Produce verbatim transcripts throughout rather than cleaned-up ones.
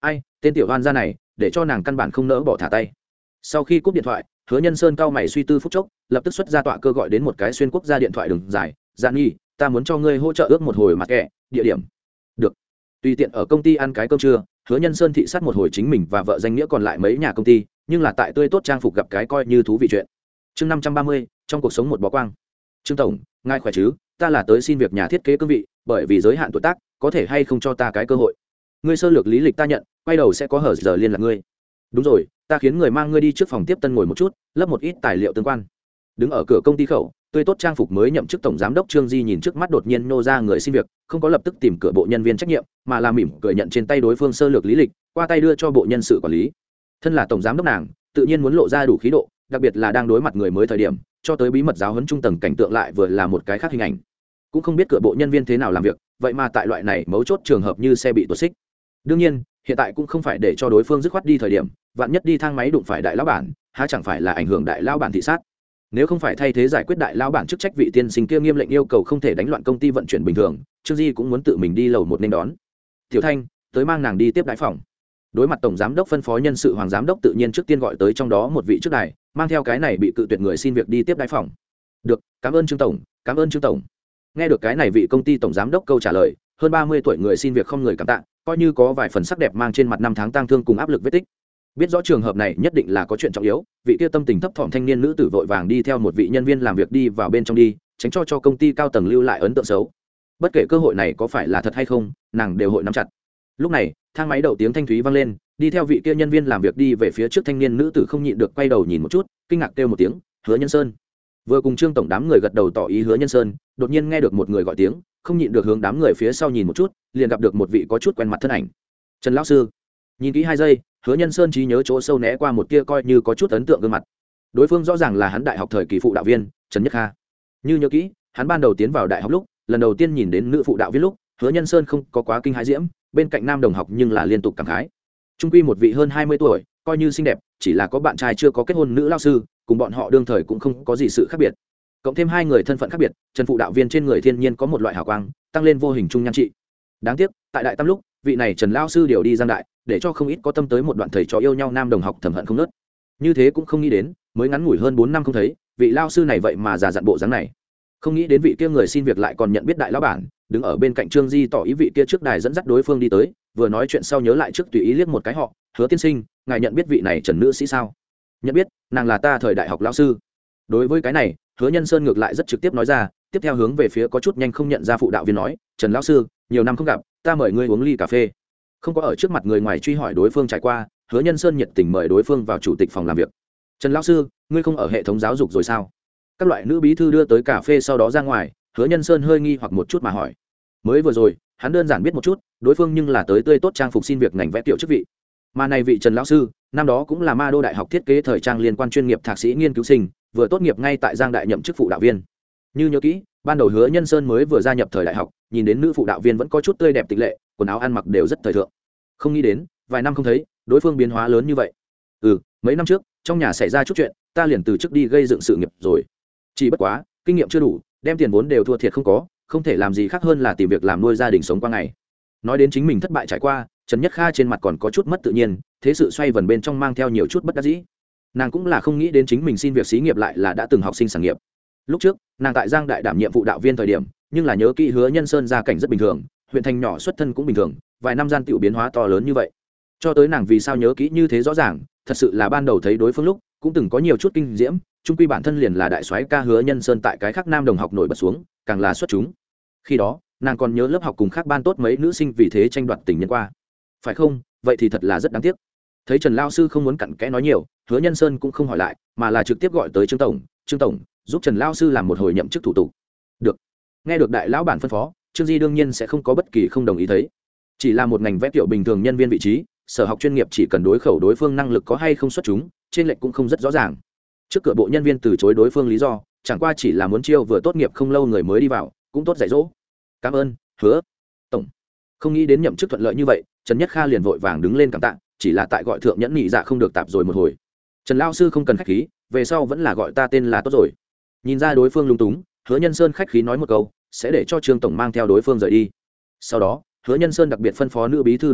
ai tên tiểu hoan gia này để cho nàng căn bản không nỡ bỏ thả tay. Sau khi cúp điện thoại, Hứa Nhân Sơn cao mày suy tư phút chốc, lập tức xuất ra tọa cơ gọi đến một cái xuyên quốc gia điện thoại đường dài. Giản Nhi, ta muốn cho ngươi hỗ trợ ước một hồi mặt kệ, địa điểm. Được. Tùy tiện ở công ty ăn cái cơm trưa, Hứa Nhân Sơn thị sát một hồi chính mình và vợ danh nghĩa còn lại mấy nhà công ty, nhưng là tại tươi tốt trang phục gặp cái coi như thú vị chuyện. Chương năm trăm ba mươi, trong cuộc sống một bó quang. Trương tổng, ngài khỏe chứ? Ta là tới xin việc nhà thiết kế cương vị, bởi vì giới hạn tuổi tác, có thể hay không cho ta cái cơ hội. Ngươi sơ lược lý lịch ta nhận, quay đầu sẽ có hở giờ liên lạc ngươi. Đúng rồi, ta khiến người mang ngươi đi trước phòng tiếp tân ngồi một chút, lấp một ít tài liệu tương quan. Đứng ở cửa công ty khẩu, tươi tốt trang phục mới nhậm chức tổng giám đốc Trương Di nhìn trước mắt đột nhiên nô ra người xin việc, không có lập tức tìm cửa bộ nhân viên trách nhiệm, mà là mỉm cười nhận trên tay đối phương sơ lược lý lịch, qua tay đưa cho bộ nhân sự quản lý. Thân là tổng giám đốc nàng, tự nhiên muốn lộ ra đủ khí độ, đặc biệt là đang đối mặt người mới thời điểm, cho tới bí mật giáo huấn trung tầng cảnh tượng lại vừa là một cái khác hình ảnh. Cũng không biết cửa bộ nhân viên thế nào làm việc, vậy mà tại loại này mấu chốt trường hợp như xe bị tuột xích. Đương nhiên, hiện tại cũng không phải để cho đối phương dứt khoát đi thời điểm, vạn nhất đi thang máy đụng phải đại lão bản, há chẳng phải là ảnh hưởng đại lão bản thị sát. Nếu không phải thay thế giải quyết đại lão bản chức trách, vị tiên sinh kia nghiêm lệnh yêu cầu không thể đánh loạn công ty vận chuyển bình thường, Trương Di cũng muốn tự mình đi lầu một nên đón. Tiểu Thanh, tới mang nàng đi tiếp đại phòng. Đối mặt tổng giám đốc phân phó nhân sự Hoàng giám đốc tự nhiên trước tiên gọi tới trong đó một vị trước đài, mang theo cái này bị cự tuyệt người xin việc đi tiếp đại phòng. Được, cảm ơn Trương tổng, cảm ơn Trương tổng. Nghe được cái này vị công ty tổng giám đốc câu trả lời, hơn ba mươi tuổi người xin việc không người cảm tạ, coi như có vài phần sắc đẹp mang trên mặt năm tháng tang thương cùng áp lực vết tích. Biết rõ trường hợp này nhất định là có chuyện trọng yếu, vị kia tâm tình thấp thỏm thanh niên nữ tử vội vàng đi theo một vị nhân viên làm việc đi vào bên trong đi, tránh cho cho công ty cao tầng lưu lại ấn tượng xấu. Bất kể cơ hội này có phải là thật hay không, nàng đều hội nắm chặt. Lúc này, thang máy đậu tiếng thanh thúy vang lên, đi theo vị kia nhân viên làm việc đi về phía trước, thanh niên nữ tử không nhịn được quay đầu nhìn một chút, kinh ngạc kêu một tiếng, Hứa Nhân Sơn. Vừa cùng Trương tổng đám người gật đầu tỏ ý Hứa Nhân Sơn, đột nhiên nghe được một người gọi tiếng, không nhịn được hướng đám người phía sau nhìn một chút, liền gặp được một vị có chút quen mặt thân ảnh. Trần lão sư. Nhìn kỹ hai giây, Hứa Nhân Sơn trí nhớ chỗ sâu né qua một kia coi như có chút ấn tượng gương mặt. Đối phương rõ ràng là hắn đại học thời kỳ phụ đạo viên, Trần Nhất Kha. Như nhớ kỹ, hắn ban đầu tiến vào đại học lúc, lần đầu tiên nhìn đến nữ phụ đạo viên lúc, Hứa Nhân Sơn không có quá kinh hãi diễm, bên cạnh nam đồng học nhưng là liên tục cảm khái. Trung quy một vị hơn hai mươi tuổi, coi như xinh đẹp, chỉ là có bạn trai chưa có kết hôn nữ lao sư, cùng bọn họ đương thời cũng không có gì sự khác biệt. Cộng thêm hai người thân phận khác biệt, Trần phụ đạo viên trên người thiên nhiên có một loại hào quang, tăng lên vô hình trung nhan trị. Đáng tiếc, tại đại tam lúc, vị này Trần lao sư điều đi giang đại, để cho không ít có tâm tới một đoạn thầy trò yêu nhau nam đồng học thầm hận không nớt. Như thế cũng không nghĩ đến, mới ngắn ngủi hơn bốn năm không thấy, vị lao sư này vậy mà già dặn bộ dáng này. Không nghĩ đến vị kia người xin việc lại còn nhận biết đại lão bản, đứng ở bên cạnh Trương Di tỏ ý vị kia trước đài dẫn dắt đối phương đi tới, vừa nói chuyện sau nhớ lại trước tùy ý liếc một cái họ, Hứa tiên sinh, ngài nhận biết vị này Trần nữ sĩ sao? Nhận biết, nàng là ta thời đại học lão sư. Đối với cái này, Hứa Nhân Sơn ngược lại rất trực tiếp nói ra, tiếp theo hướng về phía có chút nhanh không nhận ra phụ đạo viên nói, Trần lão sư, nhiều năm không gặp, ta mời ngươi uống ly cà phê. Không có ở trước mặt người ngoài truy hỏi đối phương trải qua, Hứa Nhân Sơn nhiệt tình mời đối phương vào chủ tịch phòng làm việc. Trần lão sư, ngươi không ở hệ thống giáo dục rồi sao? Các loại nữ bí thư đưa tới cà phê sau đó ra ngoài, Hứa Nhân Sơn hơi nghi hoặc một chút mà hỏi. Mới vừa rồi, hắn đơn giản biết một chút, đối phương nhưng là tới tươi tốt trang phục xin việc ngành vẽ tiểu chức vị. Mà này vị Trần lão sư, năm đó cũng là Ma Đô đại học thiết kế thời trang liên quan chuyên nghiệp thạc sĩ nghiên cứu sinh, vừa tốt nghiệp ngay tại Giang đại nhậm chức phụ đạo viên. Như nhớ kỹ, ban đầu Hứa Nhân Sơn mới vừa gia nhập thời đại học, nhìn đến nữ phụ đạo viên vẫn có chút tươi đẹp tịch lệ, quần áo ăn mặc đều rất thời thượng. Không nghĩ đến, vài năm không thấy, đối phương biến hóa lớn như vậy. Ừ, mấy năm trước, trong nhà xảy ra chút chuyện, ta liền từ chức đi gây dựng sự nghiệp rồi. Chỉ bất quá, kinh nghiệm chưa đủ, đem tiền vốn đều thua thiệt không có, không thể làm gì khác hơn là tìm việc làm nuôi gia đình sống qua ngày. Nói đến chính mình thất bại trải qua, Trần Nhất Kha trên mặt còn có chút mất tự nhiên, thế sự xoay vần bên trong mang theo nhiều chút bất đắc dĩ. Nàng cũng là không nghĩ đến chính mình xin việc xí nghiệp lại là đã từng học sinh sản nghiệp. Lúc trước, nàng tại Giang đại đảm nhiệm vụ đạo viên thời điểm, nhưng là nhớ kỹ Hứa Nhân Sơn gia cảnh rất bình thường, huyện thành nhỏ xuất thân cũng bình thường, vài năm gian tiểu biến hóa to lớn như vậy. Cho tới nàng vì sao nhớ kỹ như thế rõ ràng, thật sự là ban đầu thấy đối phương lúc, cũng từng có nhiều chút kinh diễm, trung quy bản thân liền là đại soái ca Hứa Nhân Sơn tại cái khác nam đồng học nổi bật xuống, càng là xuất chúng. Khi đó, nàng còn nhớ lớp học cùng khác ban tốt mấy nữ sinh vì thế tranh đoạt tình nhân qua. Phải không? Vậy thì thật là rất đáng tiếc. Thấy Trần lao sư không muốn cặn kẽ nói nhiều, Hứa Nhân Sơn cũng không hỏi lại, mà là trực tiếp gọi tới Trương tổng, "Trương tổng, giúp Trần lao sư làm một hồi nhậm chức thủ tục." Được. Nghe được đại lão bản phân phó, Trương Di đương nhiên sẽ không có bất kỳ không đồng ý thấy. Chỉ là một ngành vẽ kiểu bình thường nhân viên vị trí, sở học chuyên nghiệp chỉ cần đối khẩu đối phương năng lực có hay không xuất chúng, trên lệch cũng không rất rõ ràng. Trước cửa bộ nhân viên từ chối đối phương lý do, chẳng qua chỉ là muốn chiêu vừa tốt nghiệp không lâu người mới đi vào, cũng tốt dạy dỗ. "Cảm ơn, Hứa tổng." Không nghĩ đến nhậm chức thuận lợi như vậy, Trần Nhất Kha liền vội vàng đứng lên cảm tạ, chỉ là tại gọi thượng nhẫn nhị dạ không được tạp rồi một hồi. "Trần lao sư không cần khách khí, về sau vẫn là gọi ta tên là tốt rồi." Nhìn ra đối phương lung túng, Hứa Nhân Sơn khách khí nói một câu, sẽ để cho Trương tổng mang theo đối phương rời đi. Sau đó, Hứa Nhân Sơn đặc biệt phân phó nữ bí thư đôi câu,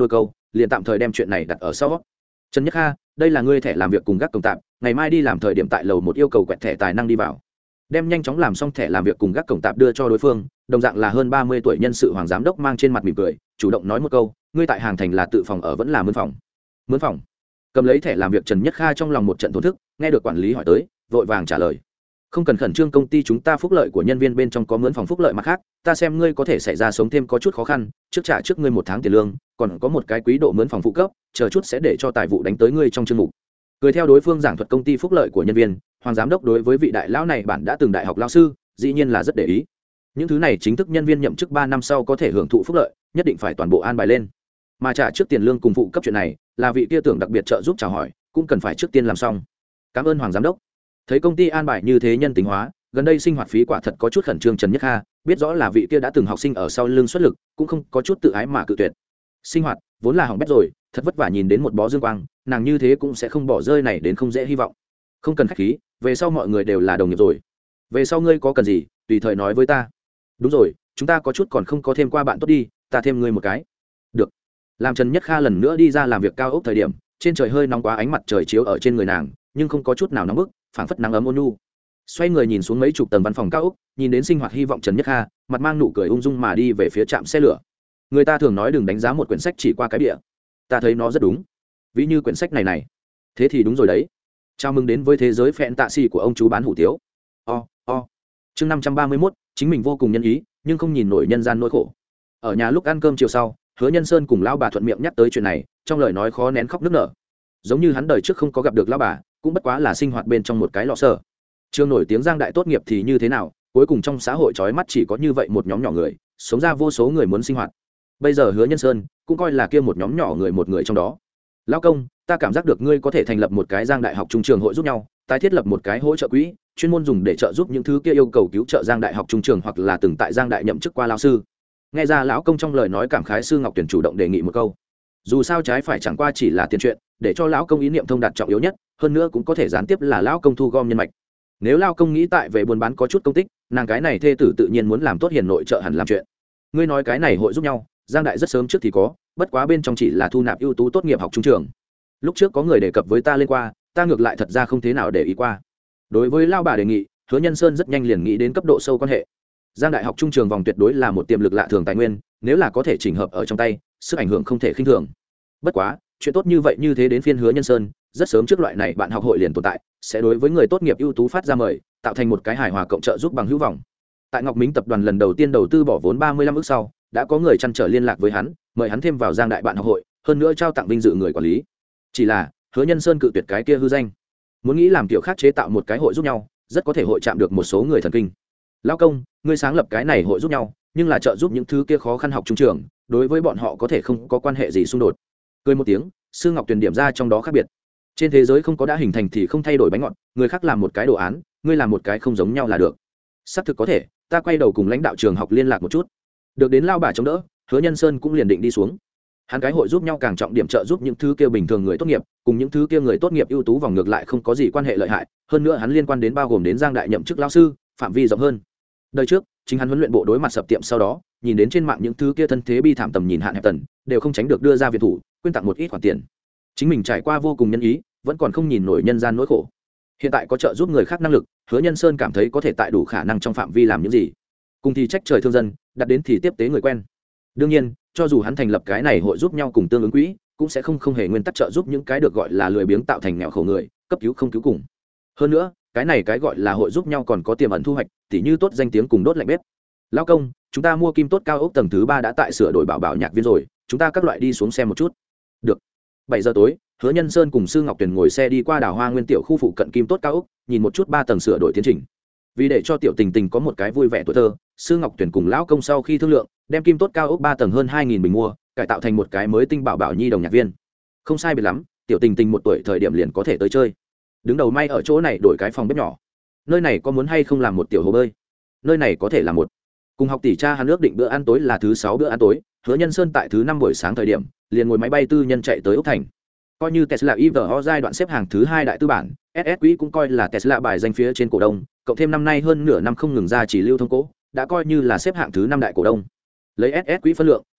liền tạm thời đem chuyện này đặt ở sau. Trần Nhất Kha, đây là ngươi thẻ làm việc cùng gác cổng tạm, ngày mai đi làm thời điểm tại lầu một yêu cầu quẹt thẻ tài năng đi vào. Đem nhanh chóng làm xong thẻ làm việc cùng gác cổng tạm đưa cho đối phương, đồng dạng là hơn ba mươi tuổi nhân sự hoàng giám đốc mang trên mặt mỉm cười, chủ động nói một câu, ngươi tại hàng thành là tự phòng ở vẫn là mướn phòng? Mướn phòng. Cầm lấy thẻ làm việc Trần Nhất Kha trong lòng một trận thổn thức, nghe được quản lý hỏi tới, vội vàng trả lời. Không cần khẩn trương, công ty chúng ta phúc lợi của nhân viên bên trong có mướn phòng phúc lợi mặt khác, ta xem ngươi có thể xảy ra sống thêm có chút khó khăn, trước trả trước ngươi một tháng tiền lương, còn có một cái quý độ mướn phòng phụ cấp, chờ chút sẽ để cho tài vụ đánh tới ngươi trong chương mục. Cười theo đối phương giảng thuật công ty phúc lợi của nhân viên, hoàng giám đốc đối với vị đại lão này bản đã từng đại học lão sư, dĩ nhiên là rất để ý. Những thứ này chính thức nhân viên nhậm chức ba năm sau có thể hưởng thụ phúc lợi, nhất định phải toàn bộ an bài lên. Mà trả trước tiền lương cùng phụ cấp chuyện này, là vị kia tưởng đặc biệt trợ giúp chào hỏi, cũng cần phải trước tiên làm xong. Cảm ơn hoàng giám đốc. Thấy công ty an bài như thế nhân tính hóa, gần đây sinh hoạt phí quả thật có chút khẩn trương. Trần Nhất Kha biết rõ là vị kia đã từng học sinh ở sau lưng xuất lực, cũng không có chút tự ái mà cự tuyệt. Sinh hoạt vốn là hỏng bét rồi, thật vất vả nhìn đến một bó dương quang, nàng như thế cũng sẽ không bỏ rơi này đến không dễ hy vọng. Không cần khách khí, về sau mọi người đều là đồng nghiệp rồi. Về sau ngươi có cần gì, tùy thời nói với ta. Đúng rồi, chúng ta có chút còn không có thêm qua bạn tốt đi, ta thêm ngươi một cái. Được. Làm Trần Nhất Kha lần nữa đi ra làm việc cao ốc thời điểm, trên trời hơi nóng quá, ánh mặt trời chiếu ở trên người nàng, nhưng không có chút nào nóng bức, phảng phất nắng ấm ôn nhu. Xoay người nhìn xuống mấy chục tầng văn phòng cao ốc, nhìn đến sinh hoạt hy vọng Trần Nhất Kha, mặt mang nụ cười ung dung mà đi về phía trạm xe lửa. Người ta thường nói đừng đánh giá một quyển sách chỉ qua cái bìa, ta thấy nó rất đúng. Ví như quyển sách này này, thế thì đúng rồi đấy. Chào mừng đến với thế giới phẹn tạ xì của ông chú bán hủ tiếu. O o. Chương năm trăm ba mươi mốt, chính mình vô cùng nhân ý, nhưng không nhìn nổi nhân gian nỗi khổ. Ở nhà lúc ăn cơm chiều sau, Hứa Nhân Sơn cùng lão bà thuận miệng nhắc tới chuyện này, trong lời nói khó nén khóc nức nở. Giống như hắn đời trước không có gặp được lão bà, cũng bất quá là sinh hoạt bên trong một cái lọ sở. Chưa nổi tiếng Giang đại tốt nghiệp thì như thế nào, cuối cùng trong xã hội trói mắt chỉ có như vậy một nhóm nhỏ người, sống ra vô số người muốn sinh hoạt. Bây giờ Hứa Nhân Sơn cũng coi là kia một nhóm nhỏ người một người trong đó. Lão công, ta cảm giác được ngươi có thể thành lập một cái Giang đại học trung trường hội giúp nhau, tái thiết lập một cái hỗ trợ quỹ, chuyên môn dùng để trợ giúp những thứ kia yêu cầu cứu trợ Giang đại học trung trường hoặc là từng tại Giang đại nhậm chức qua lão sư. Nghe ra lão công trong lời nói cảm khái, Sư Ngọc Tuyển chủ động đề nghị một câu. Dù sao trái phải chẳng qua chỉ là tiền chuyện, để cho lão công ý niệm thông đạt trọng yếu nhất, hơn nữa cũng có thể gián tiếp là lão công thu gom nhân mạch. Nếu lão công nghĩ tại về buôn bán có chút công tích, nàng cái này thê tử tự nhiên muốn làm tốt hiền nội trợ hẳn làm chuyện. Ngươi nói cái này hội giúp nhau, Giang đại rất sớm trước thì có, bất quá bên trong chỉ là thu nạp ưu tú tốt nghiệp học trung trường. Lúc trước có người đề cập với ta lên qua, ta ngược lại thật ra không thế nào để ý qua. Đối với lão bà đề nghị, Hứa Nhân Sơn rất nhanh liền nghĩ đến cấp độ sâu quan hệ. Giang đại học trung trường vòng tuyệt đối là một tiềm lực lạ thường tài nguyên, nếu là có thể chỉnh hợp ở trong tay, sức ảnh hưởng không thể khinh thường. Bất quá, chuyện tốt như vậy như thế đến phiên Hứa Nhân Sơn, rất sớm trước loại này bạn học hội liền tồn tại, sẽ đối với người tốt nghiệp ưu tú phát ra mời, tạo thành một cái hài hòa cộng trợ giúp bằng hữu vọng. Tại Ngọc Mính tập đoàn lần đầu tiên đầu tư bỏ vốn ba mươi lăm ức sau, đã có người chăn trở liên lạc với hắn, mời hắn thêm vào Giang đại bạn học hội, hơn nữa trao tặng vinh dự người quản lý. Chỉ là, Hứa Nhân Sơn cự tuyệt cái kia hư danh. Muốn nghĩ làm kiểu khác chế tạo một cái hội giúp nhau, rất có thể hội chạm được một số người thần kinh. Lão công, ngươi sáng lập cái này hội giúp nhau, nhưng là trợ giúp những thứ kia khó khăn học trung trường, đối với bọn họ có thể không có quan hệ gì xung đột. Cười một tiếng, Sư Ngọc Tuyền điểm ra trong đó khác biệt. Trên thế giới không có đã hình thành thì không thay đổi bánh ngọt, người khác làm một cái đồ án, ngươi làm một cái không giống nhau là được. Xác thực có thể, ta quay đầu cùng lãnh đạo trường học liên lạc một chút. Được đến lao bà chống đỡ, Hứa Nhân Sơn cũng liền định đi xuống. Hắn cái hội giúp nhau càng trọng điểm trợ giúp những thứ kia bình thường người tốt nghiệp, cùng những thứ kia người tốt nghiệp ưu tú vòng ngược lại không có gì quan hệ lợi hại, hơn nữa hắn liên quan đến bao gồm đến Giang đại nhậm chức lão sư, phạm vi rộng hơn. Đời trước, chính hắn huấn luyện bộ đối mặt sập tiệm sau đó, nhìn đến trên mạng những thứ kia thân thế bi thảm tầm nhìn hạn hẹp tần, đều không tránh được đưa ra viện thủ, quyên tặng một ít khoản tiền. Chính mình trải qua vô cùng nhân ý, vẫn còn không nhìn nổi nhân gian nỗi khổ. Hiện tại có trợ giúp người khác năng lực, Hứa Nhân Sơn cảm thấy có thể tại đủ khả năng trong phạm vi làm những gì. Cùng thì trách trời thương dân, đặt đến thì tiếp tế người quen. Đương nhiên, cho dù hắn thành lập cái này hội giúp nhau cùng tương ứng quỹ, cũng sẽ không không hề nguyên tắc trợ giúp những cái được gọi là lười biếng tạo thành nghèo khổ người, cấp cứu không cứu cùng. Hơn nữa, cái này cái gọi là hội giúp nhau còn có tiềm ẩn thu hoạch, tỉ như tốt danh tiếng cùng đốt lạnh bếp. Lão công, chúng ta mua kim tốt cao ốc tầng thứ ba đã tại sửa đổi bảo bảo nhạc viên rồi, chúng ta các loại đi xuống xem một chút. Được. Bảy giờ tối, Hứa Nhân Sơn cùng Sư Ngọc Tuyền ngồi xe đi qua Đào Hoa Nguyên tiểu khu phụ cận kim tốt cao ốc, nhìn một chút ba tầng sửa đổi tiến trình. Vì để cho tiểu Tình Tình có một cái vui vẻ tuổi thơ, Sư Ngọc Tuyền cùng lão công sau khi thương lượng, đem kim tốt cao ốc ba tầng hơn hai nghìn bình mua, cải tạo thành một cái mới tinh bảo bảo nhi đồng nhạc viên. Không sai biệt lắm, tiểu Tình Tình một tuổi thời điểm liền có thể tới chơi. Đứng đầu may ở chỗ này đổi cái phòng bếp nhỏ. Nơi này có muốn hay không làm một tiểu hồ bơi? Nơi này có thể là một. Cùng học tỷ cha hắn ước định bữa ăn tối là thứ sáu bữa ăn tối, Hứa Nhân Sơn tại thứ năm buổi sáng thời điểm, liền ngồi máy bay tư nhân chạy tới Úc Thành. Coi như Tesla i vê o giai đoạn xếp hàng thứ hai đại tư bản, ét ét quỹ cũng coi là Tesla bài danh phía trên cổ đông, cộng thêm năm nay hơn nửa năm không ngừng ra chỉ lưu thông cố, đã coi như là xếp hạng thứ năm đại cổ đông. Lấy ét ét quỹ phân lượng,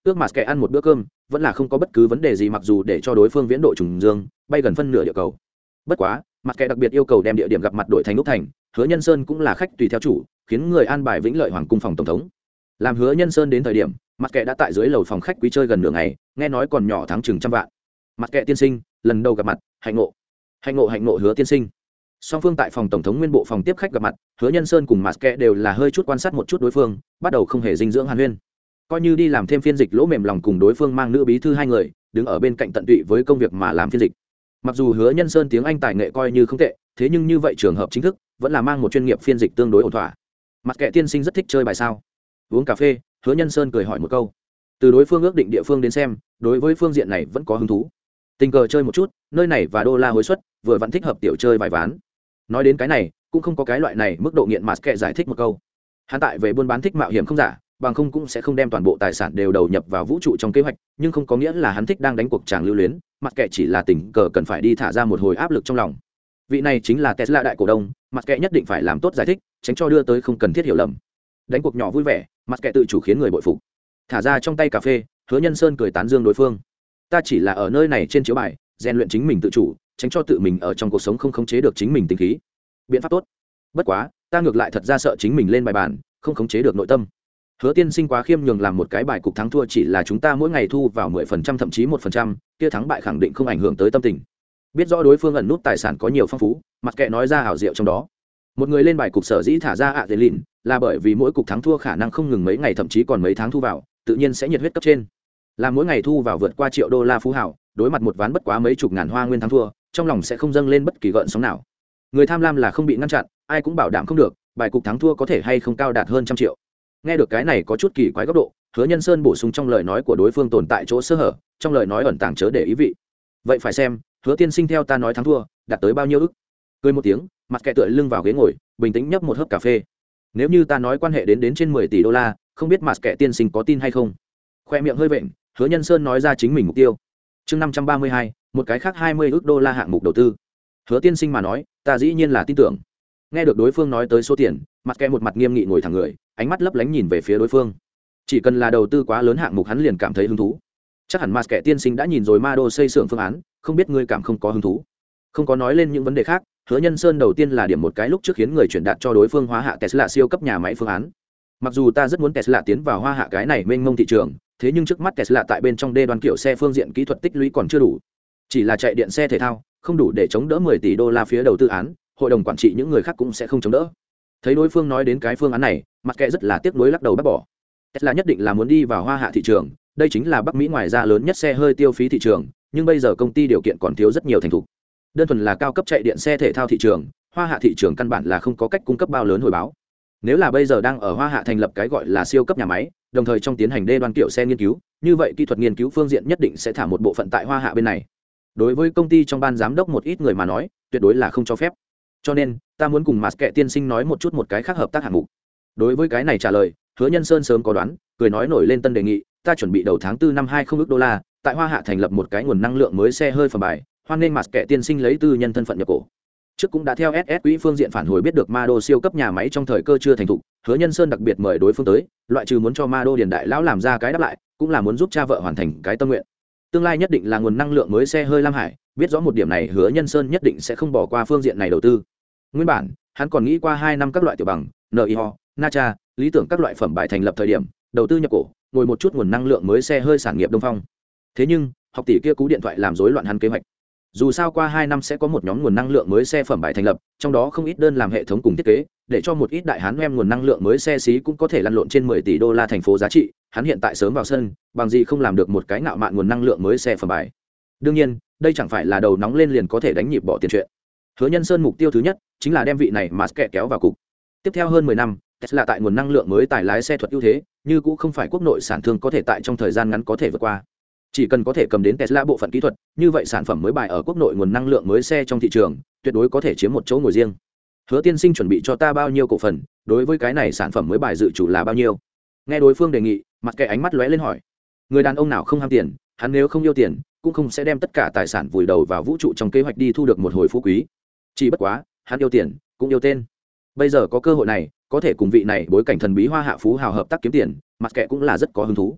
ước mặt kệ ăn một bữa cơm vẫn là không có bất cứ vấn đề gì, mặc dù để cho đối phương viễn độ trùng dương bay gần phân nửa địa cầu. Bất quá mặt kệ đặc biệt yêu cầu đem địa điểm gặp mặt đổi thành úc thành. Hứa Nhân Sơn cũng là khách tùy theo chủ, khiến người an bài Vĩnh Lợi Hoàng cung phòng tổng thống. Làm Hứa Nhân Sơn đến thời điểm, mặt kệ đã tại dưới lầu phòng khách quý chơi gần nửa ngày, nghe nói còn nhỏ thắng chừng trăm vạn. Mặt kệ tiên sinh lần đầu gặp mặt, hạnh ngộ hạnh ngộ hạnh ngộ Hứa tiên sinh. Song phương tại phòng tổng thống nguyên bộ phòng tiếp khách gặp mặt, Hứa Nhân Sơn cùng mặt kệ đều là hơi chút quan sát một chút đối phương, bắt đầu không hề dinh dưỡng hàn huyên. Coi như đi làm thêm phiên dịch lỗ mềm lòng cùng đối phương mang nữ bí thư hai người đứng ở bên cạnh tận tụy với công việc mà làm phiên dịch. Mặc dù Hứa Nhân Sơn tiếng Anh tài nghệ coi như không tệ, thế nhưng như vậy trường hợp chính thức vẫn là mang một chuyên nghiệp phiên dịch tương đối ổn thỏa. Mặt kệ tiên sinh rất thích chơi bài sao? Uống cà phê, Hứa Nhân Sơn cười hỏi một câu. Từ đối phương ước định địa phương đến xem, đối với phương diện này vẫn có hứng thú. Tình cờ chơi một chút, nơi này và đô la hối suất, vừa vẫn thích hợp tiểu chơi vài ván. Nói đến cái này, cũng không có cái loại này mức độ nghiện mà kệ giải thích một câu. Hắn tại về buôn bán thích mạo hiểm không giả, bằng không cũng sẽ không đem toàn bộ tài sản đều đầu nhập vào vũ trụ trong kế hoạch, nhưng không có nghĩa là hắn thích đang đánh cuộc chàng lưu luyến, mặt kệ chỉ là tình cờ cần phải đi thả ra một hồi áp lực trong lòng. Vị này chính là Tesla đại cổ đông, mặt kệ nhất định phải làm tốt giải thích, tránh cho đưa tới không cần thiết hiểu lầm. Đánh cuộc nhỏ vui vẻ, mặt kệ tự chủ khiến người bội phục. Thả ra trong tay cà phê, Hứa Nhân Sơn cười tán dương đối phương. Ta chỉ là ở nơi này trên chiếu bài, rèn luyện chính mình tự chủ, tránh cho tự mình ở trong cuộc sống không khống chế được chính mình tính khí. Biện pháp tốt. Bất quá, ta ngược lại thật ra sợ chính mình lên bài bàn, không khống chế được nội tâm. Hứa tiên sinh quá khiêm nhường, làm một cái bài cục thắng thua chỉ là chúng ta mỗi ngày thu vào mười phần trăm thậm chí một phần trăm, kia thắng bại khẳng định không ảnh hưởng tới tâm tình. Biết rõ đối phương ẩn nút tài sản có nhiều phong phú, mặt kệ nói ra ảo diệu trong đó. Một người lên bài cục sở dĩ thả ra ạ dễ lìn là bởi vì mỗi cục thắng thua khả năng không ngừng mấy ngày thậm chí còn mấy tháng thu vào, tự nhiên sẽ nhiệt huyết cấp trên. Là mỗi ngày thu vào vượt qua triệu đô la phú hảo, đối mặt một ván bất quá mấy chục ngàn hoa nguyên thắng thua, trong lòng sẽ không dâng lên bất kỳ gợn sóng nào. Người tham lam là không bị ngăn chặn, ai cũng bảo đảm không được, bài cục thắng thua có thể hay không cao đạt hơn trăm triệu. Nghe được cái này có chút kỳ quái góc độ, Hứa Nhân Sơn bổ sung trong lời nói của đối phương tồn tại chỗ sơ hở, trong lời nói ẩn tàng chớ để ý vị. Vậy phải xem, Hứa tiên sinh theo ta nói thắng thua, đạt tới bao nhiêu ức. Cười một tiếng, mặt kệ tựa lưng vào ghế ngồi, bình tĩnh nhấp một hớp cà phê. Nếu như ta nói quan hệ đến đến trên mười tỷ đô la, không biết mặt kệ tiên sinh có tin hay không. Khoe miệng hơi vện, Hứa Nhân Sơn nói ra chính mình mục tiêu. Chương năm trăm ba mươi hai, một cái khác hai mươi ức đô la hạng mục đầu tư. Hứa tiên sinh mà nói, ta dĩ nhiên là tin tưởng. Nghe được đối phương nói tới số tiền, mặt kệ một mặt nghiêm nghị ngồi thẳng người, ánh mắt lấp lánh nhìn về phía đối phương. Chỉ cần là đầu tư quá lớn hạng mục hắn liền cảm thấy hứng thú. Chắc hẳn mặt kệ tiên sinh đã nhìn rồi ma đô xây xưởng phương án, không biết ngươi cảm không có hứng thú. Không có nói lên những vấn đề khác, Hứa Nhân Sơn đầu tiên là điểm một cái lúc trước khiến người chuyển đạt cho đối phương hóa hạ Tesla siêu cấp nhà máy phương án. Mặc dù ta rất muốn Tesla tiến vào hoa hạ cái này mênh mông thị trường, thế nhưng trước mắt Tesla tại bên trong đê đoan kiểu xe phương diện kỹ thuật tích lũy còn chưa đủ. Chỉ là chạy điện xe thể thao, không đủ để chống đỡ mười tỷ đô la phía đầu tư án, hội đồng quản trị những người khác cũng sẽ không chống đỡ. Thấy đối phương nói đến cái phương án này, mặt kệ rất là tiếc nuối lắc đầu bác bỏ. Tesla nhất định là muốn đi vào hoa hạ thị trường, đây chính là Bắc Mỹ ngoài ra lớn nhất xe hơi tiêu phí thị trường, nhưng bây giờ công ty điều kiện còn thiếu rất nhiều thành thục. Đơn thuần là cao cấp chạy điện xe thể thao thị trường, hoa hạ thị trường căn bản là không có cách cung cấp bao lớn hồi báo. Nếu là bây giờ đang ở hoa hạ thành lập cái gọi là siêu cấp nhà máy, đồng thời trong tiến hành đê đoan kiểu xe nghiên cứu, như vậy kỹ thuật nghiên cứu phương diện nhất định sẽ thả một bộ phận tại hoa hạ bên này. Đối với công ty trong ban giám đốc một ít người mà nói, tuyệt đối là không cho phép. Cho nên ta muốn cùng mặt kệ tiên sinh nói một chút một cái khác hợp tác hạng mục. Đối với cái này trả lời, Hứa Nhân Sơn sớm có đoán, cười nói nổi lên tân đề nghị. Ta chuẩn bị đầu tháng tư năm hai không ước đô la, tại hoa hạ thành lập một cái nguồn năng lượng mới xe hơi phẩm bài, hoan nghênh mặt kệ tiên sinh lấy tư nhân thân phận nhập cổ. Trước cũng đã theo ét ét quỹ phương diện phản hồi biết được ma đô siêu cấp nhà máy trong thời cơ chưa thành thục, Hứa Nhân Sơn đặc biệt mời đối phương tới, loại trừ muốn cho ma đô điền đại lão làm ra cái đáp lại, cũng là muốn giúp cha vợ hoàn thành cái tâm nguyện. Tương lai nhất định là nguồn năng lượng mới xe hơi Lam Hải, biết rõ một điểm này Hứa Nhân Sơn nhất định sẽ không bỏ qua phương diện này đầu tư. Nguyên bản hắn còn nghĩ qua hai năm các loại tiểu bằng nio nacha lý tưởng các loại phẩm bài thành lập thời điểm đầu tư nhập cổ, ngồi một chút nguồn năng lượng mới xe hơi sản nghiệp Đông Phong. Thế nhưng học tỷ kia cú điện thoại làm rối loạn hắn kế hoạch. Dù sao qua hai năm sẽ có một nhóm nguồn năng lượng mới xe phẩm bài thành lập, trong đó không ít đơn làm hệ thống cùng thiết kế, để cho một ít đại hán em nguồn năng lượng mới xe xí cũng có thể lăn lộn trên mười tỷ đô la thành phố giá trị, hắn hiện tại sớm vào sân, bằng gì không làm được một cái ngạo mạn nguồn năng lượng mới xe phẩm bài. Đương nhiên, đây chẳng phải là đầu nóng lên liền có thể đánh nhịp bỏ tiền chuyện. Hứa Nhân Sơn mục tiêu thứ nhất chính là đem vị này mà kẻ kéo vào cục. Tiếp theo hơn mười năm, Tesla tại nguồn năng lượng mới tài lái xe thuật ưu thế, như cũng không phải quốc nội sản thương có thể tại trong thời gian ngắn có thể vượt qua. Chỉ cần có thể cầm đến Tesla bộ phận kỹ thuật, như vậy sản phẩm mới bài ở quốc nội nguồn năng lượng mới xe trong thị trường, tuyệt đối có thể chiếm một chỗ ngồi riêng. Hứa tiên sinh chuẩn bị cho ta bao nhiêu cổ phần, đối với cái này sản phẩm mới bài dự chủ là bao nhiêu? Nghe đối phương đề nghị, mặt kệ ánh mắt lóe lên hỏi. Người đàn ông nào không ham tiền, hắn nếu không yêu tiền, cũng không sẽ đem tất cả tài sản vùi đầu vào vũ trụ trong kế hoạch đi thu được một hồi phú quý. Chỉ bất quá, hắn yêu tiền, cũng yêu tên. Bây giờ có cơ hội này, có thể cùng vị này bối cảnh thần bí hoa hạ phú hào hợp tác kiếm tiền, mặt kệ cũng là rất có hứng thú.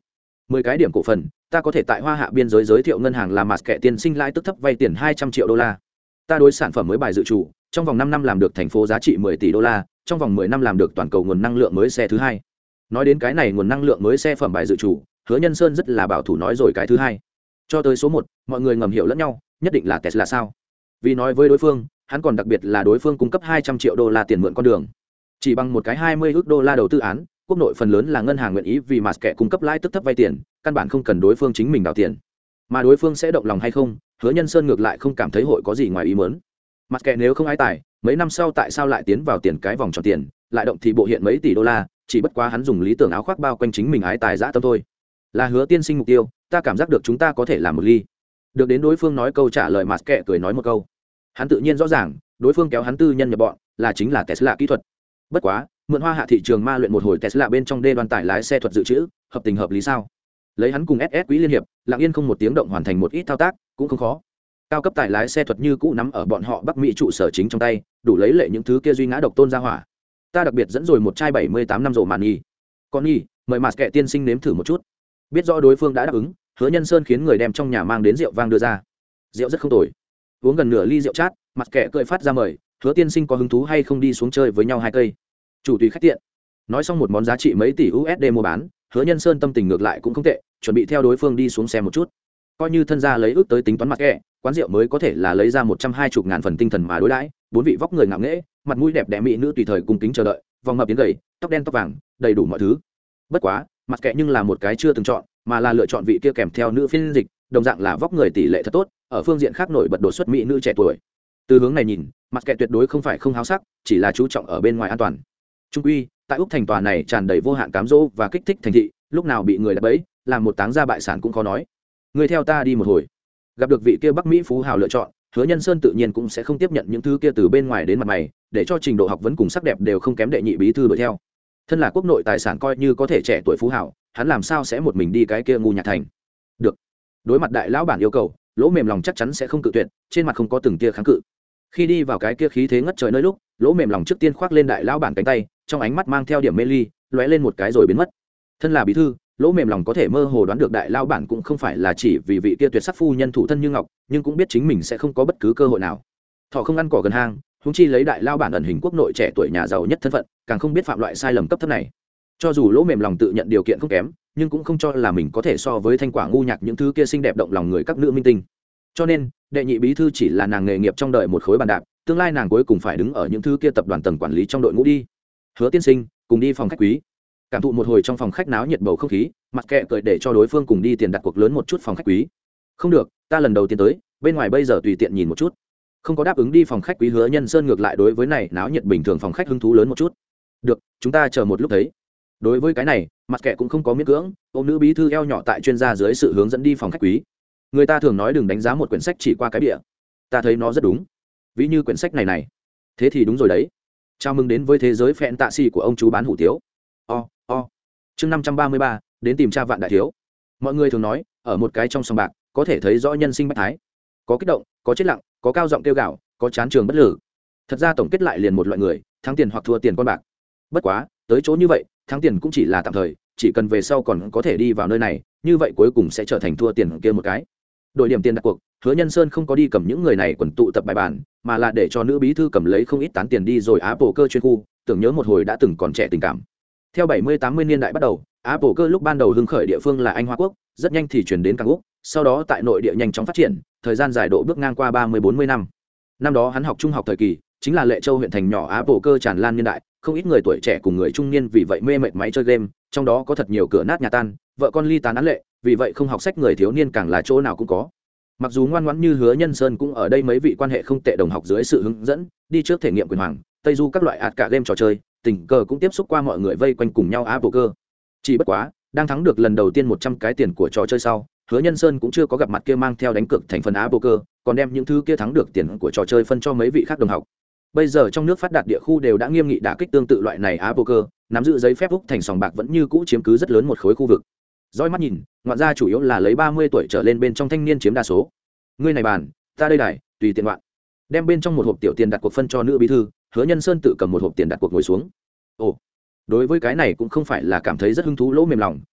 mười cái điểm cổ phần ta có thể tại hoa hạ biên giới giới thiệu ngân hàng làm mặt kệ tiền sinh lãi tức thấp vay tiền hai trăm triệu đô la. Ta đối sản phẩm mới bài dự trù trong vòng năm năm làm được thành phố giá trị mười tỷ đô la, trong vòng mười năm làm được toàn cầu nguồn năng lượng mới xe thứ hai. Nói đến cái này nguồn năng lượng mới xe phẩm bài dự trù, Hứa Nhân Sơn rất là bảo thủ nói rồi cái thứ hai. Cho tới số một, mọi người ngầm hiểu lẫn nhau, nhất định là Tesla sao? Vì nói với đối phương, hắn còn đặc biệt là đối phương cung cấp hai trăm triệu đô la tiền mượn con đường. Chỉ bằng một cái hai mươi ức đô la đầu tư án, quốc nội phần lớn là ngân hàng nguyện ý vì mặt kệ cung cấp lãi tức thấp vay tiền, căn bản không cần đối phương chính mình đào tiền. Mà đối phương sẽ động lòng hay không, Hứa Nhân Sơn ngược lại không cảm thấy hội có gì ngoài ý muốn. Mặt kệ nếu không ái tài, mấy năm sau tại sao lại tiến vào tiền cái vòng tròn tiền, lại động thì bộ hiện mấy tỷ đô la, chỉ bất quá hắn dùng lý tưởng áo khoác bao quanh chính mình ái tài dã tâm thôi. Là Hứa tiên sinh mục tiêu, ta cảm giác được chúng ta có thể làm một ly. Được đến đối phương nói câu trả lời, mặt kệ cười nói một câu. Hắn tự nhiên rõ ràng, đối phương kéo hắn tư nhân nhập bọn, là chính là Tesla kỹ thuật. Bất quá, mượn hoa hạ thị trường ma luyện một hồi Tesla bên trong đê đoan tải lái xe thuật dự trữ, hợp tình hợp lý sao? Lấy hắn cùng ét ét Quý liên hiệp, lặng yên không một tiếng động hoàn thành một ít thao tác, cũng không khó. Cao cấp tải lái xe thuật như cũ nắm ở bọn họ Bắc Mỹ trụ sở chính trong tay, đủ lấy lệ những thứ kia duy ngã độc tôn ra hỏa. Ta đặc biệt dẫn rồi một chai bảy mươi tám năm rổ màn nghi. Con nghi, mời mặt kệ tiên sinh nếm thử một chút. Biết rõ đối phương đã đáp ứng, Hứa Nhân Sơn khiến người đem trong nhà mang đến rượu vang đưa ra. Rượu rất không tồi. Uống gần nửa ly rượu chát, mặt kệ cười phát ra mời, Hứa tiên sinh có hứng thú hay không đi xuống chơi với nhau hai cây. Chủ tùy khách tiện. Nói xong một món giá trị mấy tỷ u ét đê mua bán, Hứa Nhân Sơn tâm tình ngược lại cũng không tệ, chuẩn bị theo đối phương đi xuống xem một chút. Coi như thân gia lấy ước tới tính toán mặt kệ, quán rượu mới có thể là lấy ra một trăm hai mươi ngàn phần tinh thần mà đối đãi, bốn vị vóc người ngạo nghễ, mặt mũi đẹp đẽ mỹ nữ tùy thời cung kính chờ đợi, vòng mập tiến gầy, tóc đen tóc vàng, đầy đủ mọi thứ. Bất quá, mặt kệ nhưng là một cái chưa từng chọn, mà là lựa chọn vị kia kèm theo nữ phiên dịch, đồng dạng là vóc người tỷ lệ thật tốt, ở phương diện khác nổi bật đột xuất mỹ nữ trẻ tuổi. Từ hướng này nhìn, mặt kệ tuyệt đối không phải không háo sắc, chỉ là chú trọng ở bên ngoài an toàn. Trung quy, tại Úc thành tòa này tràn đầy vô hạn cám dỗ và kích thích thành thị, lúc nào bị người đập bẫy, làm một táng gia bại sản cũng khó nói. Người theo ta đi một hồi. Gặp được vị kia Bắc Mỹ phú hào lựa chọn, Hứa Nhân Sơn tự nhiên cũng sẽ không tiếp nhận những thứ kia từ bên ngoài đến mặt mày, để cho trình độ học vấn cùng sắc đẹp đều không kém đệ nhị bí thư đuổi theo. Thân là quốc nội tài sản coi như có thể trẻ tuổi phú hào, hắn làm sao sẽ một mình đi cái kia ngu nhạc thành. Được. Đối mặt đại lão bản yêu cầu, Lỗ Mềm Lòng chắc chắn sẽ không cự tuyệt, trên mặt không có từng tia kháng cự. Khi đi vào cái kia khí thế ngất trời nơi lúc, Lỗ Mềm Lòng trước tiên khoác lên đại lão bản cánh tay, trong ánh mắt mang theo điểm mê ly, lóe lên một cái rồi biến mất. Thân là bí thư, Lỗ Mềm Lòng có thể mơ hồ đoán được đại lão bản cũng không phải là chỉ vì vị kia tuyệt sắc phu nhân thủ thân như ngọc, nhưng cũng biết chính mình sẽ không có bất cứ cơ hội nào. Thọ không ăn cỏ gần hang, huống chi lấy đại lão bản ẩn hình quốc nội trẻ tuổi nhà giàu nhất thân phận, càng không biết phạm loại sai lầm cấp thấp này. Cho dù Lỗ Mềm Lòng tự nhận điều kiện không kém, nhưng cũng không cho là mình có thể so với Thanh Quả ngu nhạc những thứ kia xinh đẹp động lòng người các nữ minh tinh. Cho nên, đệ nhị bí thư chỉ là nàng nghề nghiệp trong đời một khối bàn đạp, tương lai nàng cuối cùng phải đứng ở những thứ kia tập đoàn tầng quản lý trong đội ngũ đi. Hứa tiên sinh, cùng đi phòng khách quý. Cảm thụ một hồi trong phòng khách náo nhiệt bầu không khí, mặt kệ cười để cho đối phương cùng đi tiền đặt cuộc lớn một chút phòng khách quý. Không được, ta lần đầu tiên tới, bên ngoài bây giờ tùy tiện nhìn một chút. Không có đáp ứng đi phòng khách quý, Hứa Nhân Sơn ngược lại đối với này náo nhiệt bình thường phòng khách hứng thú lớn một chút. Được, chúng ta chờ một lúc thấy. Đối với cái này, mặt kệ cũng không có miễn cưỡng, ôm nữ bí thư eo nhỏ tại chuyên gia dưới sự hướng dẫn đi phòng khách quý. Người ta thường nói đừng đánh giá một quyển sách chỉ qua cái bìa, ta thấy nó rất đúng. Ví như quyển sách này này, thế thì đúng rồi đấy. Chào mừng đến với thế giới phẹn tạ xì của ông chú bán hủ tiếu. O, o. Chương năm trăm ba mươi ba, đến tìm cha vạn đại thiếu. Mọi người thường nói, ở một cái trong sòng bạc, có thể thấy rõ nhân sinh bách thái. Có kích động, có chết lặng, có cao giọng kêu gào, có chán trường bất lử. Thật ra tổng kết lại liền một loại người, thắng tiền hoặc thua tiền con bạc. Bất quá, tới chỗ như vậy, thắng tiền cũng chỉ là tạm thời, chỉ cần về sau còn có thể đi vào nơi này, như vậy cuối cùng sẽ trở thành thua tiền kia một cái. Đổi điểm tiền đặt cuộc, Hứa Nhân Sơn không có đi cầm những người này quần tụ tập bài bản, mà là để cho nữ bí thư cầm lấy không ít tán tiền đi rồi Apple cơ chuyên khu, tưởng nhớ một hồi đã từng còn trẻ tình cảm. Theo bảy mươi tám mươi niên đại bắt đầu, Apple cơ lúc ban đầu hưng khởi địa phương là Anh Hoa Quốc, rất nhanh thì chuyển đến Càng Úc, sau đó tại nội địa nhanh chóng phát triển, thời gian dài độ bước ngang qua ba mươi bốn mươi năm. Năm đó hắn học trung học thời kỳ, chính là Lệ Châu huyện thành nhỏ Apple cơ tràn lan niên đại, không ít người tuổi trẻ cùng người trung niên vì vậy mê mệt máy chơi game, trong đó có thật nhiều cửa nát nhà tan, vợ con ly tán án lệ, vì vậy không học sách người thiếu niên càng là chỗ nào cũng có. Mặc dù ngoan ngoãn như Hứa Nhân Sơn cũng ở đây mấy vị quan hệ không tệ đồng học dưới sự hướng dẫn, đi trước thể nghiệm quyền hoàng, Tây Du các loại ạt cả game trò chơi, tình cờ cũng tiếp xúc qua mọi người vây quanh cùng nhau Apple cơ. Chỉ bất quá, đang thắng được lần đầu tiên một trăm cái tiền của trò chơi sau, Hứa Nhân Sơn cũng chưa có gặp mặt kia mang theo đánh cược thành phần Apple cơ, còn đem những thứ kia thắng được tiền của trò chơi phân cho mấy vị khác đồng học. Bây giờ trong nước phát đạt địa khu đều đã nghiêm nghị đả kích tương tự loại này Apple cơ, nắm giữ giấy phép Úc thành sòng bạc vẫn như cũ chiếm cứ rất lớn một khối khu vực. Dõi mắt nhìn, ngoạn gia chủ yếu là lấy ba mươi tuổi trở lên bên trong thanh niên chiếm đa số. Ngươi này bàn, ta đây đài, tùy tiện loạn. Đem bên trong một hộp tiểu tiền đặt cuộc phân cho nữ bí thư, Hứa Nhân Sơn tự cầm một hộp tiền đặt cuộc ngồi xuống. Ồ, đối với cái này cũng không phải là cảm thấy rất hứng thú Lỗ Mềm Lòng,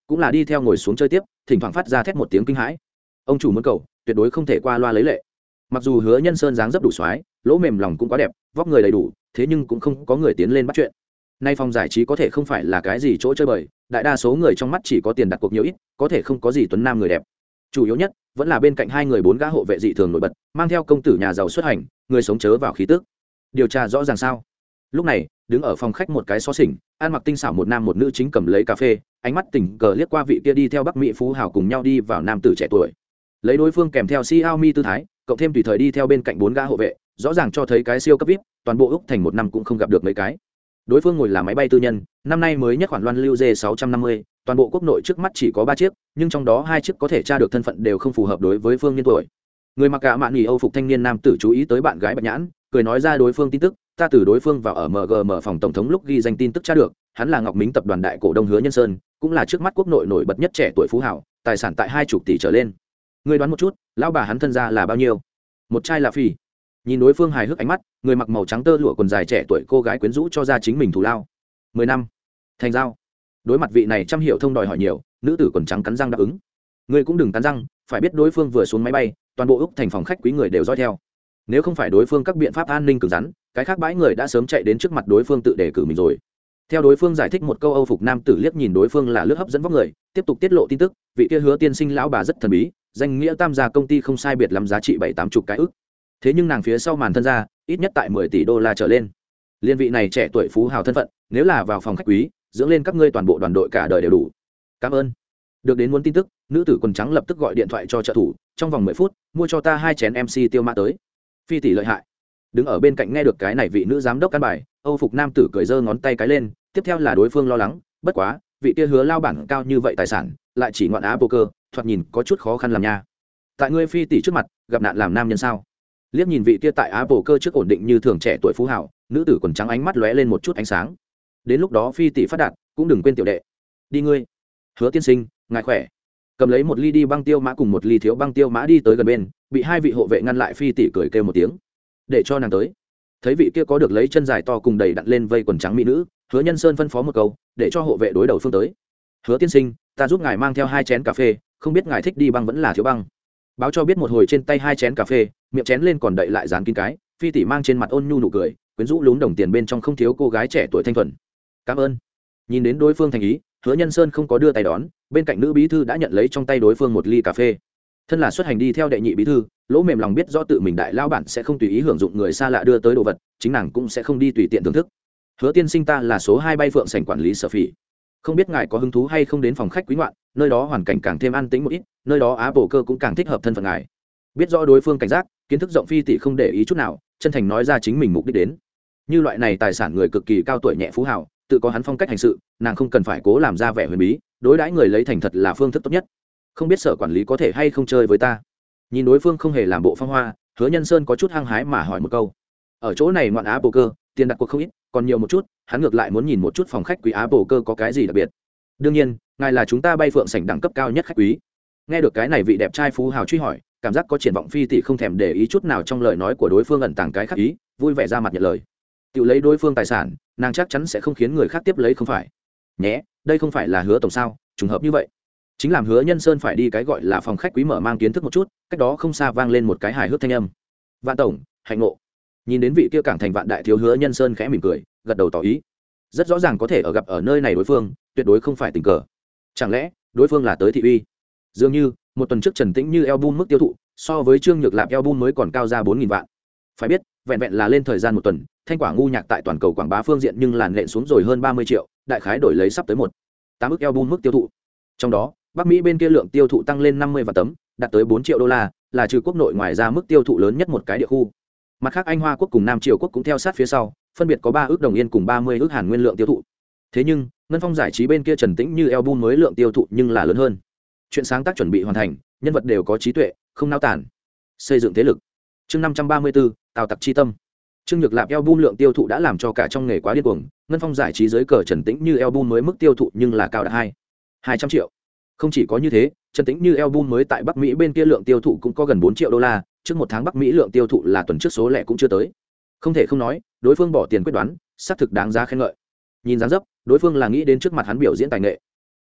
cũng là đi theo ngồi xuống chơi tiếp, thỉnh thoảng phát ra thét một tiếng kinh hãi. Ông chủ muốn cầu tuyệt đối không thể qua loa lấy lệ. Mặc dù Hứa Nhân Sơn dáng dấp đủ xoái, lỗ mềm lòng cũng quá đẹp, vóc người đầy đủ, thế nhưng cũng không có người tiến lên bắt chuyện. Nay phòng giải trí có thể không phải là cái gì chỗ chơi bời, đại đa số người trong mắt chỉ có tiền đặt cuộc nhiều ít, có thể không có gì tuấn nam người đẹp. Chủ yếu nhất vẫn là bên cạnh hai người bốn gã hộ vệ dị thường nổi bật, mang theo công tử nhà giàu xuất hành, người sống chớ vào khí tức. Điều tra rõ ràng sao? Lúc này, đứng ở phòng khách một cái xó xỉnh, ăn mặc tinh xảo một nam một nữ chính cầm lấy cà phê, ánh mắt tình cờ liếc qua vị kia đi theo Bắc Mỹ phú hào cùng nhau đi vào nam tử trẻ tuổi. Lấy đối phương kèm theo Xiaomi tư thái, cộng thêm tùy thời đi theo bên cạnh bốn gã hộ vệ, rõ ràng cho thấy cái siêu cấp vê i pê, toàn bộ Úc thành một năm cũng không gặp được mấy cái. Đối phương ngồi là máy bay tư nhân, năm nay mới nhất khoản Loan Lưu D sáu trăm năm mươi, toàn bộ quốc nội trước mắt chỉ có ba chiếc, nhưng trong đó hai chiếc có thể tra được thân phận đều không phù hợp đối với phương niên tuổi. Người mặc cả mạn nghỉ Âu phục thanh niên nam tử chú ý tới bạn gái Bạch Nhãn, cười nói ra đối phương tin tức, ta từ đối phương vào ở em giê em phòng tổng thống lúc ghi danh tin tức tra được, hắn là Ngọc Mính tập đoàn đại cổ đông Hứa Nhân Sơn, cũng là trước mắt quốc nội nổi bật nhất trẻ tuổi phú hảo, tài sản tại hai chục tỷ trở lên. Ngươi đoán một chút, lão bà hắn thân gia là bao nhiêu? Một trai là phì. Nhìn đối phương hài hước ánh mắt, người mặc màu trắng tơ lụa quần dài trẻ tuổi cô gái quyến rũ cho ra chính mình thù lao. Mười năm. Thành giao. Đối mặt vị này trăm hiệu thông đòi hỏi nhiều, nữ tử quần trắng cắn răng đáp ứng. Ngươi cũng đừng cắn răng, phải biết đối phương vừa xuống máy bay, toàn bộ Úc thành phòng khách quý người đều dõi theo. Nếu không phải đối phương các biện pháp an ninh cứng rắn, cái khác bãi người đã sớm chạy đến trước mặt đối phương tự đề cử mình rồi. Theo đối phương giải thích một câu, Âu phục nam tử liếc nhìn đối phương là lướt hấp dẫn vóc người, tiếp tục tiết lộ tin tức, vị kia Hứa tiên sinh lão bà rất thần bí, danh nghĩa tam gia công ty không sai biệt lắm giá trị bảy tám chục cái ức. Thế nhưng nàng phía sau màn thân gia, ít nhất tại mười tỷ đô la trở lên. Liên vị này trẻ tuổi phú hào thân phận, nếu là vào phòng khách quý, dưỡng lên các ngươi toàn bộ đoàn đội cả đời đều đủ. Cảm ơn. Được đến muốn tin tức, nữ tử quần trắng lập tức gọi điện thoại cho trợ thủ, trong vòng mười phút, mua cho ta hai chén em xê tiêu mã tới. Phi tỷ lợi hại. Đứng ở bên cạnh nghe được cái này vị nữ giám đốc căn bài, Âu phục nam tử cười giơ ngón tay cái lên, tiếp theo là đối phương lo lắng, bất quá, vị kia Hứa lao bản cao như vậy tài sản, lại chỉ ngọn á poker, thoạt nhìn có chút khó khăn làm nha. Tại ngươi phi tỷ trước mặt, gặp nạn làm nam nhân sao? Liếc nhìn vị kia tại á poker trước ổn định như thường trẻ tuổi phú hảo, nữ tử quần trắng ánh mắt lóe lên một chút ánh sáng. Đến lúc đó phi tỷ phát đạt, cũng đừng quên tiểu đệ. Đi ngươi. Hứa tiên sinh, ngài khỏe. Cầm lấy một ly đi băng tiêu mã cùng một ly thiếu băng tiêu mã đi tới gần bên, bị hai vị hộ vệ ngăn lại, phi tỷ cười kêu một tiếng, để cho nàng tới. Thấy vị kia có được lấy chân dài to cùng đầy đặn lên vây quần trắng mỹ nữ, Hứa Nhân Sơn phân phó một câu, để cho hộ vệ đối đầu phương tới. Hứa tiên sinh, ta giúp ngài mang theo hai chén cà phê, không biết ngài thích đi băng vẫn là thiếu băng. Báo cho biết một hồi trên tay hai chén cà phê, miệng chén lên còn đậy lại dán kín cái, phi tỷ mang trên mặt ôn nhu nụ cười, quyến rũ lún đồng tiền bên trong không thiếu cô gái trẻ tuổi thanh thuần. Cảm ơn. Nhìn đến đối phương thành ý, Hứa Nhân Sơn không có đưa tay đón, bên cạnh nữ bí thư đã nhận lấy trong tay đối phương một ly cà phê. Thân là xuất hành đi theo đệ nhị bí thư, lỗ mềm lòng biết rõ tự mình đại lao bản sẽ không tùy ý hưởng dụng người xa lạ đưa tới đồ vật, chính nàng cũng sẽ không đi tùy tiện thưởng thức. Hứa tiên sinh, ta là số hai bay phượng sảnh quản lý Sở Phỉ, không biết ngài có hứng thú hay không đến phòng khách quý ngoạn, nơi đó hoàn cảnh càng thêm an tĩnh một ít, nơi đó á bổ cơ cũng càng thích hợp thân phận ngài. Biết rõ đối phương cảnh giác, kiến thức rộng, phi tỷ không để ý chút nào, chân thành nói ra chính mình mục đích đến. Như loại này tài sản người cực kỳ cao tuổi nhẹ phú hào, tự có hắn phong cách hành sự, nàng không cần phải cố làm ra vẻ huyền bí, đối đãi người lấy thành thật là phương thức tốt nhất. Không biết Sở quản lý có thể hay không chơi với ta? Nhìn đối phương không hề làm bộ phong hoa, Hứa Nhân Sơn có chút hăng hái mà hỏi một câu. Ở chỗ này ngoạn á bổ cơ, tiền đặt cuộc không ít, còn nhiều một chút, hắn ngược lại muốn nhìn một chút phòng khách quý á bổ cơ có cái gì đặc biệt. Đương nhiên, ngài là chúng ta bay phượng sảnh đẳng cấp cao nhất khách quý. Nghe được cái này vị đẹp trai phú hào truy hỏi, cảm giác có triển vọng, phi tỷ không thèm để ý chút nào trong lời nói của đối phương ẩn tàng cái khác ý, vui vẻ ra mặt nhận lời. Tự lấy đối phương tài sản, nàng chắc chắn sẽ không khiến người khác tiếp lấy không phải. Nhé, đây không phải là Hứa tổng sao, trùng hợp như vậy. Chính làm Hứa Nhân Sơn phải đi cái gọi là phòng khách quý mở mang kiến thức một chút, cách đó không xa vang lên một cái hài hước thanh âm. Vạn tổng, hạnh ngộ. Nhìn đến vị kia cảng thành vạn đại thiếu Hứa Nhân Sơn khẽ mỉm cười, gật đầu tỏ ý. Rất rõ ràng có thể ở gặp ở nơi này đối phương, tuyệt đối không phải tình cờ. Chẳng lẽ đối phương là tới thị uy? Dường như một tuần trước Trần Tĩnh Như album mức tiêu thụ so với Trương Nhược Lạp album mới còn cao ra bốn nghìn vạn. Phải biết, vẹn vẹn là lên thời gian một tuần, Thanh Quả ngu nhạc tại toàn cầu quảng bá phương diện nhưng làn lện xuống rồi hơn ba mươi triệu, đại khái đổi lấy sắp tới một tám ức album mức tiêu thụ. Trong đó, Bắc Mỹ bên kia lượng tiêu thụ tăng lên năm mươi vạn tấm, đạt tới bốn triệu đô la, là trừ quốc nội ngoài ra mức tiêu thụ lớn nhất một cái địa khu. Mặt khác Anh Hoa quốc cùng Nam Triều quốc cũng theo sát phía sau, phân biệt có ba ước đồng yên cùng ba mươi ước Hàn Nguyên lượng tiêu thụ. Thế nhưng, Ngân Phong giải trí bên kia Trần Tĩnh Như album mới lượng tiêu thụ nhưng là lớn hơn. Chuyện sáng tác chuẩn bị hoàn thành, nhân vật đều có trí tuệ, không nao tản. Xây dựng thế lực. Chương năm trăm ba mươi tư, Tào Tặc chi tâm. Trương Nhược Lạp album lượng tiêu thụ đã làm cho cả trong nghề quá điên cuồng, Ngân Phong giải trí dưới cờ Trần Tĩnh Như album mới mức tiêu thụ nhưng là cao đạt hai hai trăm triệu. Không chỉ có như thế, Trần Tĩnh Như album mới tại Bắc Mỹ bên kia lượng tiêu thụ cũng có gần bốn triệu đô la, trước một tháng Bắc Mỹ lượng tiêu thụ là tuần trước số lẻ cũng chưa tới. Không thể không nói, đối phương bỏ tiền quyết đoán, xác thực đáng giá khen ngợi. Nhìn dáng dấp, đối phương là nghĩ đến trước mặt hắn biểu diễn tài nghệ.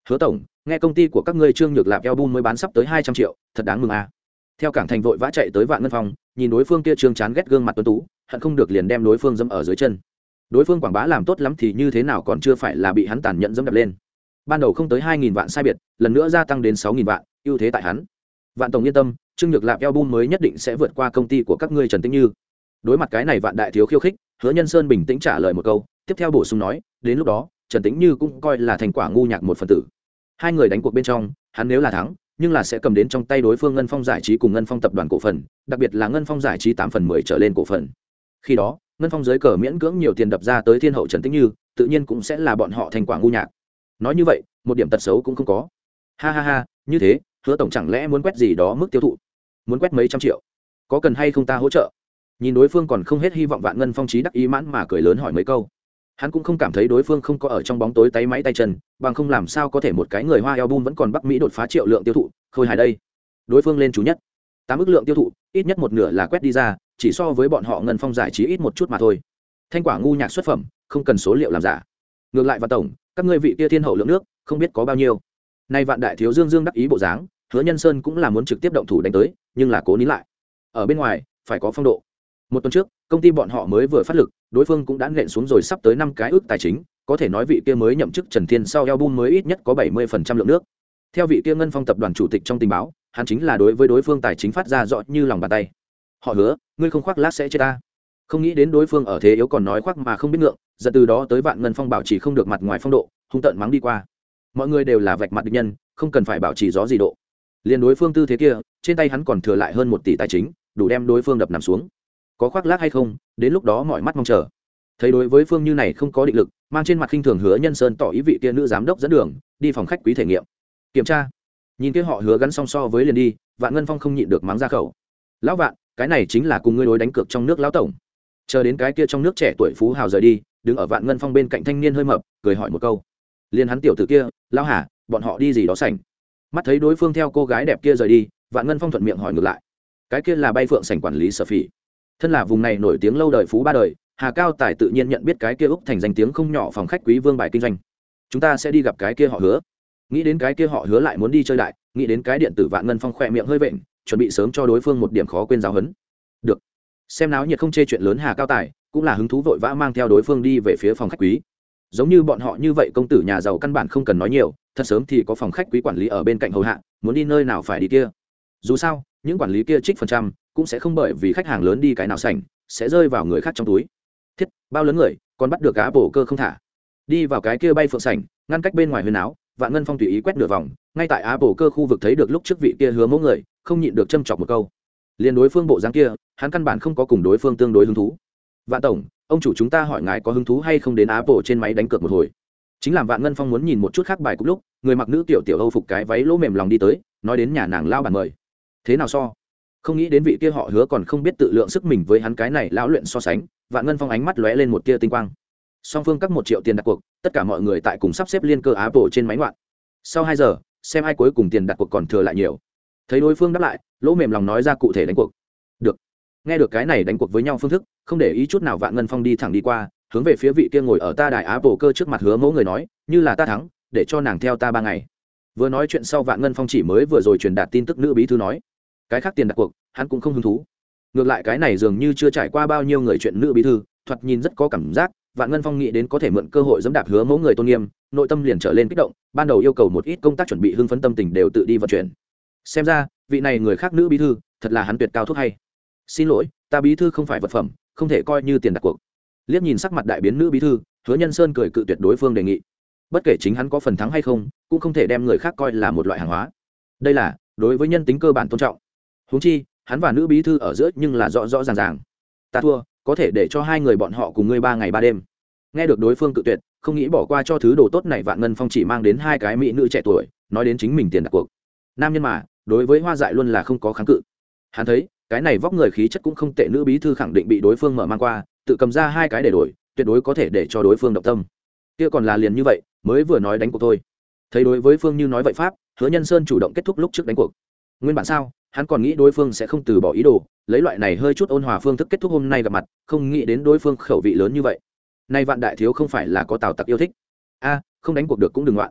Hứa tổng, nghe công ty của các ngươi Trương Nhược Lạp album mới bán sắp tới hai trăm triệu, thật đáng mừng à. Theo Cảng Thành vội vã chạy tới Vạn Ngân Phong, nhìn đối phương kia trương chán ghét gương mặt tuấn tú, hận không được liền đem đối phương dẫm ở dưới chân. Đối phương quảng bá làm tốt lắm thì như thế nào còn chưa phải là bị hắn tàn nhẫn dẫm đạp lên. Ban đầu không tới hai nghìn vạn sai biệt, lần nữa gia tăng đến sáu nghìn vạn, ưu thế tại hắn. Vạn tổng yên tâm, Trương Nhược Lạp album mới nhất định sẽ vượt qua công ty của các ngươi Trần Tĩnh Như. Đối mặt cái này Vạn đại thiếu khiêu khích, Hứa Nhân Sơn bình tĩnh trả lời một câu, tiếp theo bổ sung nói, đến lúc đó, Trần Tĩnh Như cũng coi là thành quả ngu nhạc một phần tử. Hai người đánh cuộc bên trong, hắn nếu là thắng, nhưng là sẽ cầm đến trong tay đối phương Ngân Phong Giải trí cùng Ngân Phong tập đoàn cổ phần, đặc biệt là Ngân Phong Giải trí tám phần mười trở lên cổ phần. Khi đó, Ngân Phong dưới cờ miễn cưỡng nhiều tiền đập ra tới thiên hậu Trần Tĩnh Như, tự nhiên cũng sẽ là bọn họ thành quả ngu nhạc. Nói như vậy, một điểm tật xấu cũng không có. Ha ha ha, như thế, Hứa tổng chẳng lẽ muốn quét gì đó mức tiêu thụ? Muốn quét mấy trăm triệu? Có cần hay không ta hỗ trợ? Nhìn đối phương còn không hết hy vọng Vạn Ngân Phong trí đắc ý mãn mà cười lớn hỏi mấy câu. Hắn cũng không cảm thấy đối phương không có ở trong bóng tối tay máy tay chân, bằng không làm sao có thể một cái người hoa album vẫn còn Bắc Mỹ đột phá triệu lượng tiêu thụ, khôi hài đây. Đối phương lên chủ nhất, tám ức lượng tiêu thụ, ít nhất một nửa là quét đi ra, chỉ so với bọn họ Ngân Phong Giải trí ít một chút mà thôi. Thanh quả ngu nhạc xuất phẩm, không cần số liệu làm giả. Ngược lại Vạn tổng, các ngươi vị kia thiên hậu lượng nước, không biết có bao nhiêu. Nay Vạn đại thiếu dương dương đắc ý bộ dáng, Hứa Nhân Sơn cũng là muốn trực tiếp động thủ đánh tới, nhưng là cố nín lại. Ở bên ngoài, phải có phong độ. Một tuần trước, công ty bọn họ mới vừa phát lực, đối phương cũng đã nện xuống rồi sắp tới năm cái ước tài chính, có thể nói vị kia mới nhậm chức Trần Thiên sau album mới ít nhất có bảy mươi phần trăm lượng nước. Theo vị kia Ngân Phong tập đoàn chủ tịch trong tình báo, hắn chính là đối với đối phương tài chính phát ra rõ như lòng bàn tay. Họ hứa, ngươi không khoác lác sẽ chết ta. Không nghĩ đến đối phương ở thế yếu còn nói khoác mà không biết ngượng, giận từ đó tới Vạn Ngân Phong bảo trì không được mặt ngoài phong độ, hung tợn mắng đi qua. Mọi người đều là vạch mặt địch nhân, không cần phải bảo trì gió gì độ. Liên đối phương tư thế kia, trên tay hắn còn thừa lại hơn một tỷ tài chính, đủ đem đối phương đập nằm xuống. Có khoác lác hay không, đến lúc đó mọi mắt mong chờ. Thấy đối với phương như này không có định lực, mang trên mặt khinh thường Hứa Nhân Sơn tỏ ý vị kia nữ giám đốc dẫn đường đi phòng khách quý thể nghiệm kiểm tra. Nhìn kia họ Hứa gắn song so với liền đi, Vạn Ngân Phong không nhịn được mắng ra khẩu. Lão Vạn, cái này chính là cùng ngươi đối đánh cược trong nước lão tổng. Chờ đến cái kia trong nước trẻ tuổi phú hào rời đi, đứng ở Vạn Ngân Phong bên cạnh thanh niên hơi mập, cười hỏi một câu. Liên hắn tiểu tử kia, lão hả, bọn họ đi gì đó sảnh. Mắt thấy đối phương theo cô gái đẹp kia rời đi, Vạn Ngân Phong thuận miệng hỏi ngược lại. Cái kia là Bay Phượng sảnh quản lý Sở Phỉ. Thân là vùng này nổi tiếng lâu đời phú ba đời, Hà Cao Tài tự nhiên nhận biết cái kia Úc thành danh tiếng không nhỏ phòng khách quý vương bài kinh doanh. Chúng ta sẽ đi gặp cái kia họ Hứa. Nghĩ đến cái kia họ Hứa lại muốn đi chơi đại, nghĩ đến cái điện tử Vạn Ngân Phong khỏe miệng hơi vện, chuẩn bị sớm cho đối phương một điểm khó quên giáo huấn. Được. Xem náo nhiệt không chê chuyện lớn Hà Cao Tài, cũng là hứng thú vội vã mang theo đối phương đi về phía phòng khách quý. Giống như bọn họ như vậy công tử nhà giàu căn bản không cần nói nhiều, thật sớm thì có phòng khách quý quản lý ở bên cạnh hầu hạ, muốn đi nơi nào phải đi kia. Dù sao, những quản lý kia trích phần trăm cũng sẽ không bởi vì khách hàng lớn đi cái nào sảnh sẽ rơi vào người khác trong túi. Thiết, bao lớn người, còn bắt được cá bổ cơ không thả. Đi vào cái kia Bay Phượng sảnh, ngăn cách bên ngoài huyên áo, Vạn Ngân Phong tùy ý quét nửa vòng, ngay tại á bổ cơ khu vực thấy được lúc trước vị kia Hứa mẫu người, không nhịn được châm chọc một câu. Liên đối phương bộ dáng kia, hắn căn bản không có cùng đối phương tương đối hứng thú. Vạn tổng, ông chủ chúng ta hỏi ngài có hứng thú hay không đến Apple trên máy đánh cược một hồi. Chính làm Vạn Ngân Phong muốn nhìn một chút khác bài cúc lúc, người mặc nữ tiểu tiểu Âu phục cái váy lỗ mềm lòng đi tới, nói đến nhà nàng lao bản mời. Thế nào so? Không nghĩ đến vị kia họ Hứa còn không biết tự lượng sức mình với hắn cái này lão luyện so sánh, Vạn Ngân Phong ánh mắt lóe lên một tia tinh quang. Song phương các một triệu tiền đặt cuộc, tất cả mọi người tại cùng sắp xếp liên cơ Apple trên máy ngoạn. Sau hai giờ, xem ai cuối cùng tiền đặt cuộc còn thừa lại nhiều. Thấy đối phương đáp lại, lỗ mềm lòng nói ra cụ thể đánh cuộc. Được. Nghe được cái này đánh cuộc với nhau phương thức, không để ý chút nào Vạn Ngân Phong đi thẳng đi qua, hướng về phía vị kia ngồi ở ta đài Apple cơ trước mặt Hứa mẫu người nói, như là ta thắng, để cho nàng theo ta ba ngày. Vừa nói chuyện sau Vạn Ngân Phong chỉ mới vừa rồi truyền đạt tin tức nữ bí thư nói, cái khác tiền đặt cuộc hắn cũng không hứng thú. Ngược lại cái này dường như chưa trải qua bao nhiêu người chuyện nữ bí thư, thoạt nhìn rất có cảm giác. Vạn Ngân Phong nghĩ đến có thể mượn cơ hội dẫm đạp Hứa mẫu người tôn nghiêm, nội tâm liền trở lên kích động, ban đầu yêu cầu một ít công tác chuẩn bị hưng phấn tâm tình đều tự đi vận chuyển. Xem ra vị này người khác nữ bí thư thật là hắn tuyệt cao thuốc hay. Xin lỗi, ta bí thư không phải vật phẩm, không thể coi như tiền đặt cuộc. Liếc nhìn sắc mặt đại biến nữ bí thư, Hứa Nhân Sơn cười cự tuyệt đối phương đề nghị. Bất kể chính hắn có phần thắng hay không, cũng không thể đem người khác coi là một loại hàng hóa. Đây là đối với nhân tính cơ bản tôn trọng. Huống chi, hắn và nữ bí thư ở giữa nhưng là rõ rõ ràng ràng. Ta thua, có thể để cho hai người bọn họ cùng ngươi ba ngày ba đêm. Nghe được đối phương cự tuyệt, không nghĩ bỏ qua cho thứ đồ tốt này, Vạn Ngân Phong chỉ mang đến hai cái mỹ nữ trẻ tuổi, nói đến chính mình tiền đặt cuộc. Nam nhân mà, đối với hoa dại luôn là không có kháng cự. Hắn thấy, cái này vóc người khí chất cũng không tệ, nữ bí thư khẳng định bị đối phương mở mang qua, tự cầm ra hai cái để đổi, tuyệt đối có thể để cho đối phương động tâm. Kia còn là liền như vậy, mới vừa nói đánh cuộc thôi. Thấy đối với phương như nói vậy pháp, Hứa Nhân Sơn chủ động kết thúc lúc trước đánh cuộc. Nguyên bản sao, hắn còn nghĩ đối phương sẽ không từ bỏ ý đồ, lấy loại này hơi chút ôn hòa phương thức kết thúc hôm nay gặp mặt, không nghĩ đến đối phương khẩu vị lớn như vậy. Nay Vạn đại thiếu không phải là có Tào Tặc yêu thích. A, không đánh cuộc được cũng đừng loạn.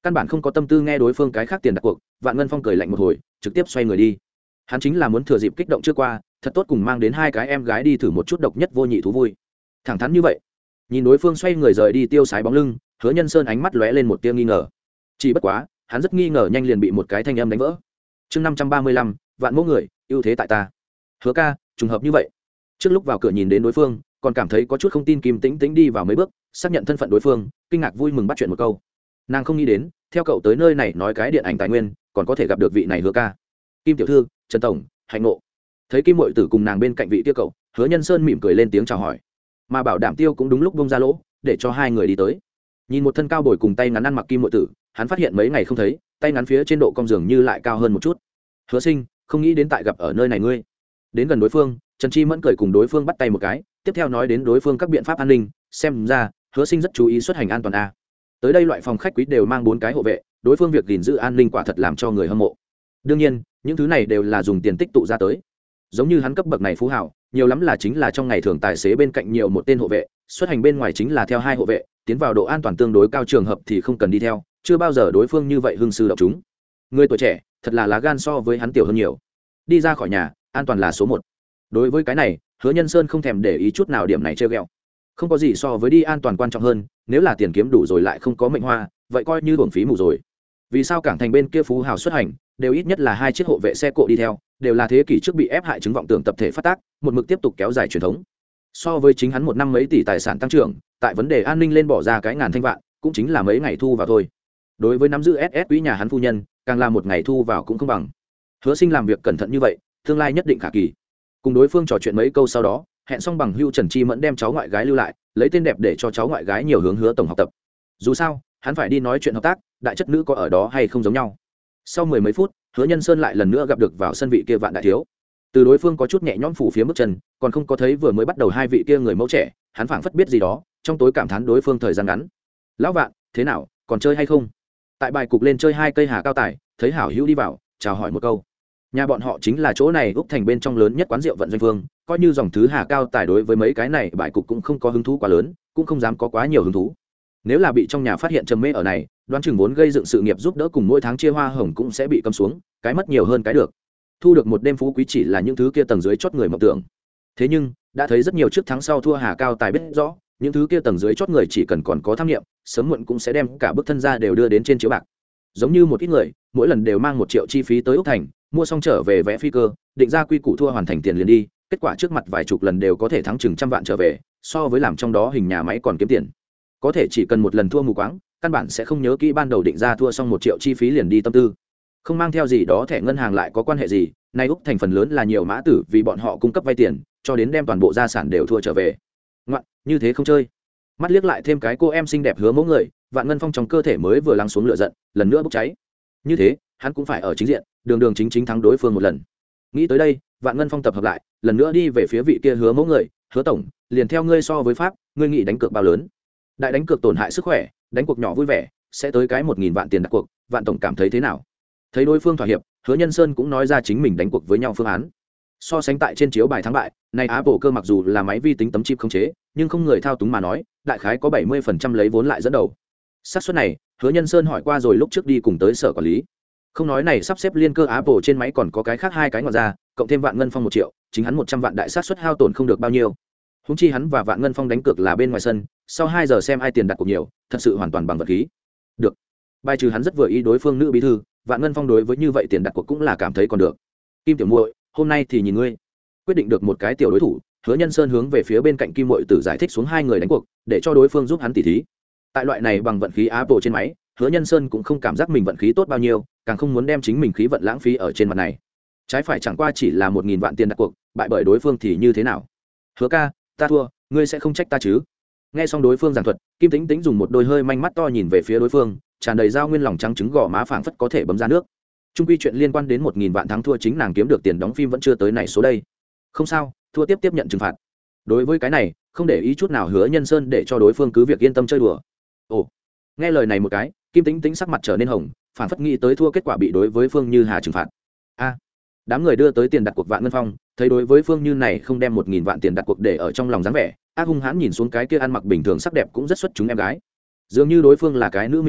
căn bản không có tâm tư nghe đối phương cái khác tiền đặt cuộc. Vạn Ngân Phong cười lạnh một hồi, trực tiếp xoay người đi. Hắn chính là muốn thừa dịp kích động trước qua, thật tốt cùng mang đến hai cái em gái đi thử một chút độc nhất vô nhị thú vui. Thẳng thắn như vậy, nhìn đối phương xoay người rời đi tiêu sái bóng lưng, Hứa Nhân Sơn ánh mắt lóe lên một tia nghi ngờ. Chỉ bất quá, hắn rất nghi ngờ nhanh liền bị một cái thanh âm đánh vỡ. Chương năm trăm ba mươi lăm, vạn mẫu người, ưu thế tại ta. Hứa ca, trùng hợp như vậy. Trước lúc vào cửa nhìn đến đối phương, còn cảm thấy có chút không tin, Kim Tĩnh Tĩnh đi vào mấy bước, xác nhận thân phận đối phương, kinh ngạc vui mừng bắt chuyện một câu. Nàng không nghĩ đến, theo cậu tới nơi này nói cái điện ảnh tài nguyên, còn có thể gặp được vị này Hứa ca. Kim tiểu thư, Trần tổng, hạnh ngộ. Thấy Kim Mội Tử cùng nàng bên cạnh vị kia cậu, Hứa Nhân Sơn mỉm cười lên tiếng chào hỏi. Mà Bảo Đảm Tiêu cũng đúng lúc bông ra lỗ, để cho hai người đi tới. Nhìn một thân cao bồi cùng tay ngắn ăn mặc Kim Mội Tử, hắn phát hiện mấy ngày không thấy, tay ngắn phía trên độ cong giường như lại cao hơn một chút. Hứa Sinh, không nghĩ đến tại gặp ở nơi này ngươi. Đến gần đối phương, Trần Chi Mẫn cười cùng đối phương bắt tay một cái, tiếp theo nói đến đối phương các biện pháp an ninh, xem ra Hứa Sinh rất chú ý xuất hành an toàn a. Tới đây loại phòng khách quý đều mang bốn cái hộ vệ, đối phương việc gìn giữ an ninh quả thật làm cho người hâm mộ. Đương nhiên, những thứ này đều là dùng tiền tích tụ ra tới. Giống như hắn cấp bậc này phú hảo, nhiều lắm là chính là trong ngày thường tài xế bên cạnh nhiều một tên hộ vệ, xuất hành bên ngoài chính là theo hai hộ vệ, tiến vào độ an toàn tương đối cao trường hợp thì không cần đi theo, chưa bao giờ đối phương như vậy hưng sư động chúng. Người tuổi trẻ, thật là lá gan so với hắn tiểu hơn nhiều. Đi ra khỏi nhà, an toàn là số một. Đối với cái này, Hứa Nhân Sơn không thèm để ý chút nào điểm này trêu ghẹo. Không có gì so với đi an toàn quan trọng hơn, nếu là tiền kiếm đủ rồi lại không có mệnh hoa, vậy coi như uổng phí mù rồi. Vì sao cảng thành bên kia phú hào xuất hành, đều ít nhất là hai chiếc hộ vệ xe cộ đi theo, đều là thế kỷ trước bị ép hại chứng vọng tưởng tập thể phát tác, một mực tiếp tục kéo dài truyền thống. So với chính hắn một năm mấy tỷ tài sản tăng trưởng, tại vấn đề an ninh lên bỏ ra cái ngàn thanh vạn, cũng chính là mấy ngày thu vào thôi. Đối với nắm giữ ét ét quý nhà hắn phu nhân, càng là một ngày thu vào cũng không bằng. Hứa Sinh làm việc cẩn thận như vậy, tương lai nhất định khả kỳ. Cùng đối phương trò chuyện mấy câu sau đó, hẹn xong bằng hưu Trần Chi Mẫn đem cháu ngoại gái lưu lại, lấy tên đẹp để cho cháu ngoại gái nhiều hướng Hứa tổng học tập. Dù sao, hắn phải đi nói chuyện hợp tác, đại chất nữ có ở đó hay không giống nhau. Sau mười mấy phút, Hứa Nhân Sơn lại lần nữa gặp được vào sân vị kia Vạn đại thiếu. Từ đối phương có chút nhẹ nhõm phủ phía bước chân, còn không có thấy vừa mới bắt đầu hai vị kia người mẫu trẻ, hắn phảng phất biết gì đó, trong tối cảm thán đối phương thời gian ngắn. Lão Vạn, thế nào, còn chơi hay không? Tại bài cục lên chơi hai cây hà cao tài, thấy hảo hữu đi vào, chào hỏi một câu. Nhà bọn họ chính là chỗ này Úc thành bên trong lớn nhất quán rượu vận doanh phương, coi như dòng thứ hà cao tài đối với mấy cái này bài cục cũng không có hứng thú quá lớn, cũng không dám có quá nhiều hứng thú. Nếu là bị trong nhà phát hiện trầm mê ở này, đoán chừng vốn gây dựng sự nghiệp giúp đỡ cùng mỗi tháng chia hoa hồng cũng sẽ bị cấm xuống, cái mất nhiều hơn cái được. Thu được một đêm phú quý chỉ là những thứ kia tầng dưới chót người mộng tưởng. Thế nhưng, đã thấy rất nhiều trước tháng sau thua hà cao tài biết rõ, những thứ kia tầng dưới chót người chỉ cần còn có tham nghiệm, sớm muộn cũng sẽ đem cả bức thân gia đều đưa đến trên chiếu bạc. Giống như một ít người, mỗi lần đều mang một triệu chi phí tới Úc thành, mua xong trở về vẽ phi cơ, định ra quy củ thua hoàn thành tiền liền đi, kết quả trước mặt vài chục lần đều có thể thắng chừng trăm vạn trở về, so với làm trong đó hình nhà máy còn kiếm tiền. Có thể chỉ cần một lần thua mù quáng, căn bản sẽ không nhớ kỹ ban đầu định ra thua xong một triệu chi phí liền đi tâm tư, không mang theo gì đó thẻ ngân hàng lại có quan hệ gì. Nay Úc thành phần lớn là nhiều mã tử vì bọn họ cung cấp vay tiền, cho đến đem toàn bộ gia sản đều thua trở về. Ngoạn, như thế không chơi. Mắt liếc lại thêm cái cô em xinh đẹp Hứa mẫu người, Vạn Ngân Phong trong cơ thể mới vừa lắng xuống lửa giận, lần nữa bốc cháy. Như thế, hắn cũng phải ở chính diện, đường đường chính chính thắng đối phương một lần. Nghĩ tới đây, Vạn Ngân Phong tập hợp lại, lần nữa đi về phía vị kia Hứa mẫu người, Hứa tổng, liền theo ngươi so với pháp, ngươi nghĩ đánh cược bao lớn? Đại đánh cược tổn hại sức khỏe, đánh cuộc nhỏ vui vẻ, sẽ tới cái một nghìn vạn tiền đặt cuộc, Vạn tổng cảm thấy thế nào? Thấy đối phương thỏa hiệp, Hứa Nhân Sơn cũng nói ra chính mình đánh cuộc với nhau phương án. So sánh tại trên chiếu bài thắng bại, này Apple cơ mặc dù là máy vi tính tấm chip không chế, nhưng không người thao túng mà nói, đại khái có bảy mươi phần trăm lấy vốn lại dẫn đầu. Xác suất này, Hứa Nhân Sơn hỏi qua rồi lúc trước đi cùng tới sở quản lý. Không nói này sắp xếp liên cơ Apple trên máy còn có cái khác hai cái ngoài ra, cộng thêm Vạn Ngân Phong một triệu, chính hắn một trăm vạn đại xác suất hao tổn không được bao nhiêu. Huống chi hắn và Vạn Ngân Phong đánh cược là bên ngoài sân, sau hai giờ xem ai tiền đặt cuộc nhiều, thật sự hoàn toàn bằng vật khí. Được. Bài trừ hắn rất vừa ý đối phương nữ bí thư, Vạn Ngân Phong đối với như vậy tiền đặt cuộc cũng là cảm thấy còn được. Kim tiểu muội, hôm nay thì nhìn ngươi. Quyết định được một cái tiểu đối thủ, Hứa Nhân Sơn hướng về phía bên cạnh Kim muội tử giải thích xuống hai người đánh cuộc, để cho đối phương giúp hắn tỉ thí. Tại loại này bằng vận khí Apple trên máy, Hứa Nhân Sơn cũng không cảm giác mình vận khí tốt bao nhiêu, càng không muốn đem chính mình khí vận lãng phí ở trên mặt này. Trái phải chẳng qua chỉ là một nghìn vạn tiền đặt cuộc, bại bởi đối phương thì như thế nào? Hứa ca, ta thua, ngươi sẽ không trách ta chứ? Nghe xong đối phương giảng thuật, Kim Tĩnh Tĩnh dùng một đôi hơi manh mắt to nhìn về phía đối phương, tràn đầy dao nguyên lòng trắng trứng gò má phảng phất có thể bấm ra nước. Trung quy chuyện liên quan đến một nghìn vạn thắng thua chính nàng kiếm được tiền đóng phim vẫn chưa tới này số đây. Không sao, thua tiếp tiếp nhận trừng phạt. Đối với cái này, không để ý chút nào Hứa Nhân Sơn để cho đối phương cứ việc yên tâm chơi đùa. Ồ, nghe lời này một cái, Kim Tĩnh Tĩnh sắc mặt trở nên hồng, phảng phất nghĩ tới thua kết quả bị đối với Phương Như Hà trừng phạt. A, đám người đưa tới tiền đặt cuộc Vạn Ngân Phong, thấy đối với Phương Như này không đem một nghìn vạn tiền đặt cuộc để ở trong lòng dáng vẻ, ác hung hãn nhìn xuống cái kia ăn mặc bình thường sắc đẹp cũng rất xuất chúng em gái. Dường như đối phương là cái nữ minh tinh,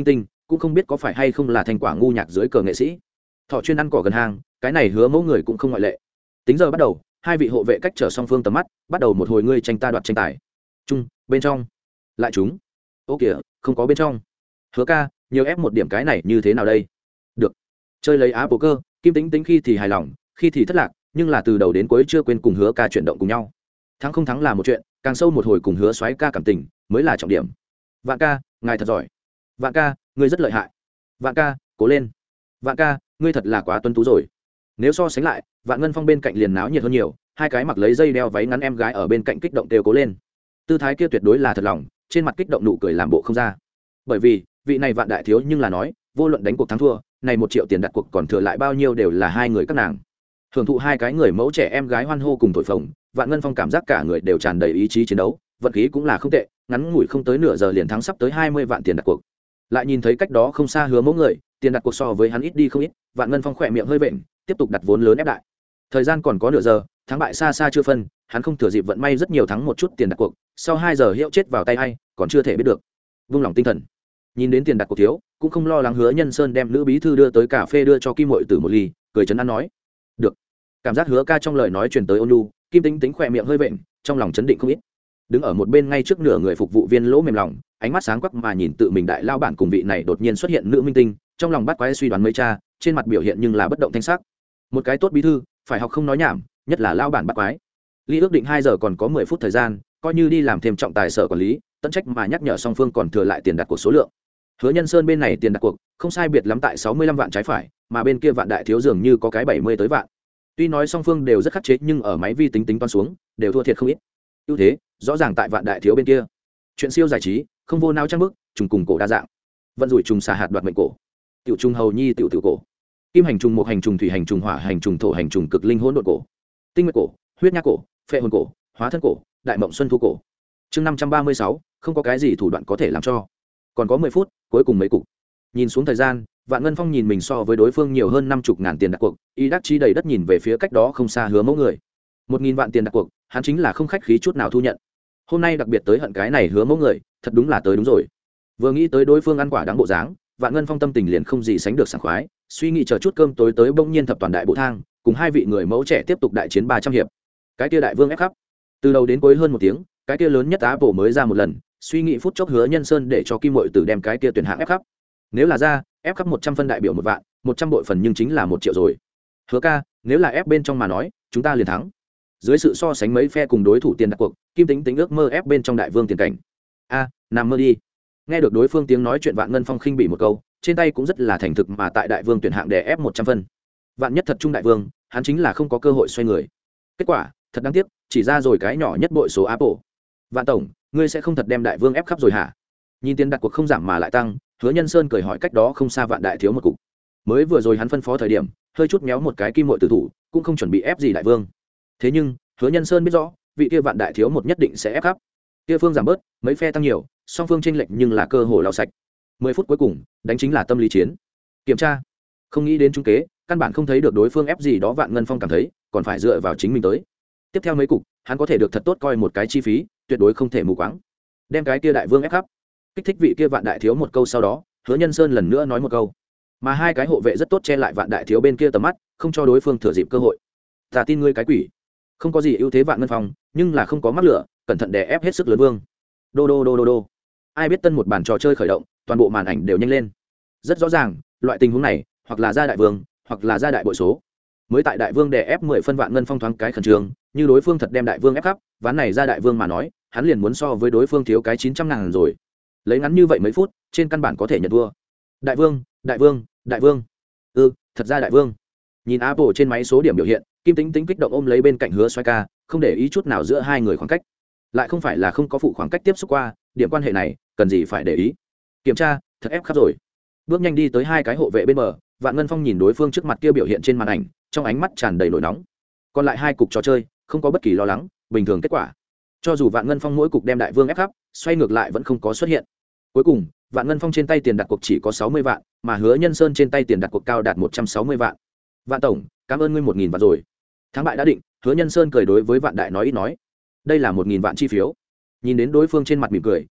cũng không biết có phải hay không là thành quả ngu nhạc dưới cờ nghệ sĩ. Thọ chuyên ăn cỏ gần hang, cái này hứa mẫu người cũng không ngoại lệ. Tính giờ bắt đầu, hai vị hộ vệ cách trở song phương tầm mắt, bắt đầu một hồi ngươi tranh ta đoạt tranh tài. Chung, bên trong. Lại chúng. Ô kìa, không có bên trong. Hứa ca, nhiều ép một điểm cái này như thế nào đây? Được. Chơi lấy á poker, Kim Tính Tính khi thì hài lòng, khi thì thất lạc, nhưng là từ đầu đến cuối chưa quên cùng Hứa ca chuyển động cùng nhau. Thắng không thắng là một chuyện, càng sâu một hồi cùng Hứa Soái ca cảm tình mới là trọng điểm. Vạn ca, ngài thật giỏi. Vạn ca, ngươi rất lợi hại. Vạn ca, cố lên. Vạn ca, ngươi thật là quá tuấn tú rồi. Nếu so sánh lại, Vạn Ngân Phong bên cạnh liền náo nhiệt hơn nhiều, hai cái mặc lấy dây đeo váy ngắn em gái ở bên cạnh kích động kêu cố lên. Tư thái kia tuyệt đối là thật lòng, trên mặt kích động nụ cười làm bộ không ra. Bởi vì, vị này Vạn đại thiếu nhưng là nói, vô luận đánh cuộc thắng thua, này một triệu tiền đặt cuộc còn thừa lại bao nhiêu đều là hai người các nàng. Hưởng thụ hai cái người mẫu trẻ em gái hoan hô cùng thổi phồng, Vạn Ngân Phong cảm giác cả người đều tràn đầy ý chí chiến đấu, vận khí cũng là không tệ, ngắn ngủi không tới nửa giờ liền thắng sắp tới hai mươi vạn tiền đặt cuộc. Lại nhìn thấy cách đó không xa Hứa mẫu người, tiền đặt cuộc so với hắn ít đi không ít, Vạn Ngân Phong khỏe miệng hơi vện, tiếp tục đặt vốn lớn ép đại. Thời gian còn có nửa giờ, thắng bại xa xa chưa phân, hắn không thừa dịp vận may rất nhiều thắng một chút tiền đặt cuộc, sau hai giờ hiệu chết vào tay hay, còn chưa thể biết được. Vung lòng tinh thần. Nhìn đến tiền đặt cuộc thiếu, cũng không lo lắng Hứa Nhân Sơn đem nữ bí thư đưa tới cà phê đưa cho Kim Mội Tử một ly, cười chấn an nói: "Được." Cảm giác Hứa ca trong lời nói truyền tới ôn nhu, Kim Tính Tính khỏe miệng hơi vện, trong lòng chấn định không ít. Đứng ở một bên ngay trước nửa người phục vụ viên lỗ mềm lòng, ánh mắt sáng quắc mà nhìn tự mình đại lao bản cùng vị này đột nhiên xuất hiện nữ minh tinh, trong lòng bắt quái suy đoán mấy cha, trên mặt biểu hiện nhưng là bất động thanh sắc. Một cái tốt bí thư, phải học không nói nhảm, nhất là lao bản bắt quái. Ly ước định hai giờ còn có mười phút thời gian, coi như đi làm thêm trọng tài sở quản lý, tận trách mà nhắc nhở song phương còn thừa lại tiền đặt cuộc số lượng. Hứa Nhân Sơn bên này tiền đặt cuộc không sai biệt lắm tại sáu mươi lăm vạn trái phải, mà bên kia Vạn đại thiếu dường như có cái bảy mươi tới vạn. Tuy nói song phương đều rất khắc chế, nhưng ở máy vi tính tính toán xuống, đều thua thiệt không ít. Ưu thế rõ ràng tại Vạn đại thiếu bên kia. Chuyện siêu giải trí, không vô não trang bức, trùng cùng cổ đa dạng. Vận rủi trùng xà hạt đoạt mệnh cổ. Tiểu trùng hầu nhi tiểu tiểu cổ. Kim hành trùng, một hành trùng, thủy hành trùng, hỏa hành trùng, thổ hành trùng, cực linh hỗn độn cổ. Tinh nguyệt cổ, huyết nhác cổ, phệ hồn cổ, hóa thân cổ, đại mộng xuân thu cổ. Chương năm trăm ba mươi sáu, không có cái gì thủ đoạn có thể làm cho. Còn có mười phút, cuối cùng mấy cục. Nhìn xuống thời gian, Vạn Ngân Phong nhìn mình so với đối phương nhiều hơn năm chục ngàn tiền đặt cuộc, y đắc chi đầy đất nhìn về phía cách đó không xa Hứa mẫu người. Một nghìn vạn tiền đặt cuộc, hắn chính là không khách khí chút nào thu nhận. Hôm nay đặc biệt tới hận cái này Hứa mẫu người, thật đúng là tới đúng rồi. Vừa nghĩ tới đối phương ăn quả đáng bộ dáng, Vạn Ngân Phong tâm tình liền không gì sánh được sảng khoái, suy nghĩ chờ chút cơm tối tới bỗng nhiên thập toàn đại bộ thang, cùng hai vị người mẫu trẻ tiếp tục đại chiến ba trăm hiệp. Cái kia đại vương ép khắp, từ đầu đến cuối hơn một tiếng, cái kia lớn nhất á bộ mới ra một lần, suy nghĩ phút chốc Hứa Nhân Sơn để cho Kim Mội Tử đem cái kia tuyển hạng ép khắp. Nếu là ra, ép khắp một trăm phân đại biểu một vạn, một trăm bội phần nhưng chính là một triệu rồi. Hứa ca, nếu là ép bên trong mà nói, chúng ta liền thắng. Dưới sự so sánh mấy phe cùng đối thủ tiền đặt cuộc, Kim Tính Tính ước mơ ép bên trong đại vương tiền cảnh. A, nằm mơ đi. Nghe được đối phương tiếng nói chuyện, Vạn Ngân Phong khinh bỉ một câu, trên tay cũng rất là thành thực mà tại đại vương tuyển hạng để ép một trăm phân. Vạn nhất thật trung đại vương, hắn chính là không có cơ hội xoay người. Kết quả, thật đáng tiếc, chỉ ra rồi cái nhỏ nhất bội số Apple. Vạn tổng, ngươi sẽ không thật đem đại vương ép khắp rồi hả? Nhìn tiền đặt cuộc không giảm mà lại tăng, Hứa Nhân Sơn cười hỏi cách đó không xa Vạn đại thiếu một cục. Mới vừa rồi hắn phân phó thời điểm, hơi chút méo một cái Kim Mội tử thủ, cũng không chuẩn bị ép gì đại vương. Thế nhưng, Hứa Nhân Sơn biết rõ, vị kia Vạn đại thiếu một nhất định sẽ ép khắp. Kia phương giảm bớt, mấy phe tăng nhiều, song phương chênh lệch nhưng là cơ hội lao sạch. Mười phút cuối cùng, đánh chính là tâm lý chiến. Kiểm tra, không nghĩ đến trung kế, căn bản không thấy được đối phương ép gì đó, Vạn Ngân Phong cảm thấy, còn phải dựa vào chính mình tới. Tiếp theo mấy cục, hắn có thể được thật tốt coi một cái chi phí, tuyệt đối không thể mù quáng. Đem cái kia đại vương ép khắp. Kích thích vị kia Vạn đại thiếu một câu sau đó, Hứa Nhân Sơn lần nữa nói một câu. Mà hai cái hộ vệ rất tốt che lại Vạn đại thiếu bên kia tầm mắt, không cho đối phương thừa dịp cơ hội. Ta tin ngươi cái quỷ. Không có gì ưu thế Vạn Ngân Phong, nhưng là không có mắc lửa, cẩn thận đè ép hết sức lớn vương. Đô đô đô đô đô. Ai biết tân một bàn trò chơi khởi động, toàn bộ màn ảnh đều nhanh lên. Rất rõ ràng, loại tình huống này, hoặc là ra đại vương, hoặc là ra đại bội số. Mới tại đại vương đè ép mười phân, Vạn Ngân Phong thoáng cái khẩn trương, như đối phương thật đem đại vương ép khắp, ván này ra đại vương mà nói, hắn liền muốn so với đối phương thiếu cái chín trăm ngàn rồi. Lấy ngắn như vậy mấy phút, trên căn bản có thể nhận thua. Đại vương, đại vương, đại vương. Ừ, thật ra đại vương. Nhìn Apple trên máy số điểm biểu hiện, Kim Tính Tính kích động ôm lấy bên cạnh Hứa Soái ca, không để ý chút nào giữa hai người khoảng cách. Lại không phải là không có phụ khoảng cách tiếp xúc qua, điểm quan hệ này, cần gì phải để ý. Kiểm tra, thật ép khắp rồi. Bước nhanh đi tới hai cái hộ vệ bên bờ, Vạn Ngân Phong nhìn đối phương trước mặt kia biểu hiện trên màn ảnh, trong ánh mắt tràn đầy nổi nóng. Còn lại hai cục trò chơi, không có bất kỳ lo lắng, bình thường kết quả. Cho dù Vạn Ngân Phong mỗi cục đem đại vương ép khắp, xoay ngược lại vẫn không có xuất hiện. Cuối cùng, Vạn Ngân Phong trên tay tiền đặt cuộc chỉ có sáu mươi vạn, mà Hứa Nhân Sơn trên tay tiền đặt cuộc cao đạt một trăm sáu mươi vạn. Vạn tổng, cảm ơn ngươi một nghìn vạn rồi. Thắng bại đã định, Hứa Nhân Sơn cười đối với Vạn đại nói ít nói. Đây là một nghìn vạn chi phiếu. Nhìn đến đối phương trên mặt mỉm cười,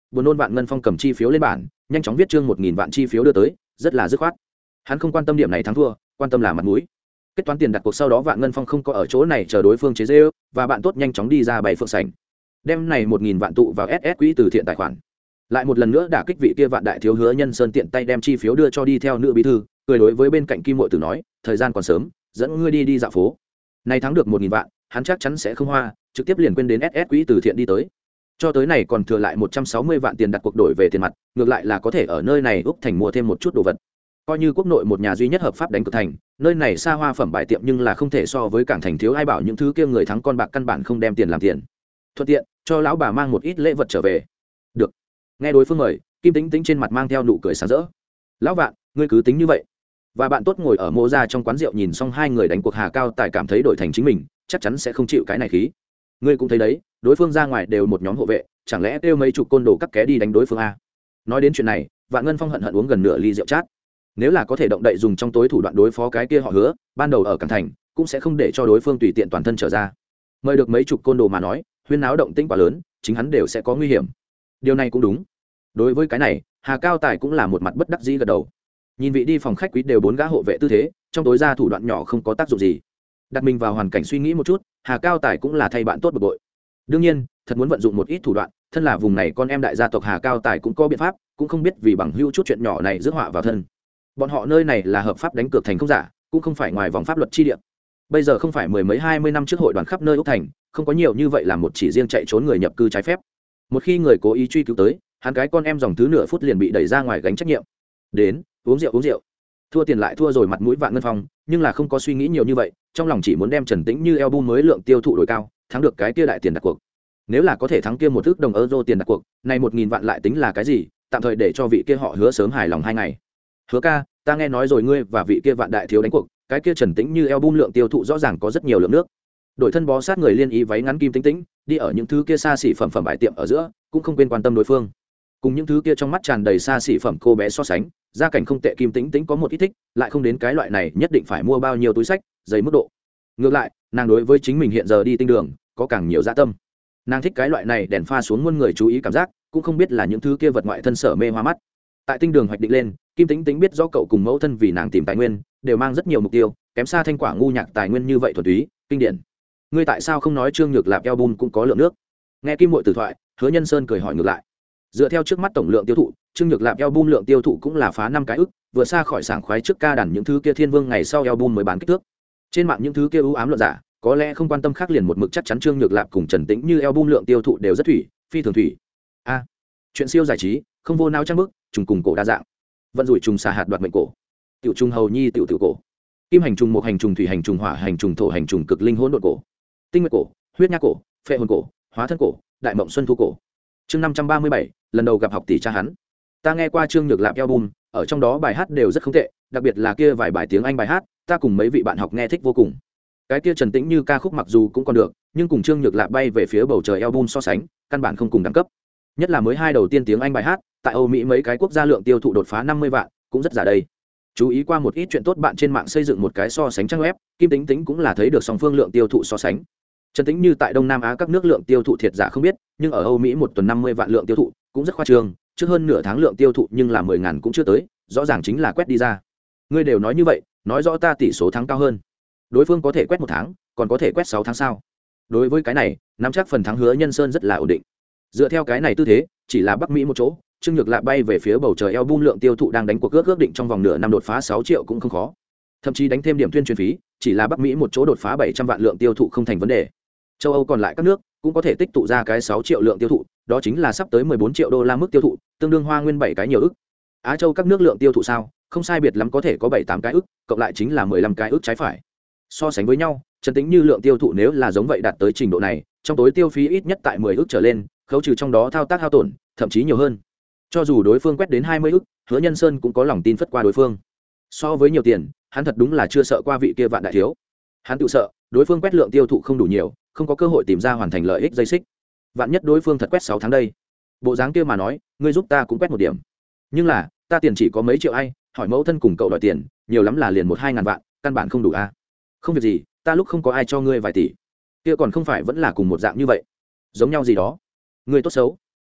buồn nôn vạn ngân phong cầm chi phiếu lên bản nhanh chóng viết chương một nghìn vạn chi phiếu đưa tới rất là dứt khoát. Hắn không quan tâm điểm này thắng thua, quan tâm là mặt mũi. Kết toán tiền đặt cuộc sau đó vạn ngân phong không có ở chỗ này chờ đối phương chế dê và bạn tốt nhanh chóng đi ra bày phượng sảnh đem này một nghìn vạn tụ vào ss quỹ từ thiện tài khoản. Lại một lần nữa đả kích vị kia vạn đại thiếu Hứa Nhân Sơn tiện tay đem chi phiếu đưa cho đi theo nữ bí thư, cười đối với bên cạnh Kim Mội Tử nói, thời gian còn sớm, dẫn ngươi đi đi dạo phố. Này thắng được một nghìn vạn, hắn chắc chắn sẽ không hoa, trực tiếp liền quên đến ét ét quỹ từ thiện đi tới. Cho tới này còn thừa lại một trăm sáu mươi vạn tiền đặt cuộc đổi về tiền mặt, ngược lại là có thể ở nơi này Úc Thành mua thêm một chút đồ vật. Coi như quốc nội một nhà duy nhất hợp pháp đánh cược thành, nơi này xa hoa phẩm bài tiệm nhưng là không thể so với cảng thành thiếu ai bảo những thứ kia người thắng con bạc căn bản không đem tiền làm tiền. Thuận tiện, cho lão bà mang một ít lễ vật trở về. Được. Nghe đối phương mời, Kim Tĩnh Tĩnh trên mặt mang theo nụ cười sáng rỡ. Lão Vạn, ngươi cứ tính như vậy. Và bạn tốt ngồi ở mô ra trong quán rượu nhìn xong hai người đánh cuộc Hà Cao Tài cảm thấy đổi thành chính mình, chắc chắn sẽ không chịu cái này khí. Ngươi cũng thấy đấy, đối phương ra ngoài đều một nhóm hộ vệ, chẳng lẽ kêu mấy chục côn đồ cắt ké đi đánh đối phương a? Nói đến chuyện này, Vạn Ngân Phong hận hận uống gần nửa ly rượu chát. Nếu là có thể động đậy dùng trong tối thủ đoạn đối phó cái kia họ Hứa, ban đầu ở Cảng Thành, cũng sẽ không để cho đối phương tùy tiện toàn thân trở ra. Mời được mấy chục côn đồ mà nói, huyên náo động tĩnh quá lớn, chính hắn đều sẽ có nguy hiểm. Điều này cũng đúng. Đối với cái này, Hà Cao Tài cũng là một mặt bất đắc dĩ gật đầu. Nhìn vị đi phòng khách quý đều bốn gã hộ vệ tư thế, trong tối ra thủ đoạn nhỏ không có tác dụng gì. Đặt mình vào hoàn cảnh suy nghĩ một chút, Hà Cao Tài cũng là thay bạn tốt bực bội. Đương nhiên, thật muốn vận dụng một ít thủ đoạn, thân là vùng này con em đại gia tộc Hà Cao Tài cũng có biện pháp, cũng không biết vì bằng hữu chút chuyện nhỏ này rước họa vào thân. Bọn họ nơi này là hợp pháp đánh cược thành không giả, cũng không phải ngoài vòng pháp luật chi địa. Bây giờ không phải mười mấy hai mươi năm trước hội đoàn khắp nơi Úc Thành, không có nhiều như vậy là một chỉ riêng chạy trốn người nhập cư trái phép. Một khi người cố ý truy cứu tới, hắn cái con em dòng thứ nửa phút liền bị đẩy ra ngoài gánh trách nhiệm. Đến, uống rượu uống rượu. Thua tiền lại thua rồi mặt mũi Vạn Ngân Phong, nhưng là không có suy nghĩ nhiều như vậy, trong lòng chỉ muốn đem Trần Tĩnh Như album mới lượng tiêu thụ đổi cao, thắng được cái kia đại tiền đặt cuộc. Nếu là có thể thắng kia một ức đồng euro tiền đặt cuộc, này một nghìn vạn lại tính là cái gì, tạm thời để cho vị kia họ Hứa sớm hài lòng hai ngày. Hứa ca, ta nghe nói rồi ngươi và vị kia Vạn đại thiếu đánh cuộc, cái kia Trần Tĩnh Như album lượng tiêu thụ rõ ràng có rất nhiều lượng nước. Đổi thân bó sát người liên ý váy ngắn Kim Tĩnh Tĩnh, đi ở những thứ kia xa xỉ phẩm phẩm bài tiệm ở giữa, cũng không quên quan tâm đối phương. Cùng những thứ kia trong mắt tràn đầy xa xỉ phẩm cô bé so sánh, gia cảnh không tệ Kim Tĩnh Tĩnh có một ít thích, lại không đến cái loại này nhất định phải mua bao nhiêu túi sách, giày mức độ. Ngược lại, nàng đối với chính mình hiện giờ đi tinh đường, có càng nhiều dạ tâm. Nàng thích cái loại này đèn pha xuống muôn người chú ý cảm giác, cũng không biết là những thứ kia vật ngoại thân sở mê hoa mắt. Tại tinh đường hoạch định lên, Kim Tĩnh Tĩnh biết rõ cậu cùng mẫu thân vì nàng tìm tài nguyên, đều mang rất nhiều mục tiêu, kém xa Thanh Quả ngu nhạc tài nguyên như vậy thuần túy, kinh điển. Ngươi tại sao không nói Trương Nhược Lạp album cũng có lượng nước? Nghe Kim Mội Tử thoại, Hứa Nhân Sơn cười hỏi ngược lại. Dựa theo trước mắt tổng lượng tiêu thụ, Trương Nhược Lạp album lượng tiêu thụ cũng là phá năm cái ức, vừa xa khỏi sảng khoái trước ca đàn những thứ kia thiên vương ngày sau album mới bán kích thước. Trên mạng những thứ kia ưu ám luận giả, có lẽ không quan tâm khác liền một mực chắc chắn Trương Nhược Lạp cùng Trần Tĩnh Như album lượng tiêu thụ đều rất thủy, phi thường thủy. A, chuyện siêu giải trí, không vô não trang bức, trùng cùng cổ đa dạng. Vận rủi trùng xà hạt đoạt mệnh cổ. Tiểu trùng hầu nhi tiểu tiểu cổ. Kim hành trùng một hành trùng thủy hành trùng hỏa hành trùng thổ hành trùng cực linh hỗn độn cổ. Tinh nguyệt cổ, huyết nhác cổ, phệ hồn cổ, hóa thân cổ, đại mộng xuân thu cổ. Chương năm trăm ba mươi bảy, lần đầu gặp học tỷ cha hắn. Ta nghe qua Trương Nhược Lạp album, ở trong đó bài hát đều rất không tệ, đặc biệt là kia vài bài tiếng Anh bài hát, ta cùng mấy vị bạn học nghe thích vô cùng. Cái kia Trần Tĩnh Như ca khúc mặc dù cũng còn được, nhưng cùng Trương Nhược Lạp bay về phía bầu trời album so sánh, căn bản không cùng đẳng cấp. Nhất là mới hai đầu tiên tiếng Anh bài hát, tại Âu Mỹ mấy cái quốc gia lượng tiêu thụ đột phá năm mươi vạn, cũng rất giả đây. Chú ý qua một ít chuyện tốt bạn trên mạng xây dựng một cái so sánh trang web, Kim Tĩnh Tĩnh cũng là thấy được song phương lượng tiêu thụ so sánh. Trần Tĩnh Như tại Đông Nam Á các nước lượng tiêu thụ thiệt giả không biết, nhưng ở Âu Mỹ một tuần năm mươi vạn lượng tiêu thụ, cũng rất khoa trương, trước hơn nửa tháng lượng tiêu thụ nhưng là mười ngàn cũng chưa tới, rõ ràng chính là quét đi ra. Ngươi đều nói như vậy, nói rõ ta tỷ số thắng cao hơn. Đối phương có thể quét một tháng, còn có thể quét sáu tháng sao? Đối với cái này, nắm chắc phần thắng Hứa Nhân Sơn rất là ổn định. Dựa theo cái này tư thế, chỉ là Bắc Mỹ một chỗ, Trương Nhược Lạp bay về phía bầu trời album lượng tiêu thụ đang đánh cuộc ước ước định trong vòng nửa năm đột phá sáu triệu cũng không khó. Thậm chí đánh thêm điểm tuyên truyền phí, chỉ là Bắc Mỹ một chỗ đột phá bảy trăm vạn lượng tiêu thụ không thành vấn đề. Châu Âu còn lại các nước cũng có thể tích tụ ra cái sáu triệu lượng tiêu thụ, đó chính là sắp tới mười bốn triệu đô la mức tiêu thụ, tương đương Hoa Nguyên bảy cái nhiều ức. Á Châu các nước lượng tiêu thụ sao, không sai biệt lắm có thể có bảy tám cái ức, cộng lại chính là mười lăm cái ức trái phải. So sánh với nhau, Trần Tĩnh Như lượng tiêu thụ nếu là giống vậy đạt tới trình độ này, trong tối tiêu phí ít nhất tại mười ức trở lên, khấu trừ trong đó thao tác hao tổn, thậm chí nhiều hơn. Cho dù đối phương quét đến hai mươi ức, Hứa Nhân Sơn cũng có lòng tin phất qua đối phương. So với nhiều tiền, hắn thật đúng là chưa sợ qua vị kia Vạn đại thiếu. Hắn tự sợ, đối phương quét lượng tiêu thụ không đủ nhiều, không có cơ hội tìm ra hoàn thành lợi ích dây xích. Vạn nhất đối phương thật quét sáu tháng đây. Bộ dáng kia mà nói, ngươi giúp ta cũng quét một điểm. Nhưng là, ta tiền chỉ có mấy triệu ai, hỏi mẫu thân cùng cậu đòi tiền, nhiều lắm là liền một hai ngàn vạn, căn bản không đủ a. Không việc gì, ta lúc không có ai cho ngươi vài tỷ. Kia còn không phải vẫn là cùng một dạng như vậy. Giống nhau gì đó. Ngươi tốt xấu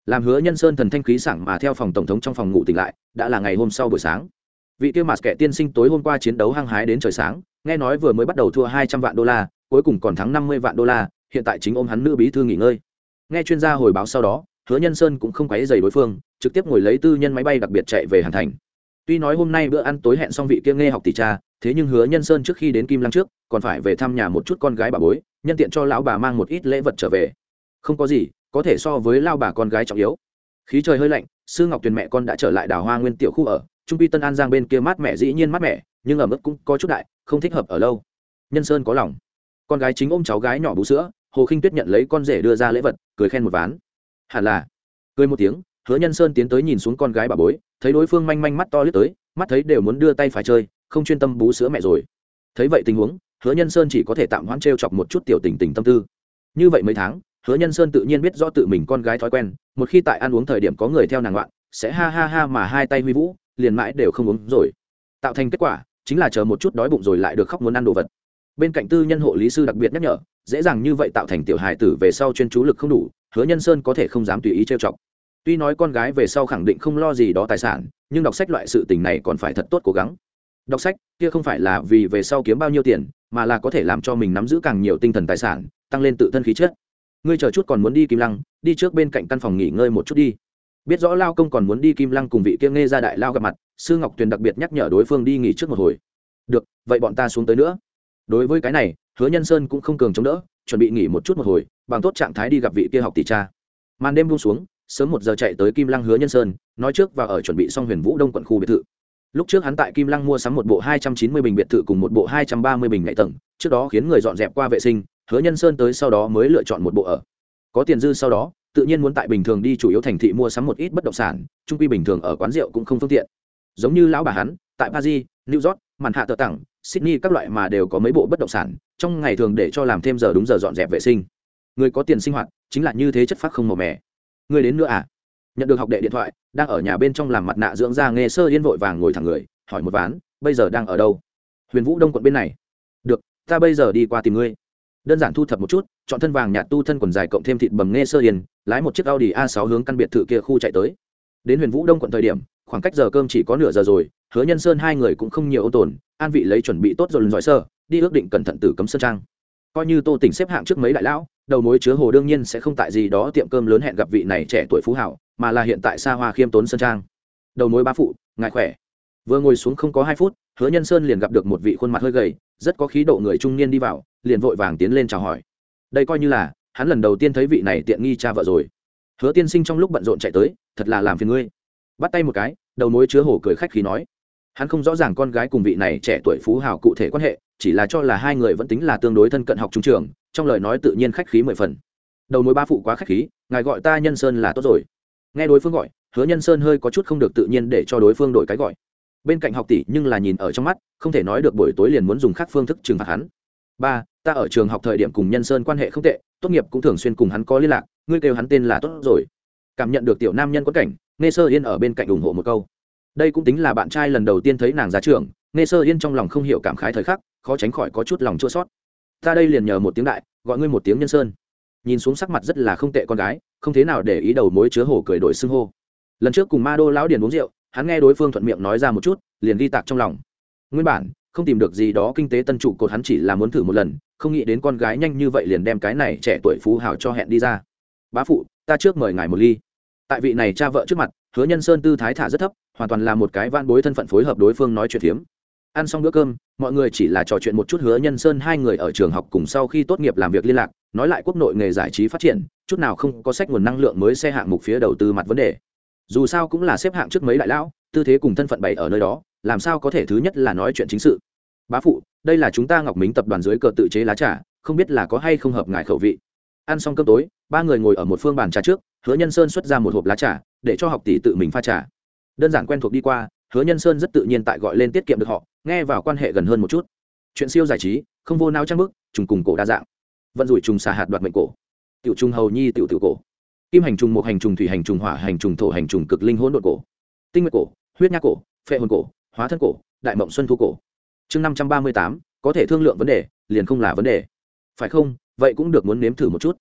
Làm Hứa Nhân Sơn thần thanh khí sảng mà theo phòng tổng thống trong phòng ngủ tỉnh lại, đã là ngày hôm sau buổi sáng. Vị kia Mạt Kệ tiên sinh tối hôm qua chiến đấu hăng hái đến trời sáng, nghe nói vừa mới bắt đầu thua hai trăm vạn đô la, cuối cùng còn thắng năm mươi vạn đô la, hiện tại chính ôm hắn nữ bí thư nghỉ ngơi. Nghe chuyên gia hồi báo sau đó, Hứa Nhân Sơn cũng không quấy rầy đối phương, trực tiếp ngồi lấy tư nhân máy bay đặc biệt chạy về Hàn Thành. Tuy nói hôm nay bữa ăn tối hẹn xong vị kia nghe học tỷ cha, thế nhưng Hứa Nhân Sơn trước khi đến Kim Lăng trước, còn phải về thăm nhà một chút con gái bà bối, nhân tiện cho lão bà mang một ít lễ vật trở về. Không có gì, có thể so với lao bà con gái trọng yếu. Khí trời hơi lạnh, Sư Ngọc Tuyền mẹ con đã trở lại Đào Hoa Nguyên tiểu khu ở, trung quy Tân An Giang bên kia mát mẻ dĩ nhiên mát mẻ, nhưng ở mức cũng có chút đại, không thích hợp ở lâu. Nhân Sơn có lòng. Con gái chính ôm cháu gái nhỏ bú sữa, Hồ Khinh Tuyết nhận lấy con rể đưa ra lễ vật, cười khen một ván. Hẳn là, cười một tiếng, Hứa Nhân Sơn tiến tới nhìn xuống con gái bà bối, thấy đối phương manh manh mắt to liếc tới, mắt thấy đều muốn đưa tay phải chơi, không chuyên tâm bú sữa mẹ rồi. Thấy vậy tình huống, Hứa Nhân Sơn chỉ có thể tạm hoãn trêu chọc một chút tiểu tình tình tâm tư. Như vậy mấy tháng, Hứa Nhân Sơn tự nhiên biết rõ tự mình con gái thói quen, một khi tại ăn uống thời điểm có người theo nàng loạn, sẽ ha ha ha mà hai tay huy vũ, liền mãi đều không uống rồi. Tạo thành kết quả chính là chờ một chút đói bụng rồi lại được khóc muốn ăn đồ vật. Bên cạnh tư nhân hộ lý sư đặc biệt nhắc nhở, dễ dàng như vậy tạo thành tiểu hài tử về sau chuyên chú lực không đủ, Hứa Nhân Sơn có thể không dám tùy ý trêu chọc. Tuy nói con gái về sau khẳng định không lo gì đó tài sản, nhưng đọc sách loại sự tình này còn phải thật tốt cố gắng. Đọc sách kia không phải là vì về sau kiếm bao nhiêu tiền, mà là có thể làm cho mình nắm giữ càng nhiều tinh thần tài sản, tăng lên tự thân khí chất. Ngươi chờ chút còn muốn đi Kim Lăng, đi trước bên cạnh căn phòng nghỉ ngơi một chút đi. Biết rõ lao công còn muốn đi Kim Lăng cùng vị kia nghe ra đại lao gặp mặt, Sư Ngọc Tuyền đặc biệt nhắc nhở đối phương đi nghỉ trước một hồi. Được, vậy bọn ta xuống tới nữa. Đối với cái này, Hứa Nhân Sơn cũng không cường chống đỡ, chuẩn bị nghỉ một chút một hồi, bằng tốt trạng thái đi gặp vị kia học tỷ cha. Màn đêm buông xuống, sớm một giờ chạy tới Kim Lăng Hứa Nhân Sơn, nói trước và ở chuẩn bị xong Huyền Vũ Đông quận khu biệt thự. Lúc trước hắn tại Kim Lăng mua sắm một bộ hai trăm chín mươi bình biệt thự cùng một bộ hai trăm ba mươi bình nhảy tầng, trước đó khiến người dọn dẹp qua vệ sinh, Hứa Nhân Sơn tới sau đó mới lựa chọn một bộ ở. Có tiền dư sau đó, tự nhiên muốn tại bình thường đi chủ yếu thành thị mua sắm một ít bất động sản, chung quy bình thường ở quán rượu cũng không phương tiện. Giống như lão bà hắn, tại Paris, New York, Manhattan tặng, Sydney các loại mà đều có mấy bộ bất động sản, trong ngày thường để cho làm thêm giờ đúng giờ dọn dẹp vệ sinh. Người có tiền sinh hoạt, chính là như thế chất phác không màu mè. Người đến nữa à? Nhận được học đệ điện thoại, đang ở nhà bên trong làm mặt nạ dưỡng da Nghe Sơ Yên vội vàng ngồi thẳng người, hỏi một ván, bây giờ đang ở đâu? Huyền Vũ Đông quận bên này. Được, ta bây giờ đi qua tìm ngươi. Đơn giản thu thập một chút, chọn thân vàng nhạt tu thân quần dài cộng thêm thịt bầm Nghe Sơ Yên, lái một chiếc Audi a sáu hướng căn biệt thự kia khu chạy tới. Đến Huyền Vũ Đông quận thời điểm, khoảng cách giờ cơm chỉ có nửa giờ rồi, Hứa Nhân Sơn hai người cũng không nhiều ô tồn, an vị lấy chuẩn bị tốt rồi lần giỏi sơ, đi ước định cẩn thận từ cấm sơn trang. Coi như Tô Tỉnh xếp hạng trước mấy đại lão, đầu mối chứa hồ đương nhiên sẽ không tại gì đó tiệm cơm lớn hẹn gặp vị này trẻ tuổi phú hảo, mà là hiện tại xa hoa khiêm tốn sơn trang. Đầu mối ba phụ, ngài khỏe. Vừa ngồi xuống không có hai phút, Hứa Nhân Sơn liền gặp được một vị khuôn mặt hơi gầy, rất có khí độ người trung niên đi vào, liền vội vàng tiến lên chào hỏi. Đây coi như là hắn lần đầu tiên thấy vị này tiện nghi cha vợ rồi. Hứa tiên sinh trong lúc bận rộn chạy tới, thật là làm phiền ngươi. Bắt tay một cái, đầu mối chứa hồ cười khách khí nói. Hắn không rõ ràng con gái cùng vị này trẻ tuổi phú hào cụ thể quan hệ, chỉ là cho là hai người vẫn tính là tương đối thân cận học trung trường, trong lời nói tự nhiên khách khí mười phần. Đầu mối ba phụ quá khách khí, ngài gọi ta Nhân Sơn là tốt rồi. Nghe đối phương gọi, Hứa Nhân Sơn hơi có chút không được tự nhiên để cho đối phương đổi cái gọi. Bên cạnh học tỷ nhưng là nhìn ở trong mắt, không thể nói được buổi tối liền muốn dùng khác phương thức trừng phạt hắn. Ba, ta ở trường học thời điểm cùng Nhân Sơn quan hệ không tệ, tốt nghiệp cũng thường xuyên cùng hắn có liên lạc, ngươi kêu hắn tên là tốt rồi. Cảm nhận được tiểu nam nhân có cảnh, Nghe Sơ Yên ở bên cạnh ủng hộ một câu. Đây cũng tính là bạn trai lần đầu tiên thấy nàng ra trường, Nghe Sơ Yên trong lòng không hiểu cảm khái thời khắc, khó tránh khỏi có chút lòng chua xót. Ta đây liền nhờ một tiếng đại, gọi ngươi một tiếng Nhân Sơn. Nhìn xuống sắc mặt rất là không tệ con gái, không thế nào để ý đầu mối chứa hồ cười đổi xưng hô. Lần trước cùng Ma Đô lão điền uống rượu, hắn nghe đối phương thuận miệng nói ra một chút, liền ghi tạc trong lòng. Nguyên bản không tìm được gì đó kinh tế tân trụ cột, hắn chỉ là muốn thử một lần, không nghĩ đến con gái nhanh như vậy liền đem cái này trẻ tuổi phú hào cho hẹn đi ra. Bá phụ, ta trước mời ngài một ly. Tại vị này cha vợ trước mặt, Hứa Nhân Sơn tư thái thả rất thấp, hoàn toàn là một cái van bối thân phận phối hợp đối phương nói chuyện phiếm. Ăn xong bữa cơm, mọi người chỉ là trò chuyện một chút Hứa Nhân Sơn hai người ở trường học cùng sau khi tốt nghiệp làm việc liên lạc, nói lại quốc nội nghề giải trí phát triển, chút nào không có sách nguồn năng lượng mới xe hạng mục phía đầu tư mặt vấn đề. Dù sao cũng là xếp hạng trước mấy đại lão, tư thế cùng thân phận bày ở nơi đó, làm sao có thể thứ nhất là nói chuyện chính sự. Bá phụ, đây là chúng ta Ngọc Mính tập đoàn dưới cờ tự chế lá trà, không biết là có hay không hợp ngài khẩu vị. Ăn xong cơm tối, ba người ngồi ở một phương bàn trà trước, Hứa Nhân Sơn xuất ra một hộp lá trà, để cho học tỷ tự mình pha trà. Đơn giản quen thuộc đi qua, Hứa Nhân Sơn rất tự nhiên tại gọi lên tiết kiệm được họ, nghe vào quan hệ gần hơn một chút. Chuyện siêu giải trí, không vô não trang bức, trùng cùng cổ đa dạng. Vận rủi trùng xà hạt đoạt mệnh cổ. Tiểu trùng hầu nhi tiểu tiểu cổ. Kim hành trùng, một hành trùng, thủy hành trùng, hỏa hành trùng, thổ hành trùng, cực linh hỗn độn cổ. Tinh nguyệt cổ, huyết nhác cổ, phệ hồn cổ, hóa thân cổ, đại mộng xuân thu cổ. Chương năm trăm ba mươi tám, có thể thương lượng vấn đề, liền không là vấn đề. Phải không? Vậy cũng được, muốn nếm thử một chút.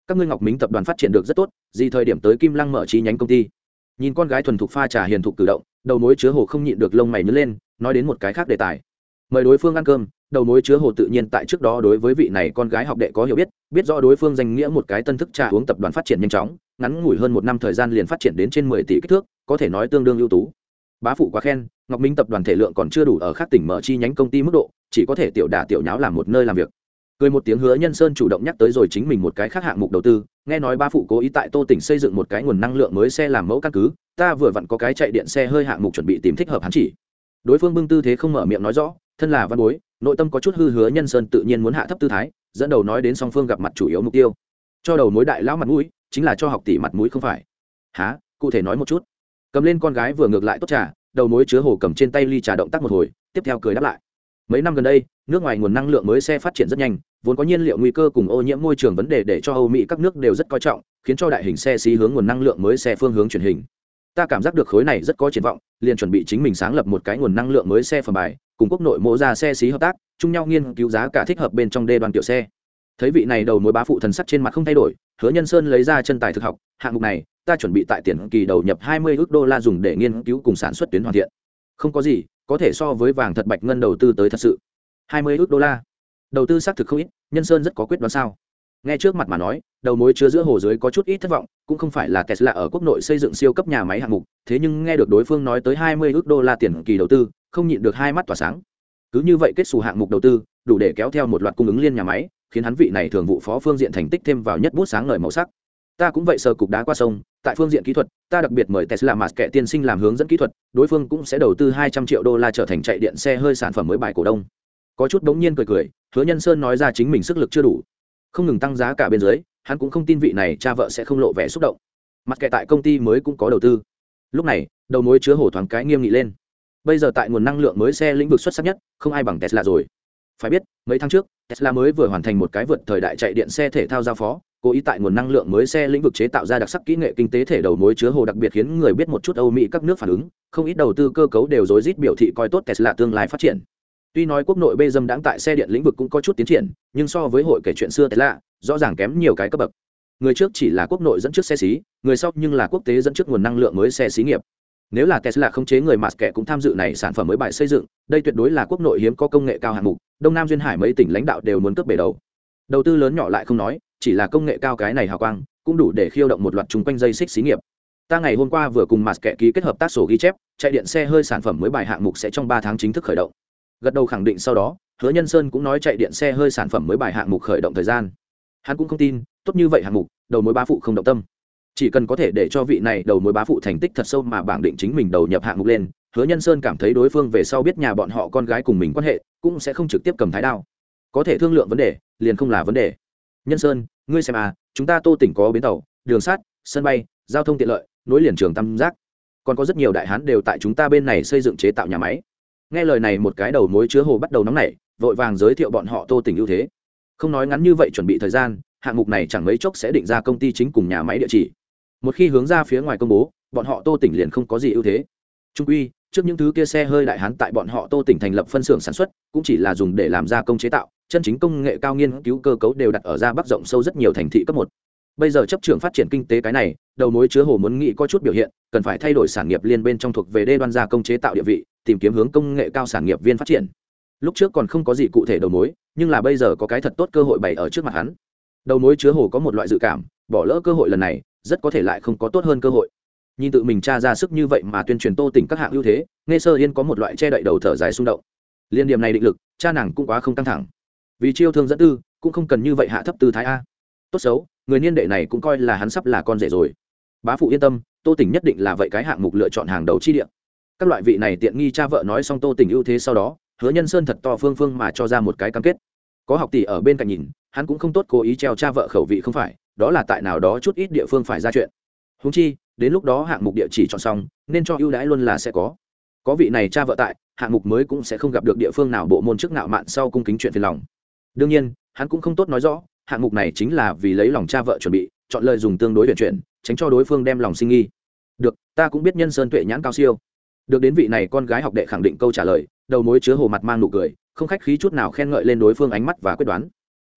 các ngươi Ngọc Mính tập đoàn phát triển được rất tốt, gì thời điểm tới Kim Lăng mở chi nhánh công ty? Nhìn con gái thuần thục pha trà hiền thục cử động, đầu mối chứa hồ không nhịn được lông mày nhướng lên, nói đến một cái khác đề tài. Mời đối phương ăn cơm, đầu mối chứa hồ tự nhiên tại trước đó đối với vị này con gái học đệ có hiểu biết, biết rõ đối phương danh nghĩa một cái tân thức trà uống tập đoàn phát triển nhanh chóng, ngắn ngủi hơn một năm thời gian liền phát triển đến trên mười tỷ kích thước, có thể nói tương đương ưu tú. Bá phụ quá khen, Ngọc Mính tập đoàn thể lượng còn chưa đủ ở các tỉnh mở chi nhánh công ty mức độ, chỉ có thể tiểu đả tiểu nháo làm một nơi làm việc. Cười một tiếng, Hứa Nhân Sơn chủ động nhắc tới rồi chính mình một cái khác hạng mục đầu tư, nghe nói ba phụ cố ý tại Tô tỉnh xây dựng một cái nguồn năng lượng mới xe làm mẫu căn cứ, ta vừa vặn có cái chạy điện xe hơi hạng mục chuẩn bị tìm thích hợp hắn chỉ. Đối phương bưng tư thế không mở miệng nói rõ, thân là văn bối, nội tâm có chút hư. Hứa Nhân Sơn tự nhiên muốn hạ thấp tư thái, dẫn đầu nói đến song phương gặp mặt chủ yếu mục tiêu. Cho đầu mối đại lão mặt mũi, chính là cho học tỷ mặt mũi không phải? Hả? Cụ thể nói một chút. Cầm lên con gái vừa ngược lại tốt trà, đầu mối chứa hồ cầm trên tay ly trà động tác một hồi, tiếp theo cười đáp lại. Mấy năm gần đây, nước ngoài nguồn năng lượng mới xe phát triển rất nhanh, vốn có nhiên liệu nguy cơ cùng ô nhiễm môi trường vấn đề để cho Âu Mỹ các nước đều rất coi trọng, khiến cho đại hình xe xí hướng nguồn năng lượng mới xe phương hướng chuyển hình. Ta cảm giác được khối này rất có triển vọng, liền chuẩn bị chính mình sáng lập một cái nguồn năng lượng mới xe phẩm bài, cùng quốc nội mỗ ra xe xí hợp tác, chung nhau nghiên cứu giá cả thích hợp bên trong đê đoàn kiểu xe. Thấy vị này đầu mối bá phụ thần sắc trên mặt không thay đổi, Hứa Nhân Sơn lấy ra chân tài thực học, hạng mục này, ta chuẩn bị tại tiền kỳ đầu nhập hai mươi ức đô la dùng để nghiên cứu cùng sản xuất tuyến hoàn thiện. Không có gì, có thể so với vàng thật bạch ngân đầu tư tới thật sự. hai mươi ức đô la. Đầu tư xác thực không ít, Nhân Sơn rất có quyết đoán sao? Nghe trước mặt mà nói, đầu mối chứa giữa hồ dưới có chút ít thất vọng, cũng không phải là Tesla ở quốc nội xây dựng siêu cấp nhà máy hạng mục, thế nhưng nghe được đối phương nói tới hai mươi ức đô la tiền kỳ đầu tư, không nhịn được hai mắt tỏa sáng. Cứ như vậy kết xù hạng mục đầu tư, đủ để kéo theo một loạt cung ứng liên nhà máy, khiến hắn vị này thường vụ phó phương diện thành tích thêm vào nhất bút sáng ngời màu sắc. Ta cũng vậy, sờ cục đá qua sông, tại phương diện kỹ thuật, ta đặc biệt mời Tesla mà kệ tiên sinh làm hướng dẫn kỹ thuật, đối phương cũng sẽ đầu tư hai trăm triệu đô la trở thành chạy điện xe hơi sản phẩm mới bài cổ đông. Có chút đống nhiên cười cười, Hứa Nhân Sơn nói ra chính mình sức lực chưa đủ, không ngừng tăng giá cả bên dưới, hắn cũng không tin vị này cha vợ sẽ không lộ vẻ xúc động. Mặt kệ tại công ty mới cũng có đầu tư. Lúc này, đầu mối chứa hồ thoáng cái nghiêm nghị lên. Bây giờ tại nguồn năng lượng mới xe lĩnh vực xuất sắc nhất, không ai bằng Tesla rồi. Phải biết, mấy tháng trước, Tesla mới vừa hoàn thành một cái vượt thời đại chạy điện xe thể thao giao phó, cố ý tại nguồn năng lượng mới xe lĩnh vực chế tạo ra đặc sắc kỹ nghệ kinh tế thể đầu mối chứa hồ đặc biệt khiến người biết một chút Âu Mỹ các nước phản ứng, không ít đầu tư cơ cấu đều rối rít biểu thị coi tốt Tesla tương lai phát triển. Tuy nói quốc nội bê dâm đãng tại xe điện lĩnh vực cũng có chút tiến triển, nhưng so với hội kể chuyện xưa Tesla, rõ ràng kém nhiều cái cấp bậc. Người trước chỉ là quốc nội dẫn trước xe xí, người sau nhưng là quốc tế dẫn trước nguồn năng lượng mới xe xí nghiệp. Nếu là Tesla khống chế người Mạt kệ cũng tham dự này sản phẩm mới bài xây dựng, đây tuyệt đối là quốc nội hiếm có công nghệ cao hạng mục, Đông Nam duyên hải mấy tỉnh lãnh đạo đều muốn cướp bể đầu. Đầu tư lớn nhỏ lại không nói, chỉ là công nghệ cao cái này hào quang, cũng đủ để khiêu động một loạt chung quanh dây xích xí nghiệp. Ta ngày hôm qua vừa cùng Mạt kệ ký kết hợp tác sổ ghi chép, chạy điện xe hơi sản phẩm mới bài hạng mục sẽ trong ba tháng chính thức khởi động. Gật đầu khẳng định sau đó, Hứa Nhân Sơn cũng nói chạy điện xe hơi sản phẩm mới bài hạng mục khởi động thời gian. Hắn cũng không tin, tốt như vậy hạng mục, đầu mối bá phụ không động tâm. Chỉ cần có thể để cho vị này đầu mối bá phụ thành tích thật sâu mà bảng định chính mình đầu nhập hạng mục lên, Hứa Nhân Sơn cảm thấy đối phương về sau biết nhà bọn họ con gái cùng mình quan hệ, cũng sẽ không trực tiếp cầm thái đao. Có thể thương lượng vấn đề, liền không là vấn đề. Nhân Sơn, ngươi xem à, chúng ta Tô tỉnh có bến tàu, đường sắt, sân bay, giao thông tiện lợi, nối liền trường Tam Giác, còn có rất nhiều đại hán đều tại chúng ta bên này xây dựng chế tạo nhà máy. Nghe lời này, một cái đầu mối chứa hồ bắt đầu nóng nảy, vội vàng giới thiệu bọn họ Tô tỉnh ưu thế. Không nói ngắn như vậy chuẩn bị thời gian, hạng mục này chẳng mấy chốc sẽ định ra công ty chính cùng nhà máy địa chỉ. Một khi hướng ra phía ngoài công bố, bọn họ Tô tỉnh liền không có gì ưu thế. Trung quy, trước những thứ kia xe hơi đại hán tại bọn họ Tô tỉnh thành lập phân xưởng sản xuất, cũng chỉ là dùng để làm gia công chế tạo, chân chính công nghệ cao nghiên cứu cơ cấu đều đặt ở ra Bắc rộng sâu rất nhiều thành thị cấp một. Bây giờ chấp trưởng phát triển kinh tế cái này, đầu mối chứa hồ muốn nghĩ có chút biểu hiện, cần phải thay đổi sản nghiệp liên bên trong thuộc về đê đoan gia công chế tạo địa vị, tìm kiếm hướng công nghệ cao sản nghiệp viên phát triển. Lúc trước còn không có gì cụ thể đầu mối, nhưng là bây giờ có cái thật tốt cơ hội bày ở trước mặt hắn. Đầu mối chứa hồ có một loại dự cảm, bỏ lỡ cơ hội lần này, rất có thể lại không có tốt hơn cơ hội. Nhìn tự mình tra ra sức như vậy mà tuyên truyền Tô tỉnh các hạng ưu thế, Nghe Sơ Yên có một loại che đậy đầu thở dài xung động. Liên điểm này định lực, cha nàng cũng quá không căng thẳng. Vì chiêu thương dẫn tư, cũng không cần như vậy hạ thấp tư thái a. Tốt xấu, người niên đệ này cũng coi là hắn sắp là con rể rồi. Bá phụ yên tâm, Tô tỉnh nhất định là vậy cái hạng mục lựa chọn hàng đầu chi địa. Các loại vị này tiện nghi cha vợ nói xong Tô tỉnh ưu thế sau đó, Hứa Nhân Sơn thật to phương phương mà cho ra một cái cam kết. Có học tỷ ở bên cạnh nhìn, hắn cũng không tốt cố ý treo cha vợ khẩu vị không phải, đó là tại nào đó chút ít địa phương phải ra chuyện. Huống chi, đến lúc đó hạng mục địa chỉ chọn xong, nên cho ưu đãi luôn là sẽ có. Có vị này cha vợ tại, hạng mục mới cũng sẽ không gặp được địa phương nào bộ môn chức ngạo mạn sau cung kính chuyện phiền lòng. Đương nhiên, hắn cũng không tốt nói rõ, hạng mục này chính là vì lấy lòng cha vợ chuẩn bị, chọn lời dùng tương đối huyền chuyển, tránh cho đối phương đem lòng sinh nghi. Được, ta cũng biết Nhân Sơn tuệ nhãn cao siêu. Được đến vị này con gái học đệ khẳng định câu trả lời, đầu mối chứa hồ mặt mang nụ cười, không khách khí chút nào khen ngợi lên đối phương ánh mắt và quyết đoán.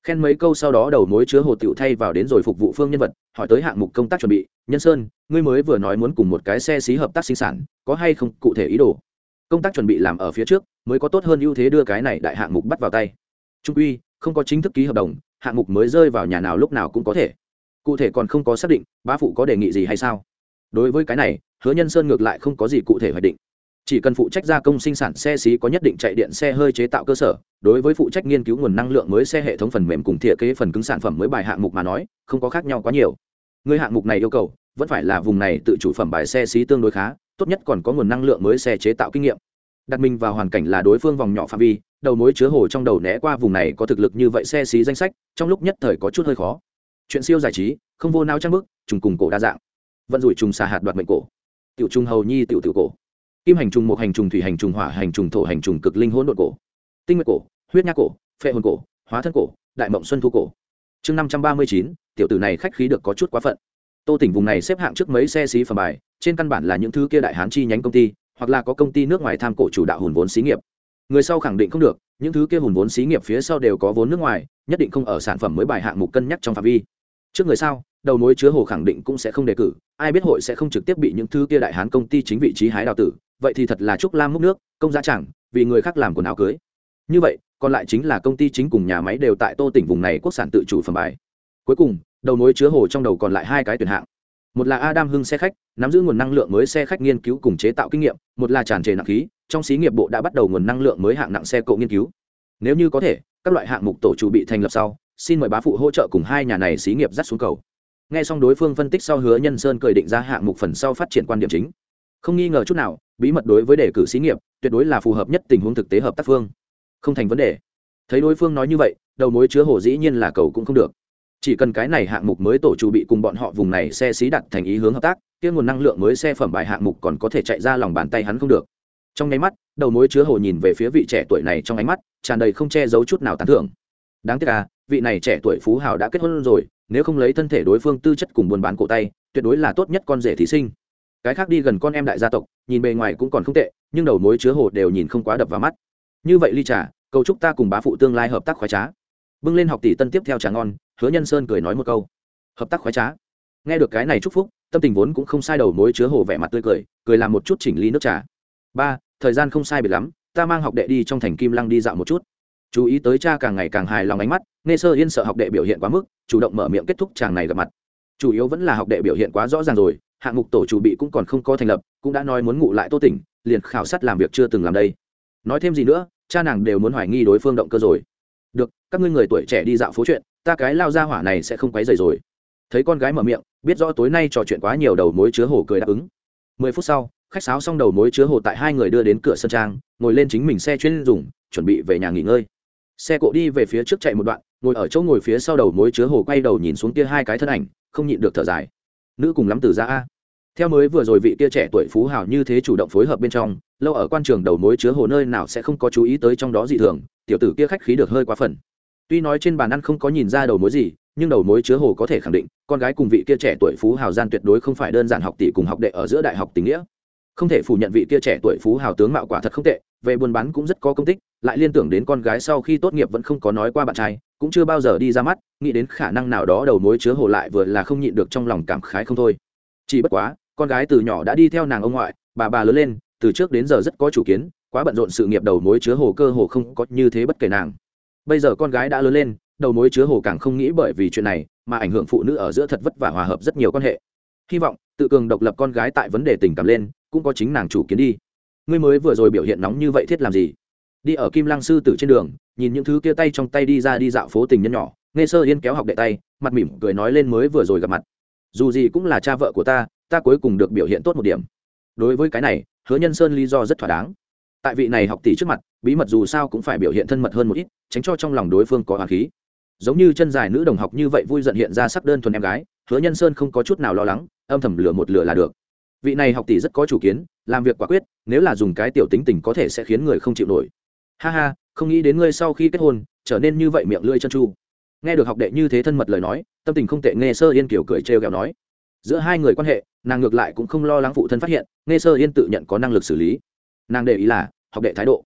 Khen mấy câu sau đó đầu mối chứa hồ tiểu thay vào đến rồi phục vụ phương nhân vật, hỏi tới hạng mục công tác chuẩn bị. Nhân Sơn, ngươi mới vừa nói muốn cùng một cái xe xí hợp tác sinh sản, có hay không cụ thể ý đồ? Công tác chuẩn bị làm ở phía trước mới có tốt hơn ưu thế đưa cái này đại hạng mục bắt vào tay. Trung quy không có chính thức ký hợp đồng, hạng mục mới rơi vào nhà nào lúc nào cũng có thể. Cụ thể còn không có xác định, bá phụ có đề nghị gì hay sao? Đối với cái này, Hứa Nhân Sơn ngược lại không có gì cụ thể hoạch định, chỉ cần phụ trách gia công sinh sản xe xí có nhất định chạy điện xe hơi chế tạo cơ sở. Đối với phụ trách nghiên cứu nguồn năng lượng mới xe hệ thống phần mềm cùng thiết kế phần cứng sản phẩm mới bài hạng mục mà nói, không có khác nhau quá nhiều. Người hạng mục này yêu cầu vẫn phải là vùng này tự chủ phẩm bài xe xí tương đối khá, tốt nhất còn có nguồn năng lượng mới xe chế tạo kinh nghiệm. Đặt mình vào hoàn cảnh là đối phương vòng nhỏ phạm vi, đầu mối chứa hồ trong đầu né qua vùng này có thực lực như vậy xe xí danh sách, trong lúc nhất thời có chút hơi khó. Chuyện siêu giải trí, không vô não trang bức, trùng cùng cổ đa dạng. Vận rủi trùng xà hạt đoạt mệnh cổ. Tiểu trùng hầu nhi tiểu tiểu cổ. Kim hành trùng, một hành trùng, thủy hành trùng, hỏa hành trùng, thổ hành trùng, cực linh hỗn độn cổ. Tinh nguyệt cổ, huyết nhác cổ, phệ hồn cổ, hóa thân cổ, đại mộng xuân thu cổ. Chương năm trăm ba mươi chín, tiểu tử này khách khí được có chút quá phận. Tô Tỉnh vùng này xếp hạng trước mấy xe xí phẩm bài, trên căn bản là những thứ kia đại hán chi nhánh công ty, hoặc là có công ty nước ngoài tham cổ chủ đạo hùn vốn xí nghiệp. Người sau khẳng định không được, những thứ kia hùn vốn xí nghiệp phía sau đều có vốn nước ngoài, nhất định không ở sản phẩm mới bài hạng mục cân nhắc trong phạm vi. Trước người sau, đầu mối chứa hồ khẳng định cũng sẽ không đề cử, ai biết hội sẽ không trực tiếp bị những thứ kia đại hán công ty chính vị trí hái đào tử, vậy thì thật là trúc lam múc nước, công giá chẳng, vì người khác làm quần áo cưới. Như vậy, còn lại chính là công ty chính cùng nhà máy đều tại Tô Tỉnh vùng này quốc sản tự chủ phẩm bài. Cuối cùng, đầu mối chứa hồ trong đầu còn lại hai cái tuyển hạng. Một là Adam Hưng xe khách, nắm giữ nguồn năng lượng mới xe khách nghiên cứu cùng chế tạo kinh nghiệm, một là tràn trề nặng khí, trong xí nghiệp bộ đã bắt đầu nguồn năng lượng mới hạng nặng xe cộ nghiên cứu. Nếu như có thể, các loại hạng mục tổ chủ bị thành lập sau, xin mời bá phụ hỗ trợ cùng hai nhà này xí nghiệp dắt xuống cầu. Nghe xong đối phương phân tích sau, Hứa Nhân Sơn cười định ra hạng mục phần sau phát triển quan điểm chính. Không nghi ngờ chút nào, bí mật đối với đề cử xí nghiệp, tuyệt đối là phù hợp nhất tình huống thực tế hợp tác phương. Không thành vấn đề. Thấy đối phương nói như vậy, đầu mối chứa hồ dĩ nhiên là cầu cũng không được. Chỉ cần cái này hạng mục mới tổ chủ bị cùng bọn họ vùng này xe xí đặt thành ý hướng hợp tác, kia nguồn năng lượng mới xe phẩm bài hạng mục còn có thể chạy ra lòng bàn tay hắn không được. Trong nháy mắt, đầu mối chứa hồ nhìn về phía vị trẻ tuổi này, trong ánh mắt tràn đầy không che giấu chút nào tán thưởng. Đáng tiếc à, vị này trẻ tuổi phú hào đã kết hôn rồi, nếu không lấy thân thể đối phương tư chất cùng buôn bán cổ tay, tuyệt đối là tốt nhất con rể thí sinh. Cái khác đi gần con em đại gia tộc, nhìn bề ngoài cũng còn không tệ, nhưng đầu mối chứa hồ đều nhìn không quá đập vào mắt. Như vậy ly trà, cầu chúc ta cùng bá phụ tương lai hợp tác khoái trá. Bưng lên học tỷ tân tiếp theo trà ngon, Hứa Nhân Sơn cười nói một câu. Hợp tác khoái trá. Nghe được cái này chúc phúc, tâm tình vốn cũng không sai, đầu mối chứa hồ vẻ mặt tươi cười, cười làm một chút chỉnh ly nước trà. Ba, thời gian không sai biệt lắm, ta mang học đệ đi trong thành Kim Lăng đi dạo một chút. Chú ý tới cha càng ngày càng hài lòng ánh mắt, Nghe Sơ Yên sợ học đệ biểu hiện quá mức, chủ động mở miệng kết thúc chàng này gặp mặt. Chủ yếu vẫn là học đệ biểu hiện quá rõ ràng rồi, hạng mục tổ chủ bị cũng còn không có thành lập, cũng đã nói muốn ngụ lại Tô Tỉnh, liền khảo sát làm việc chưa từng làm đây. Nói thêm gì nữa, cha nàng đều muốn hoài nghi đối phương động cơ rồi. Được, các ngươi người tuổi trẻ đi dạo phố chuyện, ta cái lao ra hỏa này sẽ không quấy rầy rồi. Thấy con gái mở miệng, biết rõ tối nay trò chuyện quá nhiều, đầu mối chứa hồ cười đáp ứng. Mười phút sau, khách sáo xong, đầu mối chứa hồ tại hai người đưa đến cửa sân trang, ngồi lên chính mình xe chuyên dùng, chuẩn bị về nhà nghỉ ngơi. Xe cộ đi về phía trước chạy một đoạn, ngồi ở chỗ ngồi phía sau, đầu mối chứa hồ quay đầu nhìn xuống kia hai cái thân ảnh, không nhịn được thở dài. Nữ cùng lắm từ ra a. Theo mới vừa rồi vị kia trẻ tuổi phú hào như thế chủ động phối hợp bên trong, lâu ở quan trường đầu mối chứa hồ nơi nào sẽ không có chú ý tới trong đó dị thường, tiểu tử kia khách khí được hơi quá phần. Tuy nói trên bàn ăn không có nhìn ra đầu mối gì, nhưng đầu mối chứa hồ có thể khẳng định, con gái cùng vị kia trẻ tuổi phú hào gian tuyệt đối không phải đơn giản học tỷ cùng học đệ ở giữa đại học tình nghĩa. Không thể phủ nhận vị kia trẻ tuổi phú hào tướng mạo quả thật không tệ, về buôn bán cũng rất có công tích, lại liên tưởng đến con gái sau khi tốt nghiệp vẫn không có nói qua bạn trai, cũng chưa bao giờ đi ra mắt, nghĩ đến khả năng nào đó, đầu mối chứa hồ lại vừa là không nhịn được trong lòng cảm khái không thôi. Chỉ bất quá, con gái từ nhỏ đã đi theo nàng ông ngoại, bà bà lớn lên, từ trước đến giờ rất có chủ kiến, quá bận rộn sự nghiệp, đầu mối chứa hồ cơ hồ không có như thế bất kể nàng. Bây giờ con gái đã lớn lên, đầu mối chứa hồ càng không nghĩ bởi vì chuyện này mà ảnh hưởng phụ nữ ở giữa thật vất vả hòa hợp rất nhiều quan hệ. Hy vọng tự cường độc lập con gái tại vấn đề tình cảm lên cũng có chính nàng chủ kiến đi. Ngươi mới vừa rồi biểu hiện nóng như vậy thiết làm gì? Đi ở Kim Lăng sư tử trên đường, nhìn những thứ kia tay trong tay đi ra đi dạo phố tình nhân nhỏ, Nghe Sơ Yên kéo học đệ tay, mặt mỉm cười nói lên mới vừa rồi gặp mặt. Dù gì cũng là cha vợ của ta, ta cuối cùng được biểu hiện tốt một điểm. Đối với cái này, Hứa Nhân Sơn lý do rất thỏa đáng. Tại vị này học tỷ trước mặt, bí mật dù sao cũng phải biểu hiện thân mật hơn một ít, tránh cho trong lòng đối phương có oán khí. Giống như chân dài nữ đồng học như vậy vui giận hiện ra sắc đơn thuần em gái, Hứa Nhân Sơn không có chút nào lo lắng, âm thầm lừa một lừa là được. Vị này học tỷ rất có chủ kiến, làm việc quả quyết, nếu là dùng cái tiểu tính tình có thể sẽ khiến người không chịu nổi. Ha ha, không nghĩ đến ngươi sau khi kết hôn trở nên như vậy miệng lưỡi chân tru. Nghe được học đệ như thế thân mật lời nói, tâm tình không tệ, Nghe Sơ Yên kiểu cười trêu ghẹo nói. Giữa hai người quan hệ, nàng ngược lại cũng không lo lắng phụ thân phát hiện, Nghe Sơ Yên tự nhận có năng lực xử lý. Nàng để ý là học đệ thái độ.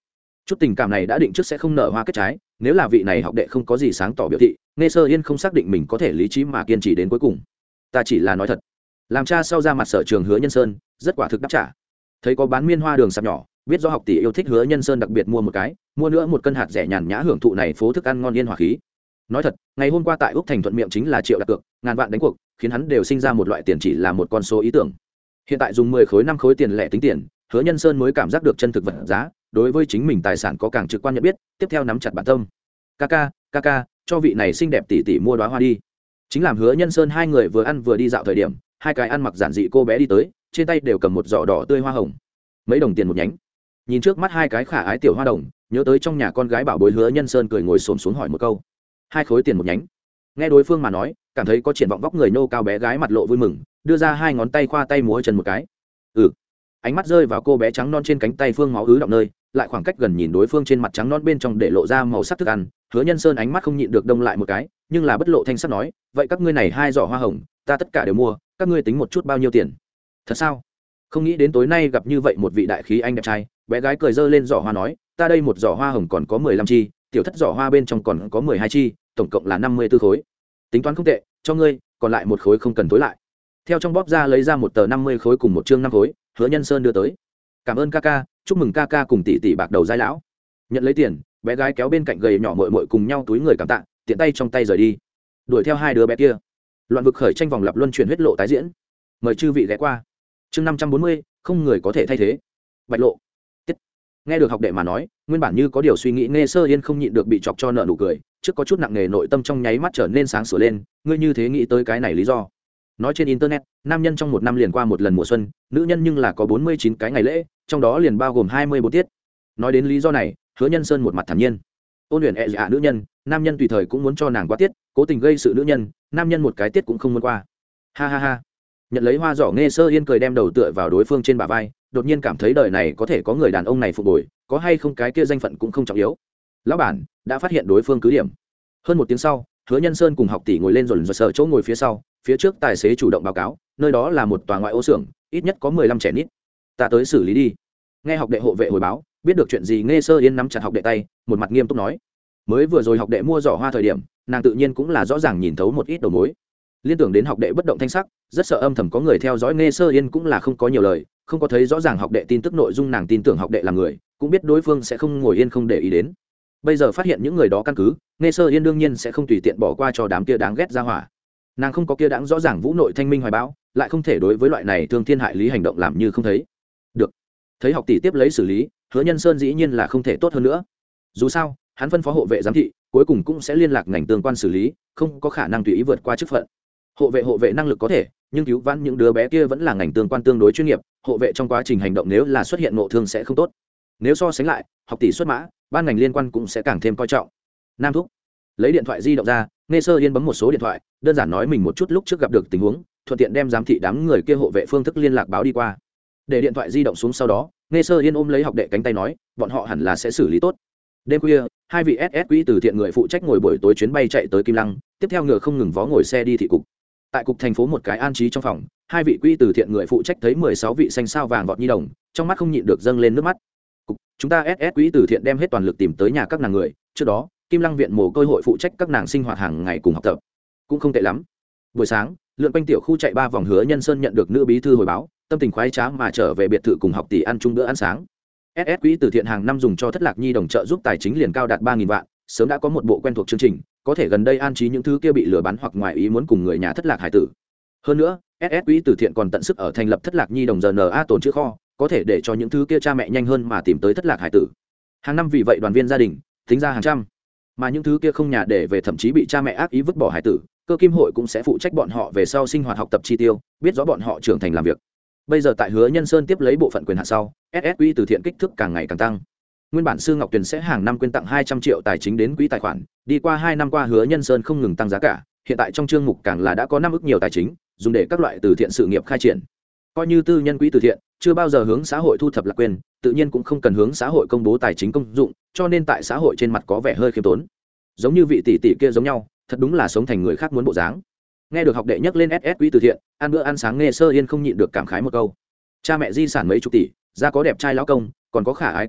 chút tình cảm này đã định trước sẽ không nở hoa kết trái, nếu là vị này học đệ không có gì sáng tỏ biểu thị, nghe Sơ Yên không xác định mình có thể lý trí mà kiên trì đến cuối cùng. Ta chỉ là nói thật. Làm cha sau ra mặt Sở Trường Hứa Nhân Sơn rất quả thực đáp trả. Thấy có bán miên hoa đường sạp nhỏ, biết do học tỷ yêu thích Hứa Nhân Sơn đặc biệt mua một cái, mua nữa một cân hạt rẻ nhàn nhã hưởng thụ này phố thức ăn ngon yên hòa khí. Nói thật, ngày hôm qua tại Úc Thành thuận miệng chính là triệu đặt cược, ngàn vạn đánh cuộc, khiến hắn đều sinh ra một loại tiền chỉ là một con số ý tưởng. Hiện tại dùng mười khối năm khối tiền lẻ tính tiền, Hứa Nhân Sơn mới cảm giác được chân thực vật giá, đối với chính mình tài sản có càng trực quan nhận biết, tiếp theo nắm chặt bản tâm. Kaka, Kaka, cho vị này xinh đẹp tỷ tỷ mua đóa hoa đi. Chính làm Hứa Nhân Sơn hai người vừa ăn vừa đi dạo thời điểm, hai cái ăn mặc giản dị cô bé đi tới, trên tay đều cầm một giỏ đỏ tươi hoa hồng, mấy đồng tiền một nhánh. Nhìn trước mắt hai cái khả ái tiểu hoa đồng, nhớ tới trong nhà con gái bảo bối Hứa Nhân Sơn cười ngồi xổm xuống hỏi một câu. Hai khối tiền một nhánh. Nghe đối phương mà nói, cảm thấy có triển vọng vóc người nô cao bé gái mặt lộ vui mừng, đưa ra hai ngón tay khoa tay múa chân một cái. Ừ. Ánh mắt rơi vào cô bé trắng non trên cánh tay phương máu ứ động nơi, lại khoảng cách gần nhìn đối phương trên mặt trắng non bên trong để lộ ra màu sắc thức ăn. Hứa Nhân Sơn ánh mắt không nhịn được đông lại một cái, nhưng là bất lộ thanh sắc nói, vậy các ngươi này hai giỏ hoa hồng, ta tất cả đều mua, các ngươi tính một chút bao nhiêu tiền? Thật sao? Không nghĩ đến tối nay gặp như vậy một vị đại khí anh đẹp trai. Bé gái cười dơ lên giỏ hoa nói, ta đây một giỏ hoa hồng còn có mười lăm chi, tiểu thất giỏ hoa bên trong còn có mười hai chi, tổng cộng là năm mươi tư khối. Tính toán không tệ, cho ngươi, còn lại một khối không cần tối lại. Theo trong bóp ra lấy ra một tờ năm mươi khối cùng một chương năm khối, Hứa Nhân Sơn đưa tới. Cảm ơn Kaka, chúc mừng Kaka cùng tỷ tỷ bạc đầu giai lão. Nhận lấy tiền, bé gái kéo bên cạnh gầy nhỏ muội muội cùng nhau túi người cảm tạ, tiện tay trong tay rời đi. Đuổi theo hai đứa bé kia. Loạn vực khởi tranh vòng lặp luân chuyển huyết lộ tái diễn. Mời chư vị ghé qua. Chương năm trăm bốn mươi, không người có thể thay thế. Bạch lộ. Tiết. Nghe được học đệ mà nói, nguyên bản như có điều suy nghĩ Nghe Sơ Yên không nhịn được bị chọc cho nợ nụ cười, trước có chút nặng nề nội tâm trong nháy mắt trở nên sáng sủa lên, ngươi như thế nghĩ tới cái này lý do. Nói trên internet, nam nhân trong một năm liền qua một lần mùa xuân, nữ nhân nhưng là có bốn mươi chín cái ngày lễ, trong đó liền bao gồm hai mươi bốn tiết. Nói đến lý do này, Hứa Nhân Sơn một mặt thản nhiên. Ôn luyện e dạ nữ nhân, nam nhân tùy thời cũng muốn cho nàng qua tiết, cố tình gây sự nữ nhân, nam nhân một cái tiết cũng không muốn qua. Ha ha ha. Nhận lấy hoa giỏ Nghe Sơ Yên cười đem đầu tựa vào đối phương trên bả vai, đột nhiên cảm thấy đời này có thể có người đàn ông này phục bồi, có hay không cái kia danh phận cũng không trọng yếu. Lão bản đã phát hiện đối phương cứ điểm. Hơn một tiếng sau, Hứa Nhân Sơn cùng học tỷ ngồi lên rồi rồi sợ chỗ ngồi phía sau, phía trước tài xế chủ động báo cáo, nơi đó là một tòa ngoại ô xưởng, ít nhất có mười lăm trẻ nít. Ta tới xử lý đi. Nghe học đệ hộ vệ hồi báo, biết được chuyện gì Nghe Sơ Yên nắm chặt học đệ tay, một mặt nghiêm túc nói. Mới vừa rồi học đệ mua giỏ hoa thời điểm, nàng tự nhiên cũng là rõ ràng nhìn thấu một ít đầu mối. Liên tưởng đến học đệ bất động thanh sắc, rất sợ âm thầm có người theo dõi Nghe Sơ Yên cũng là không có nhiều lời, không có thấy rõ ràng học đệ tin tức nội dung nàng tin tưởng học đệ là người, cũng biết đối phương sẽ không ngồi yên không để ý đến. Bây giờ phát hiện những người đó căn cứ, Nghe Sơ Yên đương nhiên sẽ không tùy tiện bỏ qua cho đám kia đáng ghét ra hỏa. Nàng không có kia đáng rõ ràng vũ nội thanh minh hoài bão, lại không thể đối với loại này thương thiên hại lý hành động làm như không thấy. Được. Thấy học tỷ tiếp lấy xử lý, Hứa Nhân Sơn dĩ nhiên là không thể tốt hơn nữa. Dù sao, hắn phân phó hộ vệ giám thị, cuối cùng cũng sẽ liên lạc ngành tương quan xử lý, không có khả năng tùy ý vượt qua chức phận. Hộ vệ hộ vệ năng lực có thể, nhưng cứu vãn những đứa bé kia vẫn là ngành tương quan tương đối chuyên nghiệp, hộ vệ trong quá trình hành động nếu là xuất hiện ngộ thương sẽ không tốt. Nếu so sánh lại, học tỷ xuất mã, ban ngành liên quan cũng sẽ càng thêm coi trọng. Nam thúc lấy điện thoại di động ra, Nghe Sơ Yên bấm một số điện thoại, đơn giản nói mình một chút lúc trước gặp được tình huống, thuận tiện đem giám thị đám người kia hộ vệ phương thức liên lạc báo đi qua. Để điện thoại di động xuống sau đó, Nghe Sơ Yên ôm lấy học đệ cánh tay nói, bọn họ hẳn là sẽ xử lý tốt. Đêm khuya, hai vị ét ét quỹ từ thiện người phụ trách ngồi buổi tối chuyến bay chạy tới Kim Lăng, tiếp theo ngựa không ngừng vó ngồi xe đi thị cục. Tại cục thành phố một cái an trí trong phòng, hai vị quỹ từ thiện người phụ trách thấy mười sáu vị xanh sao vàng vọt nhi đồng, trong mắt không nhịn được dâng lên nước mắt. Cục, chúng ta ét ét quỹ từ thiện đem hết toàn lực tìm tới nhà các nàng người, trước đó, Kim Lăng viện mồ côi hội phụ trách các nàng sinh hoạt hàng ngày cùng học tập, cũng không tệ lắm. Buổi sáng, lượn quanh tiểu khu chạy ba vòng Hứa Nhân Sơn nhận được nữ bí thư hồi báo, tâm tình khoái trá mà trở về biệt thự cùng học tỷ ăn chung bữa ăn sáng. ét ét quỹ từ thiện hàng năm dùng cho thất lạc nhi đồng trợ giúp tài chính liền cao đạt ba nghìn vạn, sớm đã có một bộ quen thuộc chương trình, có thể gần đây an trí những thứ kia bị lừa bán hoặc ngoài ý muốn cùng người nhà thất lạc hải tử. Hơn nữa, ét ét quỹ từ thiện còn tận sức ở thành lập thất lạc nhi đồng rờ en a tồn chữ kho, có thể để cho những thứ kia cha mẹ nhanh hơn mà tìm tới thất lạc hải tử. Hàng năm vì vậy đoàn viên gia đình tính ra hàng trăm, mà những thứ kia không nhà để về thậm chí bị cha mẹ ác ý vứt bỏ hải tử, cơ kim hội cũng sẽ phụ trách bọn họ về sau sinh hoạt học tập chi tiêu, biết rõ bọn họ trưởng thành làm việc. Bây giờ tại Hứa Nhân Sơn tiếp lấy bộ phận quyền hạn sau, ét ét quỹ từ thiện kích thước càng ngày càng tăng. Nguyên bản Sư Ngọc Tuyền sẽ hàng năm quyên tặng hai trăm triệu tài chính đến quỹ tài khoản, đi qua hai năm qua Hứa Nhân Sơn không ngừng tăng giá cả, hiện tại trong chương mục càng là đã có năm ức nhiều tài chính, dùng để các loại từ thiện sự nghiệp khai triển. Coi như tư nhân quỹ từ thiện, chưa bao giờ hướng xã hội thu thập lạc quyền, tự nhiên cũng không cần hướng xã hội công bố tài chính công dụng, cho nên tại xã hội trên mặt có vẻ hơi khiêm tốn. Giống như vị tỷ tỷ kia giống nhau, thật đúng là sống thành người khác muốn bộ dáng. Nghe được học đệ nhắc lên ét ét quỹ từ thiện, ăn bữa ăn sáng Nghe Sơ Yên không nhịn được cảm khái một câu. Cha mẹ di sản mấy chục tỷ, gia có đẹp trai lão công, còn có khả ái con gái,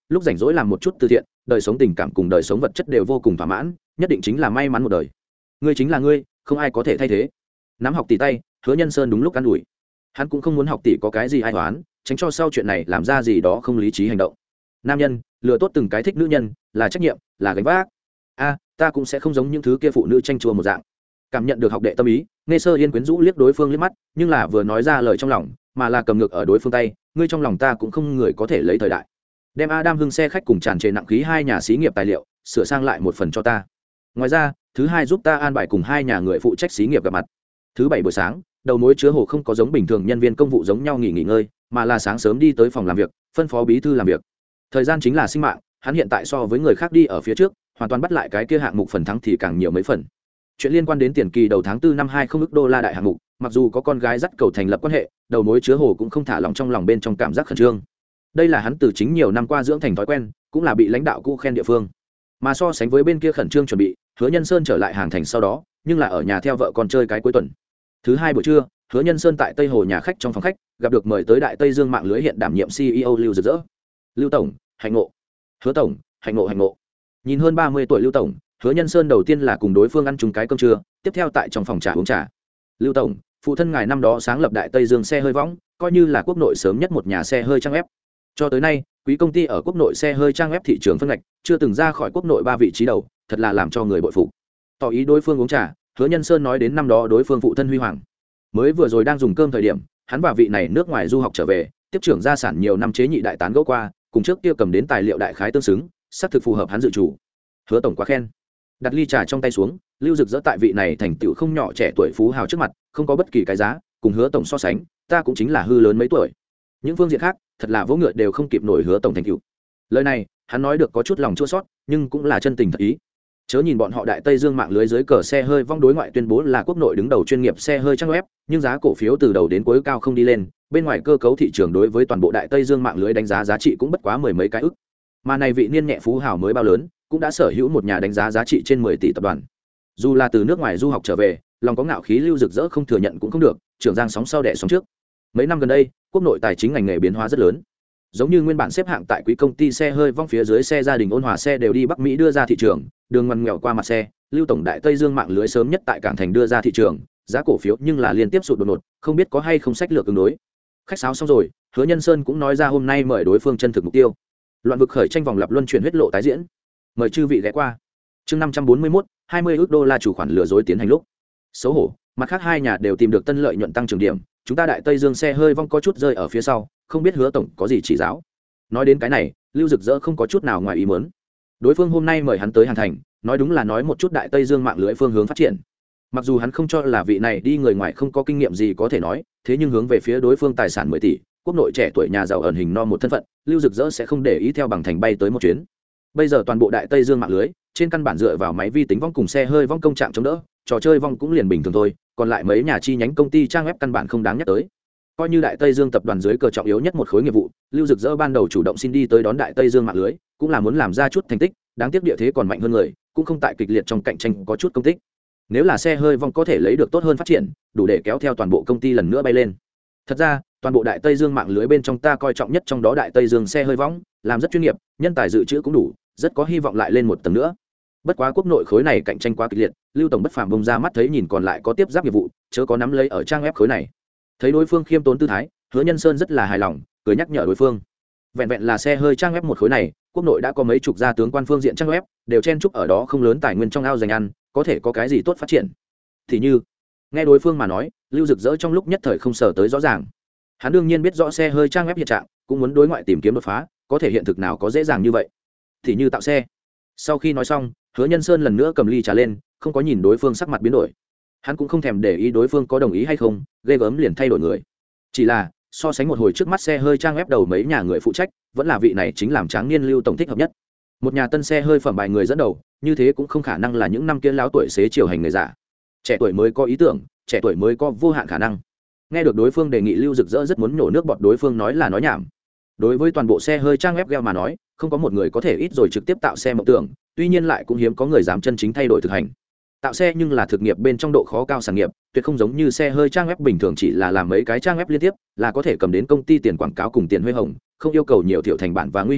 lúc rảnh rỗi làm một chút từ thiện, đời sống tình cảm cùng đời sống vật chất đều vô cùng thỏa mãn, nhất định chính là may mắn một đời. Ngươi chính là ngươi, không ai có thể thay thế. Nắm học tỷ tay, Hứa Nhân Sơn đúng lúc an ủi. Hắn cũng không muốn học tỷ có cái gì ai toán, tránh cho sau chuyện này làm ra gì đó không lý trí hành động. Nam nhân lừa tốt từng cái thích nữ nhân là trách nhiệm, là gánh vác. A, ta cũng sẽ không giống những thứ kia phụ nữ tranh chua một dạng. Cảm nhận được học đệ tâm ý, Nghe Sơ Yên quyến rũ liếc đối phương liếc mắt, nhưng là vừa nói ra lời trong lòng, mà là cầm ngược ở đối phương tay, ngươi trong lòng ta cũng không người có thể lấy thời đại. Đem Adam Hưng xe khách cùng tràn trề nặng khí hai nhà xí nghiệp tài liệu, sửa sang lại một phần cho ta. Ngoài ra, thứ hai giúp ta an bài cùng hai nhà người phụ trách xí nghiệp gặp mặt. Thứ bảy buổi sáng, đầu mối chứa hồ không có giống bình thường nhân viên công vụ giống nhau nghỉ nghỉ ngơi, mà là sáng sớm đi tới phòng làm việc, phân phó bí thư làm việc. Thời gian chính là sinh mạng, hắn hiện tại so với người khác đi ở phía trước, hoàn toàn bắt lại cái kia hạng mục phần thắng thì càng nhiều mấy phần. Chuyện liên quan đến tiền kỳ đầu tháng tư năm hai không ức đô la đại hạng mục, mặc dù có con gái dắt cầu thành lập quan hệ, đầu mối chứa hồ cũng không thả lòng trong lòng bên trong cảm giác khẩn trương. Đây là hắn từ chính nhiều năm qua dưỡng thành thói quen, cũng là bị lãnh đạo cũ khen địa phương. Mà so sánh với bên kia khẩn trương chuẩn bị, Hứa Nhân Sơn trở lại hàng thành sau đó, nhưng là ở nhà theo vợ con chơi cái cuối tuần. Thứ hai buổi trưa, Hứa Nhân Sơn tại Tây Hồ nhà khách trong phòng khách, gặp được mời tới Đại Tây Dương mạng lưới hiện đảm nhiệm xê e ô Lưu Rực Rỡ. Lưu tổng, hạnh ngộ. Hứa tổng, hạnh ngộ hạnh ngộ. Nhìn hơn ba mươi tuổi Lưu tổng, Hứa Nhân Sơn đầu tiên là cùng đối phương ăn chung cái cơm trưa, tiếp theo tại trong phòng trà uống trà. Lưu tổng, phụ thân ngài năm đó sáng lập Đại Tây Dương xe hơi võng, coi như là quốc nội sớm nhất một nhà xe hơi trang ép. Cho tới nay, quý công ty ở quốc nội xe hơi trang ép thị trường phân ngạch, chưa từng ra khỏi quốc nội ba vị trí đầu, thật là làm cho người bội phục. Tỏ ý đối phương uống trà, Hứa Nhân Sơn nói đến năm đó đối phương phụ thân huy hoàng. Mới vừa rồi đang dùng cơm thời điểm, hắn và vị này nước ngoài du học trở về, tiếp trưởng gia sản nhiều năm chế nhị đại tán gẫu qua, cùng trước kia cầm đến tài liệu đại khái tương xứng, xác thực phù hợp hắn dự chủ. Hứa tổng quá khen. Đặt ly trà trong tay xuống, Lưu Dực Dỡ tại vị này thành tựu không nhỏ trẻ tuổi phú hào trước mặt, không có bất kỳ cái giá, cùng Hứa tổng so sánh, ta cũng chính là hư lớn mấy tuổi. Những phương diện khác, thật là vỗ ngựa đều không kịp nổi Hứa tổng thành tựu. Lời này, hắn nói được có chút lòng chua xót, nhưng cũng là chân tình thật ý. Chớ nhìn bọn họ Đại Tây Dương mạng lưới dưới cờ xe hơi vong đối ngoại tuyên bố là quốc nội đứng đầu chuyên nghiệp xe hơi trang web, nhưng giá cổ phiếu từ đầu đến cuối cao không đi lên, bên ngoài cơ cấu thị trường đối với toàn bộ Đại Tây Dương mạng lưới đánh giá giá trị cũng bất quá mười mấy cái ức. Mà này vị niên nhẹ phú hào mới bao lớn, cũng đã sở hữu một nhà đánh giá giá trị trên mười tỷ tập đoàn. Dù là từ nước ngoài du học trở về, lòng có ngạo khí Lưu Dực Dỡ không thừa nhận cũng không được, trưởng giang sóng sau đẻ sóng trước. Mấy năm gần đây, quốc nội tài chính ngành nghề biến hóa rất lớn. Giống như nguyên bản xếp hạng tại quý công ty xe hơi vong phía dưới xe gia đình ôn hòa xe đều đi Bắc Mỹ đưa ra thị trường, đường ngoằn nghèo qua mặt xe, Lưu tổng Đại Tây Dương mạng lưới sớm nhất tại cảng thành đưa ra thị trường, giá cổ phiếu nhưng là liên tiếp sụt đột ngột, không biết có hay không sách lược ứng đối. Khách sáo xong rồi, Hứa Nhân Sơn cũng nói ra hôm nay mời đối phương chân thực mục tiêu. Loạn vực khởi tranh vòng lặp luân chuyển huyết lộ tái diễn. Mời chư vị ghé qua. Chương năm trăm bốn mươi mốt, hai mươi ức đô la chủ khoản lừa dối tiến hành lúc. Xấu hổ, mặt khác hai nhà đều tìm được tân lợi nhuận tăng trưởng điểm, chúng ta Đại Tây Dương xe hơi vong có chút rơi ở phía sau, không biết Hứa tổng có gì chỉ giáo. Nói đến cái này, Lưu Dực Dỡ không có chút nào ngoài ý muốn. Đối phương hôm nay mời hắn tới Hàn Thành, nói đúng là nói một chút Đại Tây Dương mạng lưới phương hướng phát triển. Mặc dù hắn không cho là vị này đi người ngoài không có kinh nghiệm gì có thể nói, thế nhưng hướng về phía đối phương tài sản mười tỷ, quốc nội trẻ tuổi nhà giàu ẩn hình no một thân phận, Lưu Dực Dỡ sẽ không để ý theo bằng thành bay tới một chuyến. Bây giờ toàn bộ Đại Tây Dương mạng lưới, trên căn bản dựa vào máy vi tính vong cùng xe hơi vong công trạng chống đỡ, trò chơi vong cũng liền bình thường thôi, còn lại mấy nhà chi nhánh công ty trang web căn bản không đáng nhắc tới. Coi như Đại Tây Dương tập đoàn dưới cờ trọng yếu nhất một khối nghiệp vụ, Lưu Dực Dỡ ban đầu chủ động xin đi tới đón Đại Tây Dương mạng lưới, cũng là muốn làm ra chút thành tích, đáng tiếc địa thế còn mạnh hơn người, cũng không tại kịch liệt trong cạnh tranh có chút công tích. Nếu là xe hơi vong có thể lấy được tốt hơn phát triển, đủ để kéo theo toàn bộ công ty lần nữa bay lên. Thật ra, toàn bộ Đại Tây Dương mạng lưới bên trong ta coi trọng nhất trong đó Đại Tây Dương xe hơi vong, làm rất chuyên nghiệp, nhân tài dự trữ cũng đủ, rất có hy vọng lại lên một tầng nữa. Bất quá quốc nội khối này cạnh tranh quá kịch liệt, Lưu tổng bất phàm bông ra mắt thấy nhìn còn lại có tiếp giáp nghiệp vụ, chớ có nắm lấy ở trang web khối này. Thấy đối phương khiêm tốn tư thái, Hứa Nhân Sơn rất là hài lòng, cười nhắc nhở đối phương. Vẹn vẹn là xe hơi trang web một khối này, quốc nội đã có mấy chục gia tướng quan phương diện trang web, đều chen chúc ở đó không lớn tài nguyên trong ao dành ăn, có thể có cái gì tốt phát triển. Thì như, nghe đối phương mà nói, Lưu Dực Dỡ trong lúc nhất thời không sở tới rõ ràng. Hắn đương nhiên biết rõ xe hơi trang web hiện trạng, cũng muốn đối ngoại tìm kiếm đột phá, có thể hiện thực nào có dễ dàng như vậy. Thì như tạo xe. Sau khi nói xong, Hứa Nhân Sơn lần nữa cầm ly trà lên, không có nhìn đối phương sắc mặt biến đổi. Hắn cũng không thèm để ý đối phương có đồng ý hay không, ghê gớm liền thay đổi người. Chỉ là so sánh một hồi trước mắt xe hơi trang web đầu mấy nhà người phụ trách, vẫn là vị này chính làm tráng niên Lưu tổng thích hợp nhất. Một nhà tân xe hơi phẩm bài người dẫn đầu, như thế cũng không khả năng là những năm kia láo tuổi xế chiều hành người giả. Trẻ tuổi mới có ý tưởng, trẻ tuổi mới có vô hạn khả năng. Nghe được đối phương đề nghị, Lưu Dực Dỡ rất muốn nhổ nước bọt đối phương nói là nói nhảm. Đối với toàn bộ xe hơi trang web gheo mà nói, không có một người có thể ít rồi trực tiếp tạo xe mộng tưởng, tuy nhiên lại cũng hiếm có người dám chân chính thay đổi thực hành. Tạo xe nhưng là thực nghiệp bên trong độ khó cao sản nghiệp, tuyệt không giống như xe hơi trang web bình thường chỉ là làm mấy cái trang web liên tiếp là có thể cầm đến công ty tiền quảng cáo cùng tiền huê hồng, không yêu cầu nhiều thiểu thành bản và nguy hiểm,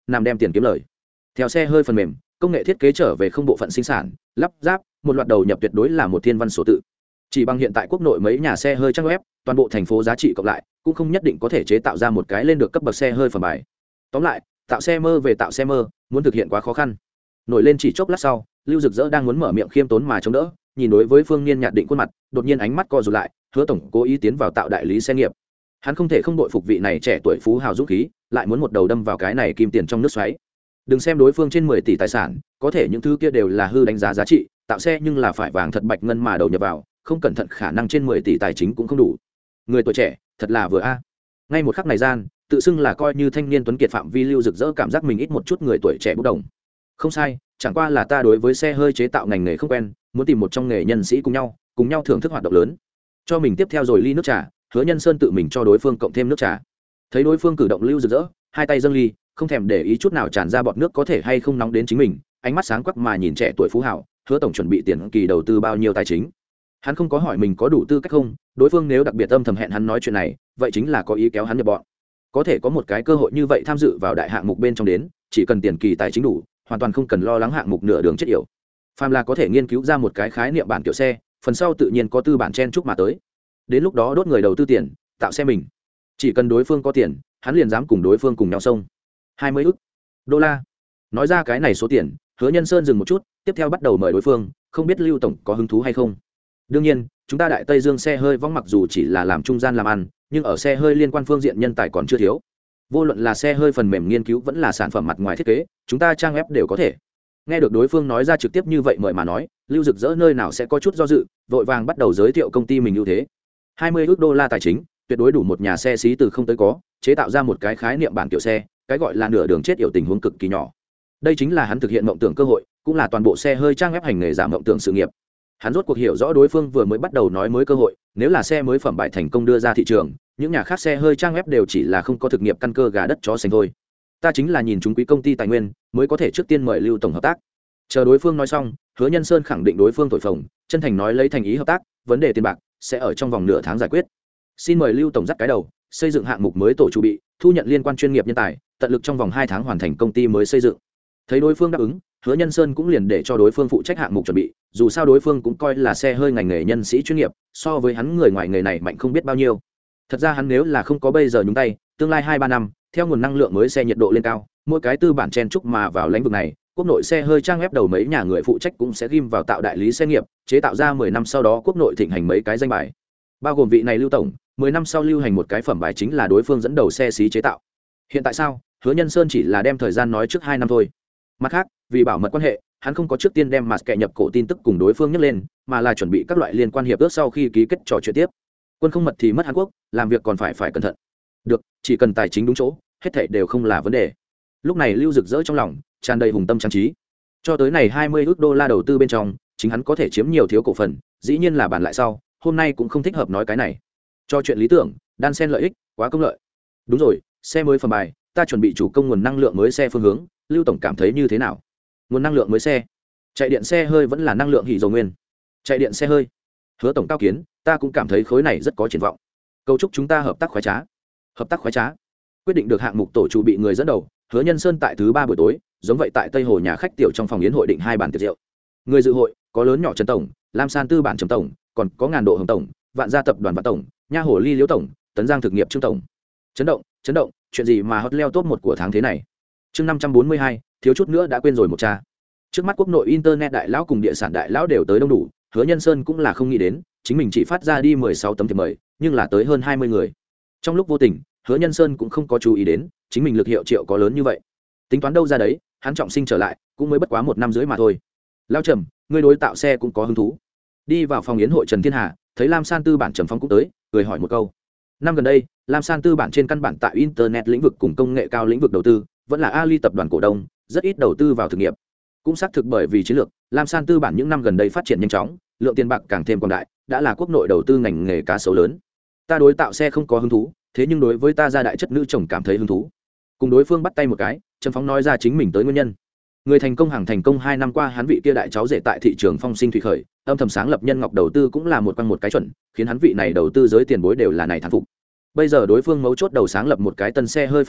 nằm đem tiền kiếm lời. Theo xe hơi phần mềm, công nghệ thiết kế trở về không bộ phận sinh sản, lắp ráp, một loạt đầu nhập tuyệt đối là một thiên văn số tự. Chỉ bằng hiện tại quốc nội mấy nhà xe hơi trang web, toàn bộ thành phố giá trị cộng lại cũng không nhất định có thể chế tạo ra một cái lên được cấp bậc xe hơi phẩm bài. Tóm lại, tạo xe mơ về tạo xe mơ, muốn thực hiện quá khó khăn. Nổi lên chỉ chốc lát sau, Lưu Dực Dỡ đang muốn mở miệng khiêm tốn mà chống đỡ, nhìn đối với Phương Niên nhạt định khuôn mặt, đột nhiên ánh mắt co rụt lại, Hứa tổng cố ý tiến vào tạo đại lý xe nghiệp. Hắn không thể không đội phục vị này trẻ tuổi phú hào dũng khí, lại muốn một đầu đâm vào cái này kim tiền trong nước xoáy. Đừng xem đối phương trên mười tỷ tài sản, có thể những thứ kia đều là hư đánh giá giá trị, tạo xe nhưng là phải vàng thật bạch ngân mà đầu nhập vào, không cẩn thận khả năng trên mười tỷ tài chính cũng không đủ. Người tuổi trẻ, thật là vừa a. Ngay một khắc này gian, tự xưng là coi như thanh niên tuấn kiệt phạm vi Lưu Dực Dỡ cảm giác mình ít một chút người tuổi trẻ bốc đồng. Không sai, chẳng qua là ta đối với xe hơi chế tạo ngành nghề không quen, muốn tìm một trong nghề nhân sĩ cùng nhau, cùng nhau thưởng thức hoạt động lớn. Cho mình tiếp theo rồi ly nước trà, Hứa Nhân Sơn tự mình cho đối phương cộng thêm nước trà. Thấy đối phương cử động Lưu Dực Dỡ, hai tay dâng ly, không thèm để ý chút nào tràn ra bọt nước có thể hay không nóng đến chính mình, ánh mắt sáng quắc mà nhìn trẻ tuổi phú hảo, Hứa tổng chuẩn bị tiền kỳ đầu tư bao nhiêu tài chính. Hắn không có hỏi mình có đủ tư cách không, đối phương nếu đặc biệt âm thầm hẹn hắn nói chuyện này, vậy chính là có ý kéo hắn nhập bọn. Có thể có một cái cơ hội như vậy tham dự vào đại hạng mục bên trong đến, chỉ cần tiền kỳ tài chính đủ, hoàn toàn không cần lo lắng hạng mục nửa đường chết yểu. Phàm là có thể nghiên cứu ra một cái khái niệm bản kiểu xe, phần sau tự nhiên có tư bản chen chúc mà tới. Đến lúc đó đốt người đầu tư tiền, tạo xe mình. Chỉ cần đối phương có tiền, hắn liền dám cùng đối phương cùng nhau xông. hai mươi ức đô la. Nói ra cái này số tiền, Hứa Nhân Sơn dừng một chút, tiếp theo bắt đầu mời đối phương, không biết Lưu tổng có hứng thú hay không. Đương nhiên, chúng ta Đại Tây Dương xe hơi vong mặc dù chỉ là làm trung gian làm ăn, nhưng ở xe hơi liên quan phương diện nhân tài còn chưa thiếu. Vô luận là xe hơi phần mềm nghiên cứu vẫn là sản phẩm mặt ngoài thiết kế, chúng ta trang web đều có thể. Nghe được đối phương nói ra trực tiếp như vậy mời mà nói, Lưu Dực Dỡ nơi nào sẽ có chút do dự, vội vàng bắt đầu giới thiệu công ty mình ưu thế. hai mươi ức đô la tài chính, tuyệt đối đủ một nhà xe xí từ không tới có, chế tạo ra một cái khái niệm bản kiểu xe, cái gọi là nửa đường chết yểu tình huống cực kỳ nhỏ. Đây chính là hắn thực hiện mộng tưởng cơ hội, cũng là toàn bộ xe hơi trang web hành nghề giả mộng tưởng sự nghiệp. Hắn rốt cuộc hiểu rõ đối phương vừa mới bắt đầu nói mới cơ hội, nếu là xe mới phẩm bài thành công đưa ra thị trường, những nhà khác xe hơi trang web đều chỉ là không có thực nghiệp căn cơ gà đất chó sành thôi. Ta chính là nhìn chúng quý công ty tài nguyên, mới có thể trước tiên mời Lưu tổng hợp tác. Chờ đối phương nói xong, Hứa Nhân Sơn khẳng định đối phương thổi phồng, chân thành nói lấy thành ý hợp tác, vấn đề tiền bạc sẽ ở trong vòng nửa tháng giải quyết. Xin mời Lưu tổng dắt cái đầu, xây dựng hạng mục mới tổ chuẩn bị, thu nhận liên quan chuyên nghiệp nhân tài, tận lực trong vòng hai tháng hoàn thành công ty mới xây dựng. Thấy đối phương đáp ứng, Hứa Nhân Sơn cũng liền để cho đối phương phụ trách hạng mục chuẩn bị, dù sao đối phương cũng coi là xe hơi ngành nghề nhân sĩ chuyên nghiệp, so với hắn người ngoài nghề này mạnh không biết bao nhiêu. Thật ra hắn nếu là không có bây giờ nhúng tay, tương lai hai ba năm, theo nguồn năng lượng mới xe nhiệt độ lên cao, mỗi cái tư bản chen chúc mà vào lĩnh vực này, quốc nội xe hơi trang web đầu mấy nhà người phụ trách cũng sẽ ghim vào tạo đại lý xe nghiệp, chế tạo ra mười năm sau đó quốc nội thịnh hành mấy cái danh bài. Bao gồm vị này Lưu tổng, mười năm sau lưu hành một cái phẩm bài chính là đối phương dẫn đầu xe xí chế tạo. Hiện tại sao? Hứa Nhân Sơn chỉ là đem thời gian nói trước hai năm thôi. Mặt khác, vì bảo mật quan hệ, hắn không có trước tiên đem mặt kệ nhập cổ tin tức cùng đối phương nhắc lên, mà là chuẩn bị các loại liên quan hiệp ước sau khi ký kết trò chuyện tiếp. Quân không mật thì mất Hàn Quốc, làm việc còn phải phải cẩn thận. Được, chỉ cần tài chính đúng chỗ, hết thảy đều không là vấn đề. Lúc này Lưu Dực Dỡ trong lòng tràn đầy hùng tâm trang trí. Cho tới này hai mươi ức đô la đầu tư bên trong, chính hắn có thể chiếm nhiều thiếu cổ phần, dĩ nhiên là bàn lại sau, hôm nay cũng không thích hợp nói cái này. Cho chuyện lý tưởng, đan xen lợi ích, quá công lợi. Đúng rồi, xe mới phẩm bài, ta chuẩn bị chủ công nguồn năng lượng mới xe phương hướng, Lưu tổng cảm thấy như thế nào? Nguồn năng lượng mới xe, chạy điện xe hơi vẫn là năng lượng hydro nguyên. Chạy điện xe hơi, Hứa tổng cao kiến, ta cũng cảm thấy khối này rất có triển vọng. Cầu chúc chúng ta hợp tác khoái trá. Hợp tác khoái trá. Quyết định được hạng mục tổ chủ bị người dẫn đầu, Hứa Nhân Sơn tại thứ ba buổi tối, giống vậy tại Tây Hồ nhà khách tiểu trong phòng yến hội định hai bàn tiệc rượu. Người dự hội có lớn nhỏ Trần tổng, Lam San tư bản Trầm tổng, còn có ngàn độ Hồng tổng, Vạn gia tập đoàn Vạn tổng, Nha Hồ Ly Liễu tổng, Tấn Giang thực nghiệp Trương tổng. Chấn động, chấn động, chuyện gì mà hot leo top một của tháng thế này? Chương năm trăm bốn mươi hai, thiếu chút nữa đã quên rồi một cha. Trước mắt quốc nội internet đại lão cùng địa sản đại lão đều tới đông đủ, Hứa Nhân Sơn cũng là không nghĩ đến, chính mình chỉ phát ra đi mười sáu tấm thiệp mời, nhưng là tới hơn hai mươi người. Trong lúc vô tình, Hứa Nhân Sơn cũng không có chú ý đến, chính mình lực hiệu triệu có lớn như vậy. Tính toán đâu ra đấy, hắn trọng sinh trở lại, cũng mới bất quá một năm rưỡi mà thôi. Lao Trầm, ngươi đối tạo xe cũng có hứng thú. Đi vào phòng yến hội Trần Thiên Hà, thấy Lam San tư bản Trầm Phong cũng tới, cười hỏi một câu. Năm gần đây, Lam San tư bản trên căn bản tại internet lĩnh vực cùng công nghệ cao lĩnh vực đầu tư, vẫn là Ali tập đoàn cổ đông, rất ít đầu tư vào thực nghiệp. Cũng xác thực bởi vì chiến lược, Lam San tư bản những năm gần đây phát triển nhanh chóng, lượng tiền bạc càng thêm quảng đại, đã là quốc nội đầu tư ngành nghề cá sấu lớn. Ta đối tạo xe không có hứng thú, thế nhưng đối với ta gia đại chất nữ chồng cảm thấy hứng thú. Cùng đối phương bắt tay một cái, Trầm Phong nói ra chính mình tới nguyên nhân. Người thành công hàng thành công hai năm qua, hắn vị kia đại cháu rể tại thị trường phong sinh thủy khởi, âm thầm sáng lập Nhân Ngọc đầu tư cũng là một quăng một cái chuẩn, khiến hắn vị này đầu tư giới tiền bối đều là này thán phục. Bây giờ đối phương mấu chốt đầu sáng lập một cái tân xe hơi phẩm bài,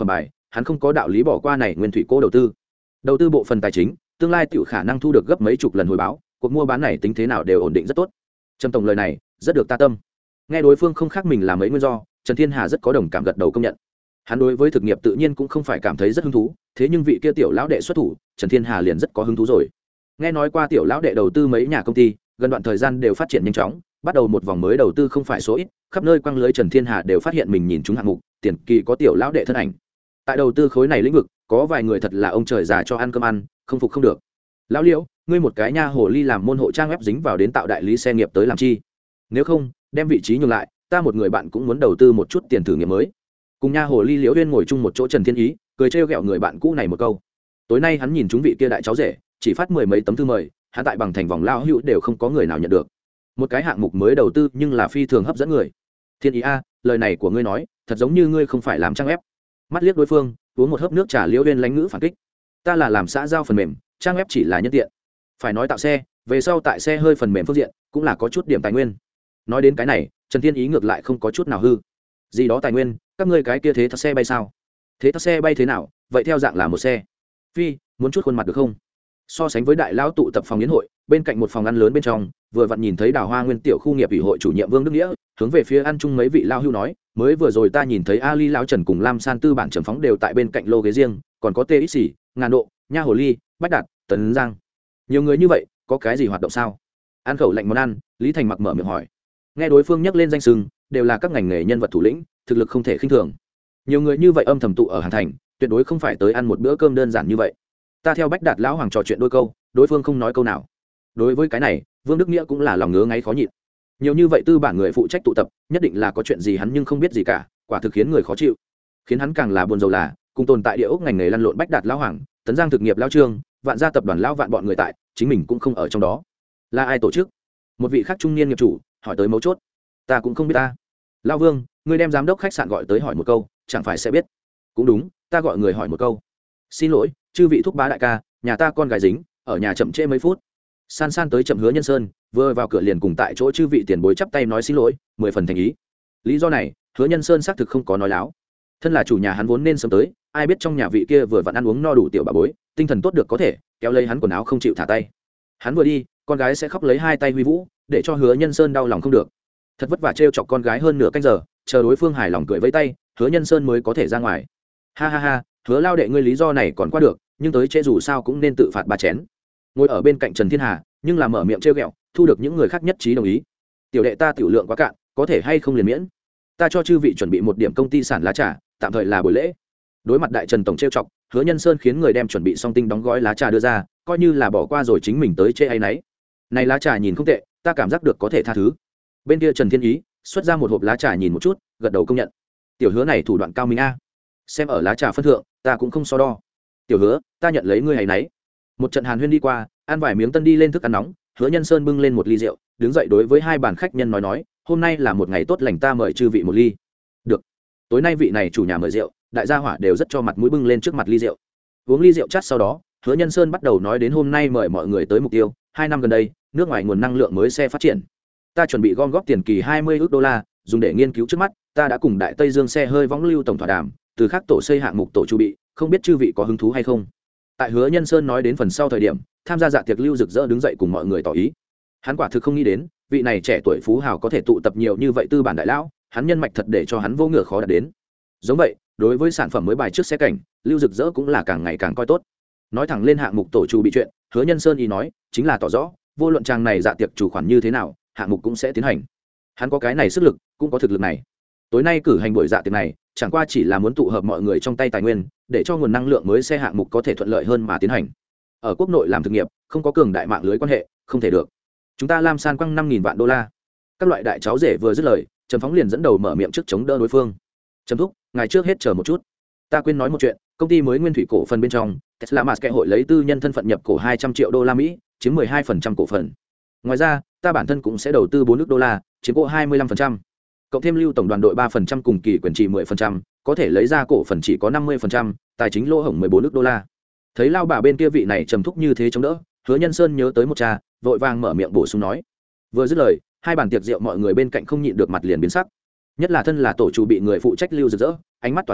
hắn không có đạo lý bỏ qua này nguyên thủy cô đầu tư. Đầu tư bộ phần tài chính, tương lai tiểu khả năng thu được gấp mấy chục lần hồi báo, cuộc mua bán này tính thế nào đều ổn định rất tốt. Trầm tổng lời này rất được ta tâm. Nghe đối phương không khác mình là mấy nguyên do, Trần Thiên Hà rất có đồng cảm gật đầu công nhận. Hắn đối với thực nghiệp tự nhiên cũng không phải cảm thấy rất hứng thú, thế nhưng vị kia tiểu lão đệ xuất thủ, Trần Thiên Hà liền rất có hứng thú rồi. Nghe nói qua tiểu lão đệ đầu tư mấy nhà công ty, gần đoạn thời gian đều phát triển nhanh chóng, bắt đầu một vòng mới đầu tư không phải số ít, khắp nơi quăng lưới Trần Thiên Hà đều phát hiện mình nhìn chúng hạng mục, tiền kỳ có tiểu lão đệ thân ảnh. Tại đầu tư khối này lĩnh vực, có vài người thật là ông trời già cho ăn cơm ăn, không phục không được. Lão Liễu, ngươi một cái nha hồ ly làm môn hộ trang web dính vào đến tạo đại lý xe nghiệp tới làm chi? Nếu không, đem vị trí nhường lại, ta một người bạn cũng muốn đầu tư một chút tiền thử nghiệm mới. Cùng nha hồ ly Liễu Uyên ngồi chung một chỗ, Trần Thiên Ý cười trêu ghẹo người bạn cũ này một câu. Tối nay hắn nhìn chúng vị kia đại cháu rể, chỉ phát mười mấy tấm thư mời, hắn tại bằng thành vòng lao hữu đều không có người nào nhận được. Một cái hạng mục mới đầu tư nhưng là phi thường hấp dẫn người. Thiên Ý a, lời này của ngươi nói, thật giống như ngươi không phải làm trang web. Mắt liếc đối phương, uống một hớp nước trà, Liễu Uyên lánh ngữ phản kích. Ta là làm xã giao phần mềm, trang web chỉ là nhân tiện. Phải nói tạo xe, về sau tại xe hơi phần mềm phương diện, cũng là có chút điểm tài nguyên. Nói đến cái này, Trần Thiên Ý ngược lại không có chút nào hư. Gì đó tài nguyên, các ngươi cái kia thế thật xe bay sao? Thế thật xe bay thế nào? Vậy theo dạng là một xe. Phi, muốn chút khuôn mặt được không? So sánh với đại lão tụ tập phòng yến hội, bên cạnh một phòng ăn lớn bên trong, vừa vặn nhìn thấy Đào Hoa Nguyên tiểu khu nghiệp ủy hội chủ nhiệm Vương Đức Nghĩa, hướng về phía ăn chung mấy vị lao hưu nói, mới vừa rồi ta nhìn thấy Ali lão Trần cùng Lam San Tư bản trầm phóng đều tại bên cạnh lô ghế riêng, còn có tê ít xỉ, ngàn độ, nha hồ ly, bách đạt, tấn giang. Nhiều người như vậy, có cái gì hoạt động sao? Ăn khẩu lạnh món ăn, Lý Thành mặc mở miệng hỏi. Nghe đối phương nhắc lên danh sừng, đều là các ngành nghề nhân vật thủ lĩnh, thực lực không thể khinh thường. Nhiều người như vậy âm thầm tụ ở Hàn Thành, tuyệt đối không phải tới ăn một bữa cơm đơn giản như vậy. Ta theo bách đạt lão hoàng trò chuyện đôi câu, đối phương không nói câu nào. Đối với cái này, Vương Đức Nghĩa cũng là lòng ngứa ngáy khó nhịn. Nhiều như vậy tư bản người phụ trách tụ tập, nhất định là có chuyện gì hắn nhưng không biết gì cả, quả thực khiến người khó chịu. Khiến hắn càng là buồn rầu là, cùng tồn tại địa ốc ngành nghề lăn lộn bách đạt lão hoàng, tấn giang thực nghiệp lão trương, vạn gia tập đoàn lão vạn bọn người tại, chính mình cũng không ở trong đó. Là ai tổ chức? Một vị khác trung niên nghiệp chủ hỏi tới mấu chốt. Ta cũng không biết ta. Lão Vương, ngươi đem giám đốc khách sạn gọi tới hỏi một câu, chẳng phải sẽ biết. Cũng đúng, ta gọi người hỏi một câu. Xin lỗi, chư vị thúc bá đại ca, nhà ta con gái dính, ở nhà chậm trễ mấy phút. San San tới chậm Hứa Nhân Sơn, vừa vào cửa liền cùng tại chỗ chư vị tiền bối chắp tay nói xin lỗi, mười phần thành ý. Lý do này, Hứa Nhân Sơn xác thực không có nói láo. Thân là chủ nhà hắn vốn nên sớm tới, ai biết trong nhà vị kia vừa vặn ăn uống no đủ tiểu bà bối, tinh thần tốt được có thể, kéo lấy hắn quần áo không chịu thả tay. Hắn vừa đi, con gái sẽ khóc lấy hai tay huy vũ, để cho Hứa Nhân Sơn đau lòng không được. Thật vất vả trêu chọc con gái hơn nửa canh giờ, chờ đối phương hài lòng cười vẫy tay, Hứa Nhân Sơn mới có thể ra ngoài. Ha ha ha, Hứa lao đệ ngươi lý do này còn qua được, nhưng tới trễ dù sao cũng nên tự phạt ba chén. Ngồi ở bên cạnh Trần Thiên Hà, nhưng là mở miệng trêu ghẹo, thu được những người khác nhất trí đồng ý. Tiểu đệ ta tiểu lượng quá cạn, có thể hay không liền miễn. Ta cho chư vị chuẩn bị một điểm công ty sản lá trà, tạm thời là buổi lễ. Đối mặt đại Trần tổng trêu chọc, Hứa Nhân Sơn khiến người đem chuẩn bị xong tinh đóng gói lá trà đưa ra, coi như là bỏ qua rồi chính mình tới chê hay nấy. Này lá trà nhìn không tệ, ta cảm giác được có thể tha thứ. Bên kia Trần Thiên Ý xuất ra một hộp lá trà nhìn một chút, gật đầu công nhận. Tiểu Hứa này thủ đoạn cao minh a. Xem ở lá trà phân thượng, ta cũng không so đo. Tiểu Hứa, ta nhận lấy ngươi hay nấy. Một trận hàn huyên đi qua, ăn vài miếng tân đi lên thức ăn nóng, Hứa Nhân Sơn bưng lên một ly rượu, đứng dậy đối với hai bàn khách nhân nói nói, hôm nay là một ngày tốt lành, ta mời chư vị một ly. Được. Tối nay vị này chủ nhà mời rượu, đại gia hỏa đều rất cho mặt mũi bưng lên trước mặt ly rượu. Uống ly rượu chát sau đó, Hứa Nhân Sơn bắt đầu nói đến hôm nay mời mọi người tới mục tiêu, hai năm gần đây, nước ngoài nguồn năng lượng mới xe phát triển. Ta chuẩn bị gom góp tiền kỳ hai mươi ức đô la, dùng để nghiên cứu trước mắt, ta đã cùng Đại Tây Dương xe hơi võng lưu tổng thỏa đàm, từ khác tổ xây hạng mục tổ chu bị, không biết chư vị có hứng thú hay không. Tại Hứa Nhân Sơn nói đến phần sau thời điểm, tham gia dạ tiệc lưu rực rỡ đứng dậy cùng mọi người tỏ ý. Hắn quả thực không nghĩ đến, vị này trẻ tuổi phú hào có thể tụ tập nhiều như vậy tư bản đại lão, hắn nhân mạch thật để cho hắn vô ngựa khó đạt đến. Giống vậy, đối với sản phẩm mới bài trước xe cảnh, lưu rực rỡ cũng là càng ngày càng coi tốt. Nói thẳng lên hạng mục tổ chủ bị chuyện, Hứa Nhân Sơn ý nói, chính là tỏ rõ, vô luận trang này dạ tiệc chủ khoản như thế nào, hạng mục cũng sẽ tiến hành. Hắn có cái này sức lực, cũng có thực lực này. Tối nay cử hành buổi dạ tiệc này, chẳng qua chỉ là muốn tụ hợp mọi người trong tay tài nguyên, để cho nguồn năng lượng mới xe hạng mục có thể thuận lợi hơn mà tiến hành. Ở quốc nội làm thực nghiệp, không có cường đại mạng lưới quan hệ, không thể được. Chúng ta Lam San quăng năm nghìn vạn đô la. Các loại đại cháu rể vừa dứt lời, Trầm Phóng liền dẫn đầu mở miệng trước chống đỡ đối phương. Trầm thúc, ngày trước hết chờ một chút. Ta quên nói một chuyện, công ty mới nguyên thủy cổ phần bên trong, Tesla Mars hội lấy tư nhân thân phận nhập cổ hai trăm triệu đô la Mỹ, chiếm mười hai phần trăm cổ phần. Ngoài ra, ta bản thân cũng sẽ đầu tư bốn ức đô la, chiếm cổ hai mươi lăm phần trăm. Cộng thêm lưu tổng đoàn đội ba phần trăm cùng kỳ quyền trị mười phần trăm, có thể lấy ra cổ phần chỉ có năm mươi phần trăm, tài chính lỗ hổng mười bốn ức đô la. Thấy lao bà bên kia vị này trầm thúc như thế chống đỡ, Hứa Nhân Sơn nhớ tới một cha, vội vàng mở miệng bổ sung nói. Vừa dứt lời, hai bàn tiệc rượu mọi người bên cạnh không nhịn được mặt liền biến sắc. Nhất là thân là tổ chủ bị người phụ trách lưu rực rỡ, ánh mắt tỏa sáng,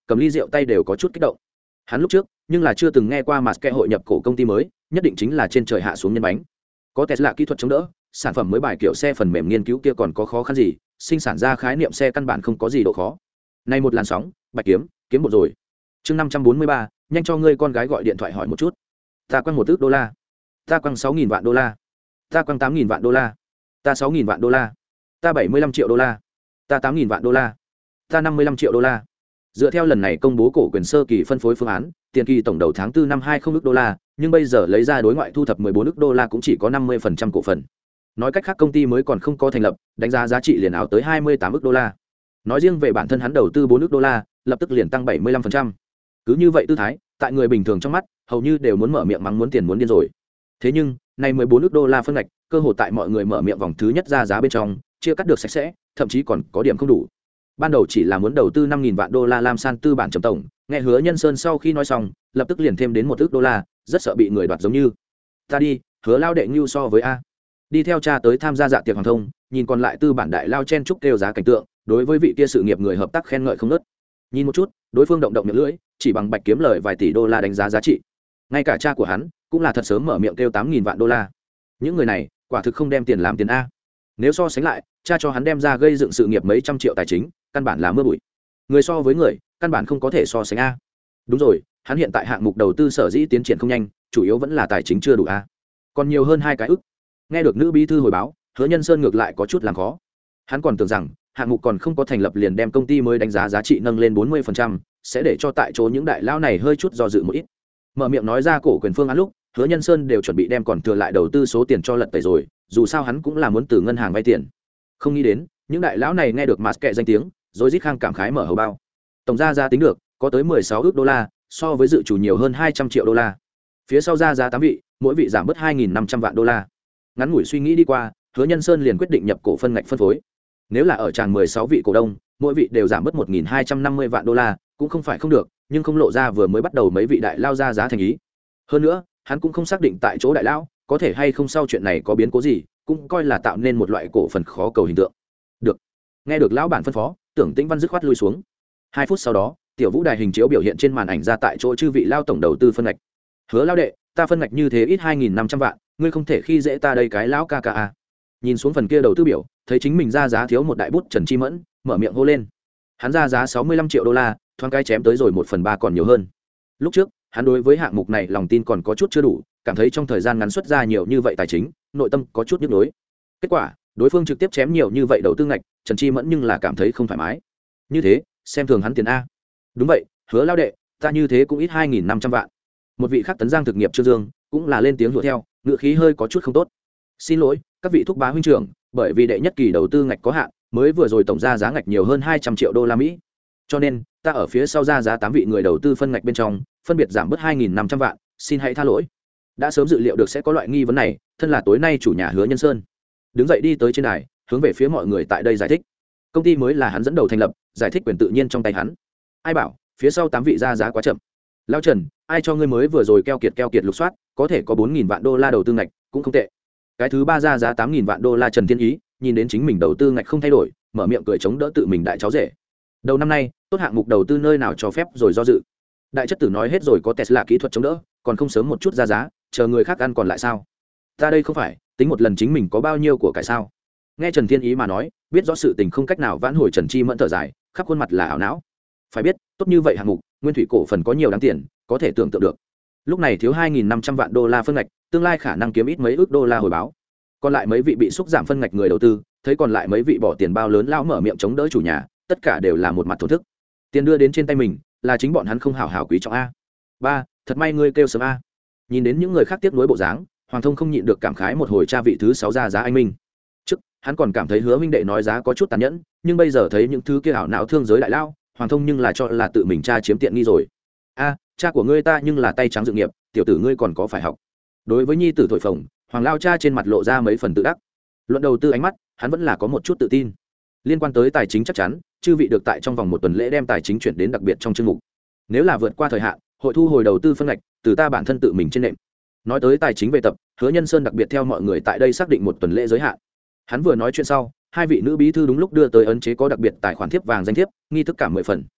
cầm ly rượu tay đều có chút kích động. Hắn lúc trước nhưng là chưa từng nghe qua mà hội nhập cổ công ty mới, nhất định chính là trên trời hạ xuống nhân bánh. Có Tesla kỹ thuật chống đỡ, sản phẩm mới bài kiểu xe phần mềm nghiên cứu kia còn có khó khăn gì, sinh sản ra khái niệm xe căn bản không có gì độ khó. Nay một làn sóng, Bạch kiếm, kiếm một rồi. Chương năm trăm bốn mươi ba, nhanh cho ngươi con gái gọi điện thoại hỏi một chút. Ta quăng một ức đô la. Ta quăng sáu nghìn vạn đô la. Ta quăng tám nghìn vạn đô la. Ta sáu nghìn vạn đô la. Ta bảy mươi lăm triệu đô la. Ta tám nghìn vạn đô la. Ta năm mươi lăm triệu đô la. Dựa theo lần này công bố cổ quyền sơ kỳ phân phối phương án, tiền kỳ tổng đầu tháng tư năm hai không ức đô la, nhưng bây giờ lấy ra đối ngoại thu thập mười bốn ức đô la cũng chỉ có năm mươi phần trăm cổ phần. Nói cách khác công ty mới còn không có thành lập, đánh giá giá trị liền ảo tới hai mươi tám ức đô la. Nói riêng về bản thân hắn đầu tư bốn ức đô la, lập tức liền tăng bảy mươi lăm phần trăm. Cứ như vậy tư thái, tại người bình thường trong mắt, hầu như đều muốn mở miệng mắng muốn tiền muốn điên rồi. Thế nhưng, này mười bốn ức đô la phân ngạch, cơ hội tại mọi người mở miệng vòng thứ nhất ra giá bên trong, chưa cắt được sạch sẽ, thậm chí còn có điểm không đủ. Ban đầu chỉ là muốn đầu tư năm nghìn vạn đô la Lam San tư bản trầm tổng, nghe Hứa Nhân Sơn sau khi nói xong, lập tức liền thêm đến một ức đô la, rất sợ bị người đoạt giống như. Ta đi, Hứa lao đệ nhu so với a. Đi theo cha tới tham gia dạ tiệc hoàng thông, nhìn còn lại tư bản đại lao chen chúc kêu giá cảnh tượng, đối với vị kia sự nghiệp người hợp tác khen ngợi không ngớt. Nhìn một chút, đối phương động động miệng lưỡi, chỉ bằng Bạch kiếm lời vài tỷ đô la đánh giá giá trị. Ngay cả cha của hắn, cũng là thật sớm mở miệng kêu tám nghìn vạn đô la. Những người này, quả thực không đem tiền làm tiền a. Nếu so sánh lại, cha cho hắn đem ra gây dựng sự nghiệp mấy trăm triệu tài chính, căn bản là mưa bụi. Người so với người, căn bản không có thể so sánh a. Đúng rồi, hắn hiện tại hạng mục đầu tư sở dĩ tiến triển không nhanh, chủ yếu vẫn là tài chính chưa đủ a. Còn nhiều hơn hai cái ức. Nghe được nữ bí thư hồi báo, Hứa Nhân Sơn ngược lại có chút làm khó. Hắn còn tưởng rằng hạng mục còn không có thành lập liền đem công ty mới đánh giá giá trị nâng lên bốn mươi phần trăm, sẽ để cho tại chỗ những đại lao này hơi chút do dự một ít. Mở miệng nói ra cổ quyền phương án lúc, Hứa Nhân Sơn đều chuẩn bị đem còn thừa lại đầu tư số tiền cho lật tẩy rồi, dù sao hắn cũng là muốn từ ngân hàng vay tiền. Không nghĩ đến, những đại lão này nghe được Mạt Kệ danh tiếng, rồi rít khang cảm khái mở hầu bao. Tổng ra giá tính được, có tới mười sáu ức đô la, so với dự chủ nhiều hơn hai trăm triệu đô la. Phía sau ra giá tám vị, mỗi vị giảm bớt hai nghìn năm trăm vạn đô la. Ngắn ngủi suy nghĩ đi qua, Hứa Nhân Sơn liền quyết định nhập cổ phân ngạch phân phối. Nếu là ở tràng mười sáu vị cổ đông, mỗi vị đều giảm bớt một nghìn hai trăm năm mươi vạn đô la, cũng không phải không được, nhưng không lộ ra vừa mới bắt đầu mấy vị đại lao ra giá thành ý. Hơn nữa, hắn cũng không xác định tại chỗ đại lao có thể hay không sau chuyện này có biến cố gì, cũng coi là tạo nên một loại cổ phần khó cầu hình tượng. Được. Nghe được lão bản phân phó, Tưởng Tĩnh Văn dứt khoát lui xuống. Hai phút sau đó, tiểu vũ đài hình chiếu biểu hiện trên màn ảnh ra tại chỗ chư vị lao tổng đầu tư phân ngạch. Hứa lao đệ, ta phân ngạch như thế ít hai nghìn năm trăm vạn, ngươi không thể khi dễ ta đây cái lão ca ca a. Nhìn xuống phần kia đầu tư biểu, thấy chính mình ra giá thiếu một đại bút, Trần Chi Mẫn mở miệng hô lên. Hắn ra giá sáu mươi lăm triệu đô la, thoáng cái chém tới rồi một phần ba còn nhiều hơn. Lúc trước, hắn đối với hạng mục này lòng tin còn có chút chưa đủ, cảm thấy trong thời gian ngắn xuất ra nhiều như vậy tài chính, nội tâm có chút nhức nhối. Kết quả, đối phương trực tiếp chém nhiều như vậy đầu tư ngạch, Trần Chi Mẫn nhưng là cảm thấy không thoải mái. Như thế, xem thường hắn tiền a. Đúng vậy, Hứa lao đệ, ta như thế cũng ít hai nghìn năm trăm vạn. Một vị khác tấn giang thực nghiệp Trương Dương, cũng là lên tiếng đuổi theo, ngựa khí hơi có chút không tốt. Xin lỗi, các vị thúc bá huynh trưởng, bởi vì đệ nhất kỳ đầu tư ngạch có hạn, mới vừa rồi tổng ra giá ngạch nhiều hơn hai trăm triệu đô la Mỹ. Cho nên, ta ở phía sau ra giá tám vị người đầu tư phân ngạch bên trong, phân biệt giảm bớt hai nghìn năm trăm vạn, xin hãy tha lỗi. Đã sớm dự liệu được sẽ có loại nghi vấn này, thân là tối nay chủ nhà Hứa Nhân Sơn, đứng dậy đi tới trên đài, hướng về phía mọi người tại đây giải thích. Công ty mới là hắn dẫn đầu thành lập, giải thích quyền tự nhiên trong tay hắn. Ai bảo, phía sau tám vị ra giá quá chậm. Lão Trần, ai cho ngươi mới vừa rồi keo kiệt keo kiệt lục soát, có thể có bốn nghìn vạn đô la đầu tư ngạch, cũng không tệ. Cái thứ ba ra giá tám nghìn vạn đô la Trần Thiên Ý, nhìn đến chính mình đầu tư ngạch không thay đổi, mở miệng cười chống đỡ tự mình đại cháu rể. Đầu năm nay, tốt hạng mục đầu tư nơi nào cho phép rồi do dự. Đại chất tử nói hết rồi có Tesla kỹ thuật chống đỡ, còn không sớm một chút ra giá, chờ người khác ăn còn lại sao? Ta đây không phải, tính một lần chính mình có bao nhiêu của cải sao? Nghe Trần Thiên Ý mà nói, biết rõ sự tình không cách nào vãn hồi, Trần Chi Mẫn thở dài, khắp khuôn mặt là ảo não. Phải biết, tốt như vậy hạng mục, Nguyên Thủy cổ phần có nhiều đáng tiền, có thể tưởng tượng được. Lúc này thiếu hai nghìn năm trăm vạn đô la phân ngạch, tương lai khả năng kiếm ít mấy ước đô la hồi báo. Còn lại mấy vị bị xúc giảm phân ngạch người đầu tư, thấy còn lại mấy vị bỏ tiền bao lớn lão mở miệng chống đỡ chủ nhà, tất cả đều là một mặt thổ thức. Tiền đưa đến trên tay mình, là chính bọn hắn không hảo hảo quý trọng a. Ba, thật may ngươi kêu sớm a. Nhìn đến những người khác tiếp nối bộ dáng, Hoàng Thông không nhịn được cảm khái một hồi, cha vị thứ sáu ra giá anh minh. Trước, hắn còn cảm thấy Hứa huynh đệ nói giá có chút tàn nhẫn, nhưng bây giờ thấy những thứ kia ảo não thương giới đại lao, Hoàng Thông nhưng là cho là tự mình cha chiếm tiện nghi rồi. A, cha của ngươi ta nhưng là tay trắng dự nghiệp, tiểu tử ngươi còn có phải học. Đối với nhi tử thổi phồng, Hoàng lao cha trên mặt lộ ra mấy phần tự đắc. Luận đầu tư ánh mắt, hắn vẫn là có một chút tự tin. Liên quan tới tài chính chắc chắn, chư vị được tại trong vòng một tuần lễ đem tài chính chuyển đến đặc biệt trong chương mục. Nếu là vượt qua thời hạn, hội thu hồi đầu tư phân ngạch, từ ta bản thân tự mình trên nệm. Nói tới tài chính về tập, Hứa Nhân Sơn đặc biệt theo mọi người tại đây xác định một tuần lễ giới hạn. Hắn vừa nói chuyện sau, hai vị nữ bí thư đúng lúc đưa tới ấn chế có đặc biệt tài khoản thiếp vàng danh thiếp, nghi thức cả mười phần.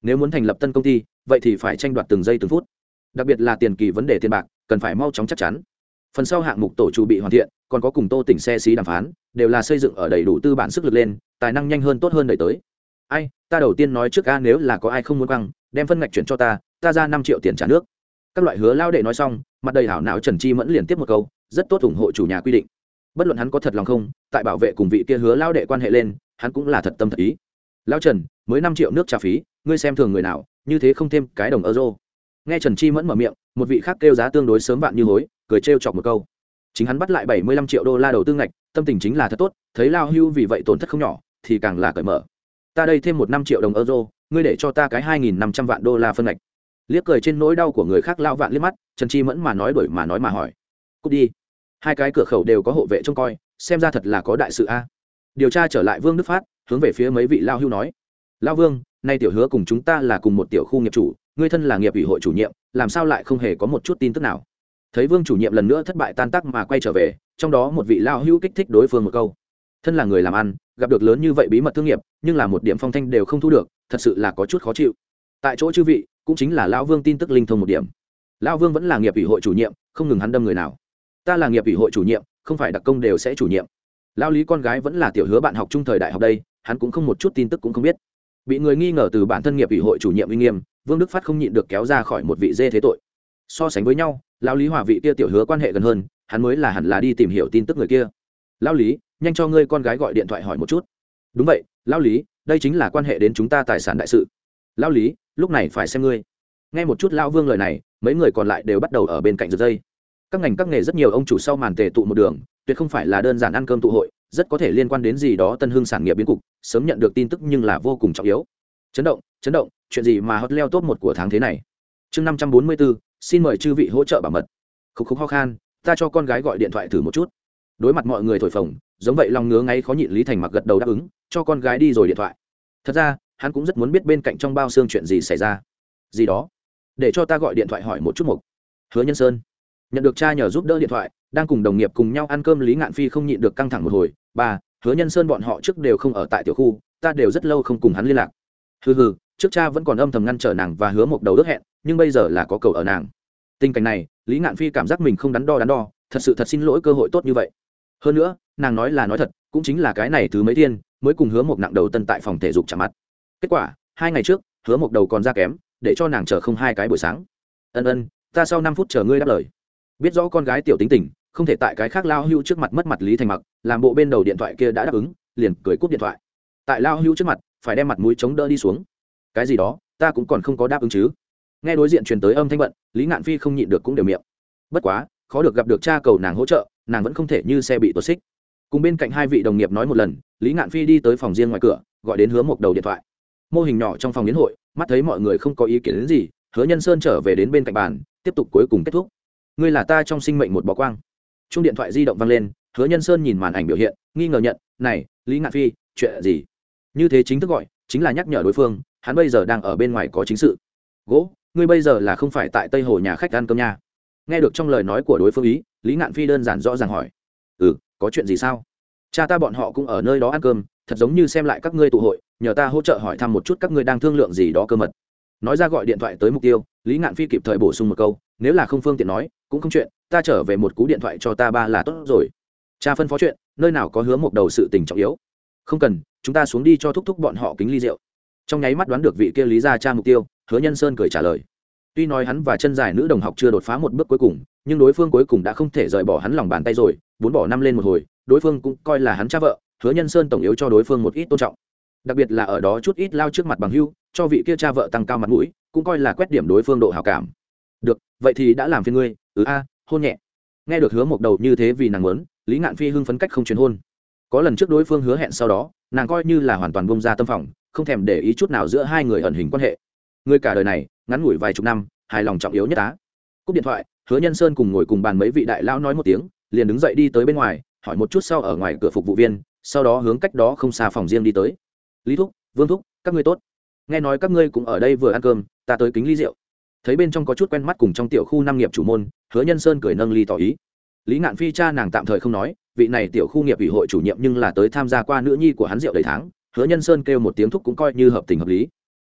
nếu muốn thành lập tân công ty vậy thì phải tranh đoạt từng giây từng phút, đặc biệt là tiền kỳ vấn đề tiền bạc cần phải mau chóng chắc chắn. Phần sau hạng mục tổ chủ bị hoàn thiện, còn có cùng Tô Tỉnh xe xí đàm phán, đều là xây dựng ở đầy đủ tư bản sức lực lên, tài năng nhanh hơn tốt hơn đẩy tới. Ai, ta đầu tiên nói trước a, nếu là có ai không muốn quăng, đem phân ngạch chuyển cho ta, ta ra năm triệu tiền trả nước. Các loại hứa lao đệ nói xong, mặt đầy hảo não Trần Chi Mẫn liền tiếp một câu, rất tốt ủng hộ chủ nhà quy định. Bất luận hắn có thật lòng không, tại bảo vệ cùng vị kia hứa lao đệ quan hệ lên, hắn cũng là thật tâm thật ý. Lao Trần, mới năm triệu nước trả phí, ngươi xem thường người nào, như thế không thêm cái đồng euro. Nghe Trần Chi Mẫn mở miệng, một vị khác kêu giá tương đối sớm vạn như hối, cười trêu chọc một câu. Chính hắn bắt lại bảy mươi lăm triệu đô la đầu tư ngạch, tâm tình chính là thật tốt, thấy Lao Hưu vì vậy tổn thất không nhỏ, thì càng là cởi mở. Ta đây thêm một năm triệu đồng euro, ngươi để cho ta cái hai nghìn năm trăm vạn đô la phân ngạch. Liếc cười trên nỗi đau của người khác Lao Vạn liếc mắt, Trần Chi Mẫn mà nói đổi mà nói mà hỏi. Cút đi. Hai cái cửa khẩu đều có hộ vệ trông coi, xem ra thật là có đại sự a. Điều tra trở lại Vương Đức Phát, hướng về phía mấy vị Lao Hưu nói. Lao Vương, nay tiểu hứa cùng chúng ta là cùng một tiểu khu nghiệp chủ, ngươi thân là nghiệp ủy hội chủ nhiệm, làm sao lại không hề có một chút tin tức nào? Thấy Vương chủ nhiệm lần nữa thất bại tan tác mà quay trở về, trong đó một vị Lao Hưu kích thích đối phương một câu. Thân là người làm ăn, gặp được lớn như vậy bí mật thương nghiệp, nhưng là một điểm phong thanh đều không thu được, thật sự là có chút khó chịu. Tại chỗ chư vị, cũng chính là Lão Vương tin tức linh thông một điểm. Lão Vương vẫn là nghiệp ủy hội chủ nhiệm, không ngừng hắn đâm người nào. Ta là nghiệp ủy hội chủ nhiệm, không phải đặc công đều sẽ chủ nhiệm. Lão Lý con gái vẫn là tiểu hứa bạn học trung thời đại học đây, hắn cũng không một chút tin tức cũng không biết. Bị người nghi ngờ từ bản thân nghiệp ủy hội chủ nhiệm uy nghiêm, Vương Đức Phát không nhịn được kéo ra khỏi một vị dê thế tội. So sánh với nhau, Lão Lý hòa vị kia tiểu hứa quan hệ gần hơn, hắn mới là hẳn là đi tìm hiểu tin tức người kia. Lão Lý, nhanh cho ngươi con gái gọi điện thoại hỏi một chút. Đúng vậy, Lão Lý, đây chính là quan hệ đến chúng ta tài sản đại sự. Lão Lý, lúc này phải xem ngươi. Nghe một chút Lão Vương lời này, mấy người còn lại đều bắt đầu ở bên cạnh giật dây. Các ngành các nghề rất nhiều ông chủ sau màn tề tụ một đường, tuyệt không phải là đơn giản ăn cơm tụ hội, rất có thể liên quan đến gì đó tân hưng sản nghiệp biến cục, sớm nhận được tin tức nhưng là vô cùng trọng yếu. Chấn động, chấn động, chuyện gì mà hot leo top một của tháng thế này. Chương năm trăm bốn mươi bốn, xin mời chư vị hỗ trợ bảo mật. Khúc khúc ho khan, ta cho con gái gọi điện thoại thử một chút. Đối mặt mọi người thổi phồng, giống vậy lòng ngứa ngáy khó nhịn Lý Thành Mặc gật đầu đáp ứng, cho con gái đi rồi điện thoại. Thật ra, hắn cũng rất muốn biết bên cạnh trong bao xương chuyện gì xảy ra. Gì đó? Để cho ta gọi điện thoại hỏi một chút một. Hứa Nhân Sơn nhận được cha nhờ giúp đỡ điện thoại, đang cùng đồng nghiệp cùng nhau ăn cơm. Lý Ngạn Phi không nhịn được căng thẳng một hồi. Ba, Hứa Nhân Sơn bọn họ trước đều không ở tại tiểu khu, ta đều rất lâu không cùng hắn liên lạc. Hừ hừ, trước cha vẫn còn âm thầm ngăn trở nàng và Hứa Mộc Đầu ước hẹn, nhưng bây giờ là có cầu ở nàng. Tình cảnh này, Lý Ngạn Phi cảm giác mình không đắn đo đắn đo, thật sự thật xin lỗi cơ hội tốt như vậy. Hơn nữa, nàng nói là nói thật, cũng chính là cái này thứ mấy thiên mới cùng Hứa Mộc nặng đầu tân tại phòng thể dục chạm mặt. Kết quả, hai ngày trước, Hứa Mộc Đầu còn ra kém, để cho nàng chờ không hai cái buổi sáng. Ân ân, ta sau năm phút chờ ngươi đáp lời. Biết rõ con gái tiểu tính tình, không thể tại cái khác Lao Hưu trước mặt mất mặt Lý Thành Mặc, làm bộ bên đầu điện thoại kia đã đáp ứng, liền cười cúp điện thoại. Tại Lao Hưu trước mặt, phải đem mặt mũi chống đỡ đi xuống. Cái gì đó, ta cũng còn không có đáp ứng chứ. Nghe đối diện truyền tới âm thanh bận, Lý Ngạn Phi không nhịn được cũng đều miệng. Bất quá, khó được gặp được cha cầu nàng hỗ trợ, nàng vẫn không thể như xe bị tuột xích. Cùng bên cạnh hai vị đồng nghiệp nói một lần, Lý Ngạn Phi đi tới phòng riêng ngoài cửa, gọi đến Hứa Mộc Đầu điện thoại. Mô hình nhỏ trong phòng yến hội, mắt thấy mọi người không có ý kiến đến gì, Hứa Nhân Sơn trở về đến bên cạnh bàn, tiếp tục cuối cùng kết thúc. Ngươi là ta trong sinh mệnh một bó quang. Chuông điện thoại di động vang lên, Hứa Nhân Sơn nhìn màn ảnh biểu hiện, nghi ngờ nhận, này, Lý Ngạn Phi, chuyện gì? Như thế chính thức gọi, chính là nhắc nhở đối phương, hắn bây giờ đang ở bên ngoài có chính sự. Gỗ, ngươi bây giờ là không phải tại Tây Hồ nhà khách ăn cơm nha? Nghe được trong lời nói của đối phương ý, Lý Ngạn Phi đơn giản rõ ràng hỏi. Ừ, có chuyện gì sao? Cha ta bọn họ cũng ở nơi đó ăn cơm, thật giống như xem lại các ngươi tụ hội, nhờ ta hỗ trợ hỏi thăm một chút các ngươi đang thương lượng gì đó cơ mật. Nói ra gọi điện thoại tới mục tiêu, Lý Ngạn Phi kịp thời bổ sung một câu, nếu là không phương tiện nói, cũng không chuyện, ta trở về một cú điện thoại cho ta ba là tốt rồi. Cha phân phó chuyện, nơi nào có Hứa Mộc Đầu sự tình trọng yếu. Không cần, chúng ta xuống đi cho thúc thúc bọn họ kính ly rượu. Trong nháy mắt đoán được vị kia Lý gia cha mục tiêu, Hứa Nhân Sơn cười trả lời. Tuy nói hắn và chân dài nữ đồng học chưa đột phá một bước cuối cùng, nhưng đối phương cuối cùng đã không thể rời bỏ hắn lòng bàn tay rồi, bốn bỏ năm lên một hồi, đối phương cũng coi là hắn cha vợ, Hứa Nhân Sơn tổng yếu cho đối phương một ít tôn trọng. Đặc biệt là ở đó chút ít lao trước mặt bằng hữu, cho vị kia cha vợ tăng cao mặt mũi, cũng coi là quét điểm đối phương độ hảo cảm. Được, vậy thì đã làm phiền ngươi, ừ a, hôn nhẹ. Nghe được Hứa Mộc Đầu như thế vì nàng muốn, Lý Ngạn Phi hưng phấn cách không truyền hôn. Có lần trước đối phương hứa hẹn sau đó, nàng coi như là hoàn toàn bông ra tâm phòng, không thèm để ý chút nào giữa hai người ẩn hình quan hệ. Người cả đời này, ngắn ngủi vài chục năm, hài lòng trọng yếu nhất á. Cúp điện thoại, Hứa Nhân Sơn cùng ngồi cùng bàn mấy vị đại lão nói một tiếng, liền đứng dậy đi tới bên ngoài, hỏi một chút sau ở ngoài cửa phục vụ viên, sau đó hướng cách đó không xa phòng riêng đi tới. Lý thúc, Vương thúc, các ngươi tốt. Nghe nói các ngươi cũng ở đây vừa ăn cơm, ta tới kính ly rượu. Thấy bên trong có chút quen mắt cùng trong tiểu khu năm nghiệp chủ môn, Hứa Nhân Sơn cười nâng ly tỏ ý. Lý Ngạn Phi cha nàng tạm thời không nói, vị này tiểu khu nghiệp ủy hội chủ nhiệm nhưng là tới tham gia qua nữ nhi của hắn rượu đầy tháng, Hứa Nhân Sơn kêu một tiếng thúc cũng coi như hợp tình hợp lý.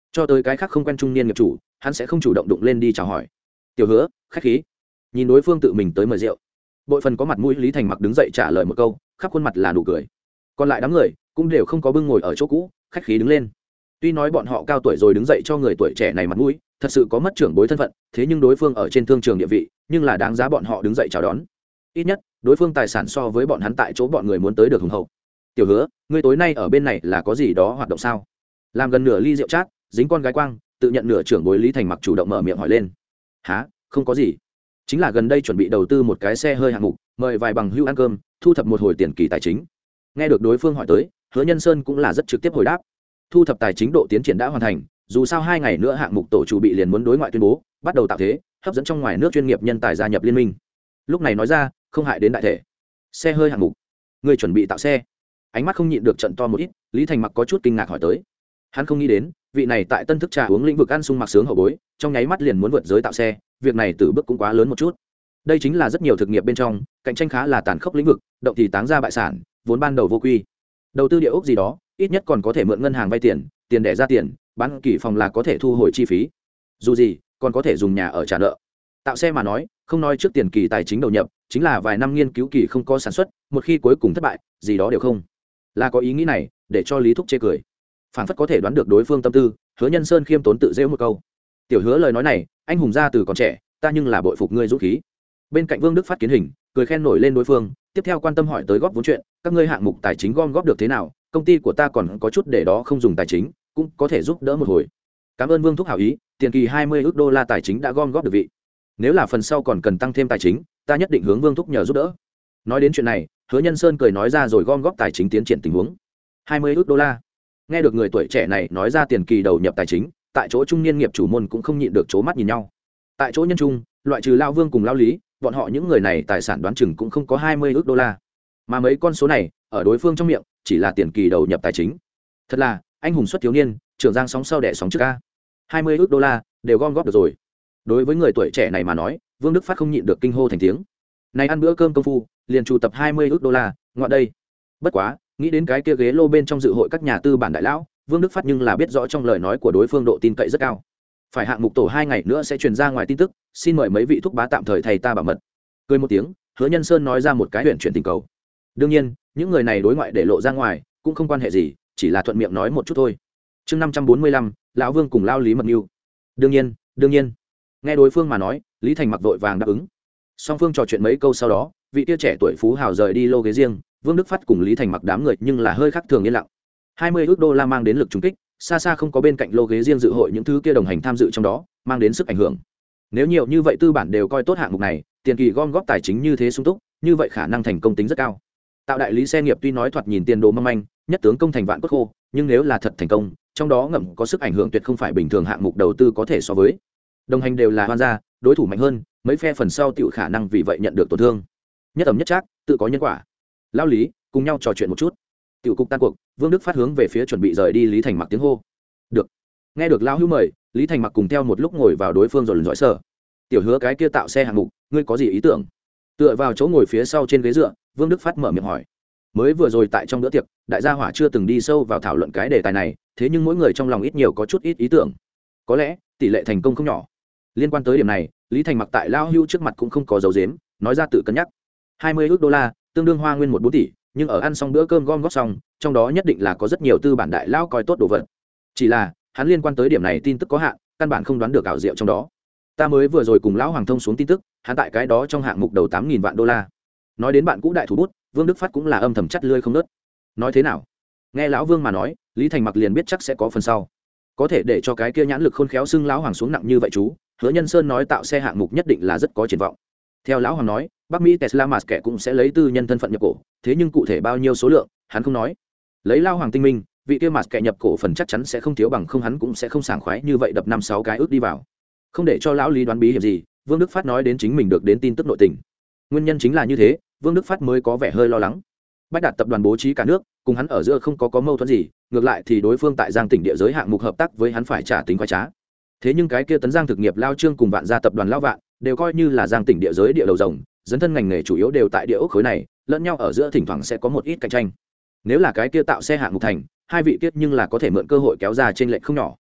cho tới cái khác không quen trung niên nghiệp chủ hắn sẽ không chủ động đụng lên đi chào hỏi. Tiểu Hứa, khách khí. Nhìn đối phương tự mình tới mời rượu, bội phần có mặt mũi Lý Thành Mặc đứng dậy trả lời một câu, khắp khuôn mặt là nụ cười. Còn lại đám người cũng đều không có bưng ngồi ở chỗ cũ, khách khí đứng lên. Tuy nói bọn họ cao tuổi rồi đứng dậy cho người tuổi trẻ này mặt mũi, thật sự có mất trưởng bối thân phận, thế nhưng đối phương ở trên thương trường địa vị, nhưng là đáng giá bọn họ đứng dậy chào đón. Ít nhất, đối phương tài sản so với bọn hắn tại chỗ bọn người muốn tới được hùng hậu. Tiểu Hứa, ngươi tối nay ở bên này là có gì đó hoạt động sao? Làm gần nửa ly rượu chát, dính con gái quang, tự nhận nửa trưởng bối Lý Thành Mặc chủ động mở miệng hỏi lên. Hả, không có gì. Chính là gần đây chuẩn bị đầu tư một cái xe hơi hạng mục, mời vài bằng hữu ăn cơm, thu thập một hồi tiền kỳ tài chính. Nghe được đối phương hỏi tới, Hứa Nhân Sơn cũng là rất trực tiếp hồi đáp. Thu thập tài chính độ tiến triển đã hoàn thành, dù sao hai ngày nữa hạng mục tổ chủ bị liền muốn đối ngoại tuyên bố, bắt đầu tạo thế, hấp dẫn trong ngoài nước chuyên nghiệp nhân tài gia nhập liên minh. Lúc này nói ra, không hại đến đại thể. Xe hơi hạng mục, người chuẩn bị tạo xe? Ánh mắt không nhịn được trận to một ít, Lý Thành Mặc có chút kinh ngạc hỏi tới. Hắn không nghĩ đến, vị này tại tân thức trà uống lĩnh vực ăn sung mặc sướng hậu bối, trong nháy mắt liền muốn vượt giới tạo xe, việc này từ bước cũng quá lớn một chút. Đây chính là rất nhiều thực nghiệp bên trong, cạnh tranh khá là tàn khốc lĩnh vực, động thì táng ra bại sản, vốn ban đầu vô quy. Đầu tư địa ốc gì đó, ít nhất còn có thể mượn ngân hàng vay tiền, tiền để ra tiền, bán kỳ phòng là có thể thu hồi chi phí. Dù gì, còn có thể dùng nhà ở trả nợ. Tạo xe mà nói, không nói trước tiền kỳ tài chính đầu nhập, chính là vài năm nghiên cứu kỳ không có sản xuất, một khi cuối cùng thất bại, gì đó đều không. Là có ý nghĩ này, để cho Lý Thúc chê cười. Phản phất có thể đoán được đối phương tâm tư, Hứa Nhân Sơn khiêm tốn tự rêu một câu. Tiểu Hứa lời nói này, anh hùng gia từ còn trẻ, ta nhưng là bội phục ngươi dũng khí. Bên cạnh Vương Đức Phát kiến hình, cười khen nổi lên đối phương, tiếp theo quan tâm hỏi tới góp vốn chuyện, các ngươi hạng mục tài chính gom góp được thế nào, công ty của ta còn có chút để đó không dùng tài chính, cũng có thể giúp đỡ một hồi. Cảm ơn Vương Thúc hảo ý, tiền kỳ hai mươi ức đô la tài chính đã gom góp được vị. Nếu là phần sau còn cần tăng thêm tài chính, ta nhất định hướng Vương Thúc nhờ giúp đỡ. Nói đến chuyện này, Hứa Nhân Sơn cười nói ra rồi gom góp tài chính tiến triển tình huống. hai mươi ức đô la. Nghe được người tuổi trẻ này nói ra tiền kỳ đầu nhập tài chính, tại chỗ trung niên nghiệp chủ môn cũng không nhịn được chố mắt nhìn nhau. Tại chỗ nhân trung, loại trừ Lao Vương cùng Lao Lý, bọn họ những người này tài sản đoán chừng cũng không có hai mươi ức đô la. Mà mấy con số này, ở đối phương trong miệng, chỉ là tiền kỳ đầu nhập tài chính. Thật là, anh hùng xuất thiếu niên, trưởng giang sóng sau đẻ sóng trước a. hai mươi ức đô la, đều gom góp được rồi. Đối với người tuổi trẻ này mà nói, Vương Đức Phát không nhịn được kinh hô thành tiếng. Này ăn bữa cơm công phu, liền trụ tập hai mươi ức đô la, ngoạn đây. Bất quá, nghĩ đến cái kia ghế lô bên trong dự hội các nhà tư bản đại lão, Vương Đức Phát nhưng là biết rõ trong lời nói của đối phương độ tin cậy rất cao. Phải hạng mục tổ hai ngày nữa sẽ truyền ra ngoài tin tức, xin mời mấy vị thúc bá tạm thời thầy ta bảo mật. Cười một tiếng, Hứa Nhân Sơn nói ra một cái huyền chuyển tình cầu. Đương nhiên, những người này đối ngoại để lộ ra ngoài, cũng không quan hệ gì, chỉ là thuận miệng nói một chút thôi. Chương năm trăm bốn mươi lăm, lão Vương cùng Lao Lý mật mưu. Đương nhiên, đương nhiên. Nghe đối phương mà nói, Lý Thành Mặc vội vàng đáp ứng. Song phương trò chuyện mấy câu sau đó, vị tia trẻ tuổi phú hào rời đi lô ghế riêng, Vương Đức Phát cùng Lý Thành Mặc đám người nhưng là hơi khác thường yên lặng. hai mươi ức đô la mang đến lực trùng kích, xa xa không có bên cạnh lô ghế riêng dự hội những thứ kia đồng hành tham dự trong đó, mang đến sức ảnh hưởng. Nếu nhiều như vậy tư bản đều coi tốt hạng mục này, tiền kỳ gom góp tài chính như thế sung túc, như vậy khả năng thành công tính rất cao. Tạo đại lý xe nghiệp tuy nói thoạt nhìn tiền đồ mong manh, nhất tướng công thành vạn cốt khô, nhưng nếu là thật thành công, trong đó ngậm có sức ảnh hưởng tuyệt không phải bình thường hạng mục đầu tư có thể so với. Đồng hành đều là hoan gia, đối thủ mạnh hơn, mấy phe phần sau tiểu khả năng vì vậy nhận được tổn thương. Nhất ẩm nhất trác, tự có nhân quả. Lao Lý, cùng nhau trò chuyện một chút. Tiểu cục tan cuộc, Vương Đức Phát hướng về phía chuẩn bị rời đi Lý Thành Mặc tiếng hô. Được. Nghe được lão hữu mời, Lý Thành Mặc cùng theo một lúc ngồi vào đối phương rồi lần dõi sở. Tiểu Hứa cái kia tạo xe hạng mục, ngươi có gì ý tưởng? Tựa vào chỗ ngồi phía sau trên ghế dựa, Vương Đức Phát mở miệng hỏi. Mới vừa rồi tại trong bữa tiệc, đại gia hỏa chưa từng đi sâu vào thảo luận cái đề tài này, thế nhưng mỗi người trong lòng ít nhiều có chút ít ý tưởng. Có lẽ, tỷ lệ thành công không nhỏ. Liên quan tới điểm này, Lý Thành Mặc tại lão hữu trước mặt cũng không có dấu dếm, nói ra tự cân nhắc. hai mươi ức đô la, tương đương hoa nguyên một bốn tỷ, nhưng ở ăn xong bữa cơm gom góp xong, trong đó nhất định là có rất nhiều tư bản đại lão coi tốt đồ vật. Chỉ là, hắn liên quan tới điểm này tin tức có hạn, căn bản không đoán được ảo diệu trong đó. Ta mới vừa rồi cùng lão Hoàng thông xuống tin tức, hắn tại cái đó trong hạng mục đầu tám nghìn vạn đô la. Nói đến bạn cũ đại thủ bút, Vương Đức Phát cũng là âm thầm chắt lưỡi không nớt. Nói thế nào? Nghe lão Vương mà nói, Lý Thành Mặc liền biết chắc sẽ có phần sau. Có thể để cho cái kia nhãn lực khôn khéo xưng lão Hoàng xuống nặng như vậy chú, Hứa Nhân Sơn nói tạo xe hạng mục nhất định là rất có triển vọng. Theo lão Hoàng nói, Bắc Mỹ Tesla mà kẻ cũng sẽ lấy tư nhân thân phận nhập cổ, thế nhưng cụ thể bao nhiêu số lượng, hắn không nói. Lấy lão Hoàng tinh minh, vị kia mà kẻ nhập cổ phần chắc chắn sẽ không thiếu bằng không hắn cũng sẽ không sảng khoái như vậy đập năm sáu cái ước đi vào. Không để cho lão Lý đoán bí hiểm gì, Vương Đức Phát nói đến chính mình được đến tin tức nội tình. Nguyên nhân chính là như thế, Vương Đức Phát mới có vẻ hơi lo lắng. Bách Đạt tập đoàn bố trí cả nước, cùng hắn ở giữa không có có mâu thuẫn gì, ngược lại thì đối phương tại Giang tỉnh địa giới hạng mục hợp tác với hắn phải trả tính khoái trá. Thế nhưng cái kia Tấn Giang thực nghiệp Lao Trương cùng Vạn Gia tập đoàn Lao Vạn, đều coi như là Giang tỉnh địa giới địa đầu rồng, dấn thân ngành nghề chủ yếu đều tại địa ốc khối này, lẫn nhau ở giữa thỉnh thoảng sẽ có một ít cạnh tranh. Nếu là cái kia tạo xe hạng mục thành, hai vị kiết nhưng là có thể mượn cơ hội kéo ra trên lệnh không nhỏ.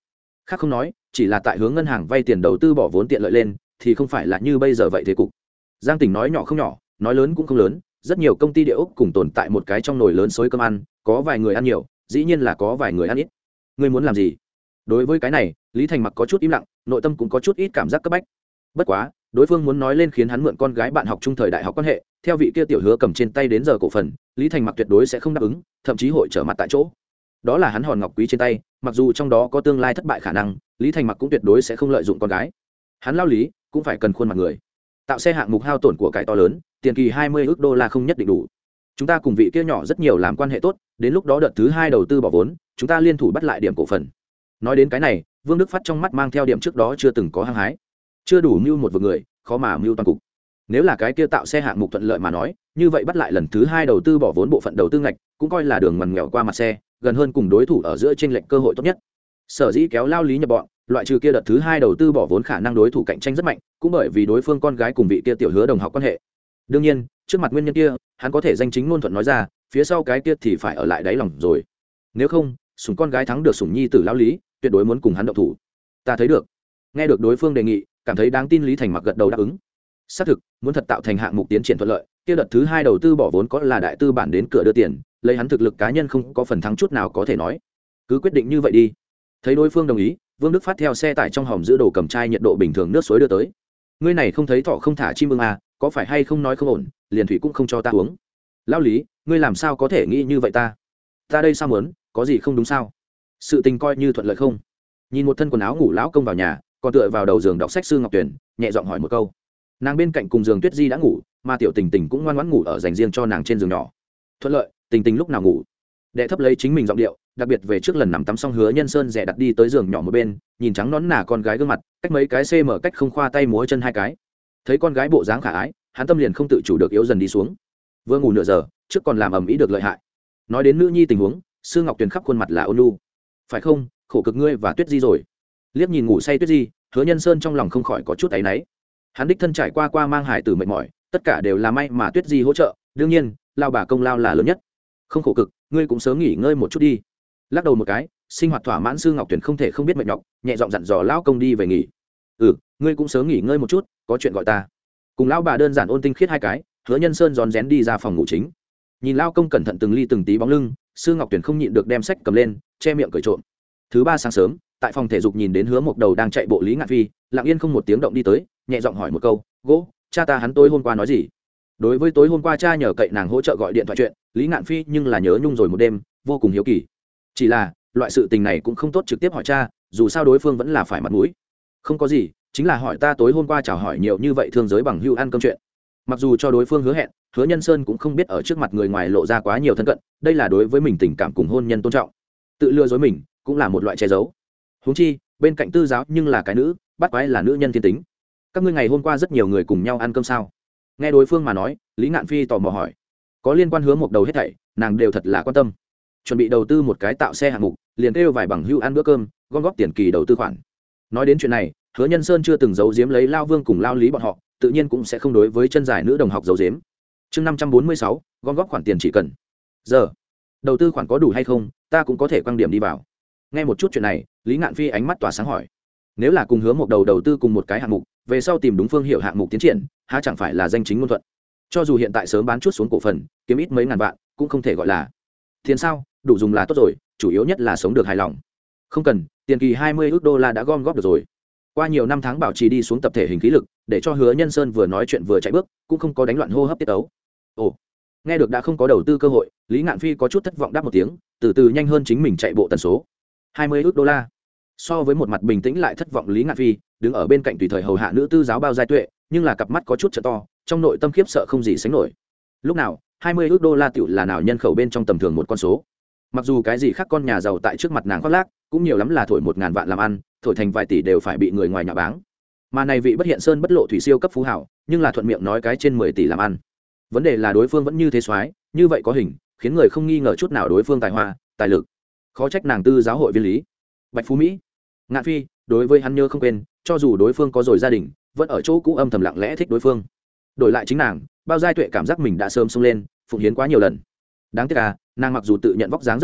khác không nói, chỉ là tại hướng ngân hàng vay tiền đầu tư bỏ vốn tiện lợi lên thì không phải là như bây giờ vậy thế cục. Giang Tỉnh nói nhỏ không nhỏ, nói lớn cũng không lớn, rất nhiều công ty địa ốc cùng tồn tại một cái trong nồi lớn xối cơm ăn, có vài người ăn nhiều, dĩ nhiên là có vài người ăn ít. Ngươi muốn làm gì? Đối với cái này, Lý Thành Mặc có chút im lặng, nội tâm cũng có chút ít cảm giác cấp bách. Bất quá, đối phương muốn nói lên khiến hắn mượn con gái bạn học trung thời đại học quan hệ, theo vị kia tiểu hứa cầm trên tay đến giờ cổ phần, Lý Thành Mặc tuyệt đối sẽ không đáp ứng, thậm chí hội trở mặt tại chỗ. Đó là hắn hòn ngọc quý trên tay, mặc dù trong đó có tương lai thất bại khả năng, Lý Thành Mặc cũng tuyệt đối sẽ không lợi dụng con gái. Hắn lao lý cũng phải cần khuôn mặt người. Tạo xe hạng mục hao tổn của cải to lớn, tiền kỳ hai mươi ức đô la không nhất định đủ. Chúng ta cùng vị kia nhỏ rất nhiều làm quan hệ tốt, đến lúc đó đợt thứ hai đầu tư bỏ vốn, chúng ta liên thủ bắt lại điểm cổ phần. Nói đến cái này, Vương Đức Phát trong mắt mang theo điểm trước đó chưa từng có hăng hái. Chưa đủ mưu một vực người, khó mà mưu toàn cục. Nếu là cái kia tạo xe hạng mục thuận lợi mà nói, như vậy bắt lại lần thứ hai đầu tư bỏ vốn bộ phận đầu tư ngạch, cũng coi là đường ngoằn nghèo qua mặt xe, gần hơn cùng đối thủ ở giữa chênh lệch cơ hội tốt nhất. Sở dĩ kéo lao lý nhập bọn, loại trừ kia đợt thứ hai đầu tư bỏ vốn khả năng đối thủ cạnh tranh rất mạnh, cũng bởi vì đối phương con gái cùng vị kia tiểu hứa đồng học quan hệ. Đương nhiên, trước mặt nguyên nhân kia, hắn có thể danh chính ngôn thuận nói ra, phía sau cái kia thì phải ở lại đáy lòng rồi. Nếu không, sủng con gái thắng được sủng nhi tử lao lý, tuyệt đối muốn cùng hắn động thủ. Ta thấy được. Nghe được đối phương đề nghị, cảm thấy đáng tin, Lý Thành Mặc gật đầu đáp ứng. Xác thực, muốn thật tạo thành hạng mục tiến triển thuận lợi, kia đợt thứ hai đầu tư bỏ vốn có là đại tư bản đến cửa đưa tiền, lấy hắn thực lực cá nhân không có phần thắng chút nào có thể nói. Cứ quyết định như vậy đi. Thấy đối phương đồng ý, Vương Đức Phát theo xe tải trong hòm giữ đồ cầm chai nhiệt độ bình thường nước suối đưa tới. Ngươi này không thấy thọ không thả chim ưng à, có phải hay không nói không ổn, liền thủy cũng không cho ta uống. Lão Lý, ngươi làm sao có thể nghĩ như vậy ta? Ta đây sao muốn, có gì không đúng sao? Sự tình coi như thuận lợi không? Nhìn một thân quần áo ngủ lão công vào nhà, còn tựa vào đầu giường đọc sách Sư Ngọc Tuyền, nhẹ giọng hỏi một câu. Nàng bên cạnh cùng giường Tuyết Di đã ngủ, mà Tiểu Tình Tình cũng ngoan ngoãn ngủ ở dành riêng cho nàng trên giường nhỏ. Thuận lợi, Tình Tình lúc nào ngủ? Đệ thấp lấy chính mình giọng điệu, đặc biệt về trước lần nằm tắm xong Hứa Nhân Sơn rẻ đặt đi tới giường nhỏ một bên, nhìn trắng nón nà con gái gương mặt, cách mấy cái cm cách không khoa tay múa chân hai cái. Thấy con gái bộ dáng khả ái, hắn tâm liền không tự chủ được yếu dần đi xuống. Vừa ngủ nửa giờ, trước còn làm ầm ĩ được lợi hại. Nói đến nữ nhi tình huống, Sư Ngọc Tuyền khắp khuôn mặt là ôn nhu. Phải không, khổ cực ngươi và Tuyết Di rồi. Liếc nhìn ngủ say Tuyết Di, Hứa Nhân Sơn trong lòng không khỏi có chút áy náy. Hắn đích thân trải qua qua mang hải tử mệt mỏi, tất cả đều là may mà Tuyết Di hỗ trợ, đương nhiên, lao bà công lao là lớn nhất. Không khổ cực, ngươi cũng sớm nghỉ ngơi một chút đi. Lắc đầu một cái, sinh hoạt thỏa mãn Sư Ngọc Tuyền không thể không biết mệt nhọc, nhẹ giọng dặn dò lão công đi về nghỉ. Ừ, ngươi cũng sớm nghỉ ngơi một chút, có chuyện gọi ta. Cùng lão bà đơn giản ôn tinh khiết hai cái, Hứa Nhân Sơn rón rén đi ra phòng ngủ chính. Nhìn lão công cẩn thận từng ly từng tí bóng lưng, Sư Ngọc Tuyền không nhịn được đem sách cầm lên, che miệng cười trộm. Thứ ba sáng sớm, tại phòng thể dục nhìn đến Hứa Mộc Đầu đang chạy bộ Lý Ngạn Phi, lặng yên không một tiếng động đi tới, nhẹ giọng hỏi một câu, "Gỗ, cha ta hắn tối hôm qua nói gì?" Đối với tối hôm qua cha nhờ cậy nàng hỗ trợ gọi điện thoại chuyện, Lý Ngạn Phi nhưng là nhớ nhung rồi một đêm, vô cùng hiếu kỳ. Chỉ là, loại sự tình này cũng không tốt trực tiếp hỏi cha, dù sao đối phương vẫn là phải mặt mũi. Không có gì, chính là hỏi ta tối hôm qua chào hỏi nhiều như vậy thương giới bằng hữu ăn cơm chuyện. Mặc dù cho đối phương hứa hẹn, Hứa Nhân Sơn cũng không biết ở trước mặt người ngoài lộ ra quá nhiều thân cận, đây là đối với mình tình cảm cùng hôn nhân tôn trọng. Tự lừa dối mình, cũng là một loại che giấu. Huống chi, bên cạnh tư giáo nhưng là cái nữ, bắt quái là nữ nhân thiên tính. Các ngươi ngày hôm qua rất nhiều người cùng nhau ăn cơm sao? Nghe đối phương mà nói, Lý Ngạn Phi tò mò hỏi. Có liên quan Hứa Mộc Đầu hết thảy, nàng đều thật là quan tâm. Chuẩn bị đầu tư một cái tạo xe hạng mục, liền kêu vài bằng hữu ăn bữa cơm, gom góp tiền kỳ đầu tư khoản. Nói đến chuyện này, Hứa Nhân Sơn chưa từng giấu giếm lấy Lao Vương cùng Lao Lý bọn họ, tự nhiên cũng sẽ không đối với chân dài nữ đồng học giấu giếm. Chương năm trăm bốn mươi sáu, gom góp khoản tiền chỉ cần. Giờ, đầu tư khoản có đủ hay không, ta cũng có thể quang điểm đi vào. Nghe một chút chuyện này, Lý Ngạn Phi ánh mắt tỏa sáng hỏi. Nếu là cùng Hứa Mộc Đầu đầu tư cùng một cái hạng mục, về sau tìm đúng phương hiệu hạng mục tiến triển, há chẳng phải là danh chính ngôn thuận. Cho dù hiện tại sớm bán chút xuống cổ phần, kiếm ít mấy ngàn vạn, cũng không thể gọi là tiền sao, đủ dùng là tốt rồi, chủ yếu nhất là sống được hài lòng. Không cần, tiền kỳ hai mươi ức đô la đã gom góp được rồi. Qua nhiều năm tháng bảo trì đi xuống tập thể hình khí lực, để cho Hứa Nhân Sơn vừa nói chuyện vừa chạy bước, cũng không có đánh loạn hô hấp tiết tấu. Ồ, nghe được đã không có đầu tư cơ hội, Lý Ngạn Phi có chút thất vọng đáp một tiếng, từ từ nhanh hơn chính mình chạy bộ tần số. hai mươi ức đô la. So với một mặt bình tĩnh lại thất vọng Lý Ngạn Phi, đứng ở bên cạnh tùy thời hầu hạ nữ tư giáo bao giai tuệ, nhưng là cặp mắt có chút trợ to, trong nội tâm khiếp sợ không gì sánh nổi. Lúc nào, hai mươi ức đô la tiểu là nào nhân khẩu bên trong tầm thường một con số. Mặc dù cái gì khác con nhà giàu tại trước mặt nàng khoác lác, cũng nhiều lắm là thổi một ngàn vạn làm ăn, thổi thành vài tỷ đều phải bị người ngoài nhạo báng. Mà này vị bất hiện sơn bất lộ thủy siêu cấp phú hảo, nhưng là thuận miệng nói cái trên mười tỷ làm ăn. Vấn đề là đối phương vẫn như thế soái, như vậy có hình, khiến người không nghi ngờ chút nào đối phương tài hoa, tài lực. Khó trách nàng tư giáo hội viên lý. Bạch Phú Mỹ, Ngạn Phi, đối với hắn nhớ không quên, cho dù đối phương có rồi gia đình, vẫn ở chỗ cũ âm thầm lặng lẽ thích đối phương. Đổi lại chính nàng, bao giai tuệ cảm giác mình đã sớm xông lên, phụng hiến quá nhiều lần. Đáng tiếc à, nàng mặc dù tự nhận vóc dáng rất khá,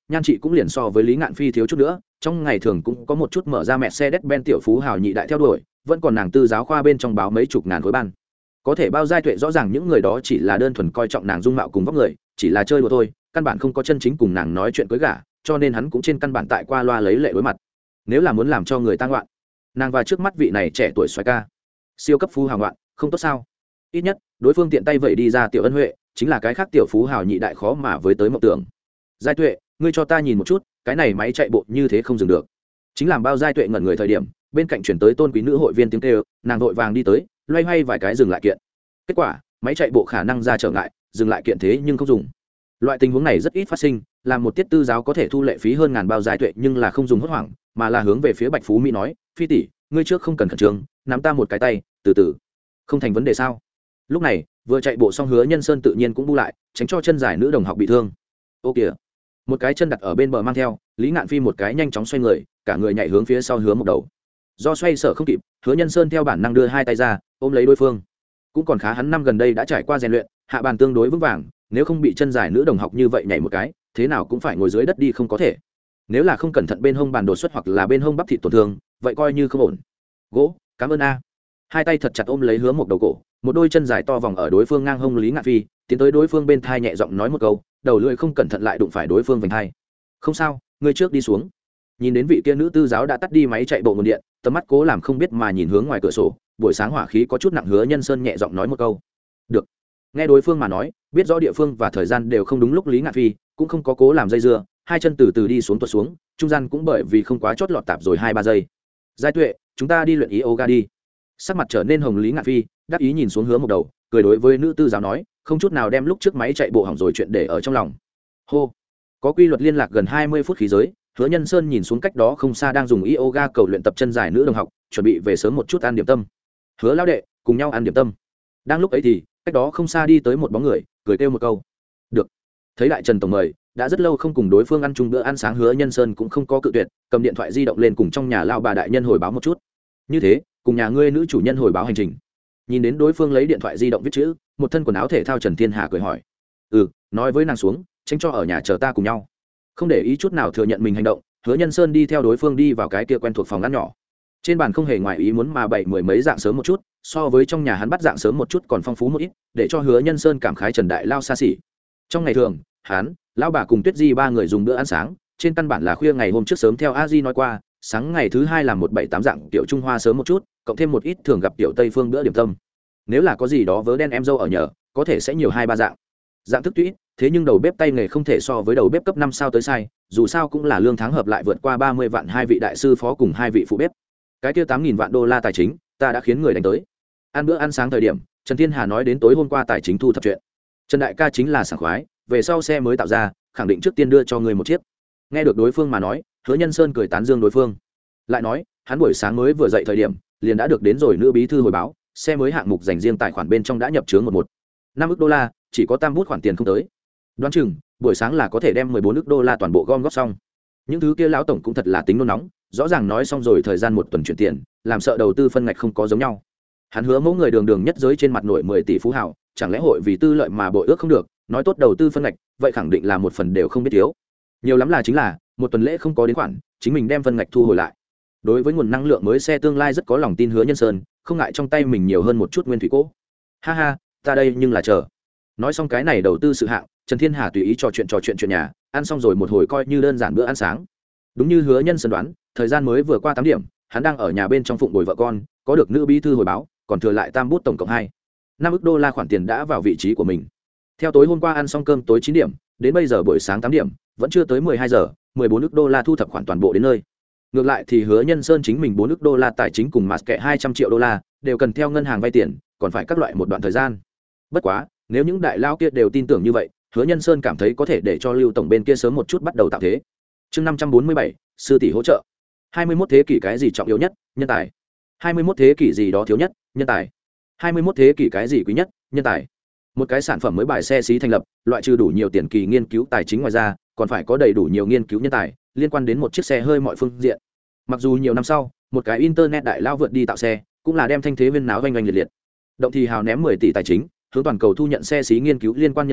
nhan chị cũng liền so với Lý Ngạn Phi thiếu chút nữa, trong ngày thường cũng có một chút mở ra Mercedes-Benz tiểu phú hào nhị đại theo đuổi, vẫn còn nàng tư giáo khoa bên trong báo mấy chục ngàn khối ban. Có thể bao giai tuệ rõ ràng những người đó chỉ là đơn thuần coi trọng nàng dung mạo cùng vóc người, chỉ là chơi đùa thôi, căn bản không có chân chính cùng nàng nói chuyện cưới gả, cho nên hắn cũng trên căn bản tại qua loa lấy lệ đối mặt. Nếu là muốn làm cho người ta ngoạn, nàng và trước mắt vị này trẻ tuổi xoái ca, siêu cấp phú hào ngoạn, không tốt sao? Ít nhất, đối phương tiện tay vậy đi ra tiểu ân huệ, chính là cái khác tiểu phú hào nhị đại khó mà với tới mộng tưởng. Giai tuệ, ngươi cho ta nhìn một chút, cái này máy chạy bộ như thế không dừng được. Chính làm bao giai tuệ ngẩn người thời điểm, bên cạnh chuyển tới tôn quý nữ hội viên tiếng kêu, nàng vội vàng đi tới, loay hoay vài cái dừng lại kiện. Kết quả, máy chạy bộ khả năng ra trở ngại, dừng lại kiện thế nhưng không dùng. Loại tình huống này rất ít phát sinh, làm một tiết tư giáo có thể thu lệ phí hơn ngàn bao giai tuệ nhưng là không dùng hốt hoảng, mà là hướng về phía Bạch Phú Mỹ nói, "Phi tỷ, ngươi trước không cần khẩn trương, nắm ta một cái tay, từ từ. Không thành vấn đề sao?" Lúc này, vừa chạy bộ xong Hứa Nhân Sơn tự nhiên cũng bu lại, tránh cho chân dài nữ đồng học bị thương. Ô kìa, một cái chân đặt ở bên bờ mang theo, Lý Ngạn Phi một cái nhanh chóng xoay người, cả người nhảy hướng phía sau Hứa một đầu. Do xoay sở không kịp, Hứa Nhân Sơn theo bản năng đưa hai tay ra, ôm lấy đối phương. Cũng còn khá hắn năm gần đây đã trải qua rèn luyện, hạ bàn tương đối vững vàng, nếu không bị chân dài nữ đồng học như vậy nhảy một cái, thế nào cũng phải ngồi dưới đất đi không có thể. Nếu là không cẩn thận bên hông bàn đột xuất hoặc là bên hông bắp thịt tổn thương, vậy coi như không ổn. Gỗ, cảm ơn a. Hai tay thật chặt ôm lấy Hứa một đầu cổ, một đôi chân dài to vòng ở đối phương ngang hông Lý Ngạn Phi, tiến tới đối phương bên thai nhẹ giọng nói một câu, đầu lưỡi không cẩn thận lại đụng phải đối phương vành thai. "Không sao, ngươi trước đi xuống." Nhìn đến vị kia nữ tư giáo đã tắt đi máy chạy bộ nguồn điện, tầm mắt cố làm không biết mà nhìn hướng ngoài cửa sổ, buổi sáng hỏa khí có chút nặng Hứa Nhân Sơn nhẹ giọng nói một câu. "Được." Nghe đối phương mà nói, biết rõ địa phương và thời gian đều không đúng lúc Lý Ngạn Phi cũng không có cố làm dây dưa, hai chân từ từ đi xuống tuột xuống, trung gian cũng bởi vì không quá chót lọt tạp rồi hai ba giây. "Giai tuệ, chúng ta đi luyện yoga đi." Sắc mặt trở nên hồng Lý Ngạn Phi đắc ý nhìn xuống Hứa một đầu, cười đối với nữ tư giáo nói, không chút nào đem lúc trước máy chạy bộ hỏng rồi chuyện để ở trong lòng. Hô, có quy luật liên lạc gần hai mươi phút khí giới, Hứa Nhân Sơn nhìn xuống cách đó không xa đang dùng yoga cầu luyện tập chân dài nữ đồng học, chuẩn bị về sớm một chút ăn điểm tâm. "Hứa lão đệ, cùng nhau ăn điểm tâm." Đang lúc ấy thì, cách đó không xa đi tới một bóng người, cười kêu một câu. "Được." Thấy đại Trần tổng mời, đã rất lâu không cùng đối phương ăn chung bữa ăn sáng Hứa Nhân Sơn cũng không có cự tuyệt, cầm điện thoại di động lên cùng trong nhà lão bà đại nhân hồi báo một chút. "Như thế, cùng nhà ngươi nữ chủ nhân hồi báo hành trình." Nhìn đến đối phương lấy điện thoại di động viết chữ, một thân quần áo thể thao Trần Thiên Hà cười hỏi. "Ừ, nói với nàng xuống, tránh cho ở nhà chờ ta cùng nhau." Không để ý chút nào thừa nhận mình hành động, Hứa Nhân Sơn đi theo đối phương đi vào cái kia quen thuộc phòng ăn nhỏ. Trên bàn không hề ngoài ý muốn mà bày mười mấy dạng sớm một chút, so với trong nhà hắn bắt dạng sớm một chút còn phong phú một ít, để cho Hứa Nhân Sơn cảm khái Trần đại lao xa xỉ. Trong ngày thường, hắn, lão bà cùng Tuyết Di ba người dùng bữa ăn sáng, trên căn bản là khuya ngày hôm trước sớm theo A Di nói qua, sáng ngày thứ hai làm một bảy tám dạng tiểu Trung Hoa sớm một chút, cộng thêm một ít thường gặp tiểu Tây phương bữa điểm tâm. Nếu là có gì đó vớ đen em dâu ở nhờ, có thể sẽ nhiều hai ba dạng. Dạng thức tũy, thế nhưng đầu bếp tay nghề không thể so với đầu bếp cấp năm sao tới sai, dù sao cũng là lương tháng hợp lại vượt qua ba mươi vạn hai vị đại sư phó cùng hai vị phụ bếp. Cái kia tám nghìn vạn đô la tài chính, ta đã khiến người đánh tới. Ăn bữa ăn sáng thời điểm, Trần Thiên Hà nói đến tối hôm qua tài chính thu thập chuyện. Trần đại ca chính là sảng khoái, về sau xe mới tạo ra, khẳng định trước tiên đưa cho người một chiếc. Nghe được đối phương mà nói, Hứa Nhân Sơn cười tán dương đối phương. Lại nói, hắn buổi sáng mới vừa dậy thời điểm, liền đã được đến rồi nữ bí thư hồi báo, xe mới hạng mục dành riêng tài khoản bên trong đã nhập chướng một một năm ức đô la, chỉ có tam bút khoản tiền không tới. Đoán chừng buổi sáng là có thể đem mười bốn ức đô la toàn bộ gom góp xong. Những thứ kia lão tổng cũng thật là tính nôn nóng, rõ ràng nói xong rồi thời gian một tuần chuyển tiền, làm sợ đầu tư phân ngạch không có giống nhau. Hắn hứa mẫu người đường đường nhất giới trên mặt nổi mười tỷ phú hào, chẳng lẽ hội vì tư lợi mà bội ước không được, nói tốt đầu tư phân ngạch, vậy khẳng định là một phần đều không biết thiếu. Nhiều lắm là chính là một tuần lễ không có đến khoản, chính mình đem phân ngạch thu hồi lại. Đối với nguồn năng lượng mới xe tương lai rất có lòng tin Hứa Nhân Sơn, không ngại trong tay mình nhiều hơn một chút nguyên thủy cố. Ha ha, ta đây nhưng là chờ. Nói xong cái này đầu tư sự hạng, Trần Thiên Hà tùy ý trò chuyện trò chuyện chuyện nhà, ăn xong rồi một hồi coi như đơn giản bữa ăn sáng. Đúng như Hứa Nhân Sơn đoán, thời gian mới vừa qua tám điểm, hắn đang ở nhà bên trong phụng bồi vợ con, có được nữ bí thư hồi báo, còn thừa lại tam bút tổng cộng hai năm ức đô la khoản tiền đã vào vị trí của mình. Theo tối hôm qua ăn xong cơm tối chín điểm, đến bây giờ buổi sáng tám điểm, vẫn chưa tới mười hai giờ, mười bốn ức đô la thu thập khoản toàn bộ đến nơi. Ngược lại thì Hứa Nhân Sơn chính mình bốn ức đô la tài chính cùng mặt kệ hai trăm triệu đô la, đều cần theo ngân hàng vay tiền, còn phải các loại một đoạn thời gian. Bất quá, nếu những đại lao kia đều tin tưởng như vậy, Hứa Nhân Sơn cảm thấy có thể để cho Lưu tổng bên kia sớm một chút bắt đầu tạo thế. Chương năm trăm bốn mươi bảy, sư tỷ hỗ trợ. hai mươi mốt thế kỷ cái gì trọng yếu nhất? Nhân tài. hai mươi mốt thế kỷ gì đó thiếu nhất? Nhân tài. hai mươi mốt thế kỷ cái gì quý nhất? Nhân tài. Một cái sản phẩm mới bài xe xí thành lập, loại trừ đủ nhiều tiền kỳ nghiên cứu tài chính ngoài ra, còn phải có đầy đủ nhiều nghiên cứu nhân tài, liên quan đến một chiếc xe hơi mọi phương diện. Mặc dù nhiều năm sau, một cái internet đại lao vượt đi tạo xe, cũng là đem thanh thế viên náo oanh oanh liệt liệt. Động thì hào ném mười tỷ tài chính, hướng toàn cầu thu nhận xe xí nghiên cứu liên quan nhân tài,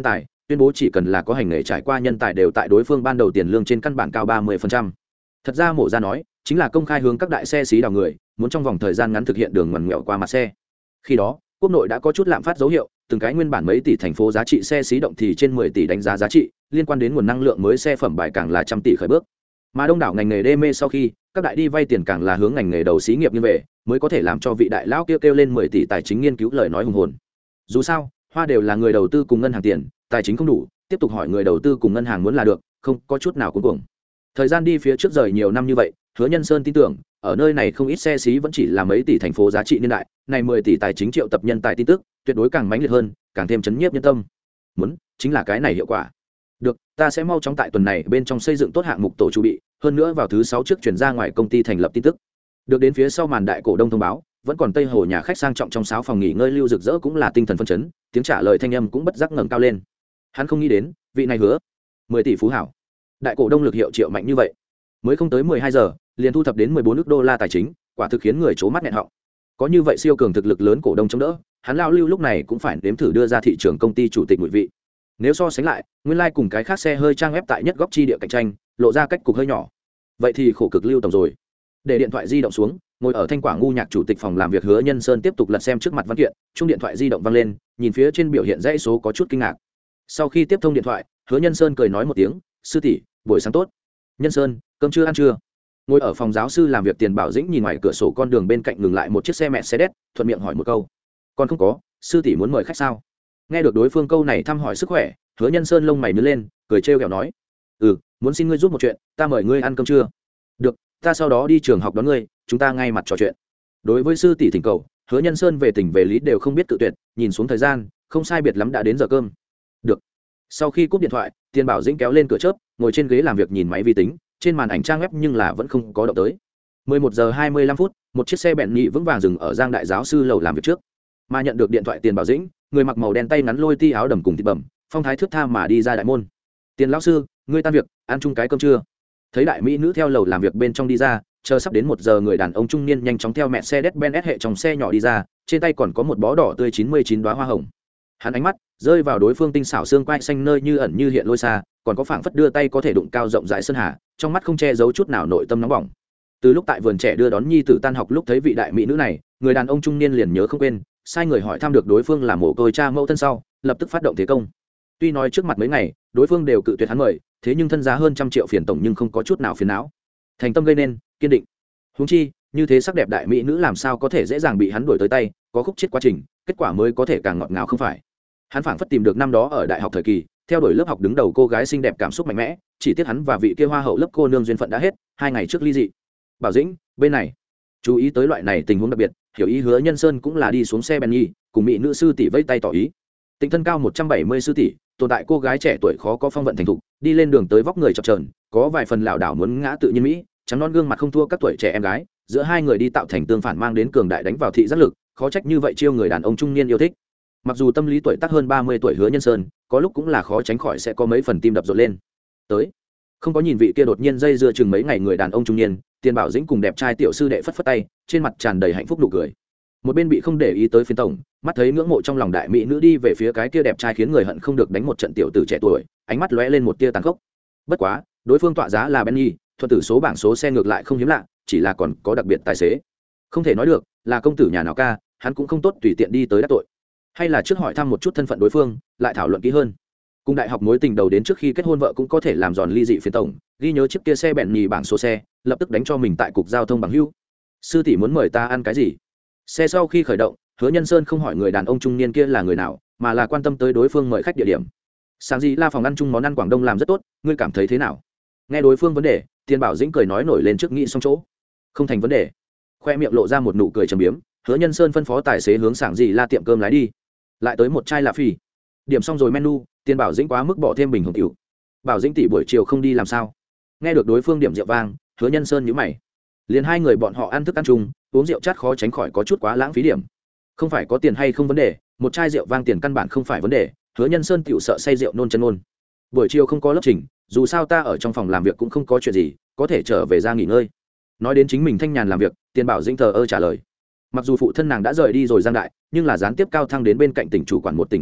tuyên bố chỉ cần là có hành nghề trải qua nhân tài đều tại đối phương ban đầu tiền lương trên căn bản cao ba mươi phần trăm. Thật ra mổ ra nói chính là công khai hướng các đại xe xí đào người muốn trong vòng thời gian ngắn thực hiện đường ngoằn nghèo qua mặt xe. Khi đó quốc nội đã có chút lạm phát dấu hiệu, từng cái nguyên bản mấy tỷ thành phố giá trị xe xí động thì trên mười tỷ đánh giá giá trị, liên quan đến nguồn năng lượng mới xe phẩm bài càng là trăm tỷ khởi bước. Mà đông đảo ngành nghề đê mê sau khi các đại đi vay tiền càng là hướng ngành nghề đầu xí nghiệp như về, mới có thể làm cho vị đại lão kêu kêu lên mười tỷ tài chính nghiên cứu lời nói hùng hồn. Dù sao hoa đều là người đầu tư cùng ngân hàng tiền, tài chính không đủ tiếp tục hỏi người đầu tư cùng ngân hàng muốn là được, không có chút nào cuối cùng. Thời gian đi phía trước rời nhiều năm như vậy, Hứa Nhân Sơn tin tưởng ở nơi này không ít xe xí vẫn chỉ là mấy tỷ thành phố giá trị niên đại, này mười tỷ tài chính triệu tập nhân tài tin tức tuyệt đối càng mãnh liệt hơn, càng thêm chấn nhiếp nhân tâm. Muốn chính là cái này hiệu quả. Được, ta sẽ mau chóng tại tuần này bên trong xây dựng tốt hạng mục tổ chu bị, hơn nữa vào thứ sáu trước chuyển ra ngoài công ty thành lập tin tức. Được đến phía sau màn đại cổ đông thông báo, vẫn còn Tây Hồ nhà khách sang trọng trong sáu phòng nghỉ ngơi lưu rực rỡ cũng là tinh thần phấn chấn, tiếng trả lời thanh âm cũng bất giác ngẩng cao lên. Hắn không nghĩ đến, vị này hứa mười tỷ phú hảo, đại cổ đông lực hiệu triệu mạnh như vậy, mới không tới mười hai giờ, liền thu thập đến mười bốn ức đô la tài chính, quả thực khiến người chố mắt nghẹn họng. Có như vậy siêu cường thực lực lớn cổ đông chống đỡ, hắn lão lưu lúc này cũng phải nếm thử đưa ra thị trường công ty chủ tịch ngụy vị. Nếu so sánh lại, nguyên lai like cùng cái khác xe hơi trang ép tại nhất góc chi địa cạnh tranh, lộ ra cách cục hơi nhỏ. Vậy thì khổ cực lưu tổng rồi. Để điện thoại di động xuống, ngồi ở Thanh Quả ngu nhạc chủ tịch phòng làm việc Hứa Nhân Sơn tiếp tục lật xem trước mặt văn kiện, chung điện thoại di động vang lên, nhìn phía trên biểu hiện dãy số có chút kinh ngạc. Sau khi tiếp thông điện thoại, Hứa Nhân Sơn cười nói một tiếng, sư tỷ, buổi sáng tốt. Nhân Sơn, cơm chưa ăn chưa? Ngồi ở phòng giáo sư làm việc Tiền Bảo Dĩnh nhìn ngoài cửa sổ con đường bên cạnh ngừng lại một chiếc xe mẹ xe đét, thuận miệng hỏi một câu. Còn không có, sư tỷ muốn mời khách sao? Nghe được đối phương câu này thăm hỏi sức khỏe, Hứa Nhân Sơn lông mày nhướng lên, cười trêu ghẹo nói, ừ, muốn xin ngươi giúp một chuyện, ta mời ngươi ăn cơm trưa. Được, ta sau đó đi trường học đón ngươi, chúng ta ngay mặt trò chuyện. Đối với sư tỷ thỉnh cầu, Hứa Nhân Sơn về tình về lý đều không biết cự tuyệt, nhìn xuống thời gian, không sai biệt lắm đã đến giờ cơm. Được. Sau khi cúp điện thoại, Tiền Bảo Dĩnh kéo lên cửa chớp, ngồi trên ghế làm việc nhìn máy vi tính, trên màn ảnh trang web nhưng là vẫn không có động tới. mười một giờ hai mươi lăm phút, một chiếc xe bẹn nhị vững vàng dừng ở Giang đại giáo sư lầu làm việc trước. Mà nhận được điện thoại Tiền Bảo Dĩnh, người mặc màu đen tay ngắn lôi ti áo đầm cùng thịt bẩm, phong thái thước tha mà đi ra đại môn. Tiền lão sư, ngươi tan việc, ăn chung cái cơm trưa. Thấy đại mỹ nữ theo lầu làm việc bên trong đi ra, chờ sắp đến một giờ người đàn ông trung niên nhanh chóng theo mẹ xe Mercedes-Benz hệ trong xe nhỏ đi ra, trên tay còn có một bó đỏ tươi chín mươi chín đóa hoa hồng. Hắn ánh mắt rơi vào đối phương tinh xảo xương quai xanh nơi như ẩn như hiện lôi xa, còn có phảng phất đưa tay có thể đụng cao rộng rãi sơn hà, trong mắt không che giấu chút nào nội tâm nóng bỏng. Từ lúc tại vườn trẻ đưa đón nhi tử tan học lúc thấy vị đại mỹ nữ này, người đàn ông trung niên liền nhớ không quên, sai người hỏi thăm được đối phương là mồ côi cha mẫu thân sau, lập tức phát động thế công. Tuy nói trước mặt mấy ngày, đối phương đều cự tuyệt hắn mời, thế nhưng thân giá hơn trăm triệu phiền tổng nhưng không có chút nào phiền não. Thành tâm gây nên, kiên định. Huống chi, như thế sắc đẹp đại mỹ nữ làm sao có thể dễ dàng bị hắn đuổi tới tay, có khúc chết quá trình, kết quả mới có thể càng ngọt ngào không phải. Hắn phảng phất tìm được năm đó ở đại học thời kỳ, theo đuổi lớp học đứng đầu cô gái xinh đẹp cảm xúc mạnh mẽ, chỉ tiếc hắn và vị kia hoa hậu lớp cô nương duyên phận đã hết, hai ngày trước ly dị. Bảo Dĩnh, bên này, chú ý tới loại này tình huống đặc biệt, hiểu ý Hứa Nhân Sơn cũng là đi xuống xe Benny, cùng mỹ nữ sư tỷ vẫy tay tỏ ý. Tính thân cao một trăm bảy mươi sư tỷ, tồn tại cô gái trẻ tuổi khó có phong vận thành thục, đi lên đường tới vóc người chập chờn, có vài phần lảo đảo muốn ngã tự nhiên mỹ, trắng non gương mặt không thua các tuổi trẻ em gái, giữa hai người đi tạo thành tương phản mang đến cường đại đánh vào thị giác lực, khó trách như vậy chiêu người đàn ông trung niên yêu thích. Mặc dù tâm lý tuổi tác hơn ba mươi tuổi Hứa Nhân Sơn, có lúc cũng là khó tránh khỏi sẽ có mấy phần tim đập rộn lên. Tới, không có nhìn vị kia đột nhiên dây dưa chừng mấy ngày người đàn ông trung niên, Tiền Bảo Dĩnh cùng đẹp trai tiểu sư đệ phất phất tay, trên mặt tràn đầy hạnh phúc nụ cười. Một bên bị không để ý tới phiến tổng, mắt thấy ngưỡng mộ trong lòng đại mỹ nữ đi về phía cái kia đẹp trai khiến người hận không được đánh một trận tiểu tử trẻ tuổi, ánh mắt lóe lên một tia tàn khốc. Bất quá, đối phương tọa giá là Benny, thuận tử số bảng số xe ngược lại không hiếm lạ, chỉ là còn có đặc biệt tài xế. Không thể nói được, là công tử nhà nào ca, hắn cũng không tốt tùy tiện đi tới đắc tội. Hay là trước hỏi thăm một chút thân phận đối phương, lại thảo luận kỹ hơn. Cùng đại học mối tình đầu đến trước khi kết hôn vợ cũng có thể làm giòn ly dị phiến tổng, ghi nhớ chiếc kia xe bẹn nhì bảng số xe, lập tức đánh cho mình tại cục giao thông bằng hữu. Sư tỷ muốn mời ta ăn cái gì? Xe sau khi khởi động, Hứa Nhân Sơn không hỏi người đàn ông trung niên kia là người nào, mà là quan tâm tới đối phương mời khách địa điểm. Sáng gì la phòng ăn chung món ăn Quảng Đông làm rất tốt, ngươi cảm thấy thế nào? Nghe đối phương vấn đề, Tiền Bảo Dĩnh cười nói nổi lên trước nghĩ xong chỗ. Không thành vấn đề. Khoe miệng lộ ra một nụ cười trầm biếm, Hứa Nhân Sơn phân phó tài xế hướng Sảng gì la tiệm cơm lái đi. Lại tới một chai lạ phì. Điểm xong rồi menu, Tiền Bảo Dĩnh quá mức bỏ thêm bình hồng tiểu. Bảo Dĩnh tỷ buổi chiều không đi làm sao? Nghe được đối phương điểm rượu vang, Hứa Nhân Sơn nhíu mày. Liền hai người bọn họ ăn thức ăn chung, uống rượu chát khó tránh khỏi có chút quá lãng phí điểm. Không phải có tiền hay không vấn đề, một chai rượu vang tiền căn bản không phải vấn đề, Hứa Nhân Sơn tiểu sợ say rượu nôn chân nôn. Buổi chiều không có lớp trình, dù sao ta ở trong phòng làm việc cũng không có chuyện gì, có thể trở về ra nghỉ ngơi. Nói đến chính mình thanh nhàn làm việc, Tiền Bảo Dĩnh thờ ơ trả lời. Mặc dù phụ thân nàng đã rời đi rồi Giang đại, nhưng là gián tiếp cao thăng đến bên cạnh tỉnh chủ quản một tỉnh giáo dục,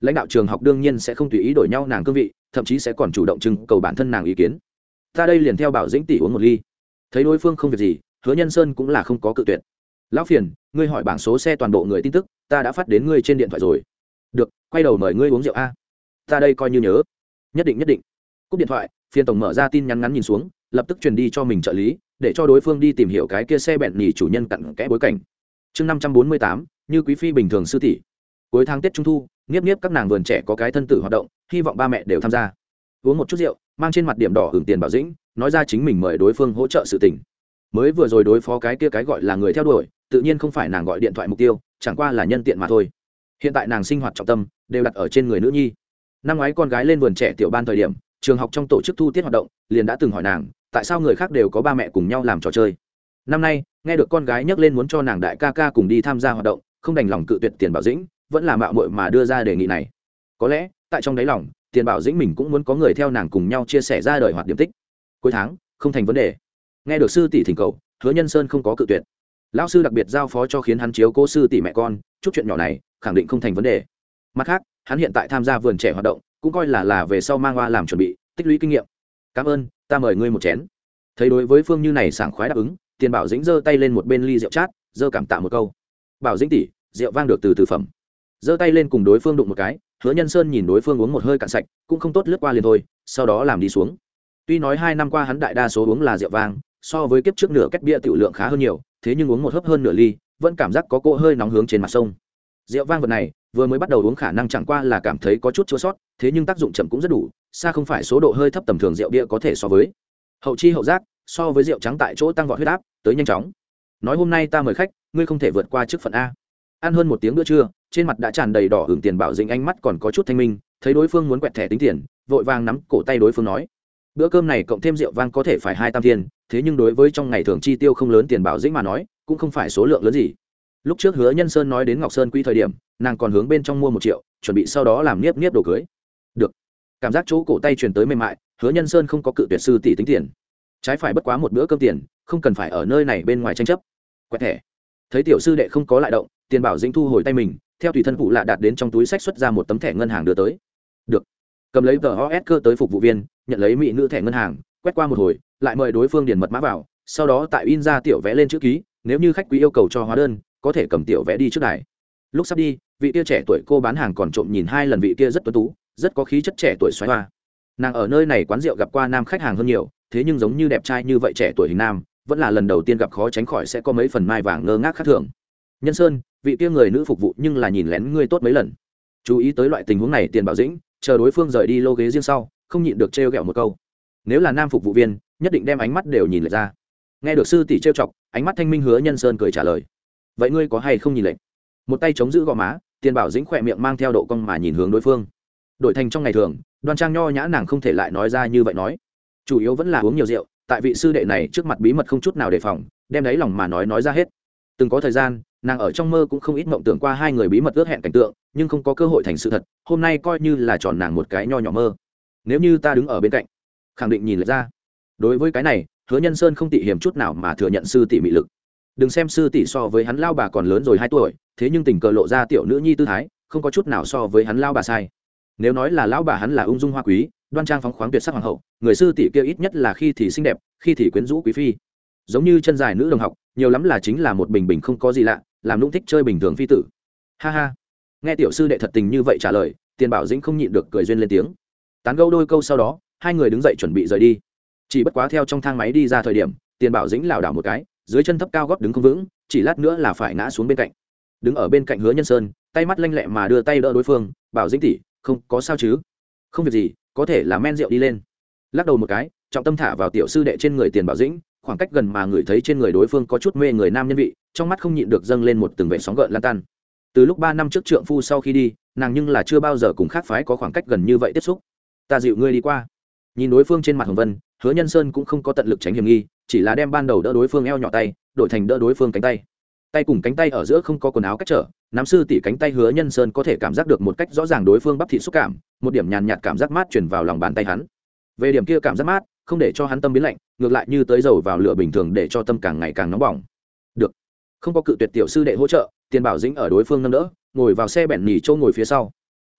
lãnh đạo trường học đương nhiên sẽ không tùy ý đổi nhau nàng cương vị, thậm chí sẽ còn chủ động trưng cầu bản thân nàng ý kiến. Ta đây liền theo Bảo Dĩnh tỷ uống một ly. Thấy đối phương không việc gì, Hứa Nhân Sơn cũng là không có cự tuyệt. Lão phiền, ngươi hỏi bảng số xe toàn bộ người tin tức, ta đã phát đến ngươi trên điện thoại rồi. Được, quay đầu mời ngươi uống rượu a. Ta đây coi như nhớ. Nhất định nhất định. Cúp điện thoại, phiên tổng mở ra tin nhắn ngắn nhìn xuống, lập tức truyền đi cho mình trợ lý, để cho đối phương đi tìm hiểu cái kia xe bẹn nhì chủ nhân cặn kẽ bối cảnh. Chương năm trăm bốn mươi tám, như quý phi bình thường sư tỷ. Cuối tháng Tết Trung thu, Niếp Niếp các nàng vườn trẻ có cái thân tử hoạt động, hy vọng ba mẹ đều tham gia. Uống một chút rượu, mang trên mặt điểm đỏ hưởng tiền Bảo Dĩnh, nói ra chính mình mời đối phương hỗ trợ sự tình. Mới vừa rồi đối phó cái kia cái gọi là người theo đuổi, tự nhiên không phải nàng gọi điện thoại mục tiêu, chẳng qua là nhân tiện mà thôi. Hiện tại nàng sinh hoạt trọng tâm đều đặt ở trên người nữ nhi. Năm ngoái con gái lên vườn trẻ tiểu ban thời điểm, trường học trong tổ chức thu tiết hoạt động, liền đã từng hỏi nàng, tại sao người khác đều có ba mẹ cùng nhau làm trò chơi. Năm nay, nghe được con gái nhắc lên muốn cho nàng đại ca ca cùng đi tham gia hoạt động, không đành lòng cự tuyệt tiền Bảo Dĩnh, vẫn là mạo muội mà đưa ra đề nghị này. Có lẽ, tại trong đáy lòng, tiền Bảo Dĩnh mình cũng muốn có người theo nàng cùng nhau chia sẻ ra đời hoạt điểm tích. Cuối tháng, không thành vấn đề. Nghe được sư tỷ thỉnh cầu, Hứa Nhân Sơn không có cự tuyệt. Lão sư đặc biệt giao phó cho khiến hắn chiếu cố sư tỷ mẹ con, chút chuyện nhỏ này, khẳng định không thành vấn đề. Mặt khác, hắn hiện tại tham gia vườn trẻ hoạt động, cũng coi là là về sau mang hoa làm chuẩn bị, tích lũy kinh nghiệm. Cảm ơn, ta mời ngươi một chén. Thấy đối với phương như này sảng khoái đáp ứng, tiền Bảo Dĩnh giơ tay lên một bên ly rượu chát, giơ cảm tạ một câu. Bảo Dĩnh tỷ, rượu vang được từ từ phẩm. Giơ tay lên cùng đối phương đụng một cái, Hứa Nhân Sơn nhìn đối phương uống một hơi cạn sạch, cũng không tốt lướt qua liền thôi, sau đó làm đi xuống. Tuy nói hai năm qua hắn đại đa số uống là rượu vang, so với kiếp trước nửa két bia tiểu lượng khá hơn nhiều, thế nhưng uống một hớp hơn nửa ly, vẫn cảm giác có cỗ hơi nóng hướng trên mặt sông. Rượu vang vật này, vừa mới bắt đầu uống khả năng chẳng qua là cảm thấy có chút chua sót, thế nhưng tác dụng chậm cũng rất đủ, xa không phải số độ hơi thấp tầm thường rượu bia có thể so với. Hậu chi hậu giác, so với rượu trắng tại chỗ tăng vọt huyết áp, tới nhanh chóng. Nói hôm nay ta mời khách, ngươi không thể vượt qua chức phận a. Ăn hơn một tiếng bữa trưa, trên mặt đã tràn đầy đỏ hưởng tiền Bảo Dĩnh ánh mắt còn có chút thanh minh, thấy đối phương muốn quẹt thẻ tính tiền, vội vàng nắm cổ tay đối phương nói: bữa cơm này cộng thêm rượu vang có thể phải hai tam tiền, thế nhưng đối với trong ngày thường chi tiêu không lớn tiền Bảo Dĩnh mà nói, cũng không phải số lượng lớn gì. Lúc trước Hứa Nhân Sơn nói đến Ngọc Sơn Quy thời điểm, nàng còn hướng bên trong mua một triệu, chuẩn bị sau đó làm niếp niếp đồ cưới. Được. Cảm giác chỗ cổ tay truyền tới mềm mại, Hứa Nhân Sơn không có cự tuyệt sư tỷ tính tiền. Trái phải bất quá một bữa cơm tiền, không cần phải ở nơi này bên ngoài tranh chấp. Quẹt thẻ. Thấy tiểu sư đệ không có lại động, tiền Bảo Dĩnh thu hồi tay mình, theo tùy thân phụ lạ đạt đến trong túi sách xuất ra một tấm thẻ ngân hàng đưa tới. Được. Cầm lấy tờ o ét cơ tới phục vụ viên, nhận lấy mỹ nữ thẻ ngân hàng, quét qua một hồi, lại mời đối phương điền mật mã vào, sau đó tại in ra tiểu vẽ lên chữ ký, nếu như khách quý yêu cầu cho hóa đơn, có thể cầm tiểu vẽ đi trước đài. Lúc sắp đi, vị kia trẻ tuổi cô bán hàng còn trộm nhìn hai lần vị kia rất tuấn tú, rất có khí chất trẻ tuổi xoáy hoa. Nàng ở nơi này quán rượu gặp qua nam khách hàng hơn nhiều, thế nhưng giống như đẹp trai như vậy trẻ tuổi hình nam, vẫn là lần đầu tiên gặp, khó tránh khỏi sẽ có mấy phần mai vàng ngơ ngác khác thường. Nhân Sơn, vị kia người nữ phục vụ nhưng là nhìn lén ngươi tốt mấy lần. Chú ý tới loại tình huống này tiền Bảo Dĩnh, chờ đối phương rời đi lô ghế riêng sau, không nhịn được trêu ghẹo một câu. Nếu là nam phục vụ viên, nhất định đem ánh mắt đều nhìn lệch ra. Nghe được sư tỷ trêu chọc, ánh mắt thanh minh Hứa Nhân Sơn cười trả lời: vậy ngươi có hay không nhìn lệch? Một tay chống giữ gò má, tiền Bảo Dĩnh khỏe miệng mang theo độ cong mà nhìn hướng đối phương. Đổi thành trong ngày thường, đoan trang nho nhã nàng không thể lại nói ra như vậy nói. Chủ yếu vẫn là uống nhiều rượu, tại vị sư đệ này trước mặt bí mật không chút nào đề phòng, đem đáy lòng mà nói nói ra hết. Từng có thời gian, nàng ở trong mơ cũng không ít mộng tưởng qua hai người bí mật ước hẹn cảnh tượng, nhưng không có cơ hội thành sự thật. Hôm nay coi như là tròn nàng một cái nho nhỏ mơ. Nếu như ta đứng ở bên cạnh, khẳng định nhìn lệch ra. Đối với cái này, Hứa Nhân Sơn không tị hiểm chút nào mà thừa nhận sư tỷ mị lực. Đừng xem sư tỷ so với hắn lao bà còn lớn rồi hai tuổi, thế nhưng tình cờ lộ ra tiểu nữ nhi tư thái, không có chút nào so với hắn lao bà sai. Nếu nói là lão bà hắn là ung dung hoa quý, đoan trang phóng khoáng tuyệt sắc hoàng hậu, người sư tỷ kia ít nhất là khi thì xinh đẹp, khi thì quyến rũ quý phi. Giống như chân dài nữ đồng học, nhiều lắm là chính là một bình bình không có gì lạ, làm lũng thích chơi bình thường phi tử. Ha ha. Nghe tiểu sư đệ thật tình như vậy trả lời, tiền Bảo Dĩnh không nhịn được cười duyên lên tiếng. Tán gẫu đôi câu sau đó, hai người đứng dậy chuẩn bị rời đi. Chỉ bất quá theo trong thang máy đi ra thời điểm, tiền Bảo Dĩnh lảo đảo một cái, dưới chân thấp cao gót đứng không vững, chỉ lát nữa là phải ngã xuống bên cạnh. Đứng ở bên cạnh Hứa Nhân Sơn, tay mắt lanh lẹ mà đưa tay đỡ đối phương, Bảo Dĩnh tỷ, không có sao chứ? Không việc gì, có thể là men rượu đi lên. Lắc đầu một cái, trọng tâm thả vào tiểu sư đệ trên người tiền Bảo Dĩnh, khoảng cách gần mà người thấy trên người đối phương có chút mê người nam nhân vị, trong mắt không nhịn được dâng lên một từng vệt sóng gợn lan tan. Từ lúc ba năm trước trượng phu sau khi đi, nàng nhưng là chưa bao giờ cùng khác phái có khoảng cách gần như vậy tiếp xúc. Ta dịu ngươi đi qua. Nhìn đối phương trên mặt hồng vân, Hứa Nhân Sơn cũng không có tận lực tránh hiểm nghi, chỉ là đem ban đầu đỡ đối phương eo nhỏ tay đổi thành đỡ đối phương cánh tay. Tay cùng cánh tay ở giữa không có quần áo cách trở, nắm sư tỷ cánh tay Hứa Nhân Sơn có thể cảm giác được một cách rõ ràng đối phương bắp thịt xúc cảm, một điểm nhàn nhạt cảm giác mát truyền vào lòng bàn tay hắn. Về điểm kia cảm giác mát, không để cho hắn tâm biến lạnh, ngược lại như tới dầu vào lửa bình thường để cho tâm càng ngày càng nóng bỏng. Được, không có cự tuyệt tiểu sư đệ hỗ trợ, tiền Bảo Dĩnh ở đối phương nâng đỡ, ngồi vào xe bẹn nhì châu ngồi phía sau.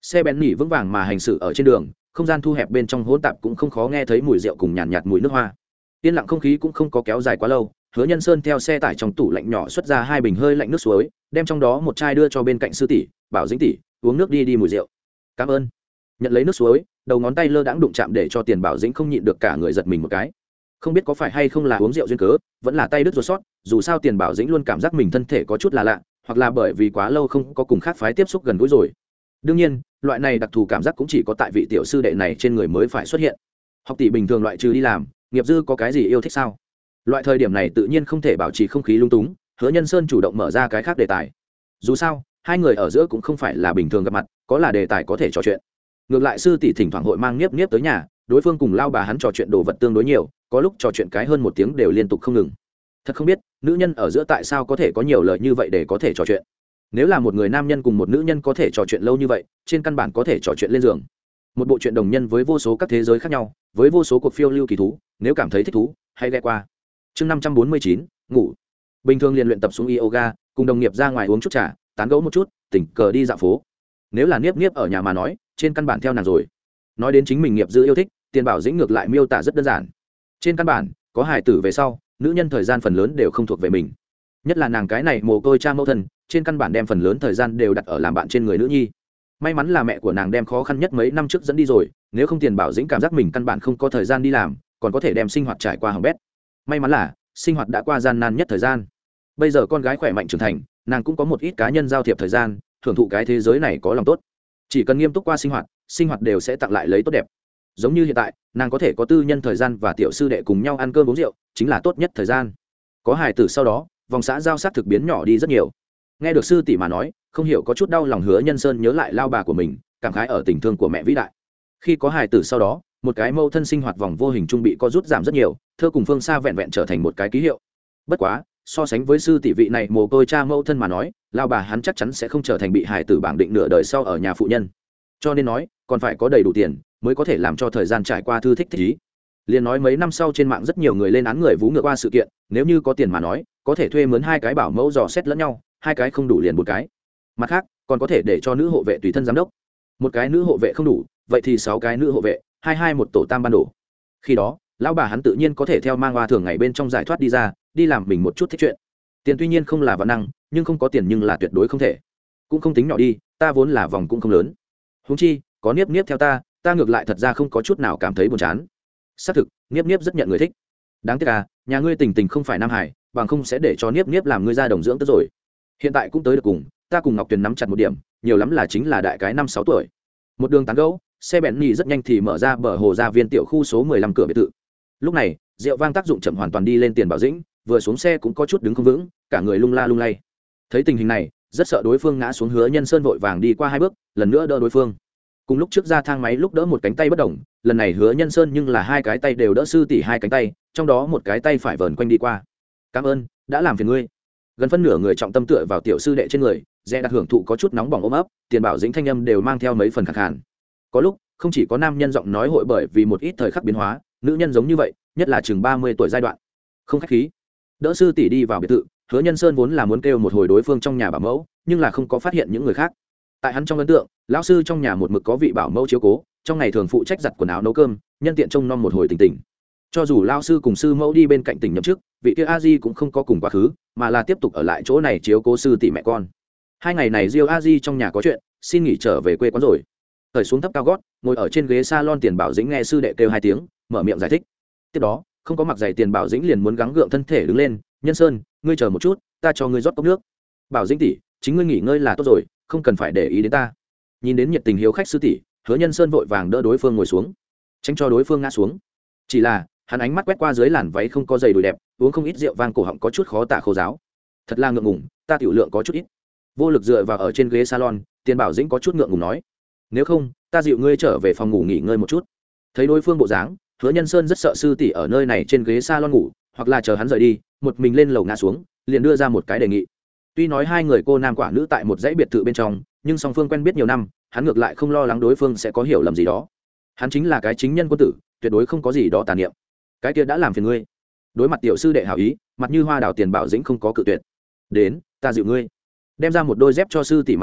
xe bén nỉ vững vàng mà hành xử ở trên đường, không gian thu hẹp bên trong hỗn tạp cũng không khó nghe thấy mùi rượu cùng nhàn nhạt, nhạt mùi nước hoa. Yên lặng không khí cũng không có kéo dài quá lâu, Hứa Nhân Sơn theo xe tải trong tủ lạnh nhỏ xuất ra hai bình hơi lạnh nước suối, đem trong đó một chai đưa cho bên cạnh sư tỷ, bảo Dĩnh tỷ, uống nước đi đi mùi rượu. Cảm ơn. Nhận lấy nước suối, đầu ngón tay lơ đãng đụng chạm để cho Tiền Bảo Dĩnh không nhịn được cả người giật mình một cái. Không biết có phải hay không là uống rượu duyên cớ, vẫn là tay đứt ruột sót, dù sao Tiền Bảo Dĩnh luôn cảm giác mình thân thể có chút là lạ, hoặc là bởi vì quá lâu không có cùng khác phái tiếp xúc gần gũi rồi. Đương nhiên, loại này đặc thù cảm giác cũng chỉ có tại vị tiểu sư đệ này trên người mới phải xuất hiện. Học tỷ bình thường loại trừ đi làm, nghiệp dư có cái gì yêu thích sao? Loại thời điểm này tự nhiên không thể bảo trì không khí lung túng, Hứa Nhân Sơn chủ động mở ra cái khác đề tài. Dù sao, hai người ở giữa cũng không phải là bình thường gặp mặt, có là đề tài có thể trò chuyện. Ngược lại sư tỷ thỉnh thoảng hội mang Niếp Niếp tới nhà, đối phương cùng lao bà hắn trò chuyện đồ vật tương đối nhiều, có lúc trò chuyện cái hơn một tiếng đều liên tục không ngừng. Thật không biết, nữ nhân ở giữa tại sao có thể có nhiều lời như vậy để có thể trò chuyện. Nếu là một người nam nhân cùng một nữ nhân có thể trò chuyện lâu như vậy, trên căn bản có thể trò chuyện lên giường. Một bộ truyện đồng nhân với vô số các thế giới khác nhau, với vô số cuộc phiêu lưu kỳ thú, nếu cảm thấy thích thú, hãy ghé qua. Chương năm trăm bốn mươi chín, ngủ. Bình thường liền luyện tập xuống yoga, cùng đồng nghiệp ra ngoài uống chút trà, tán gẫu một chút, tỉnh cờ đi dạo phố. Nếu là Niếp Niếp ở nhà mà nói, trên căn bản theo nàng rồi. Nói đến chính mình nghiệp dư yêu thích, Tiền Bảo Dĩnh ngược lại miêu tả rất đơn giản. Trên căn bản, có hài tử về sau, nữ nhân thời gian phần lớn đều không thuộc về mình. Nhất là nàng cái này mồ côi cha mẫu thân, trên căn bản đem phần lớn thời gian đều đặt ở làm bạn trên người nữ nhi. May mắn là mẹ của nàng đem khó khăn nhất mấy năm trước dẫn đi rồi, nếu không Tiền Bảo Dĩnh cảm giác mình căn bản không có thời gian đi làm, còn có thể đem sinh hoạt trải qua hỏng bét. May mắn là sinh hoạt đã qua gian nan nhất thời gian. Bây giờ con gái khỏe mạnh trưởng thành, nàng cũng có một ít cá nhân giao thiệp thời gian, thưởng thụ cái thế giới này có lòng tốt. Chỉ cần nghiêm túc qua sinh hoạt, sinh hoạt đều sẽ tặng lại lấy tốt đẹp. Giống như hiện tại, nàng có thể có tư nhân thời gian và tiểu sư đệ cùng nhau ăn cơm uống rượu, chính là tốt nhất thời gian. Có hài tử sau đó, vòng xã giao sát thực biến nhỏ đi rất nhiều. Nghe được sư tỷ mà nói, không hiểu có chút đau lòng. Hứa Nhân Sơn nhớ lại lao bà của mình, cảm khái ở tình thương của mẹ vĩ đại. Khi có hài tử sau đó, một cái mâu thân sinh hoạt vòng vô hình trung bị co rút giảm rất nhiều, thơ cùng phương xa vẹn vẹn trở thành một cái ký hiệu. Bất quá, so sánh với sư tỷ vị này mồ côi cha mâu thân mà nói, lao bà hắn chắc chắn sẽ không trở thành bị hài tử bảng định nửa đời sau ở nhà phụ nhân. Cho nên nói, còn phải có đầy đủ tiền mới có thể làm cho thời gian trải qua thư thích thích ý. Liền nói mấy năm sau trên mạng rất nhiều người lên án người vú ngựa qua sự kiện, nếu như có tiền mà nói, có thể thuê mướn hai cái bảo mẫu dò xét lẫn nhau, hai cái không đủ liền một cái. Mặt khác, còn có thể để cho nữ hộ vệ tùy thân giám đốc. Một cái nữ hộ vệ không đủ, vậy thì sáu cái nữ hộ vệ, hai hai một tổ tam ban đổ. Khi đó, lão bà hắn tự nhiên có thể theo mang hoa thường ngày bên trong giải thoát đi ra, đi làm mình một chút thích chuyện. Tiền tuy nhiên không là vạn năng, nhưng không có tiền nhưng là tuyệt đối không thể. Cũng không tính nhỏ đi, ta vốn là vòng cũng không lớn. Huống chi, có Niếp Niếp theo ta, ta ngược lại thật ra không có chút nào cảm thấy buồn chán. Xác thực, Niếp Niếp rất nhận người thích. Đáng tiếc à, nhà ngươi Tình Tình không phải Nam Hải, bằng không sẽ để cho Niếp Niếp làm ngươi ra đồng dưỡng tới rồi. Hiện tại cũng tới được cùng, ta cùng Ngọc Tuyền nắm chặt một điểm, nhiều lắm là chính là đại cái năm sáu tuổi. Một đường tán gẫu, xe bẹn nhì rất nhanh thì mở ra bờ hồ gia viên tiểu khu số mười lăm cửa biệt thự. Lúc này, rượu vang tác dụng chậm hoàn toàn đi lên Tiền Bảo Dĩnh, vừa xuống xe cũng có chút đứng không vững, cả người lung la lung lay. Thấy tình hình này, rất sợ đối phương ngã xuống. Hứa Nhân Sơn vội vàng đi qua hai bước, lần nữa đỡ đối phương. Cùng lúc trước ra thang máy lúc đỡ một cánh tay bất động, lần này Hứa Nhân Sơn nhưng là hai cái tay đều đỡ sư tỷ hai cánh tay, trong đó một cái tay phải vờn quanh đi qua. Cảm ơn, đã làm phiền ngươi. Gần phân nửa người trọng tâm tựa vào tiểu sư đệ trên người, dè đặt hưởng thụ có chút nóng bỏng ôm ấp, Tiền Bảo Dĩnh thanh âm đều mang theo mấy phần khàn khàn. Có lúc, không chỉ có nam nhân giọng nói hội bởi vì một ít thời khắc biến hóa, nữ nhân giống như vậy, nhất là chừng ba mươi tuổi giai đoạn. Không khách khí. Đỡ sư tỷ đi vào biệt thự, Hứa Nhân Sơn vốn là muốn kêu một hồi đối phương trong nhà bảo mẫu, nhưng là không có phát hiện những người khác. Tại hắn trong ấn tượng, lão sư trong nhà một mực có vị bảo mẫu chiếu cố, trong ngày thường phụ trách giặt quần áo nấu cơm, nhân tiện trông nom một hồi Tình Tình. Cho dù lão sư cùng sư mẫu đi bên cạnh Tình nhậm chức, vị kia a di cũng không có cùng quá khứ, mà là tiếp tục ở lại chỗ này chiếu cố sư tỷ mẹ con. Hai ngày này Diêu a di trong nhà có chuyện, xin nghỉ trở về quê quán rồi. Thời xuống thấp cao gót, ngồi ở trên ghế salon Tiền Bảo Dĩnh nghe sư đệ kêu hai tiếng, mở miệng giải thích. Tiếp đó, không có mặc giày Tiền Bảo Dĩnh liền muốn gắng gượng thân thể đứng lên. Nhân Sơn, ngươi chờ một chút, ta cho ngươi rót cốc nước. Bảo Dĩnh tỷ, chính ngươi nghỉ ngơi là tốt rồi, không cần phải để ý đến ta. Nhìn đến nhiệt tình hiếu khách sư tỷ, Hứa Nhân Sơn vội vàng đỡ đối phương ngồi xuống, tránh cho đối phương ngã xuống. Chỉ là hắn ánh mắt quét qua dưới làn váy không có giày đùi đẹp, uống không ít rượu vang cổ họng có chút khó tả khô giáo. Thật là ngượng ngùng, ta tiểu lượng có chút ít. Vô lực dựa vào ở trên ghế salon, Tiền Bảo Dĩnh có chút ngượng ngùng nói, nếu không, ta dịu ngươi trở về phòng ngủ nghỉ ngơi một chút. Thấy đối phương bộ dáng, Hứa Nhân Sơn rất sợ sư tỷ ở nơi này trên ghế salon ngủ, hoặc là chờ hắn rời đi, một mình lên lầu ngã xuống, liền đưa ra một cái đề nghị. Tuy nói hai người cô nam quả nữ tại một dãy biệt thự bên trong, nhưng song phương quen biết nhiều năm, hắn ngược lại không lo lắng đối phương sẽ có hiểu lầm gì đó. Hắn chính là cái chính nhân quân tử, tuyệt đối không có gì đó tà niệm. Cái kia đã làm phiền ngươi. Đối mặt tiểu sư đệ hảo ý, mặt như hoa đào Tiền Bảo Dĩnh không có cự tuyệt. Đến, ta dịu ngươi. Đem ra một đôi dép cho sư tỷ mặc vào,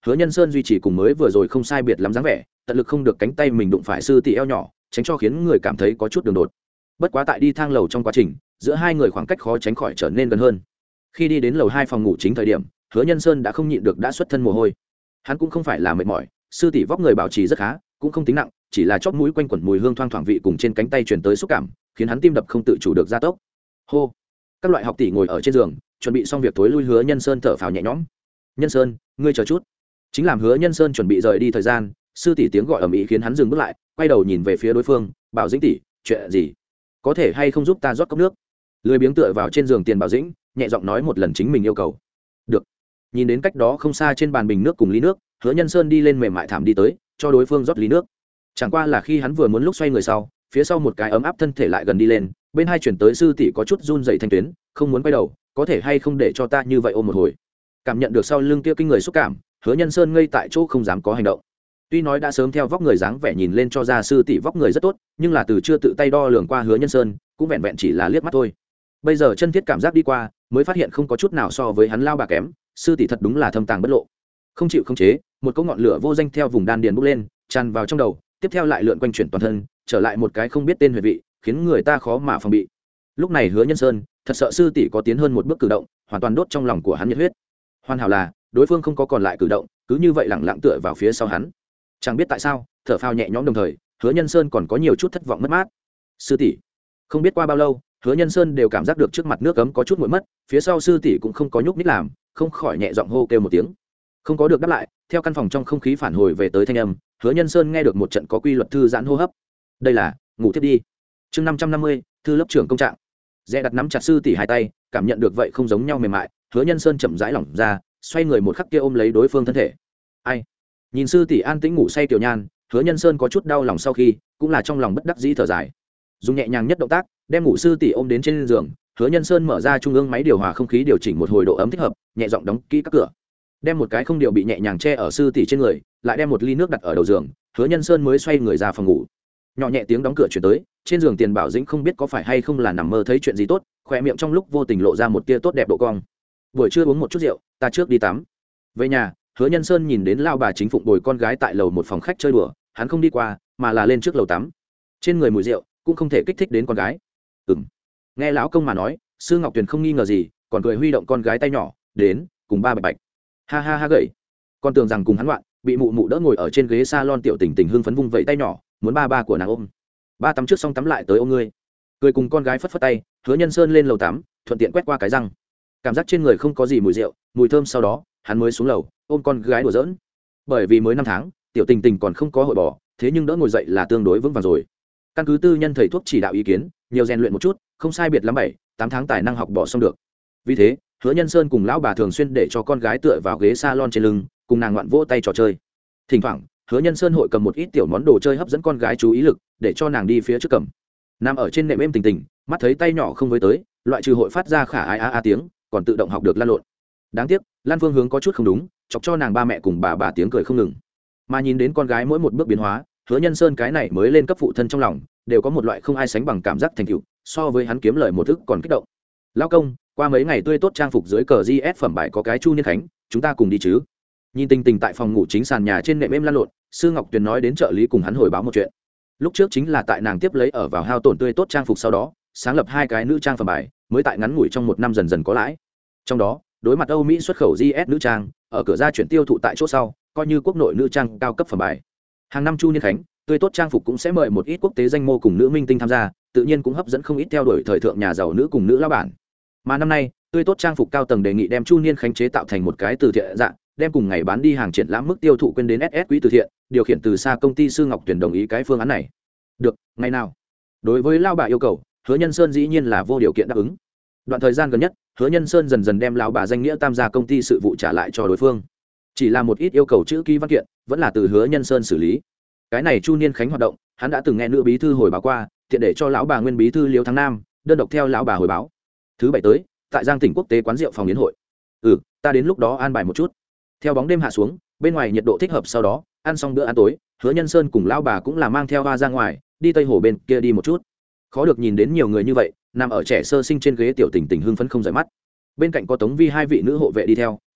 hứa nhân sơn duy trì cùng mới vừa rồi không sai biệt lắm dáng vẻ, tận lực không được cánh tay mình đụng phải sư tỷ eo nhỏ, tránh cho khiến người cảm thấy có chút đường đột. Bất quá tại đi thang lầu trong quá trình, giữa hai người khoảng cách khó tránh khỏi trở nên gần hơn. Khi đi đến lầu hai phòng ngủ chính thời điểm, hứa nhân sơn đã không nhịn được đã xuất thân mồ hôi. Hắn cũng không phải là mệt mỏi, sư tỷ vóc người bảo trì rất khá, cũng không tính nặng, chỉ là chóp mũi quanh quẩn mùi hương thoang thoảng vị cùng trên cánh tay truyền tới xúc cảm, khiến hắn tim đập không tự chủ được gia tốc. Hô. Các loại học tỷ ngồi ở trên giường, chuẩn bị xong việc tối lui, hứa nhân sơn thở phào nhẹ nhõm. Nhân sơn, ngươi chờ chút. Chính làm hứa nhân sơn chuẩn bị rời đi thời gian, sư tỷ tiếng gọi ầm ĩ khiến hắn dừng bước lại, quay đầu nhìn về phía đối phương, bảo dĩnh tỷ, chuyện gì? Có thể hay không giúp ta rót cốc nước? Lười biếng tựa vào trên giường tiền bảo dĩnh, nhẹ giọng nói một lần chính mình yêu cầu. Được. Nhìn đến cách đó không xa trên bàn bình nước cùng ly nước, hứa nhân sơn đi lên mềm mại thảm đi tới, cho đối phương rót ly nước. Chẳng qua là khi hắn vừa muốn lúc xoay người sau, phía sau một cái ấm áp thân thể lại gần đi lên, bên hai chuyển tới sư tỷ có chút run dậy thanh tuyến, không muốn quay đầu, có thể hay không để cho ta như vậy ôm một hồi. Cảm nhận được sau lưng kia kinh người xúc cảm, hứa nhân sơn ngây tại chỗ không dám có hành động. Tuy nói đã sớm theo vóc người dáng vẻ nhìn lên cho ra sư tỷ vóc người rất tốt, nhưng là từ chưa tự tay đo lường qua hứa nhân sơn, cũng vẹn vẹn chỉ là liếc mắt thôi. Bây giờ chân thiết cảm giác đi qua, mới phát hiện không có chút nào so với hắn lao bà kém, sư tỷ thật đúng là thâm tàng bất lộ. Không chịu khống chế, một cỗ ngọn lửa vô danh theo vùng đan điền bốc lên, tràn vào trong đầu, tiếp theo lại lượn quanh chuyển toàn thân, trở lại một cái không biết tên huyệt vị, khiến người ta khó mà phòng bị. Lúc này hứa nhân sơn thật sợ sư tỷ có tiến hơn một bước cử động, hoàn toàn đốt trong lòng của hắn nhiệt huyết. Hoàn hảo là đối phương không có còn lại cử động, cứ như vậy lẳng lặng tựa vào phía sau hắn. Chẳng biết tại sao, thở phào nhẹ nhõm đồng thời, hứa nhân sơn còn có nhiều chút thất vọng mất mát. Sư tỷ. Không biết qua bao lâu, hứa nhân sơn đều cảm giác được trước mặt nước cấm có chút nguội mất, phía sau sư tỷ cũng không có nhúc nhích làm, không khỏi nhẹ giọng hô kêu một tiếng. Không có được đáp lại, theo căn phòng trong không khí phản hồi về tới thanh âm, hứa nhân sơn nghe được một trận có quy luật thư giãn hô hấp. Đây là ngủ tiếp đi. Chương năm trăm năm mươi, thư lớp trưởng công trạng. Dè đặt nắm chặt sư tỷ hai tay, cảm nhận được vậy không giống nhau mềm mại, hứa nhân sơn chậm rãi lỏng ra, xoay người một khắc kia ôm lấy đối phương thân thể. Ai? Nhìn sư tỷ an tĩnh ngủ say tiểu nhan, hứa nhân sơn có chút đau lòng, sau khi cũng là trong lòng bất đắc dĩ thở dài, dùng nhẹ nhàng nhất động tác đem ngủ sư tỷ ôm đến trên giường. Hứa nhân sơn mở ra trung ương máy điều hòa không khí, điều chỉnh một hồi độ ấm thích hợp, nhẹ giọng đóng kỹ các cửa, đem một cái không điều bị nhẹ nhàng che ở sư tỷ trên người, lại đem một ly nước đặt ở đầu giường. Hứa nhân sơn mới xoay người ra phòng ngủ. Nhỏ nhẹ tiếng đóng cửa chuyển tới, trên giường tiền bảo dĩnh không biết có phải hay không là nằm mơ thấy chuyện gì tốt, khỏe miệng trong lúc vô tình lộ ra một tia tốt đẹp độ cong. Buổi trưa uống một chút rượu, ta trước đi tắm. Về nhà, hứa nhân sơn nhìn đến lao bà chính phụng bồi con gái tại lầu một phòng khách chơi đùa, hắn không đi qua mà là lên trước lầu tắm. Trên người mùi rượu cũng không thể kích thích đến con gái. Ừm. Nghe lão công mà nói, sư ngọc tuyền không nghi ngờ gì, còn cười huy động con gái tay nhỏ đến cùng ba bạch bạch. Ha ha ha gậy. Con tưởng rằng cùng hắn loạn, bị mụ mụ đỡ ngồi ở trên ghế salon, tiểu tình tình hưng phấn vung vẫy tay nhỏ, muốn ba ba của nàng ôm. Ba tắm trước xong tắm lại tới ôm ngươi. Cười cùng con gái phất phất tay, hứa nhân sơn lên lầu tắm, thuận tiện quét qua cái răng. Cảm giác trên người không có gì mùi rượu, mùi thơm, sau đó hắn mới xuống lầu ôm con gái đùa giỡn. Bởi vì mới năm tháng, tiểu tình tình còn không có hội bỏ, thế nhưng đỡ ngồi dậy là tương đối vững vàng rồi. Căn cứ tư nhân thầy thuốc chỉ đạo ý kiến, nhiều rèn luyện một chút, không sai biệt lắm bảy tám tháng tài năng học bỏ xong được. Vì thế hứa nhân sơn cùng lão bà thường xuyên để cho con gái tựa vào ghế salon trên lưng, cùng nàng ngoạn vỗ tay trò chơi. Thỉnh thoảng hứa nhân sơn hội cầm một ít tiểu món đồ chơi hấp dẫn con gái chú ý lực, để cho nàng đi phía trước cầm. Nằm ở trên nệm êm tình tình, mắt thấy tay nhỏ không với tới, loại trừ hội phát ra khả ai a a tiếng, còn tự động học được lan lộn. Đáng tiếc lan phương hướng có chút không đúng, chọc cho nàng ba mẹ cùng bà bà tiếng cười không ngừng. Mà nhìn đến con gái mỗi một bước biến hóa, hứa nhân sơn cái này mới lên cấp phụ thân trong lòng đều có một loại không ai sánh bằng cảm giác thành tựu, so với hắn kiếm lời một thức còn kích động. Lão công, qua mấy ngày tươi tốt trang phục dưới cờ giê ét phẩm bài có cái chu niên khánh, chúng ta cùng đi chứ? Nhìn tình tình tại phòng ngủ chính sàn nhà trên nệm êm lan lộn, sư ngọc tuyền nói đến trợ lý cùng hắn hồi báo một chuyện. Lúc trước chính là tại nàng tiếp lấy ở vào hao tổn tươi tốt trang phục, sau đó sáng lập hai cái nữ trang phẩm bài, mới tại ngắn ngủi trong một năm dần dần có lãi. Trong đó đối mặt Âu Mỹ xuất khẩu giê ét nữ trang, ở cửa ra chuyển tiêu thụ tại chỗ sau, coi như quốc nội nữ trang cao cấp phẩm bài. Hàng năm chu niên khánh, tươi tốt trang phục cũng sẽ mời một ít quốc tế danh mô cùng nữ minh tinh tham gia, tự nhiên cũng hấp dẫn không ít theo đuổi thời thượng nhà giàu nữ cùng nữ lao bản. Mà năm nay tươi tốt trang phục cao tầng đề nghị đem chu niên khánh chế tạo thành một cái từ thiện dạng, đem cùng ngày bán đi hàng triển lãm mức tiêu thụ quên đến ét ét quỹ từ thiện, điều khiển từ xa công ty sư ngọc tuyển đồng ý cái phương án này. Được, ngày nào? Đối với lao bà yêu cầu, hứa nhân sơn dĩ nhiên là vô điều kiện đáp ứng. Đoạn thời gian gần nhất, hứa nhân sơn dần dần đem lao bà danh nghĩa tam gia công ty sự vụ trả lại cho đối phương, chỉ là một ít yêu cầu chữ ký văn kiện vẫn là từ hứa nhân sơn xử lý. Cái này chu niên khánh hoạt động, hắn đã từng nghe nữ bí thư hồi báo qua, tiện để cho lão bà nguyên bí thư Liêu Thắng Nam đơn độc theo lão bà hồi báo. Thứ bảy tới, tại Giang Tỉnh quốc tế quán rượu phòng yến hội. Ừ, ta đến lúc đó an bài một chút. Theo bóng đêm hạ xuống, bên ngoài nhiệt độ thích hợp, sau đó ăn xong bữa ăn tối, hứa nhân sơn cùng lão bà cũng là mang theo hoa ra ngoài, đi tây hồ bên kia đi một chút. Khó được nhìn đến nhiều người như vậy, nằm ở trẻ sơ sinh trên ghế tiểu tình tình hưng phấn không rời mắt. Bên cạnh có Tống Vi hai vị nữ hộ vệ đi theo,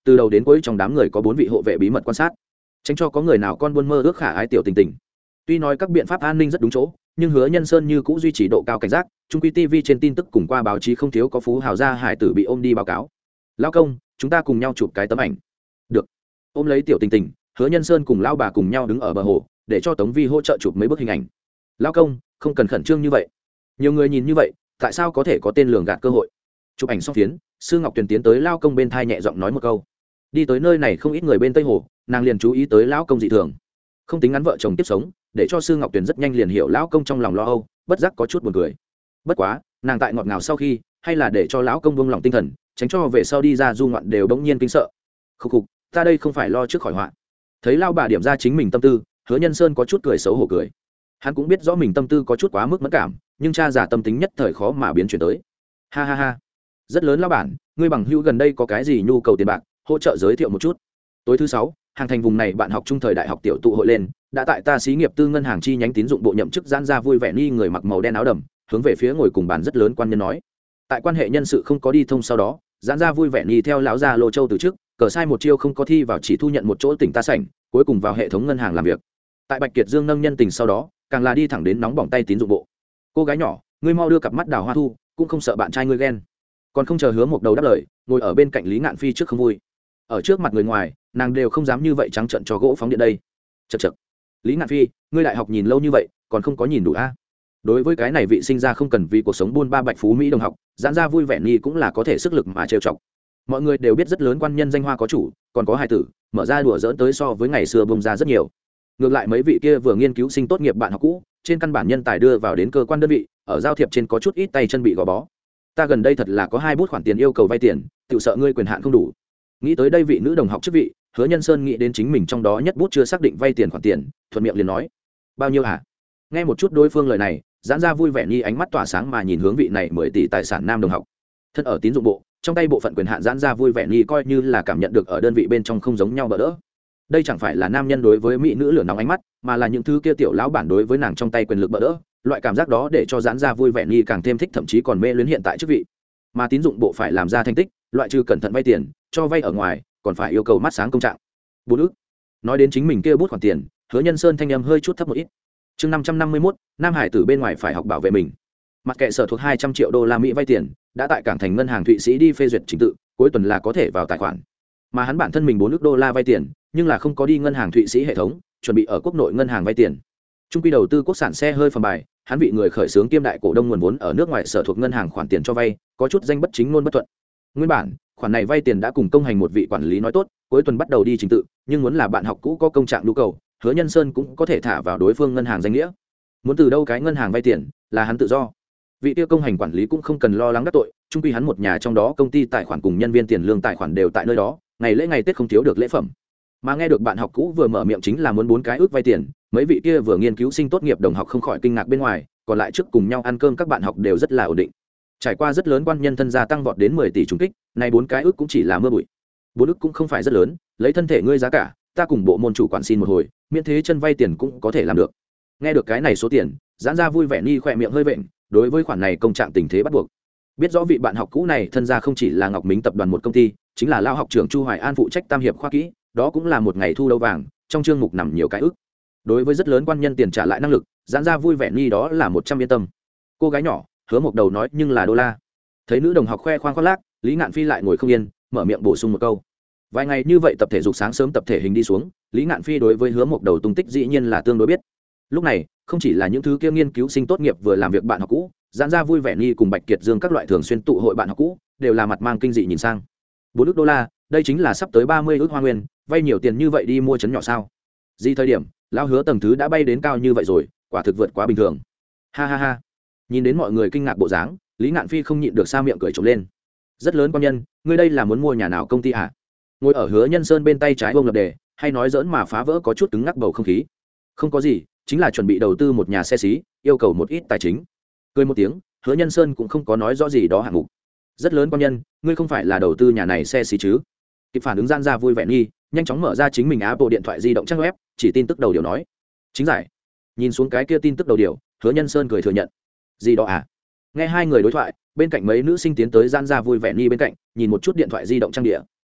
từ đầu đến cuối trong đám người có bốn vị hộ vệ bí mật quan sát, tránh cho có người nào con buôn mơ ước khả ái tiểu tình tình. Tuy nói các biện pháp an ninh rất đúng chỗ, nhưng Hứa Nhân Sơn như cũ duy trì độ cao cảnh giác. Trung quy ti vi trên tin tức cùng qua báo chí không thiếu có phú hào gia hải tử bị ôm đi báo cáo. Lão công, chúng ta cùng nhau chụp cái tấm ảnh. Được. Ôm lấy tiểu tình tình, Hứa Nhân Sơn cùng lão bà cùng nhau đứng ở bờ hồ, để cho Tống Vi hỗ trợ chụp mấy bức hình ảnh. Lão công, không cần khẩn trương như vậy. Nhiều người nhìn như vậy, tại sao có thể có tên lường gạt cơ hội? Chụp ảnh xong phiến, Sư Ngọc Tuyền tiến tới lão công bên thai nhẹ giọng nói một câu. Đi tới nơi này không ít người bên Tây Hồ, nàng liền chú ý tới lão công dị thường. Không tính ngắn vợ chồng tiếp sống, để cho Sư Ngọc Tuyền rất nhanh liền hiểu lão công trong lòng lo âu, bất giác có chút buồn cười. Bất quá, nàng tại ngọt ngào sau khi, hay là để cho lão công buông lòng tinh thần, tránh cho về sau đi ra du ngoạn đều bỗng nhiên kinh sợ. Khục khục, ta đây không phải lo trước khỏi họa. Thấy lão bà điểm ra chính mình tâm tư, Hứa Nhân Sơn có chút cười xấu hổ cười. Hắn cũng biết rõ mình tâm tư có chút quá mức mẫn cảm, nhưng cha già tâm tính nhất thời khó mà biến chuyển tới. Ha ha ha, rất lớn lão bản, ngươi bằng hữu gần đây có cái gì nhu cầu tiền bạc, hỗ trợ giới thiệu một chút. Tối thứ sáu, hàng thành vùng này bạn học trung thời đại học tiểu tụ hội lên, đã tại ta xí nghiệp tư ngân hàng chi nhánh tín dụng bộ nhậm chức giãn ra vui vẻ nghi người mặc màu đen áo đầm, hướng về phía ngồi cùng bàn rất lớn quan nhân nói. Tại quan hệ nhân sự không có đi thông sau đó, giãn ra vui vẻ nghi theo lão gia Lô Châu từ trước, cờ sai một chiêu không có thi vào chỉ thu nhận một chỗ tỉnh ta sảnh, cuối cùng vào hệ thống ngân hàng làm việc. Tại Bạch Kiệt Dương nâng nhân tình sau đó, càng là đi thẳng đến nóng bỏng tay tín dụng bộ. Cô gái nhỏ, ngươi mau đưa cặp mắt đào hoa thu, cũng không sợ bạn trai ngươi ghen. Còn không chờ Hứa Mộc Đầu đáp lời, ngồi ở bên cạnh Lý Ngạn Phi trước không vui. Ở trước mặt người ngoài, nàng đều không dám như vậy trắng trợn cho gỗ phóng điện đây. Chậc chậc. Lý Ngạn Phi, ngươi đại học nhìn lâu như vậy, còn không có nhìn đủ a? Đối với cái này vị sinh ra không cần vì cuộc sống buôn ba bạch phú mỹ đồng học, giãn ra vui vẻ nghi cũng là có thể sức lực mà trêu chọc. Mọi người đều biết rất lớn quan nhân danh hoa có chủ, còn có hài tử, mở ra đùa dỡn tới so với ngày xưa bông ra rất nhiều. Ngược lại mấy vị kia vừa nghiên cứu sinh tốt nghiệp bạn học cũ, trên căn bản nhân tài đưa vào đến cơ quan đơn vị, ở giao thiệp trên có chút ít tay chân bị gò bó. Ta gần đây thật là có hai bút khoản tiền yêu cầu vay tiền, tự sợ ngươi quyền hạn không đủ. Nghĩ tới đây vị nữ đồng học chức vị, Hứa Nhân Sơn nghĩ đến chính mình trong đó nhất bút chưa xác định vay tiền khoản tiền, thuận miệng liền nói: bao nhiêu hả? Nghe một chút đối phương lời này, giãn ra vui vẻ nhi ánh mắt tỏa sáng mà nhìn hướng vị này mười tỷ tài sản nam đồng học. Thân ở tín dụng bộ, trong tay bộ phận quyền hạn giãn ra vui vẻ nhi coi như là cảm nhận được ở đơn vị bên trong không giống nhau bỡ đỡ. Đây chẳng phải là nam nhân đối với mỹ nữ lửa nóng ánh mắt, mà là những thứ kia tiểu lão bản đối với nàng trong tay quyền lực bỡ đỡ. Loại cảm giác đó để cho giãn ra vui vẻ nhi càng thêm thích, thậm chí còn mê luyến hiện tại chức vị. Mà tín dụng bộ phải làm ra thành tích, loại trừ cẩn thận vay tiền, cho vay ở ngoài, còn phải yêu cầu mắt sáng công trạng. Bốn ức. Nói đến chính mình kia bút khoản tiền, Hứa Nhân Sơn thanh âm hơi chút thấp một ít. Chương năm trăm năm mươi mốt, Nam Hải tử bên ngoài phải học bảo vệ mình. Mặt kệ sở thuộc hai trăm triệu đô la Mỹ vay tiền, đã tại cảng thành ngân hàng Thụy Sĩ đi phê duyệt trình tự, cuối tuần là có thể vào tài khoản. Mà hắn bản thân mình bốn ức đô la vay tiền, nhưng là không có đi ngân hàng Thụy Sĩ hệ thống, chuẩn bị ở quốc nội ngân hàng vay tiền. Trung quy đầu tư quốc sản xe hơi phẩm bài, hắn vị người khởi xướng kiêm đại cổ đông nguồn vốn ở nước ngoài sở thuộc ngân hàng khoản tiền cho vay, có chút danh bất chính ngôn bất thuận. Nguyên bản, khoản này vay tiền đã cùng công hành một vị quản lý nói tốt, cuối tuần bắt đầu đi trình tự, nhưng muốn là bạn học cũ có công trạng nhu cầu, Hứa Nhân Sơn cũng có thể thả vào đối phương ngân hàng danh nghĩa. Muốn từ đâu cái ngân hàng vay tiền, là hắn tự do. Vị tiêu công hành quản lý cũng không cần lo lắng đắc tội, chung quy hắn một nhà trong đó công ty tài khoản cùng nhân viên tiền lương tài khoản đều tại nơi đó, ngày lễ ngày Tết không thiếu được lễ phẩm. Mà nghe được bạn học cũ vừa mở miệng chính là muốn bốn cái ước vay tiền, mấy vị kia vừa nghiên cứu sinh tốt nghiệp đồng học không khỏi kinh ngạc bên ngoài, còn lại trước cùng nhau ăn cơm các bạn học đều rất là ổn định. Trải qua rất lớn quan nhân thân gia tăng vọt đến mười tỷ trùng kích, nay bốn cái ước cũng chỉ là mưa bụi. Bốn ước cũng không phải rất lớn, lấy thân thể ngươi giá cả, ta cùng bộ môn chủ quản xin một hồi, miễn thế chân vay tiền cũng có thể làm được. Nghe được cái này số tiền, giãn ra vui vẻ ni khỏe miệng hơi vện, đối với khoản này công trạng tình thế bắt buộc. Biết rõ vị bạn học cũ này thân gia không chỉ là Ngọc Mính tập đoàn một công ty, chính là lao học trưởng Chu Hoài An phụ trách tam hiệp khoa kỹ, đó cũng là một ngày thu đâu vàng, trong chương mục nằm nhiều cái ước. Đối với rất lớn quan nhân tiền trả lại năng lực, giãn ra vui vẻ ni đó là một trăm yên tâm. Cô gái nhỏ, Hứa Mộc Đầu nói nhưng là đô la. Thấy nữ đồng học khoe khoang khoác lác, Lý Ngạn Phi lại ngồi không yên, mở miệng bổ sung một câu. Vài ngày như vậy tập thể dục sáng sớm tập thể hình đi xuống, Lý Ngạn Phi đối với Hứa Mộc Đầu tung tích dĩ nhiên là tương đối biết. Lúc này, không chỉ là những thứ kia nghiên cứu sinh tốt nghiệp vừa làm việc bạn học cũ, giãn ra vui vẻ ni cùng Bạch Kiệt Dương các loại thường xuyên tụ hội bạn học cũ, đều là mặt mang kinh dị nhìn sang. Bốn ức đô la, đây chính là sắp tới ba mươi ức hoa nguyên, vay nhiều tiền như vậy đi mua trấn nhỏ sao? Gì thời điểm, lão Hứa tầng thứ đã bay đến cao như vậy rồi, quả thực vượt quá bình thường. Ha ha ha. Nhìn đến mọi người kinh ngạc bộ dáng, Lý Ngạn Phi không nhịn được sa miệng cười trộm lên. Rất lớn quan nhân, ngươi đây là muốn mua nhà nào công ty à? Ngồi ở Hứa Nhân Sơn bên tay trái bông lập đề, hay nói dỡn mà phá vỡ có chút cứng ngắc bầu không khí. Không có gì, chính là chuẩn bị đầu tư một nhà xe xí, yêu cầu một ít tài chính. Cười một tiếng, Hứa Nhân Sơn cũng không có nói rõ gì đó hạng mục. Rất lớn quan nhân, ngươi không phải là đầu tư nhà này xe xí chứ? Kịp phản ứng gian ra vui vẻ nghi, nhanh chóng mở ra chính mình Apple điện thoại di động trang web, chỉ tin tức đầu điều nói. Chính giải. Nhìn xuống cái kia tin tức đầu điều, Hứa Nhân Sơn cười thừa nhận. Gì đó à? Nghe hai người đối thoại, bên cạnh mấy nữ sinh tiến tới gian ra vui vẻ nghi bên cạnh, nhìn một chút điện thoại di động trang địa.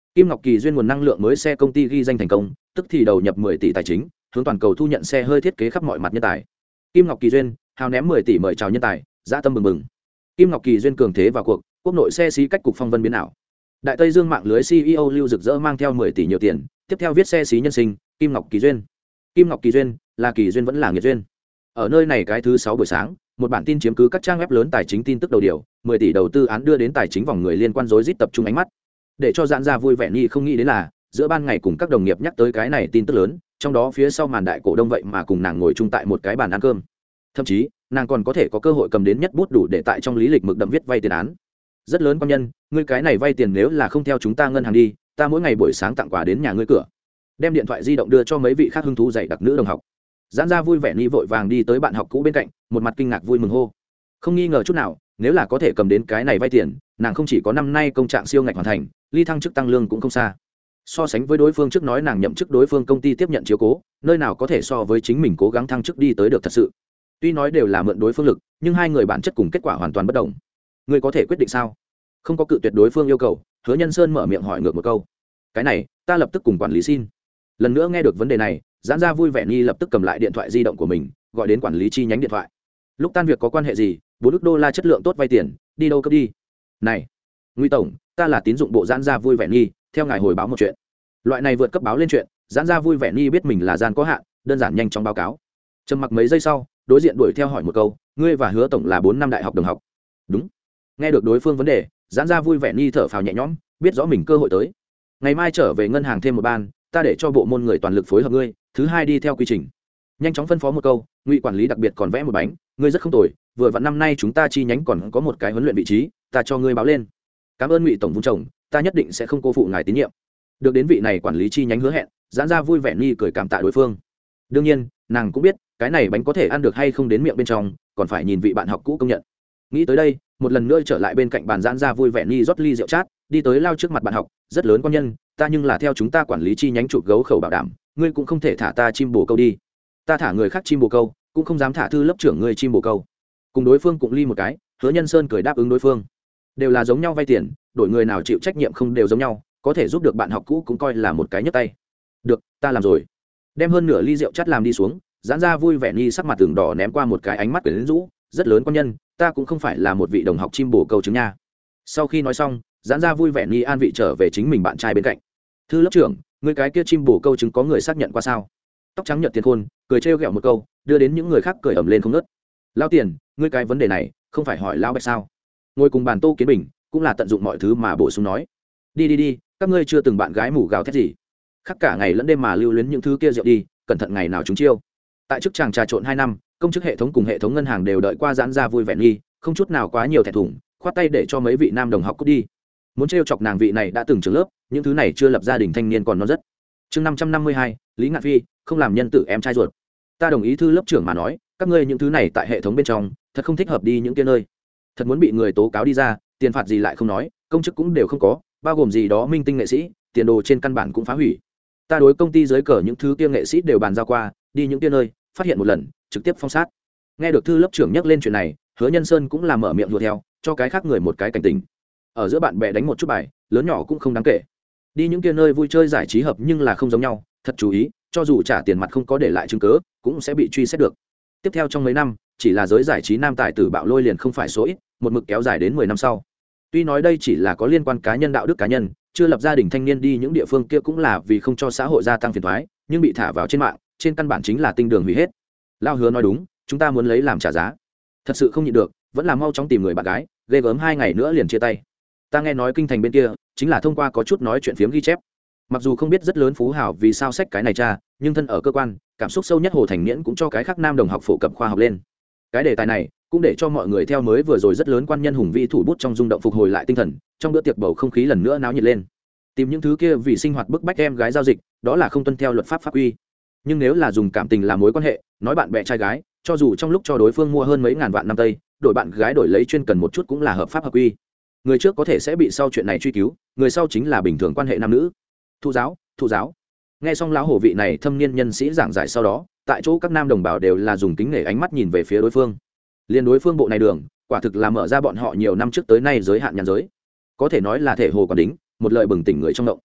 Kim Ngọc Kỳ duyên nguồn năng lượng mới xe công ty ghi danh thành công, tức thì đầu nhập mười tỷ tài chính, hướng toàn cầu thu nhận xe hơi thiết kế khắp mọi mặt nhân tài. Kim Ngọc Kỳ duyên hào ném mười tỷ mời chào nhân tài, dã tâm mừng mừng. Kim Ngọc Kỳ duyên cường thế vào cuộc, quốc nội xe xí cách cục phong vân biến ảo. Đại Tây Dương mạng lưới xê e ô Lưu Dực Dỡ mang theo mười tỷ nhiều tiền, tiếp theo viết xe xí nhân sinh, Kim Ngọc Kỳ duyên. Kim Ngọc Kỳ duyên, là kỳ duyên vẫn là nghiệt duyên. Ở nơi này cái thứ sáu buổi sáng, một bản tin chiếm cứ các trang web lớn tài chính tin tức đầu điều, mười tỷ đầu tư án đưa đến tài chính vòng người liên quan rối rít tập trung ánh mắt. Để cho giãn ra vui vẻ nhi không nghĩ đến là, giữa ban ngày cùng các đồng nghiệp nhắc tới cái này tin tức lớn, trong đó phía sau màn đại cổ đông vậy mà cùng nàng ngồi chung tại một cái bàn ăn cơm. Thậm chí, nàng còn có thể có cơ hội cầm đến nhất bút đủ để tại trong lý lịch mực đậm viết vay tiền án. Rất lớn quan nhân, ngươi cái này vay tiền nếu là không theo chúng ta ngân hàng đi, ta mỗi ngày buổi sáng tặng quà đến nhà ngươi cửa. Đem điện thoại di động đưa cho mấy vị khác hứng thú dạy đặc nữ đồng học. Giãn ra vui vẻ nhi vội vàng đi tới bạn học cũ bên cạnh, một mặt kinh ngạc vui mừng hô. Không nghi ngờ chút nào, nếu là có thể cầm đến cái này vay tiền, nàng không chỉ có năm nay công trạng siêu ngạch hoàn thành, ly thăng chức tăng lương cũng không xa. So sánh với đối phương trước nói nàng nhậm chức đối phương công ty tiếp nhận chiếu cố, nơi nào có thể so với chính mình cố gắng thăng chức đi tới được thật sự. Tuy nói đều là mượn đối phương lực, nhưng hai người bản chất cùng kết quả hoàn toàn bất đồng. Ngươi có thể quyết định sao? Không có cự tuyệt đối phương yêu cầu, Hứa Nhân Sơn mở miệng hỏi ngược một câu. Cái này, ta lập tức cùng quản lý xin. Lần nữa nghe được vấn đề này, giãn ra vui vẻ nhi lập tức cầm lại điện thoại di động của mình, gọi đến quản lý chi nhánh điện thoại. Lúc tan việc có quan hệ gì, bốn ức đô la chất lượng tốt vay tiền, đi đâu cấp đi? Này, Ngụy tổng, ta là tín dụng bộ giãn ra vui vẻ nhi, theo ngài hồi báo một chuyện. Loại này vượt cấp báo lên chuyện, giãn ra vui vẻ nhi biết mình là gian có hạn, đơn giản nhanh chóng báo cáo. Trầm mặc mấy giây sau, đối diện đuổi theo hỏi một câu, ngươi và Hứa tổng là bốn năm đại học đồng học? Đúng. Nghe được đối phương vấn đề, giãn ra vui vẻ nhi thở phào nhẹ nhõm, biết rõ mình cơ hội tới. Ngày mai trở về ngân hàng thêm một ban, ta để cho bộ môn người toàn lực phối hợp ngươi, thứ hai đi theo quy trình. Nhanh chóng phân phó một câu, Ngụy quản lý đặc biệt còn vẽ một bánh, ngươi rất không tồi, vừa vặn năm nay chúng ta chi nhánh còn có một cái huấn luyện vị trí, ta cho ngươi báo lên. Cảm ơn Ngụy tổng vung chồng, ta nhất định sẽ không cô phụ ngài tín nhiệm. Được đến vị này quản lý chi nhánh hứa hẹn, giãn ra vui vẻ nhi cười cảm tạ đối phương. Đương nhiên, nàng cũng biết, cái này bánh có thể ăn được hay không đến miệng bên trong, còn phải nhìn vị bạn học cũ công nhận. Nghĩ tới đây, một lần nữa trở lại bên cạnh bàn giãn ra vui vẻ nhi rót ly rượu chát, đi tới lao trước mặt bạn học, rất lớn quan nhân, ta nhưng là theo chúng ta quản lý chi nhánh chụp gấu khẩu bảo đảm, ngươi cũng không thể thả ta chim bồ câu đi. Ta thả người khác chim bồ câu, cũng không dám thả thư lớp trưởng ngươi chim bồ câu. Cùng đối phương cũng ly một cái, Hứa Nhân Sơn cười đáp ứng đối phương. Đều là giống nhau vay tiền, đổi người nào chịu trách nhiệm không đều giống nhau, có thể giúp được bạn học cũ cũng coi là một cái nhấc tay. Được, ta làm rồi. Đem hơn nửa ly rượu chắt làm đi xuống, giãn ra vui vẻ nhi sắc mặt tường đỏ ném qua một cái ánh mắt quyến rũ, rất lớn quan nhân, ta cũng không phải là một vị đồng học chim bồ câu chứng nha. Sau khi nói xong, giãn ra vui vẻ nhi an vị trở về chính mình bạn trai bên cạnh. Thư lớp trưởng, người cái kia chim bồ câu chứng có người xác nhận qua sao? Tóc trắng nhợt tiền khôn, cười trêu ghẹo một câu, đưa đến những người khác cười ầm lên không ngớt. Lao tiền, ngươi cái vấn đề này, không phải hỏi lão Bạch sao? Ngồi cùng bàn Tô Kiến Bình, cũng là tận dụng mọi thứ mà bổ sung nói. Đi đi đi, các ngươi chưa từng bạn gái mù gào thét gì? Khắc cả ngày lẫn đêm mà lưu luyến những thứ kia rượu đi, cẩn thận ngày nào chúng chiêu. Tại chức chàng trà trộn hai năm, công chức hệ thống cùng hệ thống ngân hàng đều đợi qua giãn ra vui vẻ nghi, không chút nào quá nhiều thẹn thùng, khoát tay để cho mấy vị nam đồng học cút đi. Muốn trêu chọc nàng vị này đã từng trường lớp, những thứ này chưa lập gia đình thanh niên còn non rất. Chương năm trăm năm mươi hai, Lý Ngạn Phi, không làm nhân tử em trai ruột. Ta đồng ý thư lớp trưởng mà nói, các ngươi những thứ này tại hệ thống bên trong, thật không thích hợp đi những kia nơi. Thật muốn bị người tố cáo đi ra, tiền phạt gì lại không nói, công chức cũng đều không có, bao gồm gì đó minh tinh nghệ sĩ, tiền đồ trên căn bản cũng phá hủy. Ta đối công ty dưới cờ những thứ kia nghệ sĩ đều bàn giao qua, đi những kia nơi, phát hiện một lần, trực tiếp phong sát. Nghe được thư lớp trưởng nhắc lên chuyện này, Hứa Nhân Sơn cũng làm mở miệng đùa theo, cho cái khác người một cái cảnh tỉnh. Ở giữa bạn bè đánh một chút bài, lớn nhỏ cũng không đáng kể. Đi những kia nơi vui chơi giải trí hợp nhưng là không giống nhau, thật chú ý, cho dù trả tiền mặt không có để lại chứng cứ, cũng sẽ bị truy xét được. Tiếp theo trong mấy năm, chỉ là giới giải trí nam tài tử bạo lôi liền không phải số ít, một mực kéo dài đến mười năm sau. Tuy nói đây chỉ là có liên quan cá nhân đạo đức cá nhân, chưa lập gia đình thanh niên đi những địa phương kia cũng là vì không cho xã hội gia tăng phiền toái, nhưng bị thả vào trên mạng, trên căn bản chính là tinh đường hủy hết. Lao Hứa nói đúng, chúng ta muốn lấy làm trả giá. Thật sự không nhịn được, vẫn là mau chóng tìm người bạn gái, ghê gớm hai ngày nữa liền chia tay. Ta nghe nói kinh thành bên kia, chính là thông qua có chút nói chuyện phiếm ghi chép. Mặc dù không biết rất lớn phú hào vì sao sách cái này cha, nhưng thân ở cơ quan, cảm xúc sâu nhất Hồ Thành Miễn cũng cho cái khác nam đồng học phổ cập khoa học lên. Cái đề tài này cũng để cho mọi người theo mới vừa rồi rất lớn quan nhân hùng vĩ thủ bút trong rung động phục hồi lại tinh thần, trong bữa tiệc bầu không khí lần nữa náo nhiệt lên. Tìm những thứ kia vì sinh hoạt bức bách em gái giao dịch, đó là không tuân theo luật pháp pháp quy. Nhưng nếu là dùng cảm tình làm mối quan hệ, nói bạn bè trai gái, cho dù trong lúc cho đối phương mua hơn mấy ngàn vạn năm tây, đổi bạn gái đổi lấy chuyên cần một chút cũng là hợp pháp hợp quy. Người trước có thể sẽ bị sau chuyện này truy cứu, người sau chính là bình thường quan hệ nam nữ. Thụ giáo, thụ giáo. Nghe xong lão hổ vị này thâm niên nhân sĩ giảng giải sau đó, tại chỗ các nam đồng bào đều là dùng kính nể ánh mắt nhìn về phía đối phương. Liên đối phương bộ này đường, quả thực là mở ra bọn họ nhiều năm trước tới nay giới hạn nhàn giới. Có thể nói là thể hồ còn đính, một lời bừng tỉnh người trong động.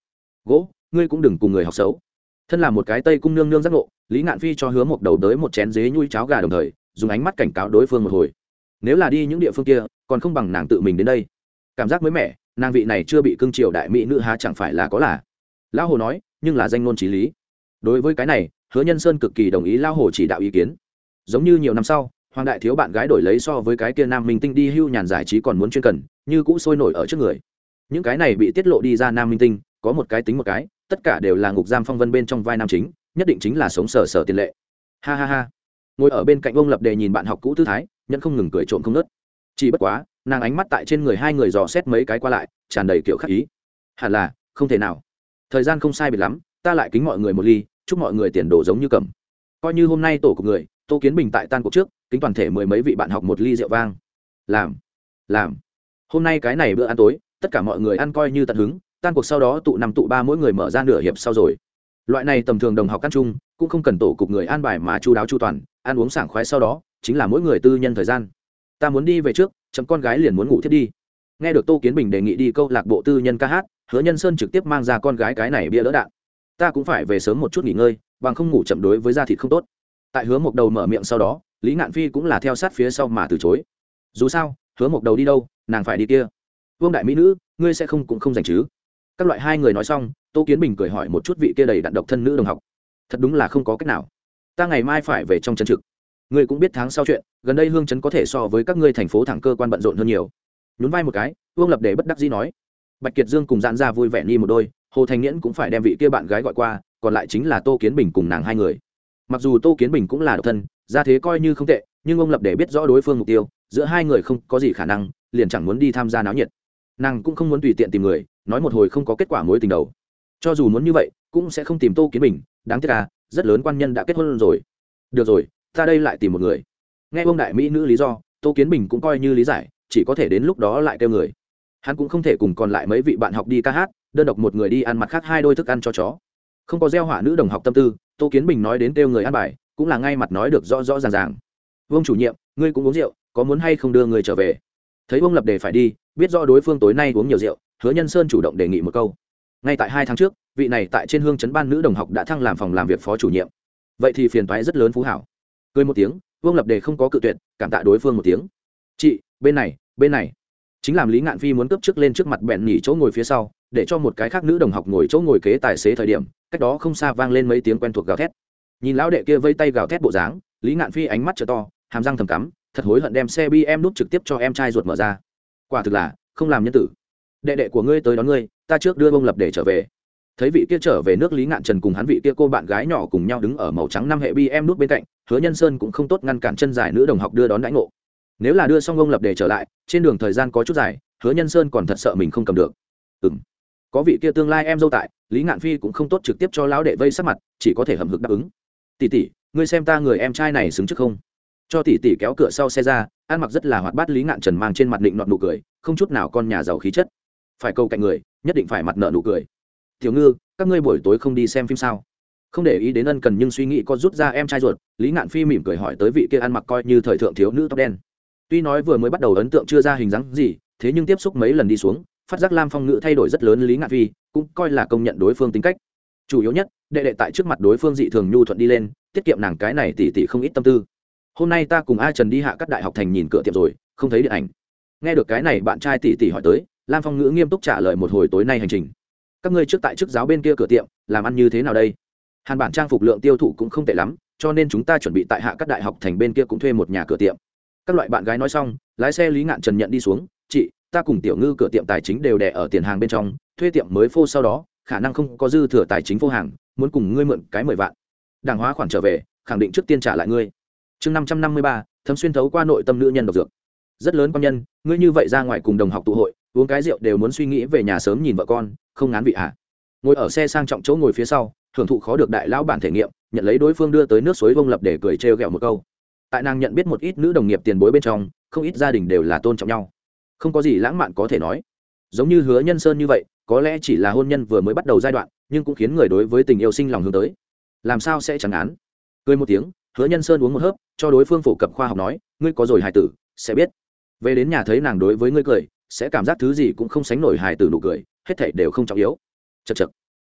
gỗ ngươi cũng đừng cùng người học xấu. Thân là một cái tây cung nương nương giác ngộ, Lý Ngạn Phi cho Hứa Mộc Đầu tới một chén dế nhui cháo gà, đồng thời dùng ánh mắt cảnh cáo đối phương một hồi. Nếu là đi những địa phương kia, còn không bằng nàng tự mình đến đây. Cảm giác mới mẻ, nàng vị này chưa bị cưng chiều đại mỹ nữ há chẳng phải là có là. Lão Hồ nói, nhưng là danh ngôn chí lý. Đối với cái này, Hứa Nhân Sơn cực kỳ đồng ý Lão Hồ chỉ đạo ý kiến. Giống như nhiều năm sau, Hoàng đại thiếu bạn gái đổi lấy so với cái kia nam minh tinh đi hưu nhàn giải trí còn muốn chuyên cần, như cũ sôi nổi ở trước người. Những cái này bị tiết lộ đi ra nam minh tinh, có một cái tính một cái, tất cả đều là ngục giam phong vân bên trong vai nam chính, nhất định chính là sống sờ sờ tiền lệ. Ha ha ha. Ngồi ở bên cạnh ông Lập Đề nhìn bạn học cũ tư thái, nhận không ngừng cười trộm không ngớt. Chỉ bất quá, nàng ánh mắt tại trên người hai người dò xét mấy cái qua lại, tràn đầy kiểu khắc ý. Hẳn là không thể nào. Thời gian không sai biệt lắm, ta lại kính mọi người một ly, chúc mọi người tiền đồ giống như cẩm. Coi như hôm nay tổ của người, Tô Kiến Bình tại tan cuộc trước, kính toàn thể mười mấy vị bạn học một ly rượu vang. Làm, làm. Hôm nay cái này bữa ăn tối, tất cả mọi người ăn coi như tận hứng, tan cuộc sau đó tụ năm tụ ba mỗi người mở ra nửa hiệp sau rồi. Loại này tầm thường đồng học căn chung, cũng không cần tổ cục người an bài mà chu đáo chu toàn, ăn uống sảng khoái sau đó, chính là mỗi người tư nhân thời gian. Ta muốn đi về trước, chấm con gái liền muốn ngủ thiết đi. Nghe được Tô Kiến Bình đề nghị đi câu lạc bộ tư nhân ca hát, Hứa Nhân Sơn trực tiếp mang ra con gái cái này bia đỡ đạn. Ta cũng phải về sớm một chút nghỉ ngơi, bằng không ngủ chậm đối với da thịt không tốt. Tại Hứa Mộc Đầu mở miệng sau đó, Lý Ngạn Phi cũng là theo sát phía sau mà từ chối. Dù sao, Hứa Mộc Đầu đi đâu, nàng phải đi kia. Vương đại mỹ nữ, ngươi sẽ không cũng không dành chứ? Các loại hai người nói xong, Tô Kiến Bình cười hỏi một chút vị kia đầy đặn độc thân nữ đồng học. Thật đúng là không có cách nào. Ta ngày mai phải về trong trấn trực. Ngươi cũng biết tháng sau chuyện, gần đây hương trấn có thể so với các ngươi thành phố thẳng cơ quan bận rộn hơn nhiều. Nhún vai một cái, Vương Lập Đề bất đắc dĩ nói. Bạch Kiệt Dương cùng Dạn ra vui vẻ đi một đôi, Hồ Thành Nghiễn cũng phải đem vị kia bạn gái gọi qua, còn lại chính là Tô Kiến Bình cùng nàng hai người. Mặc dù Tô Kiến Bình cũng là độc thân, gia thế coi như không tệ, nhưng ông Lập Đề biết rõ đối phương mục tiêu, giữa hai người không có gì khả năng, liền chẳng muốn đi tham gia náo nhiệt. Nàng cũng không muốn tùy tiện tìm người, nói một hồi không có kết quả mối tình đầu. Cho dù muốn như vậy, cũng sẽ không tìm Tô Kiến Bình, đáng tiếc à, rất lớn quan nhân đã kết hôn rồi. Được rồi, ta đây lại tìm một người. Nghe ông đại mỹ nữ lý do, Tô Kiến Bình cũng coi như lý giải, chỉ có thể đến lúc đó lại kêu người. Hắn cũng không thể cùng còn lại mấy vị bạn học đi ca hát, đơn độc một người đi ăn mặt khác hai đôi thức ăn cho chó. Không có gieo họa nữ đồng học tâm tư, Tô Kiến Bình nói đến kêu người ăn bài, cũng là ngay mặt nói được rõ rõ ràng ràng. Vương chủ nhiệm, ngươi cũng uống rượu, có muốn hay không đưa người trở về? Thấy Vương Lập Đề phải đi, biết rõ đối phương tối nay uống nhiều rượu, Hứa Nhân Sơn chủ động đề nghị một câu. Ngay tại hai tháng trước, vị này tại trên hương trấn ban nữ đồng học đã thăng làm phòng làm việc phó chủ nhiệm. Vậy thì phiền toái rất lớn phú hảo. Cười một tiếng, Vương Lập Đề không có cự tuyệt, cảm tạ đối phương một tiếng. Chị, bên này, bên này. Chính làm Lý Ngạn Phi muốn cướp trước lên trước mặt bẹn nhỉ chỗ ngồi phía sau, để cho một cái khác nữ đồng học ngồi chỗ ngồi kế tài xế thời điểm, cách đó không xa vang lên mấy tiếng quen thuộc gào thét. Nhìn lão đệ kia vây tay gào thét bộ dáng, Lý Ngạn Phi ánh mắt trợ to, hàm răng thầm cắm, thật hối hận đem xe bê em nút trực tiếp cho em trai ruột mở ra. Quả thực là không làm nhân tử. Đệ đệ của ngươi tới đón ngươi, ta trước đưa Bông Lập để trở về. Thấy vị kia trở về nước, Lý Ngạn Trần cùng hắn vị kia cô bạn gái nhỏ cùng nhau đứng ở màu trắng năm hệ bê em nút bên cạnh, Hứa Nhân Sơn cũng không tốt ngăn cản chân dài nữ đồng học đưa đón đãi ngộ. Nếu là đưa xong Bông Lập để trở lại, trên đường thời gian có chút dài, Hứa Nhân Sơn còn thật sợ mình không cầm được. Ừm, có vị kia tương lai em dâu tại, Lý Ngạn Phi cũng không tốt trực tiếp cho lão đệ vây sắc mặt, chỉ có thể hậm hực đáp ứng. Tỷ tỷ, ngươi xem ta người em trai này xứng trước không? Cho tỷ tỷ kéo cửa sau xe ra, ăn mặc rất là hoạt bát Lý Ngạn Trần mang trên mặt định nọt nụ cười, không chút nào con nhà giàu khí chất. Phải câu cạnh người, nhất định phải mặt nợ nụ cười. Tiểu Ngư, các ngươi buổi tối không đi xem phim sao? Không để ý đến ân cần nhưng suy nghĩ có rút ra em trai ruột, Lý Ngạn Phi mỉm cười hỏi tới vị kia ăn mặc coi như thời thượng thiếu nữ tóc đen. Tuy nói vừa mới bắt đầu ấn tượng chưa ra hình dáng gì, thế nhưng tiếp xúc mấy lần đi xuống, phát giác Lam Phong ngữ thay đổi rất lớn, Lý Ngạn Phi cũng coi là công nhận đối phương tính cách. Chủ yếu nhất, đệ đệ tại trước mặt đối phương dị thường nhu thuận đi lên, tiết kiệm nàng cái này tỷ tỷ không ít tâm tư. Hôm nay ta cùng A Trần đi hạ các đại học thành nhìn cửa tiệm rồi, không thấy điện ảnh. Nghe được cái này bạn trai tỷ tỷ hỏi tới, Lam Phong ngữ nghiêm túc trả lời một hồi tối nay hành trình. Các ngươi trước tại trước giáo bên kia cửa tiệm làm ăn như thế nào đây? Hàn bản trang phục lượng tiêu thụ cũng không tệ lắm, cho nên chúng ta chuẩn bị tại hạ các đại học thành bên kia cũng thuê một nhà cửa tiệm. Các loại bạn gái nói xong, lái xe Lý Ngạn Trần nhận đi xuống. Chị, ta cùng Tiểu Ngư cửa tiệm tài chính đều đè ở tiền hàng bên trong, thuê tiệm mới phô sau đó khả năng không có dư thừa tài chính phô hàng, muốn cùng ngươi mượn cái mười vạn, đàng hóa khoản trở về khẳng định trước tiên trả lại ngươi. Chương năm trăm năm mươi ba, thấm xuyên thấu qua nội tâm nữ nhân độc dược. Rất lớn quan nhân, ngươi như vậy ra ngoài cùng đồng học tụ hội, uống cái rượu đều muốn suy nghĩ về nhà sớm nhìn vợ con, không ngán vị hả? Ngồi ở xe sang trọng chỗ ngồi phía sau, hưởng thụ khó được đại lão bản thể nghiệm, nhận lấy đối phương đưa tới nước suối Bông Lập để cười trêu ghẹo một câu. Tại nàng nhận biết một ít nữ đồng nghiệp tiền bối bên trong, không ít gia đình đều là tôn trọng nhau, không có gì lãng mạn có thể nói. Giống như Hứa Nhân Sơn như vậy, có lẽ chỉ là hôn nhân vừa mới bắt đầu giai đoạn, nhưng cũng khiến người đối với tình yêu sinh lòng hướng tới. Làm sao sẽ chẳng án? Cười một tiếng, Hứa Nhân Sơn uống một hớp, cho đối phương phổ cập khoa học nói, ngươi có rồi hài tử sẽ biết, về đến nhà thấy nàng đối với ngươi cười, sẽ cảm giác thứ gì cũng không sánh nổi hài tử nụ cười, hết thảy đều không trọng yếu. Chậc chậc,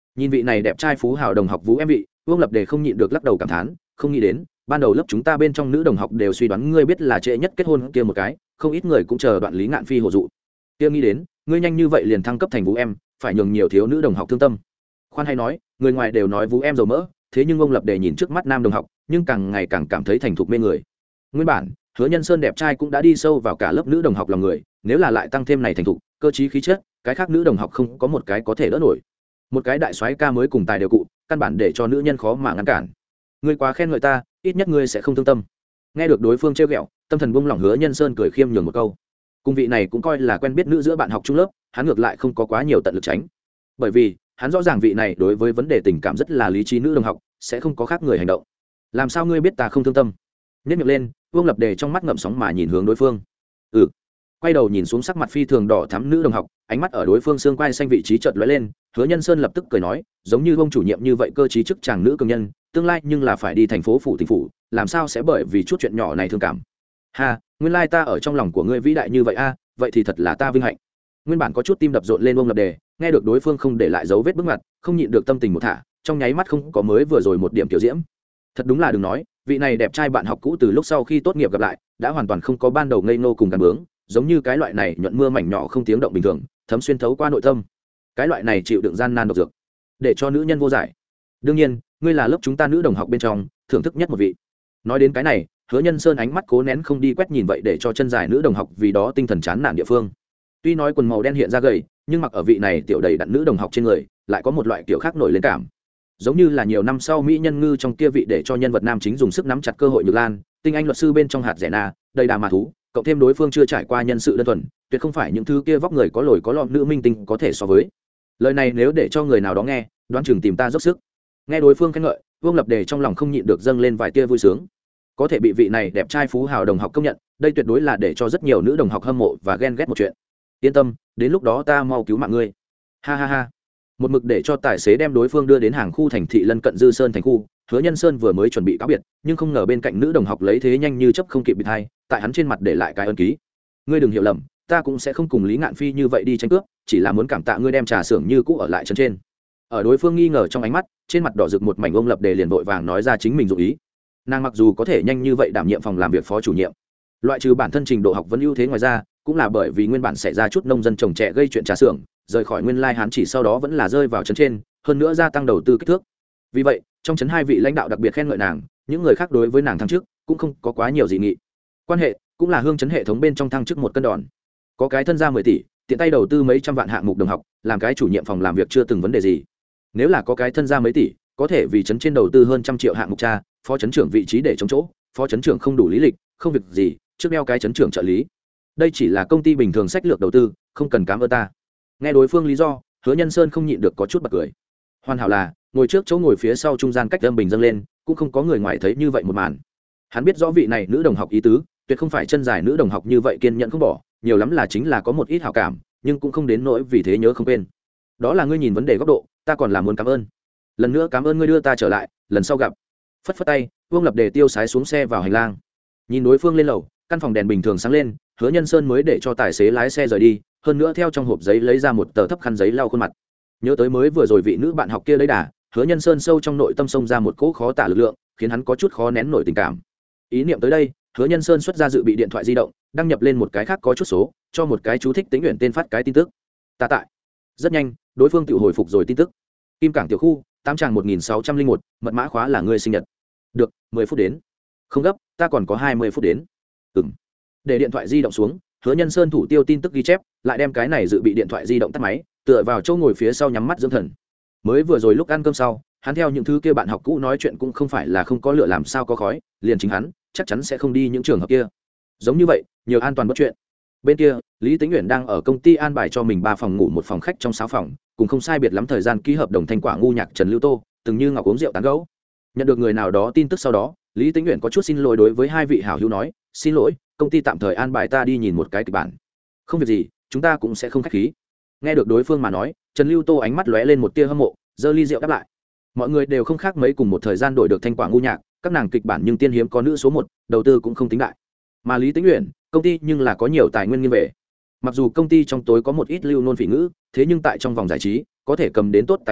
Nhìn vị này đẹp trai phú hào đồng học Vũ em vị, Vương Lập Đề không nhịn được lắc đầu cảm thán, không nghĩ đến, ban đầu lớp chúng ta bên trong nữ đồng học đều suy đoán ngươi biết là trễ nhất kết hôn kia một cái, không ít người cũng chờ đoạn Lý Ngạn Phi hồ dụ. Kia nghĩ đến, ngươi nhanh như vậy liền thăng cấp thành Vũ em, phải nhường nhiều thiếu nữ đồng học thương tâm. Khoan hay nói, người ngoài đều nói Vũ em dầu mỡ, thế nhưng ông Lập Đề nhìn trước mắt nam đồng học, nhưng càng ngày càng cảm thấy thành thục mê người. Nguyên bản, Hứa Nhân Sơn đẹp trai cũng đã đi sâu vào cả lớp nữ đồng học lòng người, nếu là lại tăng thêm này thành thục, cơ trí khí chất, cái khác nữ đồng học không có một cái có thể đỡ nổi. Một cái đại soái ca mới cùng tài đều cụ, căn bản để cho nữ nhân khó mà ngăn cản. Ngươi quá khen ngợi ta, ít nhất ngươi sẽ không thương tâm. Nghe được đối phương trêu ghẹo, tâm thần buông lỏng, Hứa Nhân Sơn cười khiêm nhường một câu. Cùng vị này cũng coi là quen biết nữ giữa bạn học trung lớp, hắn ngược lại không có quá nhiều tận lực tránh, bởi vì hắn rõ ràng vị này đối với vấn đề tình cảm rất là lý trí nữ đồng học, sẽ không có khác người hành động. Làm sao ngươi biết ta không thương tâm? Nhếch miệng lên, Vương Lập Đề trong mắt ngậm sóng mà nhìn hướng đối phương. Ừ. Quay đầu nhìn xuống sắc mặt phi thường đỏ thắm nữ đồng học, ánh mắt ở đối phương xương quai xanh vị trí chợt lóe lên, Hứa Nhân Sơn lập tức cười nói, giống như ông chủ nhiệm như vậy cơ trí chức chàng nữ cường nhân, tương lai nhưng là phải đi thành phố phủ tỉnh phủ, làm sao sẽ bởi vì chút chuyện nhỏ này thương cảm. Ha, nguyên lai ta ở trong lòng của ngươi vĩ đại như vậy a, vậy thì thật là ta vinh hạnh. Nguyên bản có chút tim đập rộn lên Vương Lập Đề, nghe được đối phương không để lại dấu vết bước ngoặt, không nhịn được tâm tình một thả, trong nháy mắt không có mới vừa rồi một điểm kiểu diễm. Thật đúng là đừng nói, vị này đẹp trai bạn học cũ từ lúc sau khi tốt nghiệp gặp lại, đã hoàn toàn không có ban đầu ngây ngô cùng gắn bướng, giống như cái loại này nhuận mưa mảnh nhỏ không tiếng động bình thường, thấm xuyên thấu qua nội tâm. Cái loại này chịu đựng gian nan độc dược, để cho nữ nhân vô giải. Đương nhiên, ngươi là lớp chúng ta nữ đồng học bên trong thưởng thức nhất một vị. Nói đến cái này, Hứa Nhân Sơn ánh mắt cố nén không đi quét nhìn vậy để cho chân dài nữ đồng học vì đó tinh thần chán nản địa phương. Tuy nói quần màu đen hiện ra gầy, nhưng mặc ở vị này tiểu đầy đặn nữ đồng học trên người, lại có một loại kiểu khác nổi lên cảm. Giống như là nhiều năm sau mỹ nhân ngư trong kia vị để cho nhân vật nam chính dùng sức nắm chặt cơ hội Nhược Lan, tinh anh luật sư bên trong hạt rẻ na, đầy đà mà thú, cộng thêm đối phương chưa trải qua nhân sự đơn thuần, tuyệt không phải những thứ kia vóc người có lồi có lõm nữ minh tinh có thể so với. Lời này nếu để cho người nào đó nghe, đoán chừng tìm ta dốc sức. Nghe đối phương khen ngợi, Vương Lập Đề trong lòng không nhịn được dâng lên vài tia vui sướng. Có thể bị vị này đẹp trai phú hào đồng học công nhận, đây tuyệt đối là để cho rất nhiều nữ đồng học hâm mộ và ghen ghét một chuyện. Yên tâm, đến lúc đó ta mau cứu mạng ngươi. Ha ha ha. Một mực để cho tài xế đem đối phương đưa đến hàng khu thành thị lân cận Dư Sơn thành khu, Hứa Nhân Sơn vừa mới chuẩn bị cáo biệt, nhưng không ngờ bên cạnh nữ đồng học lấy thế nhanh như chớp không kịp bị thay, tại hắn trên mặt để lại cái ấn ký. Ngươi đừng hiểu lầm, ta cũng sẽ không cùng Lý Ngạn Phi như vậy đi tranh cướp, chỉ là muốn cảm tạ ngươi đem trà xưởng như cũ ở lại chân trên. Ở đối phương nghi ngờ trong ánh mắt, trên mặt đỏ rực một mảnh ông Lập Đề liền vội vàng nói ra chính mình dụng ý. Nàng mặc dù có thể nhanh như vậy đảm nhiệm phòng làm việc phó chủ nhiệm, loại trừ bản thân trình độ học vấn ưu thế ngoài ra, cũng là bởi vì nguyên bản xảy ra chút nông dân trồng trẻ gây chuyện trà xưởng, rời khỏi nguyên lai hán chỉ sau đó vẫn là rơi vào trấn trên, hơn nữa gia tăng đầu tư kích thước. Vì vậy, trong trấn hai vị lãnh đạo đặc biệt khen ngợi nàng, những người khác đối với nàng thăng chức cũng không có quá nhiều dị nghị. Quan hệ cũng là hương trấn hệ thống bên trong thăng chức một cân đòn. Có cái thân gia mười tỷ, tiện tay đầu tư mấy trăm vạn hạng mục đồng học, làm cái chủ nhiệm phòng làm việc chưa từng vấn đề gì. Nếu là có cái thân gia mấy tỷ, có thể vì trấn trên đầu tư hơn trăm triệu hạng mục cha, phó trấn trưởng vị trí để chống chỗ, phó trấn trưởng không đủ lý lịch, không việc gì, trước đeo cái trấn trưởng trợ lý. Đây chỉ là công ty bình thường sách lược đầu tư, không cần cám ơn ta. Nghe đối phương lý do, Hứa Nhân Sơn không nhịn được có chút bật cười. Hoàn hảo là ngồi trước chỗ ngồi phía sau trung gian cách âm bình dâng lên, cũng không có người ngoài thấy như vậy một màn. Hắn biết rõ vị này nữ đồng học ý tứ, tuyệt không phải chân dài nữ đồng học như vậy kiên nhẫn không bỏ, nhiều lắm là chính là có một ít hảo cảm, nhưng cũng không đến nỗi vì thế nhớ không quên. Đó là ngươi nhìn vấn đề góc độ, ta còn là muốn cảm ơn. Lần nữa cảm ơn ngươi đưa ta trở lại, lần sau gặp. Phất phất tay, Vương Lập Đề tiêu sái xuống xe vào hành lang. Nhìn đối phương lên lầu, căn phòng đèn bình thường sáng lên, Hứa Nhân Sơn mới để cho tài xế lái xe rời đi, hơn nữa theo trong hộp giấy lấy ra một tờ thấp khăn giấy lau khuôn mặt. Nhớ tới mới vừa rồi vị nữ bạn học kia lấy đà, Hứa Nhân Sơn sâu trong nội tâm xông ra một cỗ khó tả lực lượng, khiến hắn có chút khó nén nổi tình cảm. Ý niệm tới đây, Hứa Nhân Sơn xuất ra dự bị điện thoại di động, đăng nhập lên một cái khác có chút số, cho một cái chú thích tính nguyện tên phát cái tin tức. Ta tại. Rất nhanh, đối phương tự hồi phục rồi tin tức. Kim Cảng tiểu khu, tám tràng một nghìn sáu trăm linh một, mật mã khóa là ngươi sinh nhật. Được, mười phút đến. Không gấp, ta còn có hai mươi phút đến. Ừm. Để điện thoại di động xuống, Hứa Nhân Sơn thủ tiêu tin tức ghi chép, lại đem cái này dự bị điện thoại di động tắt máy, tựa vào chỗ ngồi phía sau nhắm mắt dưỡng thần. Mới vừa rồi lúc ăn cơm sau, hắn theo những thứ kia bạn học cũ nói chuyện cũng không phải là không có lửa làm sao có khói, liền chính hắn chắc chắn sẽ không đi những trường hợp kia. Giống như vậy, nhiều an toàn bất chuyện. Bên kia, Lý Tĩnh Uyển đang ở công ty an bài cho mình ba phòng ngủ một phòng khách trong sáu phòng, cùng không sai biệt lắm thời gian ký hợp đồng thành quả ngu nhạc Trần Lưu Tô, từng như ngọc uống rượu tán gẫu. Nhận được người nào đó tin tức sau đó, Lý Tĩnh Uyển có chút xin lỗi đối với hai vị hảo hữu nói, "Xin lỗi, công ty tạm thời an bài ta đi nhìn một cái kịch bản." "Không việc gì, chúng ta cũng sẽ không khách khí." Nghe được đối phương mà nói, Trần Lưu Tô ánh mắt lóe lên một tia hâm mộ, giơ ly rượu đáp lại. Mọi người đều không khác mấy cùng một thời gian đổi được thành quả ngu nhạc, các nàng kịch bản nhưng tiên hiếm có nữ số một, đầu tư cũng không tính đại. Mà Lý Tĩnh Uyển, công ty nhưng là có nhiều tài nguyên nghiêng về. Mặc dù công ty trong tối có một ít lưu nôn phỉ ngữ, thế nhưng tại trong vòng giải trí, có thể cầm đến tốt tài nguyên,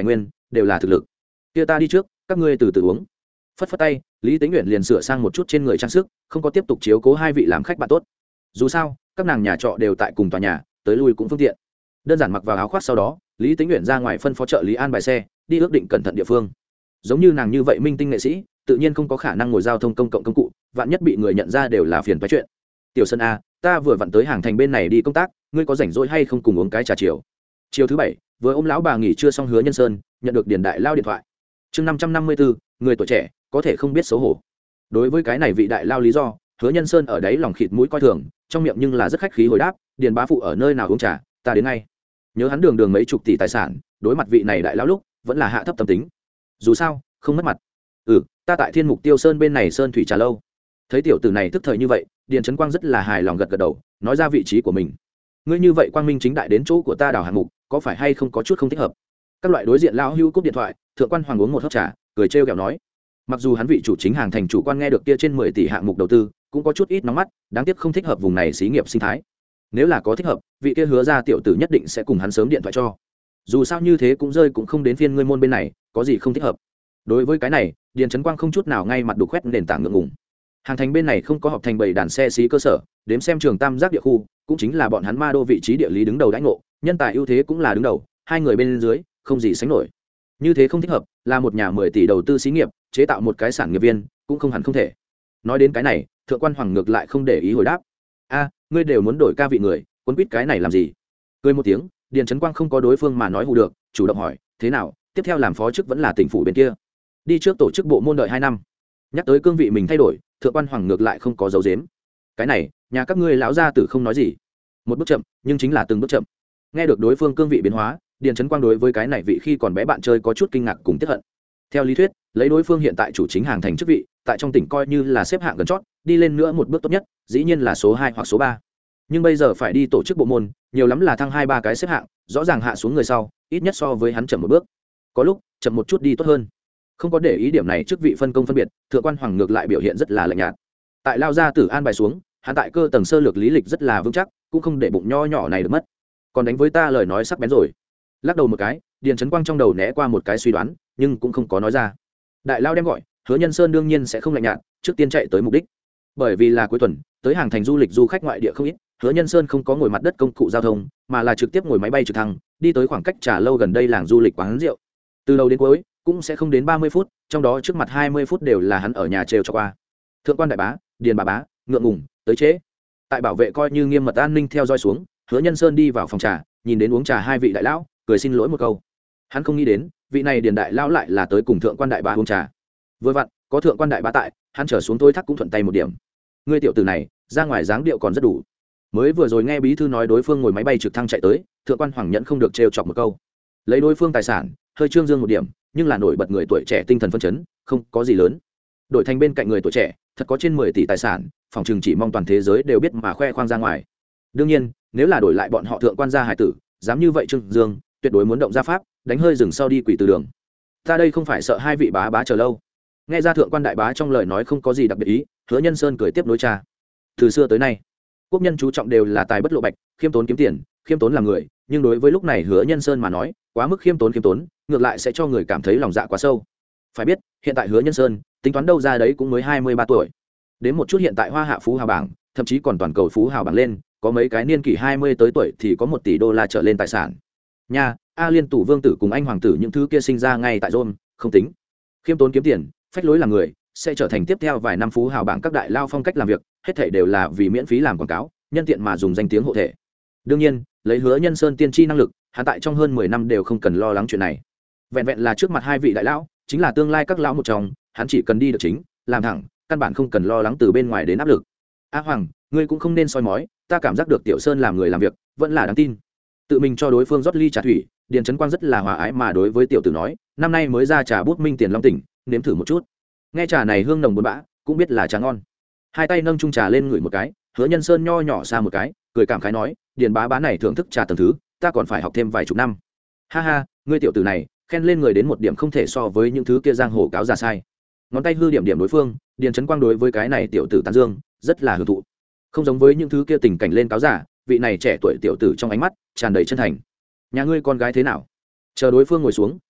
đều là thực lực. Kia ta đi trước, các ngươi từ từ uống. Phất phất tay, Lý Tĩnh Uyển liền sửa sang một chút trên người trang sức, không có tiếp tục chiếu cố hai vị làm khách bạn tốt. Dù sao, các nàng nhà trọ đều tại cùng tòa nhà, tới lui cũng phương tiện. Đơn giản mặc vào áo khoác sau đó, Lý Tĩnh Uyển ra ngoài phân phó trợ lý an bài xe, đi ước định cẩn thận địa phương. Giống như nàng như vậy minh tinh nghệ sĩ, tự nhiên không có khả năng ngồi giao thông công cộng công cụ, vạn nhất bị người nhận ra đều là phiền toái chuyện. Tiểu Sơn a, ta vừa vặn tới hàng thành bên này đi công tác, ngươi có rảnh rỗi hay không cùng uống cái trà chiều? Chiều thứ bảy, vừa ôm lão bà nghỉ trưa xong Hứa Nhân Sơn, nhận được Điền Đại Lao điện thoại. Chương năm trăm năm mươi bốn, người tuổi trẻ, có thể không biết xấu hổ. Đối với cái này vị đại lao lý do, Hứa Nhân Sơn ở đấy lòng khịt mũi coi thường, trong miệng nhưng là rất khách khí hồi đáp, Điền bá phụ ở nơi nào uống trà, ta đến ngay. Nhớ hắn đường đường mấy chục tỷ tài sản, đối mặt vị này đại lao lúc, vẫn là hạ thấp tâm tính. Dù sao, không mất mặt. Ừ, ta tại Thiên Mục Tiêu Sơn bên này sơn thủy trà lâu. Thấy tiểu tử này thức thời như vậy, Điền Trấn Quang rất là hài lòng gật gật đầu, nói ra vị trí của mình. Ngươi như vậy quang minh chính đại đến chỗ của ta đào hạng mục, có phải hay không có chút không thích hợp? Các loại đối diện lão hưu cúp điện thoại, Thượng Quan Hoàng uống một hớp trà, cười trêu ghẹo nói. Mặc dù hắn vị chủ chính hàng thành chủ quan nghe được kia trên mười tỷ hạng mục đầu tư, cũng có chút ít nóng mắt, đáng tiếc không thích hợp vùng này xí nghiệp sinh thái. Nếu là có thích hợp, vị kia hứa ra tiểu tử nhất định sẽ cùng hắn sớm điện thoại cho. Dù sao như thế cũng rơi cũng không đến phiên ngươi môn bên này, có gì không thích hợp. Đối với cái này, Điền Trấn Quang không chút nào ngay mặt đục khoét nền tảng ngượng ngùng. Hàng thành bên này không có học thành bảy đàn xe xí cơ sở, đếm xem trường tam giác địa khu, cũng chính là bọn hắn ma đô vị trí địa lý đứng đầu đãi ngộ, nhân tài ưu thế cũng là đứng đầu, hai người bên dưới, không gì sánh nổi. Như thế không thích hợp, là một nhà mười tỷ đầu tư xí nghiệp, chế tạo một cái sản nghiệp viên, cũng không hẳn không thể. Nói đến cái này, Thượng Quan Hoàng ngược lại không để ý hồi đáp. A, ngươi đều muốn đổi ca vị người, quấn quýt cái này làm gì? Cười một tiếng, Điền Trấn Quang không có đối phương mà nói hù được, chủ động hỏi, thế nào, tiếp theo làm phó chức vẫn là tỉnh phủ bên kia? Đi trước tổ chức bộ môn đợi hai năm. Nhắc tới cương vị mình thay đổi, Thượng Quan Hoàng ngược lại không có dấu dếm. Cái này, nhà các ngươi lão gia tử không nói gì. Một bước chậm, nhưng chính là từng bước chậm. Nghe được đối phương cương vị biến hóa, Điền Trấn Quang đối với cái này vị khi còn bé bạn chơi có chút kinh ngạc cùng tiếc hận. Theo lý thuyết, lấy đối phương hiện tại chủ chính hàng thành chức vị, tại trong tỉnh coi như là xếp hạng gần chót, đi lên nữa một bước tốt nhất, dĩ nhiên là số hai hoặc số ba. Nhưng bây giờ phải đi tổ chức bộ môn, nhiều lắm là thăng hai ba cái xếp hạng, rõ ràng hạ xuống người sau, ít nhất so với hắn chậm một bước. Có lúc, chậm một chút đi tốt hơn. Không có để ý điểm này chức vị phân công phân biệt, Thượng Quan Hoàng ngược lại biểu hiện rất là lạnh nhạt. Tại lao gia tử an bài xuống, hắn tại cơ tầng sơ lược lý lịch rất là vững chắc, cũng không để bụng nho nhỏ này được mất. Còn đánh với ta lời nói sắc bén rồi. Lắc đầu một cái, Điền Trấn Quang trong đầu né qua một cái suy đoán, nhưng cũng không có nói ra. Đại lao đem gọi, Hứa Nhân Sơn đương nhiên sẽ không lạnh nhạt, trước tiên chạy tới mục đích. Bởi vì là cuối tuần, tới hàng thành du lịch du khách ngoại địa không ít, Hứa Nhân Sơn không có ngồi mặt đất công cụ giao thông, mà là trực tiếp ngồi máy bay trực thăng, đi tới khoảng cách trà lâu gần đây làng du lịch quán rượu. Từ đầu đến cuối, cũng sẽ không đến ba mươi phút, trong đó trước mặt hai mươi phút đều là hắn ở nhà trêu cho qua. Thượng Quan đại bá, Điền bà bá, ngượng ngùng, tới trễ. Tại bảo vệ coi như nghiêm mật an ninh theo dõi xuống, Hứa Nhân Sơn đi vào phòng trà, nhìn đến uống trà hai vị đại lão, cười xin lỗi một câu. Hắn không nghĩ đến, vị này Điền đại lão lại là tới cùng Thượng Quan đại bá uống trà. Vừa vặn, có Thượng Quan đại bá tại, hắn trở xuống tối thắc cũng thuận tay một điểm. Ngươi tiểu tử này, ra ngoài dáng điệu còn rất đủ. Mới vừa rồi nghe bí thư nói đối phương ngồi máy bay trực thăng chạy tới, Thượng Quan Hoàng nhẫn không được trêu chọc một câu. Lấy đối phương tài sản, hơi trương dương một điểm, nhưng là nổi bật người tuổi trẻ tinh thần phấn chấn, không có gì lớn. Đổi thành bên cạnh người tuổi trẻ, thật có trên mười tỷ tài sản, phòng trường chỉ mong toàn thế giới đều biết mà khoe khoang ra ngoài. Đương nhiên, nếu là đổi lại bọn họ Thượng Quan gia hải tử, dám như vậy trương dương, tuyệt đối muốn động ra pháp, đánh hơi rừng sau đi quỷ từ đường. Ta đây không phải sợ hai vị bá bá chờ lâu. Nghe ra Thượng Quan đại bá trong lời nói không có gì đặc biệt ý, Hứa Nhân Sơn cười tiếp nối cha. Từ xưa tới nay, quốc nhân chú trọng đều là tài bất lộ bạch, khiêm tốn kiếm tiền, khiêm tốn làm người, nhưng đối với lúc này Hứa Nhân Sơn mà nói, quá mức khiêm tốn khiêm tốn, ngược lại sẽ cho người cảm thấy lòng dạ quá sâu. Phải biết, hiện tại Hứa Nhân Sơn, tính toán đâu ra đấy cũng mới hai mươi ba tuổi. Đến một chút hiện tại Hoa Hạ phú hào bảng, thậm chí còn toàn cầu phú hào bảng lên, có mấy cái niên kỷ hai mươi tới tuổi thì có một tỷ đô la trở lên tài sản. Nha, A Liên Tủ Vương tử cùng anh hoàng tử những thứ kia sinh ra ngay tại Rome, không tính. Khiêm tốn kiếm tiền, phách lối làm người, sẽ trở thành tiếp theo vài năm phú hào bảng các đại lao phong cách làm việc, hết thảy đều là vì miễn phí làm quảng cáo, nhân tiện mà dùng danh tiếng hộ thể. Đương nhiên, lấy Hứa Nhân Sơn tiên tri năng lực, hắn tại trong hơn mười năm đều không cần lo lắng chuyện này. Vẹn vẹn là trước mặt hai vị đại lão, chính là tương lai các lão một trong, hắn chỉ cần đi được chính, làm thẳng, căn bản không cần lo lắng từ bên ngoài đến áp lực. A Hoàng, ngươi cũng không nên soi mói, ta cảm giác được Tiểu Sơn làm người làm việc, vẫn là đáng tin. Tự mình cho đối phương rót ly trà thủy, Điền Trấn Quang rất là hòa ái mà đối với tiểu tử nói, năm nay mới ra trà bút minh tiền long tỉnh, nếm thử một chút. Nghe trà này hương nồng buồn bã, cũng biết là trà ngon. Hai tay nâng chung trà lên ngửi một cái, Hứa Nhân Sơn nho nhỏ xa một cái, cười cảm khái nói, Điền bá bá này thưởng thức trà tầng thứ, ta còn phải học thêm vài chục năm. Ha ha, ngươi tiểu tử này, khen lên người đến một điểm không thể so với những thứ kia giang hồ cáo già sai. Ngón tay hư điểm điểm đối phương, Điền Trấn Quang đối với cái này tiểu tử tán dương, rất là hưởng thụ. Không giống với những thứ kia tình cảnh lên cáo giả, vị này trẻ tuổi tiểu tử trong ánh mắt tràn đầy chân thành. Nhà ngươi con gái thế nào? Chờ đối phương ngồi xuống,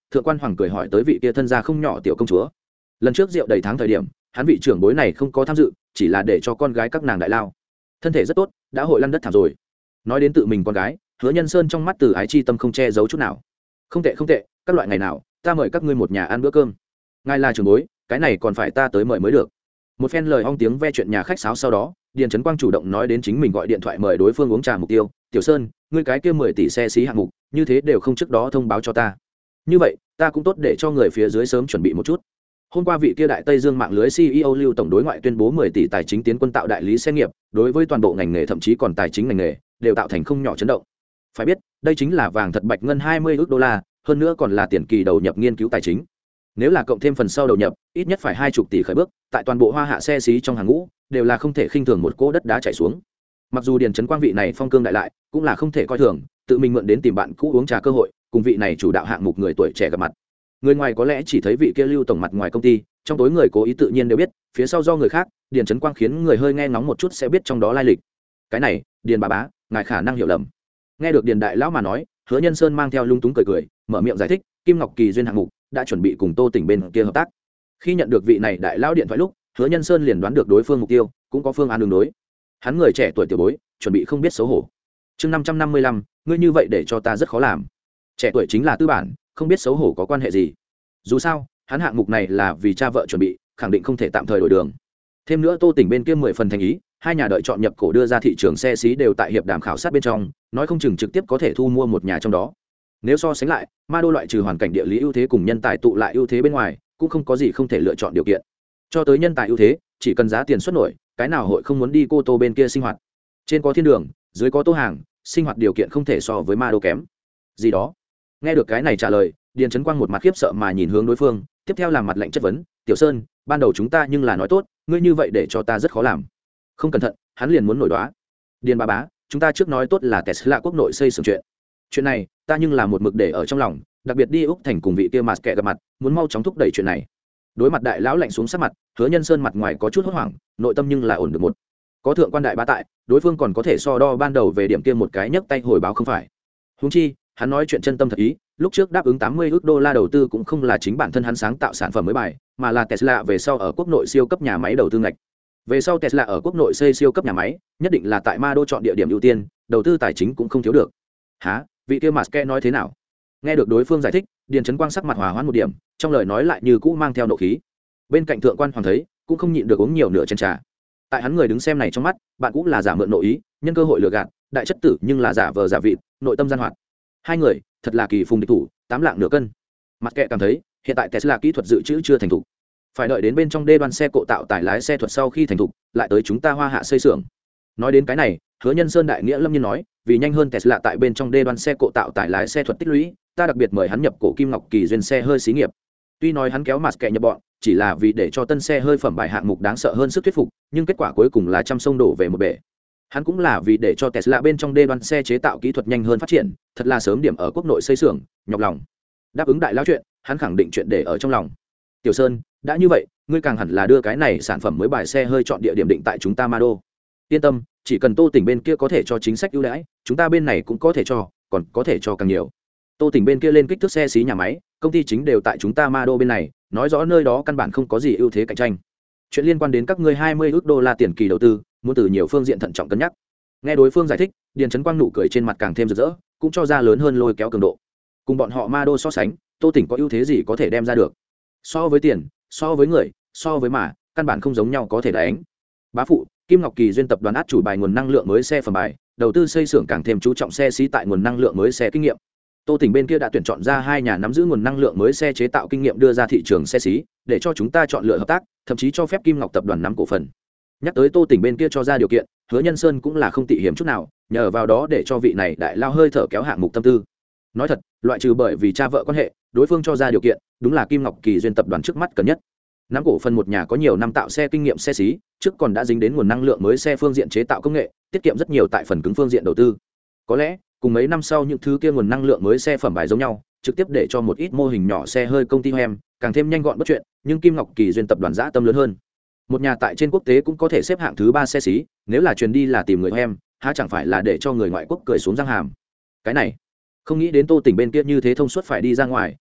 thượng quan hoàng cười hỏi tới vị kia thân gia không nhỏ tiểu công chúa. Lần trước rượu đầy tháng thời điểm hắn vị trưởng bối này không có tham dự, chỉ là để cho con gái các nàng đại lao. Thân thể rất tốt, đã hội lăn đất thảm rồi. Nói đến tự mình con gái, Hứa Nhân Sơn trong mắt từ ái chi tâm không che giấu chút nào. Không tệ không tệ, các loại ngày nào ta mời các ngươi một nhà ăn bữa cơm. Ngài là trưởng bối, cái này còn phải ta tới mời mới được. Một phen lời ong tiếng ve chuyện nhà khách sáo sau đó, Điền Chấn Quang chủ động nói đến chính mình gọi điện thoại mời đối phương uống trà mục tiêu. Tiểu Sơn, ngươi cái kia mười tỷ xe xí hạng mục, như thế đều không trước đó thông báo cho ta. Như vậy, ta cũng tốt để cho người phía dưới sớm chuẩn bị một chút. Hôm qua vị kia đại Tây Dương mạng lưới xê e ô Lưu tổng đối ngoại tuyên bố mười tỷ tài chính tiến quân tạo đại lý xe nghiệp, đối với toàn bộ ngành nghề thậm chí còn tài chính ngành nghề đều tạo thành không nhỏ chấn động. Phải biết, đây chính là vàng thật bạch ngân hai mươi ức đô la, hơn nữa còn là tiền kỳ đầu nhập nghiên cứu tài chính. Nếu là cộng thêm phần sau đầu nhập, ít nhất phải hai chục tỷ khởi bước, tại toàn bộ hoa hạ xe xí trong hàng ngũ, đều là không thể khinh thường một cỗ đất đá chảy xuống. Mặc dù Điền Chấn Quang vị này phong cương đại lại, cũng là không thể coi thường, tự mình mượn đến tìm bạn cũ uống trà cơ hội, cùng vị này chủ đạo hạng mục người tuổi trẻ gặp mặt. Người ngoài có lẽ chỉ thấy vị kia Lưu tổng mặt ngoài công ty, trong tối người cố ý tự nhiên đều biết, phía sau do người khác, Điền Chấn Quang khiến người hơi nghe ngóng một chút sẽ biết trong đó lai lịch. Cái này, Điền bà bá, ngài khả năng hiểu lầm. Nghe được Điền đại lão mà nói, Hứa Nhân Sơn mang theo lung túng cười cười, mở miệng giải thích, Kim Ngọc Kỳ duyên hạng mục đã chuẩn bị cùng Tô Tỉnh bên kia hợp tác. Khi nhận được vị này đại lão điện thoại lúc, Hứa Nhân Sơn liền đoán được đối phương mục tiêu, cũng có phương án đường đối. Hắn người trẻ tuổi tiểu bối, chuẩn bị không biết xấu hổ. Chương năm trăm năm mươi lăm, ngươi như vậy để cho ta rất khó làm. Trẻ tuổi chính là tư bản, không biết xấu hổ có quan hệ gì? Dù sao, hắn hạng mục này là vì cha vợ chuẩn bị, khẳng định không thể tạm thời đổi đường. Thêm nữa Tô Tỉnh bên kia mười phần thành ý, hai nhà đợi chọn nhập cổ đưa ra thị trường xe xí đều tại hiệp đàm khảo sát bên trong, nói không chừng trực tiếp có thể thu mua một nhà trong đó. Nếu so sánh lại, ma đô loại trừ hoàn cảnh địa lý ưu thế cùng nhân tài tụ lại ưu thế bên ngoài, cũng không có gì không thể lựa chọn điều kiện. Cho tới nhân tài ưu thế, chỉ cần giá tiền xuất nổi, cái nào hội không muốn đi Cô Tô bên kia sinh hoạt. Trên có thiên đường, dưới có tô hàng, sinh hoạt điều kiện không thể so với ma đô kém. Gì đó. Nghe được cái này trả lời, Điền Chấn Quang một mặt khiếp sợ mà nhìn hướng đối phương, tiếp theo làm mặt lạnh chất vấn, "Tiểu Sơn, ban đầu chúng ta nhưng là nói tốt, ngươi như vậy để cho ta rất khó làm." Không cẩn thận, hắn liền muốn nổi đoá. "Điền bà bá, chúng ta trước nói tốt là Tesla quốc nội xây xưởng chuyện. Chuyện này, ta nhưng là một mực để ở trong lòng, đặc biệt đi Úc thành cùng vị kia Mạt Kệ gặp mặt, muốn mau chóng thúc đẩy chuyện này." Đối mặt đại lão lạnh xuống sắc mặt, Hứa Nhân Sơn mặt ngoài có chút hốt hoảng, nội tâm nhưng là ổn được một. Có thượng quan đại bá tại, đối phương còn có thể so đo ban đầu về điểm kia một cái nhấc tay hồi báo không phải. Huống chi, hắn nói chuyện chân tâm thật ý, lúc trước đáp ứng tám mươi ức đô la đầu tư cũng không là chính bản thân hắn sáng tạo sản phẩm mới bài, mà là Tesla về sau ở quốc nội siêu cấp nhà máy đầu tư ngạch. Về sau Tesla ở quốc nội xây siêu cấp nhà máy, nhất định là tại Ma Đô chọn địa điểm ưu tiên, đầu tư tài chính cũng không thiếu được. Hả? Vị kia Maske nói thế nào? Nghe được đối phương giải thích, Điền Chấn Quang sắc mặt hòa hoãn một điểm, trong lời nói lại như cũ mang theo nộ khí. Bên cạnh thượng quan hoàng thấy, cũng không nhịn được uống nhiều nửa chén trà. Tại hắn người đứng xem này trong mắt, bạn cũng là giả mượn nội ý, nhân cơ hội lừa gạt, đại chất tử nhưng là giả vờ giả vịt, nội tâm gian hoạt. Hai người, thật là kỳ phùng địch thủ, tám lạng nửa cân. Mặt kệ cảm thấy, hiện tại Tesla kỹ thuật dự trữ chưa thành thục, phải đợi đến bên trong đê đoan xe cộ tạo tải lái xe thuật sau khi thành thục, lại tới chúng ta Hoa Hạ xây xưởng. Nói đến cái này, Hứa Nhân Sơn đại nghĩa lâm nhiên nói, vì nhanh hơn Tesla tại bên trong đê đoan xe cộ tạo tải lái xe thuật tích lũy, ta đặc biệt mời hắn nhập cổ Kim Ngọc Kỳ duyên xe hơi xí nghiệp. Tuy nói hắn kéo mặt kệ nhập bọn, chỉ là vì để cho tân xe hơi phẩm bài hạng mục đáng sợ hơn sức thuyết phục, nhưng kết quả cuối cùng là trăm sông đổ về một bể. Hắn cũng là vì để cho Tesla bên trong đê đoan xe chế tạo kỹ thuật nhanh hơn phát triển, thật là sớm điểm ở quốc nội xây xưởng, nhọc lòng. Đáp ứng đại lão chuyện, hắn khẳng định chuyện để ở trong lòng. Tiểu Sơn, đã như vậy, ngươi càng hẳn là đưa cái này sản phẩm mới bài xe hơi chọn địa điểm định tại chúng ta Ma Đô. Yên tâm, chỉ cần Tô Tỉnh bên kia có thể cho chính sách ưu đãi, chúng ta bên này cũng có thể cho, còn có thể cho càng nhiều. Tô Tỉnh bên kia lên kích thước xe xí nhà máy, công ty chính đều tại chúng ta Ma Đô bên này, nói rõ nơi đó căn bản không có gì ưu thế cạnh tranh. Chuyện liên quan đến các ngươi hai mươi ức đô la tiền kỳ đầu tư, muốn từ nhiều phương diện thận trọng cân nhắc. Nghe đối phương giải thích, Điền Chấn Quang nụ cười trên mặt càng thêm rực rỡ, cũng cho ra lớn hơn lôi kéo cường độ. Cùng bọn họ Ma Đô so sánh, Tô Tỉnh có ưu thế gì có thể đem ra được? So với tiền, so với người, so với mà, căn bản không giống nhau có thể đánh. Bá phụ, Kim Ngọc Kỳ duyên tập đoàn át chủ bài nguồn năng lượng mới xe phẩm bài, đầu tư xây xưởng càng thêm chú trọng xe xí tại nguồn năng lượng mới xe kinh nghiệm. Tô Tỉnh bên kia đã tuyển chọn ra hai nhà nắm giữ nguồn năng lượng mới xe chế tạo kinh nghiệm đưa ra thị trường xe xí, để cho chúng ta chọn lựa hợp tác, thậm chí cho phép Kim Ngọc tập đoàn nắm cổ phần. Nhắc tới Tô Tỉnh bên kia cho ra điều kiện, Hứa Nhân Sơn cũng là không tị hiểm chút nào, nhờ vào đó để cho vị này đại lao hơi thở kéo hạng mục tâm tư. Nói thật, loại trừ bởi vì cha vợ quan hệ, đối phương cho ra điều kiện, đúng là Kim Ngọc Kỳ duyên tập đoàn trước mắt cần nhất. Nắm cổ phần một nhà có nhiều năm tạo xe kinh nghiệm xe xí, trước còn đã dính đến nguồn năng lượng mới xe phương diện chế tạo công nghệ, tiết kiệm rất nhiều tại phần cứng phương diện đầu tư. Có lẽ, cùng mấy năm sau những thứ kia nguồn năng lượng mới xe phẩm bài giống nhau, trực tiếp để cho một ít mô hình nhỏ xe hơi công ty em càng thêm nhanh gọn bất chuyện, nhưng Kim Ngọc Kỳ duyên tập đoàn dã tâm lớn hơn. Một nhà tại trên quốc tế cũng có thể xếp hạng thứ ba xe xí, nếu là truyền đi là tìm người em, há chẳng phải là để cho người ngoại quốc cười xuống răng hàm. Cái này, không nghĩ đến Tô Tỉnh bên kia như thế thông suốt phải đi ra ngoài,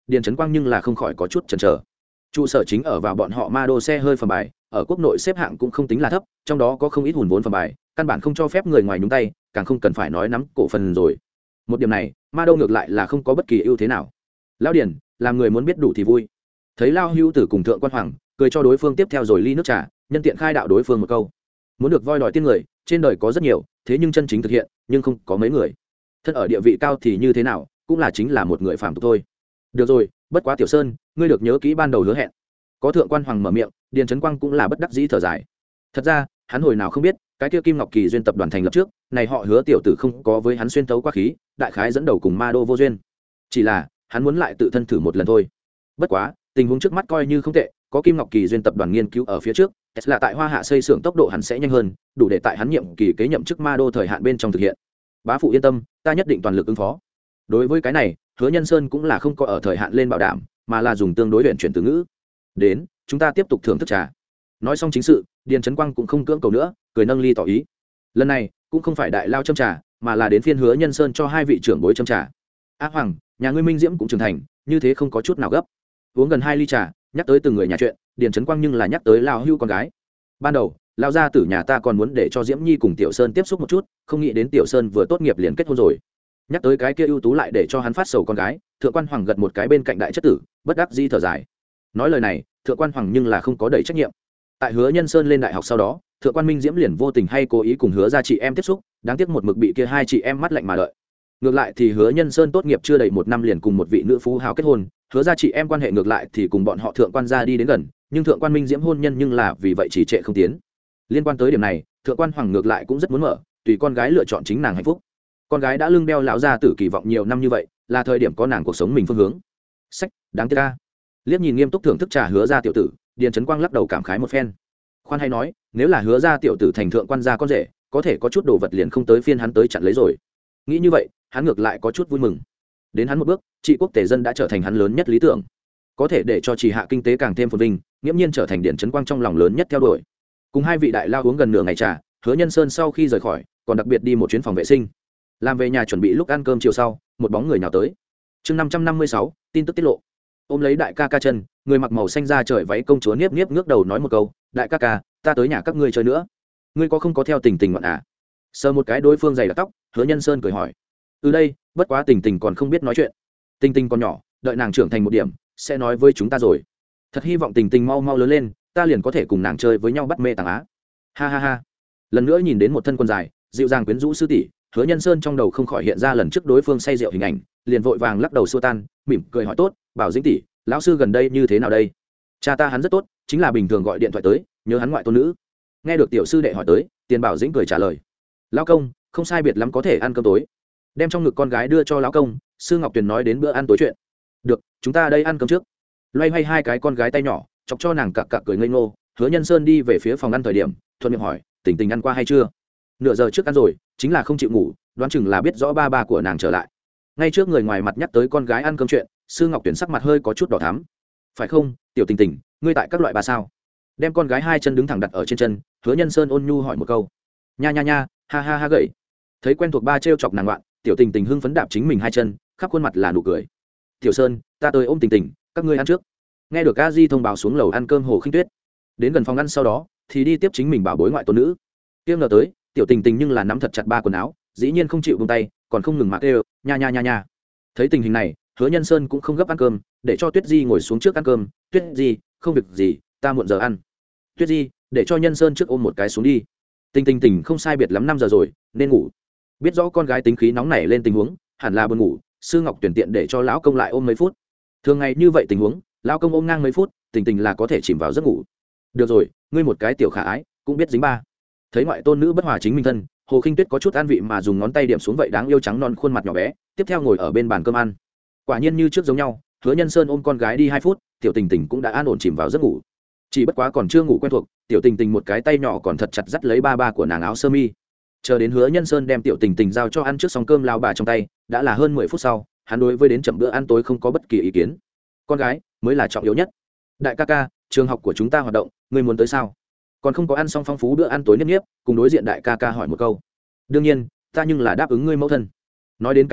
Điền Trấn Quang nhưng là không khỏi có chút chần chờ. Trụ sở chính ở vào bọn họ ma đô xe hơi phẩm bài, ở quốc nội xếp hạng cũng không tính là thấp, trong đó có không ít hùn vốn phẩm bài, căn bản không cho phép người ngoài nhúng tay, càng không cần phải nói nắm cổ phần rồi. Một điểm này, ma đô ngược lại là không có bất kỳ ưu thế nào. Lão Điền, làm người muốn biết đủ thì vui. Thấy Lao Hưu Tử cùng Thượng Quan Hoàng, cười cho đối phương tiếp theo rồi ly nước trà, nhân tiện khai đạo đối phương một câu. Muốn được voi đòi tiên người, trên đời có rất nhiều, thế nhưng chân chính thực hiện, nhưng không có mấy người. Thân ở địa vị cao thì như thế nào, cũng là chính là một người phàm tục thôi. Được rồi, bất quá Tiểu Sơn, ngươi được nhớ kỹ ban đầu hứa hẹn. Có Thượng Quan Hoàng mở miệng, Điền Trấn Quang cũng là bất đắc dĩ thở dài. Thật ra, hắn hồi nào không biết, cái kia Kim Ngọc Kỳ duyên tập đoàn thành lập trước, này họ Hứa tiểu tử không có với hắn xuyên tấu quá khí, đại khái dẫn đầu cùng ma đô vô duyên. Chỉ là, hắn muốn lại tự thân thử một lần thôi. Bất quá, tình huống trước mắt coi như không tệ, có Kim Ngọc Kỳ duyên tập đoàn nghiên cứu ở phía trước, Tesla tại Hoa Hạ xây xưởng tốc độ hẳn sẽ nhanh hơn, đủ để tại hắn nhiệm kỳ kế nhậm chức ma đô thời hạn bên trong thực hiện. Bá phụ yên tâm, ta nhất định toàn lực ứng phó. Đối với cái này, Hứa Nhân Sơn cũng là không có ở thời hạn lên bảo đảm, mà là dùng tương đối luyện chuyển từ ngữ. Đến, chúng ta tiếp tục thưởng thức trà. Nói xong chính sự, Điền Trấn Quang cũng không cưỡng cầu nữa, cười nâng ly tỏ ý. Lần này, cũng không phải đại lao châm trà, mà là đến phiên Hứa Nhân Sơn cho hai vị trưởng bối châm trà. A Hoàng, nhà ngươi Minh Diễm cũng trưởng thành, như thế không có chút nào gấp. Uống gần hai ly trà, nhắc tới từng người nhà chuyện, Điền Trấn Quang nhưng là nhắc tới lao hưu con gái. Ban đầu, lao gia tử nhà ta còn muốn để cho Diễm Nhi cùng Tiểu Sơn tiếp xúc một chút, không nghĩ đến Tiểu Sơn vừa tốt nghiệp liền kết hôn rồi. Nhắc tới cái kia ưu tú lại để cho hắn phát sầu con gái, Thượng Quan Hoàng gật một cái bên cạnh đại chất tử, bất đắc dĩ thở dài. Nói lời này, Thượng Quan Hoàng nhưng là không có đẩy trách nhiệm. Tại Hứa Nhân Sơn lên đại học sau đó, Thượng Quan Minh Diễm liền vô tình hay cố ý cùng Hứa gia chị em tiếp xúc, đáng tiếc một mực bị kia hai chị em mắt lạnh mà đợi. Ngược lại thì Hứa Nhân Sơn tốt nghiệp chưa đầy một năm liền cùng một vị nữ phú hào kết hôn, Hứa gia chị em quan hệ ngược lại thì cùng bọn họ Thượng Quan gia đi đến gần, nhưng Thượng Quan Minh Diễm hôn nhân nhưng là vì vậy chỉ trệ không tiến. Liên quan tới điểm này, Thượng Quan Hoàng ngược lại cũng rất muốn mở, tùy con gái lựa chọn chính nàng hạnh phúc. Con gái đã lưng đeo lão gia tử kỳ vọng nhiều năm như vậy, là thời điểm có nàng cuộc sống mình phương hướng. Sách, đáng tiếc a. Liếc nhìn nghiêm túc thưởng thức trà Hứa gia tiểu tử, Điền Trấn Quang lắc đầu cảm khái một phen. Khoan hay nói, nếu là Hứa gia tiểu tử thành Thượng Quan gia con rể, có thể có chút đồ vật liền không tới phiên hắn tới chặn lấy rồi. Nghĩ như vậy, hắn ngược lại có chút vui mừng. Đến hắn một bước, trị quốc tể dân đã trở thành hắn lớn nhất lý tưởng, có thể để cho trì hạ kinh tế càng thêm phồn vinh, nghiễm nhiên trở thành Điền Trấn Quang trong lòng lớn nhất theo đuổi. Cùng hai vị đại lao uống gần nửa ngày trà, Hứa Nhân Sơn sau khi rời khỏi, còn đặc biệt đi một chuyến phòng vệ sinh. Làm về nhà chuẩn bị lúc ăn cơm chiều sau, một bóng người nào tới. Chương năm trăm năm mươi sáu, tin tức tiết lộ. Ôm lấy đại ca ca chân, người mặc màu xanh da trời váy công chúa niếp niếp ngước đầu nói một câu, đại ca ca, ta tới nhà các ngươi chơi nữa. Ngươi có không có theo Tình Tình ngoạn à? Sờ một cái đối phương dày đặc tóc, Hứa Nhân Sơn cười hỏi. Từ đây, bất quá Tình Tình còn không biết nói chuyện. Tình Tình còn nhỏ, đợi nàng trưởng thành một điểm, sẽ nói với chúng ta rồi. Thật hy vọng Tình Tình mau mau lớn lên, ta liền có thể cùng nàng chơi với nhau bắt mê tàng á. Ha ha ha. Lần nữa nhìn đến một thân quần dài, dịu dàng quyến rũ sư tỷ, Hứa Nhân Sơn trong đầu không khỏi hiện ra lần trước đối phương say rượu hình ảnh, liền vội vàng lắc đầu xua tan, mỉm cười hỏi tốt, bảo Dĩnh tỷ, lão sư gần đây như thế nào đây? Cha ta hắn rất tốt, chính là bình thường gọi điện thoại tới, nhớ hắn ngoại tôn nữ. Nghe được tiểu sư đệ hỏi tới, Tiền Bảo Dĩnh cười trả lời, lão công, không sai biệt lắm có thể ăn cơm tối. Đem trong ngực con gái đưa cho lão công, Sư Ngọc Tuyền nói đến bữa ăn tối chuyện. Được, chúng ta đây ăn cơm trước. Loay hoay hai cái con gái tay nhỏ, chọc cho nàng cặc cặc cười ngây ngô. Hứa Nhân Sơn đi về phía phòng ăn thời điểm, thuận miệng hỏi, Tình Tình ăn qua hay chưa? Nửa giờ trước ăn rồi, chính là không chịu ngủ, đoán chừng là biết rõ ba ba của nàng trở lại. Ngay trước người ngoài mặt nhắc tới con gái ăn cơm chuyện, Sư Ngọc Tuyển sắc mặt hơi có chút đỏ thắm. Phải không, tiểu Tình Tình, ngươi tại các loại ba sao? Đem con gái hai chân đứng thẳng đặt ở trên chân, Hứa Nhân Sơn ôn nhu hỏi một câu. Nha nha nha, ha ha ha gậy. Thấy quen thuộc ba trêu chọc nàng loạn, tiểu Tình Tình hưng phấn đạp chính mình hai chân, khắp khuôn mặt là nụ cười. Tiểu Sơn, ta tới ôm Tình Tình, các ngươi ăn trước. Nghe được A Di thông báo xuống lầu ăn cơm Hồ Khinh Tuyết. Đến gần phòng ăn sau đó, thì đi tiếp chính mình bảo bối ngoại tôn nữ. Kiêng ngờ tới, tiểu Tình Tình nhưng là nắm thật chặt ba quần áo, dĩ nhiên không chịu buông tay, còn không ngừng mặc kêu, nha nha nha nha. Thấy tình hình này, Hứa Nhân Sơn cũng không gấp ăn cơm, để cho Tuyết Di ngồi xuống trước ăn cơm. Tuyết Di, không việc gì, ta muộn giờ ăn. Tuyết Di, để cho Nhân Sơn trước ôm một cái xuống đi. Tình Tình Tình không sai biệt lắm năm giờ rồi, nên ngủ. Biết rõ con gái tính khí nóng nảy lên tình huống, hẳn là buồn ngủ, Sư Ngọc tuyển tiện để cho lão công lại ôm mấy phút. Thường ngày như vậy tình huống, lão công ôm ngang mấy phút, Tình Tình là có thể chìm vào giấc ngủ. Được rồi, ngươi một cái tiểu khả ái, cũng biết dính ba. Thấy ngoại tôn nữ bất hòa chính mình thân, Hồ Khinh Tuyết có chút an vị mà dùng ngón tay điểm xuống vậy đáng yêu trắng non khuôn mặt nhỏ bé, tiếp theo ngồi ở bên bàn cơm ăn. Quả nhiên như trước giống nhau, Hứa Nhân Sơn ôm con gái đi hai phút, tiểu Tình Tình cũng đã an ổn chìm vào giấc ngủ. Chỉ bất quá còn chưa ngủ quen thuộc, tiểu Tình Tình một cái tay nhỏ còn thật chặt dắt lấy ba ba của nàng áo sơ mi. Chờ đến Hứa Nhân Sơn đem tiểu Tình Tình giao cho ăn trước xong cơm lao bà trong tay, đã là hơn mười phút sau, hắn đối với đến chậm bữa ăn tối không có bất kỳ ý kiến. Con gái mới là trọng yếu nhất. Đại ca ca, trường học của chúng ta hoạt động, ngươi muốn tới sao? Còn không có ăn xong phong phú bữa ăn tối nếp nếp, cùng đối diện đại ca ca hỏi một câu. Đương nhiên, ta nhưng là đáp ứng ngươi mẫu thân. Nói đến cái này,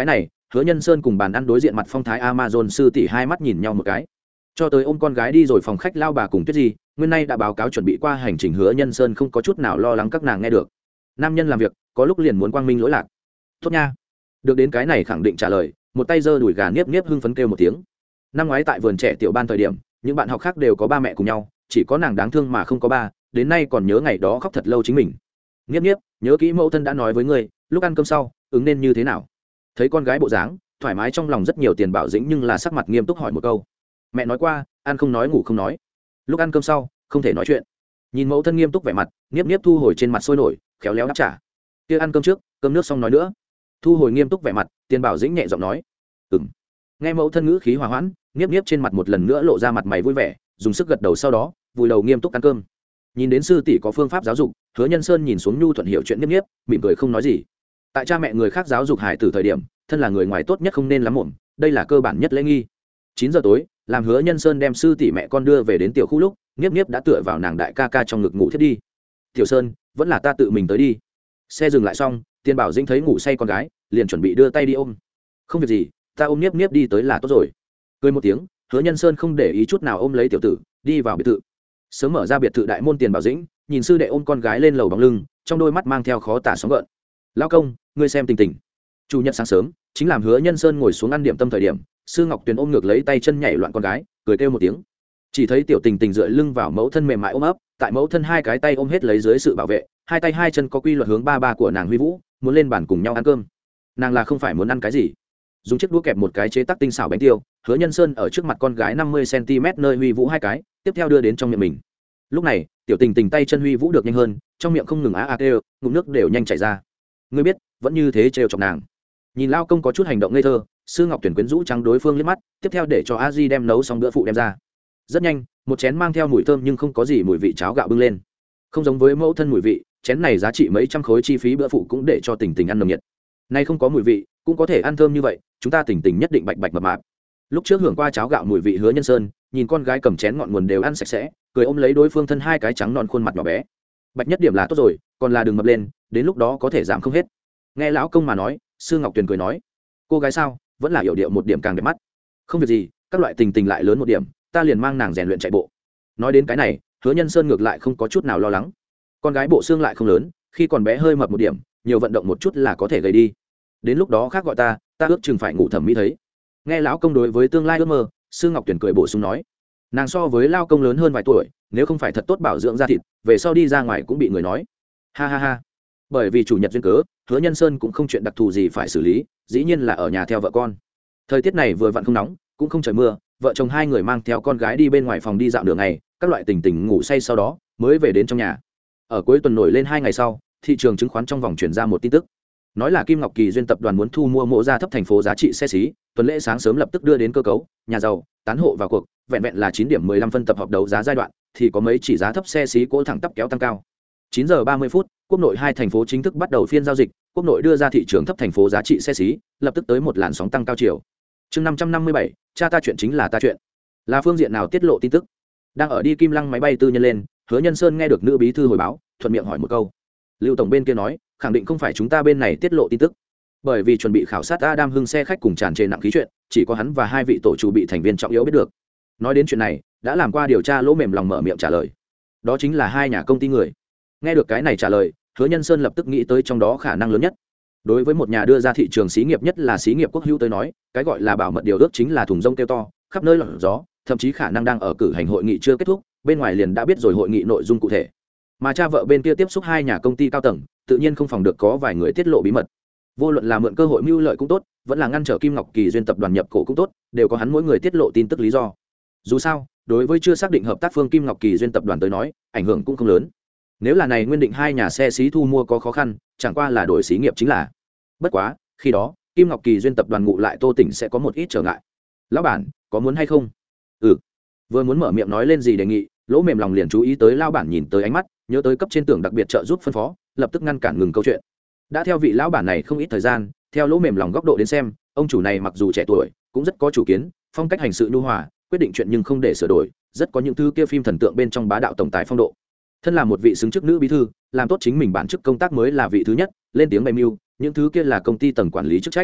Hứa Nhân Sơn cùng bàn ăn đối diện mặt phong thái Amazon sư tỷ hai mắt nhìn nhau một cái. Cho tới ôm con gái đi rồi phòng khách lao bà cùng Tuyết Di, nguyên nay đã báo cáo chuẩn bị qua hành trình. Hứa Nhân Sơn không có chút nào lo lắng các nàng nghe được. Nam nhân làm việc, có lúc liền muốn quang minh lỗi lạc. Tốt nha. Được đến cái này khẳng định trả lời, một tay giơ đùi gà niếp niếp hưng phấn kêu một tiếng. Năm ngoái tại vườn trẻ tiểu ban thời điểm, những bạn học khác đều có ba mẹ cùng nhau, chỉ có nàng đáng thương mà không có ba, đến nay còn nhớ ngày đó khóc thật lâu chính mình. Niếp niếp, nhớ kỹ mẫu thân đã nói với ngươi, lúc ăn cơm sau, ứng nên như thế nào? Thấy con gái bộ dáng, thoải mái trong lòng rất nhiều. Tiền Bảo Dĩnh nhưng là sắc mặt nghiêm túc hỏi một câu. Mẹ nói qua, ăn không nói ngủ không nói, lúc ăn cơm sau không thể nói chuyện. Nhìn mẫu thân nghiêm túc vẻ mặt, Niếp niếp thu hồi trên mặt sôi nổi, khéo léo đáp trả. Kia ăn cơm trước, cơm nước xong nói nữa. Thu hồi nghiêm túc vẻ mặt, Tiền Bảo Dĩnh nhẹ giọng nói. Ừm. Nghe mẫu thân ngữ khí hòa hoãn, Niếp niếp trên mặt một lần nữa lộ ra mặt mày vui vẻ, dùng sức gật đầu, sau đó vùi đầu nghiêm túc ăn cơm. Nhìn đến sư tỷ có phương pháp giáo dục, Hứa Nhân Sơn nhìn xuống nhu thuận hiểu chuyện Niếp niếp, mỉm cười không nói gì. Tại cha mẹ người khác giáo dục hải tử thời điểm, thân là người ngoài tốt nhất không nên lắm mồm, đây là cơ bản nhất lễ nghi. Chín giờ tối, làm Hứa Nhân Sơn đem sư tỷ mẹ con đưa về đến tiểu khu lúc, Niếp niếp đã tựa vào nàng đại ca ca trong ngực ngủ thiết đi. Tiểu Sơn, vẫn là ta tự mình tới đi. Xe dừng lại xong, Tiền Bảo Dĩnh thấy ngủ say con gái, liền chuẩn bị đưa tay đi ôm. Không việc gì, ta ôm Niếp niếp đi tới là tốt rồi. Cười một tiếng, Hứa Nhân Sơn không để ý chút nào ôm lấy tiểu tử, đi vào biệt thự. Sớm mở ra biệt thự đại môn, Tiền Bảo Dĩnh nhìn sư đệ ôm con gái lên lầu bóng lưng, trong đôi mắt mang theo khó tả sóng gợn. Lão công, ngươi xem tình tình. Chủ nhật sáng sớm, chính làm Hứa Nhân Sơn ngồi xuống ăn điểm tâm thời điểm, Sư Ngọc Tuyền ôm ngược lấy tay chân nhảy loạn con gái, cười kêu một tiếng. Chỉ thấy tiểu tình tình dựa lưng vào mẫu thân mềm mại ôm ấp, tại mẫu thân hai cái tay ôm hết lấy dưới sự bảo vệ, hai tay hai chân có quy luật hướng ba ba của nàng huy vũ, muốn lên bàn cùng nhau ăn cơm. Nàng là không phải muốn ăn cái gì, dùng chiếc đũa kẹp một cái chế tác tinh xảo bánh tiêu. Hứa Nhân Sơn ở trước mặt con gái năm mươi xăng-ti-mét nơi huy vũ hai cái, tiếp theo đưa đến trong miệng mình. Lúc này, tiểu tình tình tay chân huy vũ được nhanh hơn, trong miệng không ngừng á a kêu, ngụm nước đều nhanh chảy ra. Ngươi biết, vẫn như thế trêu chọc nàng. Nhìn lao công có chút hành động ngây thơ, Sư Ngọc Tuyển quyến rũ trắng đối phương liếc mắt, tiếp theo để cho a di đem nấu xong bữa phụ đem ra. Rất nhanh, một chén mang theo mùi thơm nhưng không có gì mùi vị cháo gạo bưng lên. Không giống với mẫu thân mùi vị, chén này giá trị mấy trăm khối chi phí bữa phụ cũng để cho tình tình ăn nồng nhiệt. Nay không có mùi vị, cũng có thể ăn thơm như vậy, chúng ta tình tình nhất định bạch bạch mập mạp. Lúc trước hưởng qua cháo gạo mùi vị Hứa Nhân Sơn, nhìn con gái cầm chén ngọn nguồn đều ăn sạch sẽ, cười ôm lấy đối phương thân hai cái trắng non khuôn mặt nhỏ bé. Bạch nhất điểm là tốt rồi, còn là đừng mập lên, đến lúc đó có thể giảm không hết. Nghe lão công mà nói, Sư Ngọc Tuyền cười nói, cô gái sao, vẫn là hiểu điệu một điểm càng đẹp mắt. Không việc gì, các loại tình tình lại lớn một điểm, ta liền mang nàng rèn luyện chạy bộ. Nói đến cái này, Hứa Nhân Sơn ngược lại không có chút nào lo lắng. Con gái bộ xương lại không lớn, khi còn bé hơi mập một điểm, nhiều vận động một chút là có thể gầy đi. Đến lúc đó khác gọi ta, ta ước chừng phải ngủ thẩm mỹ thấy. Nghe lão công đối với tương lai ước mơ, Sư Ngọc Tuyền cười bổ sung nói, nàng so với lao công lớn hơn vài tuổi, nếu không phải thật tốt bảo dưỡng da thịt, về sau đi ra ngoài cũng bị người nói. Ha ha ha. Bởi vì chủ nhật duyên cớ, Hứa Nhân Sơn cũng không chuyện đặc thù gì phải xử lý, dĩ nhiên là ở nhà theo vợ con. Thời tiết này vừa vặn không nóng, cũng không trời mưa, vợ chồng hai người mang theo con gái đi bên ngoài phòng đi dạo nửa ngày, các loại tình tình ngủ say sau đó mới về đến trong nhà. Ở cuối tuần nổi lên hai ngày sau, thị trường chứng khoán trong vòng chuyển ra một tin tức, nói là Kim Ngọc Kỳ Duyên tập đoàn muốn thu mua mộ gia thấp thành phố giá trị xe xí. Tuần lễ sáng sớm lập tức đưa đến cơ cấu, nhà giàu, tán hộ vào cuộc, vẹn vẹn là chín điểm mười lăm phân tập hợp đấu giá giai đoạn, thì có mấy chỉ giá thấp xe xí cỗ thẳng tắp kéo tăng cao. chín giờ ba mươi phút, quốc nội hai thành phố chính thức bắt đầu phiên giao dịch, quốc nội đưa ra thị trường thấp thành phố giá trị xe xí, lập tức tới một làn sóng tăng cao chiều. Chương năm trăm năm mươi bảy, cha ta chuyện chính là ta chuyện. Là phương diện nào tiết lộ tin tức? Đang ở đi Kim Lăng máy bay tư nhân lên, Hứa Nhân Sơn nghe được nữ bí thư hồi báo, thuận miệng hỏi một câu. Lưu tổng bên kia nói, khẳng định không phải chúng ta bên này tiết lộ tin tức. Bởi vì chuẩn bị khảo sát Adam Hưng xe khách cùng tràn trề nặng khí chuyện, chỉ có hắn và hai vị tổ chủ bị thành viên trọng yếu biết được. Nói đến chuyện này, đã làm qua điều tra lỗ mềm lòng mở miệng trả lời. Đó chính là hai nhà công ty người. Nghe được cái này trả lời, Hứa Nhân Sơn lập tức nghĩ tới trong đó khả năng lớn nhất. Đối với một nhà đưa ra thị trường xí nghiệp, nhất là xí nghiệp quốc hữu tới nói, cái gọi là bảo mật điều ước chính là thùng rông kêu to, khắp nơi lọt gió, thậm chí khả năng đang ở cử hành hội nghị chưa kết thúc, bên ngoài liền đã biết rồi hội nghị nội dung cụ thể. Mà cha vợ bên kia tiếp xúc hai nhà công ty cao tầng, tự nhiên không phòng được có vài người tiết lộ bí mật. Vô luận là mượn cơ hội mưu lợi cũng tốt, vẫn là ngăn trở Kim Ngọc Kỳ Duyên tập đoàn nhập cổ cũng tốt, đều có hắn mỗi người tiết lộ tin tức lý do. Dù sao, đối với chưa xác định hợp tác phương Kim Ngọc Kỳ Duyên tập đoàn tới nói, ảnh hưởng cũng không lớn. Nếu là này nguyên định hai nhà xe xí thu mua có khó khăn, chẳng qua là đổi xí nghiệp chính là. Bất quá, khi đó, Kim Ngọc Kỳ Duyên tập đoàn ngụ lại Tô Tỉnh sẽ có một ít trở ngại. Lão bản, có muốn hay không? Ừ. Vừa muốn mở miệng nói lên gì đề nghị, lỗ mềm lòng liền chú ý tới lão bản nhìn tới ánh mắt, nhớ tới cấp trên tưởng đặc biệt trợ giúp phân phó, lập tức ngăn cản ngừng câu chuyện. Đã theo vị lão bản này không ít thời gian, theo lỗ mềm lòng góc độ đến xem, ông chủ này mặc dù trẻ tuổi, cũng rất có chủ kiến, phong cách hành sự nhu hòa, quyết định chuyện nhưng không để sửa đổi, rất có những thứ kia phim thần tượng bên trong bá đạo tổng tài phong độ. Thân là một vị xứng chức nữ bí thư, làm tốt chính mình bản chức công tác mới là vị thứ nhất, lên tiếng bày mưu, những thứ kia là công ty tầng quản lý chức trách.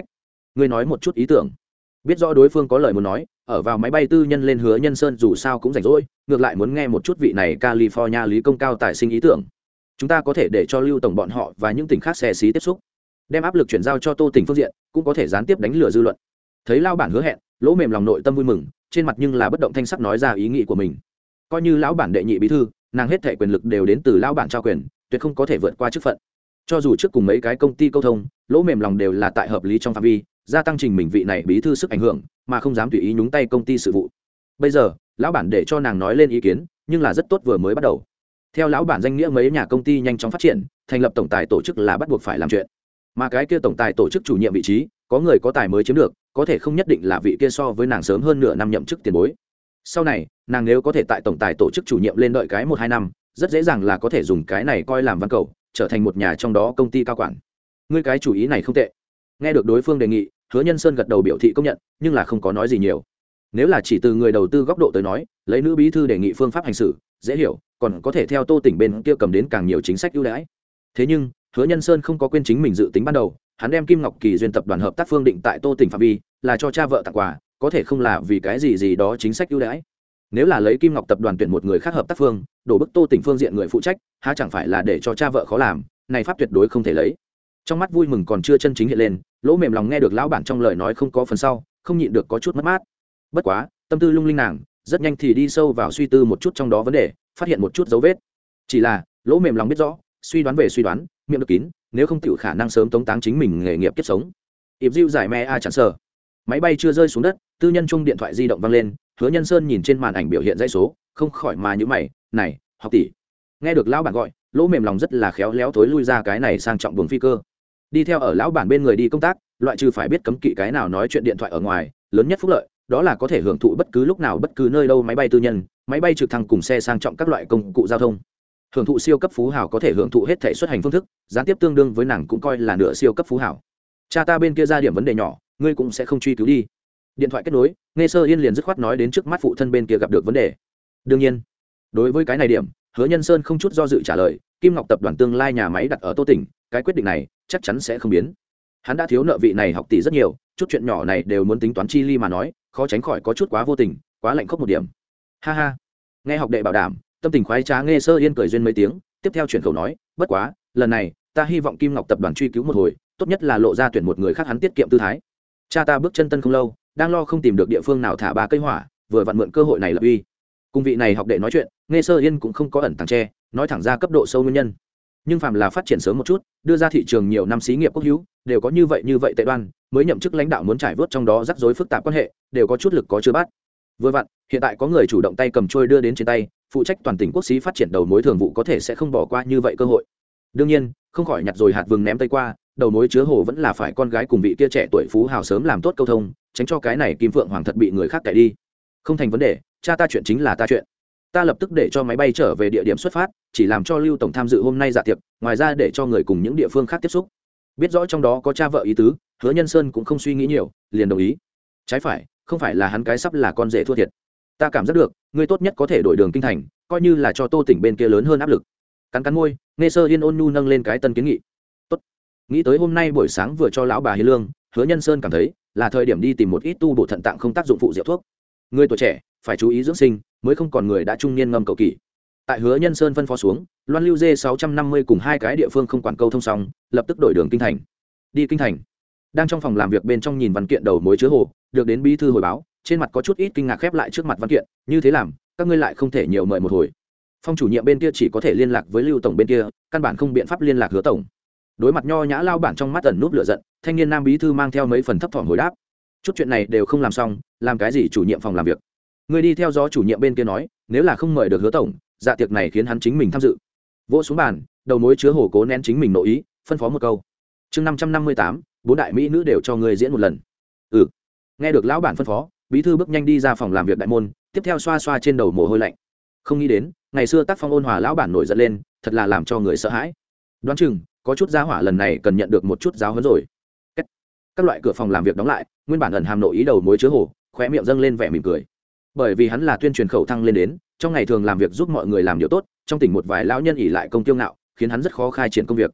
ngươi nói một chút ý tưởng. Biết rõ đối phương có lời muốn nói, ở vào máy bay tư nhân lên Hứa Nhân Sơn dù sao cũng rảnh rỗi, ngược lại muốn nghe một chút vị này California lý công cao tài sinh ý tưởng. Chúng ta có thể để cho Lưu tổng bọn họ và những tỉnh khác xe xí tiếp xúc, đem áp lực chuyển giao cho Tô tỉnh phương diện, cũng có thể gián tiếp đánh lừa dư luận. Thấy lão bản hứa hẹn, Lỗ mềm lòng nội tâm vui mừng, trên mặt nhưng là bất động thanh sắc nói ra ý nghĩ của mình. Coi như lão bản đệ nhị bí thư, nàng hết thảy quyền lực đều đến từ lão bản trao quyền, tuyệt không có thể vượt qua chức phận. Cho dù trước cùng mấy cái công ty câu thông, Lỗ mềm lòng đều là tại hợp lý trong phạm vi, gia tăng trình mình vị này bí thư sức ảnh hưởng, mà không dám tùy ý nhúng tay công ty sự vụ. Bây giờ lão bản để cho nàng nói lên ý kiến, nhưng là rất tốt vừa mới bắt đầu. Theo lão bản danh nghĩa mấy nhà công ty nhanh chóng phát triển, thành lập tổng tài tổ chức là bắt buộc phải làm chuyện, mà cái kia tổng tài tổ chức chủ nhiệm vị trí có người có tài mới chiếm được, có thể không nhất định là vị kia so với nàng sớm hơn nửa năm nhậm chức tiền bối. Sau này nàng nếu có thể tại tổng tài tổ chức chủ nhiệm lên đợi cái một hai năm, rất dễ dàng là có thể dùng cái này coi làm văn cầu, trở thành một nhà trong đó công ty cao quản. Ngươi cái chủ ý này không tệ. Nghe được đối phương đề nghị, Hứa Nhân Sơn gật đầu biểu thị công nhận, nhưng là không có nói gì nhiều. Nếu là chỉ từ người đầu tư góc độ tới nói, lấy nữ bí thư đề nghị phương pháp hành xử dễ hiểu, còn có thể theo Tô tỉnh bên kia cầm đến càng nhiều chính sách ưu đãi. Thế nhưng Hứa Nhân Sơn không có quên chính mình dự tính ban đầu, hắn đem Kim Ngọc Kỳ duyên tập đoàn hợp tác phương định tại Tô tỉnh phạm vi, là cho cha vợ tặng quà, có thể không là vì cái gì gì đó chính sách ưu đãi. Nếu là lấy Kim Ngọc tập đoàn tuyển một người khác hợp tác phương, đổ bức Tô tỉnh phương diện người phụ trách, há chẳng phải là để cho cha vợ khó làm, này pháp tuyệt đối không thể lấy. Trong mắt vui mừng còn chưa chân chính hiện lên, Lỗ mềm lòng nghe được lão bản trong lời nói không có phần sau, không nhịn được có chút mất mát. Bất quá tâm tư lung linh nàng rất nhanh thì đi sâu vào suy tư một chút trong đó vấn đề, phát hiện một chút dấu vết. Chỉ là Lỗ mềm lòng biết rõ, suy đoán về suy đoán, miệng được kín, nếu không tiểu khả năng sớm tống táng chính mình nghề nghiệp kiếp sống. Ịp Diêu giải me a chẳng sợ. Máy bay chưa rơi xuống đất, tư nhân chung điện thoại di động vang lên, Hứa Nhân Sơn nhìn trên màn ảnh biểu hiện dãy số, không khỏi mà nhíu mày, "Này, học tỷ." Nghe được lão bản gọi, Lỗ mềm lòng rất là khéo léo thối lui ra cái này sang trọng buồng phi cơ. Đi theo ở lão bản bên người đi công tác, loại trừ phải biết cấm kỵ cái nào nói chuyện điện thoại ở ngoài, lớn nhất phúc lợi đó là có thể hưởng thụ bất cứ lúc nào bất cứ nơi đâu máy bay tư nhân, máy bay trực thăng cùng xe sang trọng các loại công cụ giao thông. Hưởng thụ siêu cấp phú hào có thể hưởng thụ hết thể xuất hành phương thức, gián tiếp tương đương với nàng cũng coi là nửa siêu cấp phú hào. Cha ta bên kia ra điểm vấn đề nhỏ, ngươi cũng sẽ không truy cứu đi. Điện thoại kết nối, Nghe Sơ Yên liền dứt khoát nói đến trước mắt phụ thân bên kia gặp được vấn đề. Đương nhiên, đối với cái này điểm, Hứa Nhân Sơn không chút do dự trả lời, Kim Ngọc tập đoàn tương lai nhà máy đặt ở Tô tỉnh, cái quyết định này chắc chắn sẽ không biến. Hắn đã thiếu nợ vị này học tỷ rất nhiều, chút chuyện nhỏ này đều muốn tính toán chi ly mà nói, khó tránh khỏi có chút quá vô tình, quá lạnh khốc một điểm. Ha ha. Nghe học đệ bảo đảm, tâm tình khoái trá Nghe Sơ Yên cười duyên mấy tiếng, tiếp theo chuyển khẩu nói, bất quá lần này ta hy vọng Kim Ngọc tập đoàn truy cứu một hồi, tốt nhất là lộ ra tuyển một người khác hắn tiết kiệm tư thái. Cha ta bước chân tân không lâu, đang lo không tìm được địa phương nào thả ba cây hỏa, vừa vặn mượn cơ hội này lập uy. Cùng vị này học đệ nói chuyện, Nghe Sơ Yên cũng không có ẩn tàng che, nói thẳng ra cấp độ sâu nguyên nhân. Nhưng phàm là phát triển sớm một chút, đưa ra thị trường nhiều năm xí nghiệp quốc hữu, đều có như vậy như vậy tệ đoan, mới nhậm chức lãnh đạo muốn trải vớt trong đó rắc rối phức tạp quan hệ, đều có chút lực có chưa bắt. Vừa vặn, hiện tại có người chủ động tay cầm trôi đưa đến trên tay, phụ trách toàn tỉnh quốc xí phát triển đầu mối thường vụ có thể sẽ không bỏ qua như vậy cơ hội. Đương nhiên, không khỏi nhặt rồi hạt vừng ném tay qua, đầu mối chứa hồ vẫn là phải con gái cùng vị kia trẻ tuổi phú hào sớm làm tốt câu thông, tránh cho cái này Kim Phượng Hoàng thật bị người khác cãi đi. Không thành vấn đề, cha ta chuyện chính là ta chuyện. Ta lập tức để cho máy bay trở về địa điểm xuất phát, chỉ làm cho Lưu tổng tham dự hôm nay dạ tiệc, ngoài ra để cho người cùng những địa phương khác tiếp xúc. Biết rõ trong đó có cha vợ ý tứ, Hứa Nhân Sơn cũng không suy nghĩ nhiều, liền đồng ý. Trái phải, không phải là hắn cái sắp là con rể thua thiệt. Ta cảm giác được, ngươi tốt nhất có thể đổi đường kinh thành, coi như là cho Tô tỉnh bên kia lớn hơn áp lực. Cắn cắn môi, Nghe Sơ Yên ôn nhu nâng lên cái tân kiến nghị. Tốt. Nghĩ tới hôm nay buổi sáng vừa cho lão bà hiến lương, Hứa Nhân Sơn cảm thấy là thời điểm đi tìm một ít tu bổ thận tạng không tác dụng phụ rượu thuốc. Người tuổi trẻ phải chú ý dưỡng sinh, mới không còn người đã trung niên ngâm cầu kỳ. Tại Hứa Nhân Sơn phân phó xuống, Loan Lưu Dê sáu trăm năm mươi cùng hai cái địa phương không quản câu thông xong, lập tức đổi đường kinh thành. Đi kinh thành. Đang trong phòng làm việc bên trong nhìn văn kiện đầu mối chứa hồ, được đến bí thư hồi báo, trên mặt có chút ít kinh ngạc khép lại trước mặt văn kiện, như thế làm, các ngươi lại không thể nhiều mời một hồi. Phong chủ nhiệm bên kia chỉ có thể liên lạc với Lưu tổng bên kia, căn bản không biện pháp liên lạc Hứa tổng. Đối mặt nho nhã lao bản trong mắt ẩn núp lửa giận, thanh niên nam bí thư mang theo mấy phần thấp thỏm hồi đáp. Chút chuyện này đều không làm xong, làm cái gì chủ nhiệm phòng làm việc? Người đi theo gió chủ nhiệm bên kia nói, nếu là không mời được Hứa tổng, dạ tiệc này khiến hắn chính mình tham dự. Vỗ xuống bàn, đầu mối chứa hồ cố nén chính mình nội ý, phân phó một câu. Chương năm trăm năm mươi tám, bốn đại mỹ nữ đều cho người diễn một lần. Ừ. Nghe được lão bản phân phó, bí thư bước nhanh đi ra phòng làm việc đại môn, tiếp theo xoa xoa trên đầu mồ hôi lạnh. Không nghĩ đến, ngày xưa tác phong ôn hòa lão bản nổi giận lên, thật là làm cho người sợ hãi. Đoán chừng, có chút gia hỏa lần này cần nhận được một chút giáo huấn rồi. Kết. Các loại cửa phòng làm việc đóng lại, nguyên bản ẩn hàm nội ý đầu mối chứa hồ, khóe miệng dâng lên vẻ mỉm cười. Bởi vì hắn là tuyên truyền khẩu thăng lên đến, trong ngày thường làm việc giúp mọi người làm điều tốt, trong tỉnh một vài lão nhân ỉ lại công tiêu ngạo, khiến hắn rất khó khai triển công việc.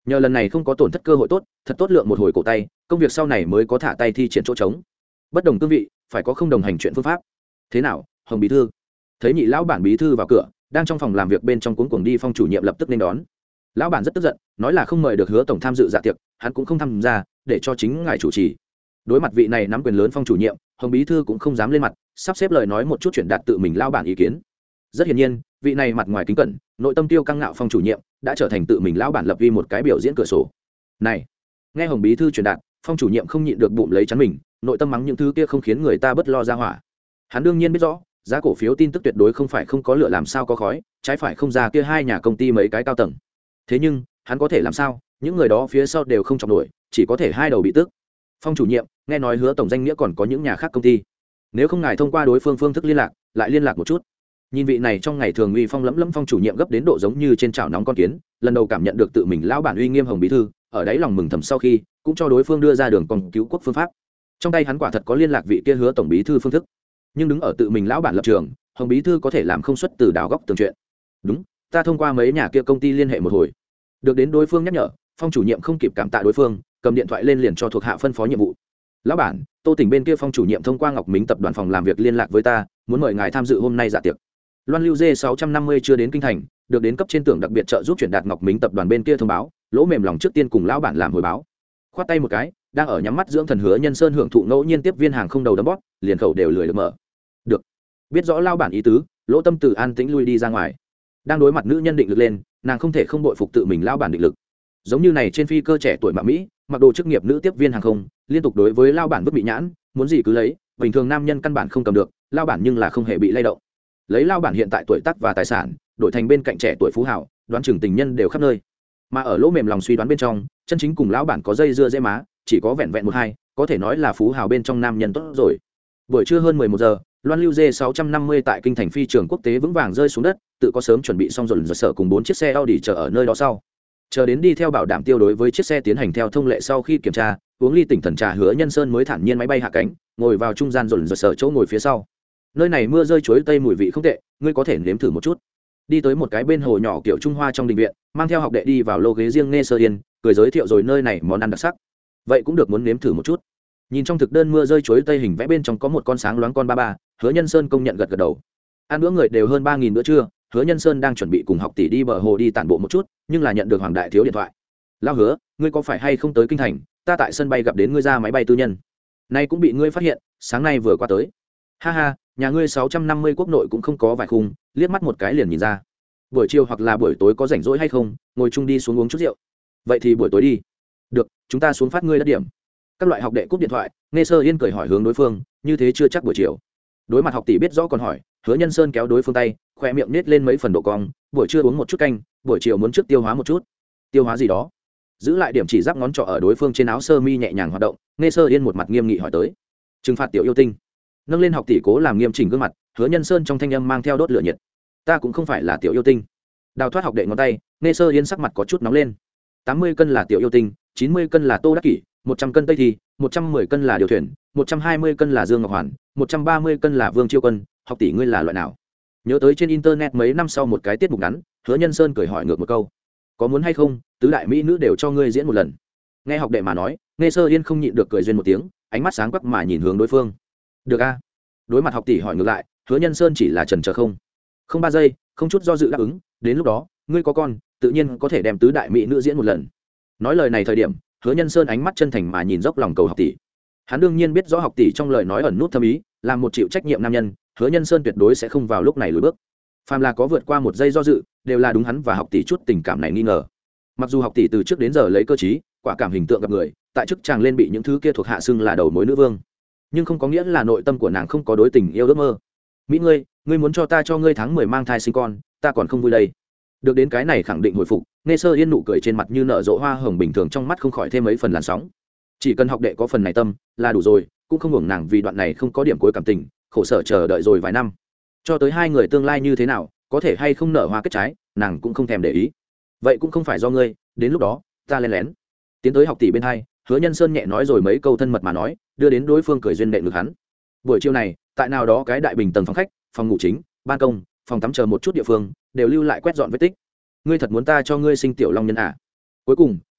nhờ lần này không có tổn thất cơ hội tốt, thật tốt lượng một hồi cổ tay, công việc sau này mới có thả tay thi triển chỗ trống. Bất đồng cương vị phải có không đồng hành chuyện phương pháp. Thế nào, Hồng bí thư? Thấy nhị lão bản bí thư vào cửa, đang trong phòng làm việc bên trong cuống cuồng đi, Phong chủ nhiệm lập tức nên đón. Lão bản rất tức giận, nói là không mời được Hứa tổng tham dự dạ tiệc, hắn cũng không tham gia, để cho chính ngài chủ trì. Đối mặt vị này nắm quyền lớn Phong chủ nhiệm, Hồng bí thư cũng không dám lên mặt, sắp xếp lời nói một chút chuyện đạt tự mình lão bản ý kiến. Rất hiển nhiên, vị này mặt ngoài kính cẩn, nội tâm tiêu căng ngạo Phong chủ nhiệm đã trở thành tự mình lão bản lập vi một cái biểu diễn cửa sổ. Này, nghe Hồng bí thư truyền đạt, Phong chủ nhiệm không nhịn được bụng lấy chắn mình, nội tâm mắng những thứ kia không khiến người ta bất lo ra hỏa. Hắn đương nhiên biết rõ, giá cổ phiếu tin tức tuyệt đối không phải không có lửa làm sao có khói, trái phải không ra kia hai nhà công ty mấy cái cao tầng. Thế nhưng, hắn có thể làm sao, những người đó phía sau đều không chọc nổi, chỉ có thể hai đầu bị tức. Phong chủ nhiệm, nghe nói Hứa tổng danh nghĩa còn có những nhà khác công ty, nếu không ngài thông qua đối phương phương thức liên lạc, lại liên lạc một chút. Nhìn vị này trong ngày thường uy phong lẫm lẫm Phong chủ nhiệm gấp đến độ giống như trên chảo nóng con kiến, lần đầu cảm nhận được tự mình lão bản uy nghiêm Hồng bí thư, ở đáy lòng mừng thầm sau khi, cũng cho đối phương đưa ra đường còn cứu quốc phương pháp. Trong tay hắn quả thật có liên lạc vị kia Hứa tổng bí thư phương thức, nhưng đứng ở tự mình lão bản lập trường, Hồng bí thư có thể làm không xuất từ đào góc tường chuyện. Đúng, ta thông qua mấy nhà kia công ty liên hệ một hồi. Được đến đối phương nhắc nhở, Phong chủ nhiệm không kịp cảm tạ đối phương, cầm điện thoại lên liền cho thuộc hạ phân phó nhiệm vụ. Lão bản, Tô Tỉnh bên kia Phong chủ nhiệm thông qua Ngọc Mính tập đoàn phòng làm việc liên lạc với ta, muốn mời ngài tham dự hôm nay dạ tiệc. Loan Lưu Dê sáu trăm năm mươi chưa đến kinh thành, được đến cấp trên tưởng đặc biệt trợ giúp chuyển đạt Ngọc Mính tập đoàn bên kia thông báo, lỗ mềm lòng trước tiên cùng lão bản làm hồi báo. Khoát tay một cái, đang ở nhắm mắt dưỡng thần Hứa Nhân Sơn hưởng thụ ngẫu nhiên tiếp viên hàng không đầu đấm bóp, liền khẩu đều lười được mở. Được. Biết rõ lão bản ý tứ, Lỗ Tâm Từ an tĩnh lui đi ra ngoài. Đang đối mặt nữ nhân định lực lên, nàng không thể không bội phục tự mình lão bản định lực. Giống như này trên phi cơ trẻ tuổi mạ Mỹ, mặc đồ chức nghiệp nữ tiếp viên hàng không, liên tục đối với lão bản vứt bị nhãn, muốn gì cứ lấy, bình thường nam nhân căn bản không cầm được, lão bản nhưng là không hề bị lay động. Lấy lão bản hiện tại tuổi tác và tài sản, đổi thành bên cạnh trẻ tuổi phú hào, đoán chừng tình nhân đều khắp nơi. Mà ở lỗ mềm lòng suy đoán bên trong, chân chính cùng lão bản có dây dưa dễ má, chỉ có vẹn vẹn một hai, có thể nói là phú hào bên trong nam nhân tốt rồi. Buổi trưa hơn mười một giờ, Loan Lưu Dê sáu trăm năm mươi tại kinh thành phi trường quốc tế vững vàng rơi xuống đất, tự có sớm chuẩn bị xong rồi rồi sở cùng bốn chiếc xe Audi chờ ở nơi đó sau. Chờ đến đi theo bảo đảm tiêu đối với chiếc xe tiến hành theo thông lệ sau khi kiểm tra, uống ly tỉnh thần trà Hứa Nhân Sơn mới thản nhiên máy bay hạ cánh, ngồi vào trung gian rồi rồi sở chỗ ngồi phía sau. Nơi này mưa rơi chuối tây mùi vị không tệ, ngươi có thể nếm thử một chút. Đi tới một cái bên hồ nhỏ kiểu Trung Hoa trong đình viện, mang theo học đệ đi vào lô ghế riêng Nghe Sơ Yên, cười giới thiệu rồi nơi này món ăn đặc sắc. Vậy cũng được, muốn nếm thử một chút. Nhìn trong thực đơn mưa rơi chuối tây hình vẽ bên trong có một con sáng loáng con ba ba, Hứa Nhân Sơn công nhận gật gật đầu. Ăn bữa người đều hơn ba nghìn bữa trưa, Hứa Nhân Sơn đang chuẩn bị cùng học tỷ đi bờ hồ đi tản bộ một chút, nhưng là nhận được Hoàng đại thiếu điện thoại. Lão Hứa, ngươi có phải hay không tới kinh thành, ta tại sân bay gặp đến ngươi ra máy bay tư nhân. Nay cũng bị ngươi phát hiện, sáng nay vừa qua tới. Ha ha, nhà ngươi sáu trăm năm mươi quốc nội cũng không có vài khung, liếc mắt một cái liền nhìn ra. Buổi chiều hoặc là buổi tối có rảnh rỗi hay không, ngồi chung đi xuống uống chút rượu. Vậy thì buổi tối đi. Được, chúng ta xuống phát ngươi đất điểm. Các loại học đệ cúp điện thoại, Nghe Sơ Yên cười hỏi hướng đối phương, như thế chưa chắc buổi chiều. Đối mặt học tỷ biết rõ còn hỏi, Hứa Nhân Sơn kéo đối phương tay, khoe miệng nết lên mấy phần độ cong, buổi trưa uống một chút canh, buổi chiều muốn trước tiêu hóa một chút. Tiêu hóa gì đó? Giữ lại điểm chỉ giáp ngón trỏ ở đối phương trên áo sơ mi nhẹ nhàng hoạt động, Nghe Sơ Yên một mặt nghiêm nghị hỏi tới. Trừng phạt tiểu yêu tinh. Nâng lên học tỷ cố làm nghiêm chỉnh gương mặt, Hứa Nhân Sơn trong thanh âm mang theo đốt lửa nhiệt. Ta cũng không phải là tiểu yêu tinh. Đào thoát học đệ ngón tay, Nghe Sơ Yên sắc mặt có chút nóng lên. tám mươi cân là tiểu yêu tinh, chín mươi cân là Tô Đắc Kỷ, một trăm cân Tây Thì, một trăm mười cân là Điều Thuyền, một trăm hai mươi cân là Dương Ngọc Hoàn, một trăm ba mươi cân là Vương Chiêu Quân, học tỷ ngươi là loại nào? Nhớ tới trên internet mấy năm sau một cái tiết mục ngắn, Hứa Nhân Sơn cười hỏi ngược một câu. Có muốn hay không, tứ đại mỹ nữ đều cho ngươi diễn một lần. Nghe học đệ mà nói, Nghe Sơ Yên không nhịn được cười duyên một tiếng, ánh mắt sáng quắc mà nhìn hướng đối phương. Được a. Đối mặt học tỷ hỏi ngược lại, Hứa Nhân Sơn chỉ là chần chờ không. Không ba giây, không chút do dự đáp ứng, đến lúc đó, ngươi có con, tự nhiên có thể đem tứ đại mỹ nữ diễn một lần. Nói lời này thời điểm, Hứa Nhân Sơn ánh mắt chân thành mà nhìn dốc lòng cầu học tỷ. Hắn đương nhiên biết rõ học tỷ trong lời nói ẩn nút thâm ý, là một chịu trách nhiệm nam nhân, Hứa Nhân Sơn tuyệt đối sẽ không vào lúc này lùi bước. Phàm là có vượt qua một giây do dự, đều là đúng hắn và học tỷ chút tình cảm này nghi ngờ. Mặc dù học tỷ từ trước đến giờ lấy cơ trí, quả cảm hình tượng gặp người, tại chức chàng lên bị những thứ kia thuộc hạ xưng là đầu mối nữ vương, nhưng không có nghĩa là nội tâm của nàng không có đối tình yêu ước mơ. Mỹ ngươi, ngươi muốn cho ta cho ngươi tháng mười mang thai sinh con, ta còn không vui đây. Được đến cái này khẳng định hồi phục, Nghe Sơ Yên nụ cười trên mặt như nở rộ hoa hồng bình thường, trong mắt không khỏi thêm mấy phần làn sóng. Chỉ cần học đệ có phần này tâm là đủ rồi, cũng không hưởng nàng vì đoạn này không có điểm cuối cảm tình, khổ sở chờ đợi rồi vài năm, cho tới hai người tương lai như thế nào, có thể hay không nở hoa kết trái, nàng cũng không thèm để ý. Vậy cũng không phải do ngươi, đến lúc đó ta lén lén tiến tới học tỷ bên hai, Hứa Nhân Sơn nhẹ nói rồi mấy câu thân mật mà nói, đưa đến đối phương cười duyên nệ ngực hắn. Buổi chiều này, tại nào đó cái đại bình tầng phòng khách, phòng ngủ chính, ban công, phòng tắm chờ một chút địa phương, đều lưu lại quét dọn vết tích. Ngươi thật muốn ta cho ngươi sinh tiểu long nhân à? Cuối cùng,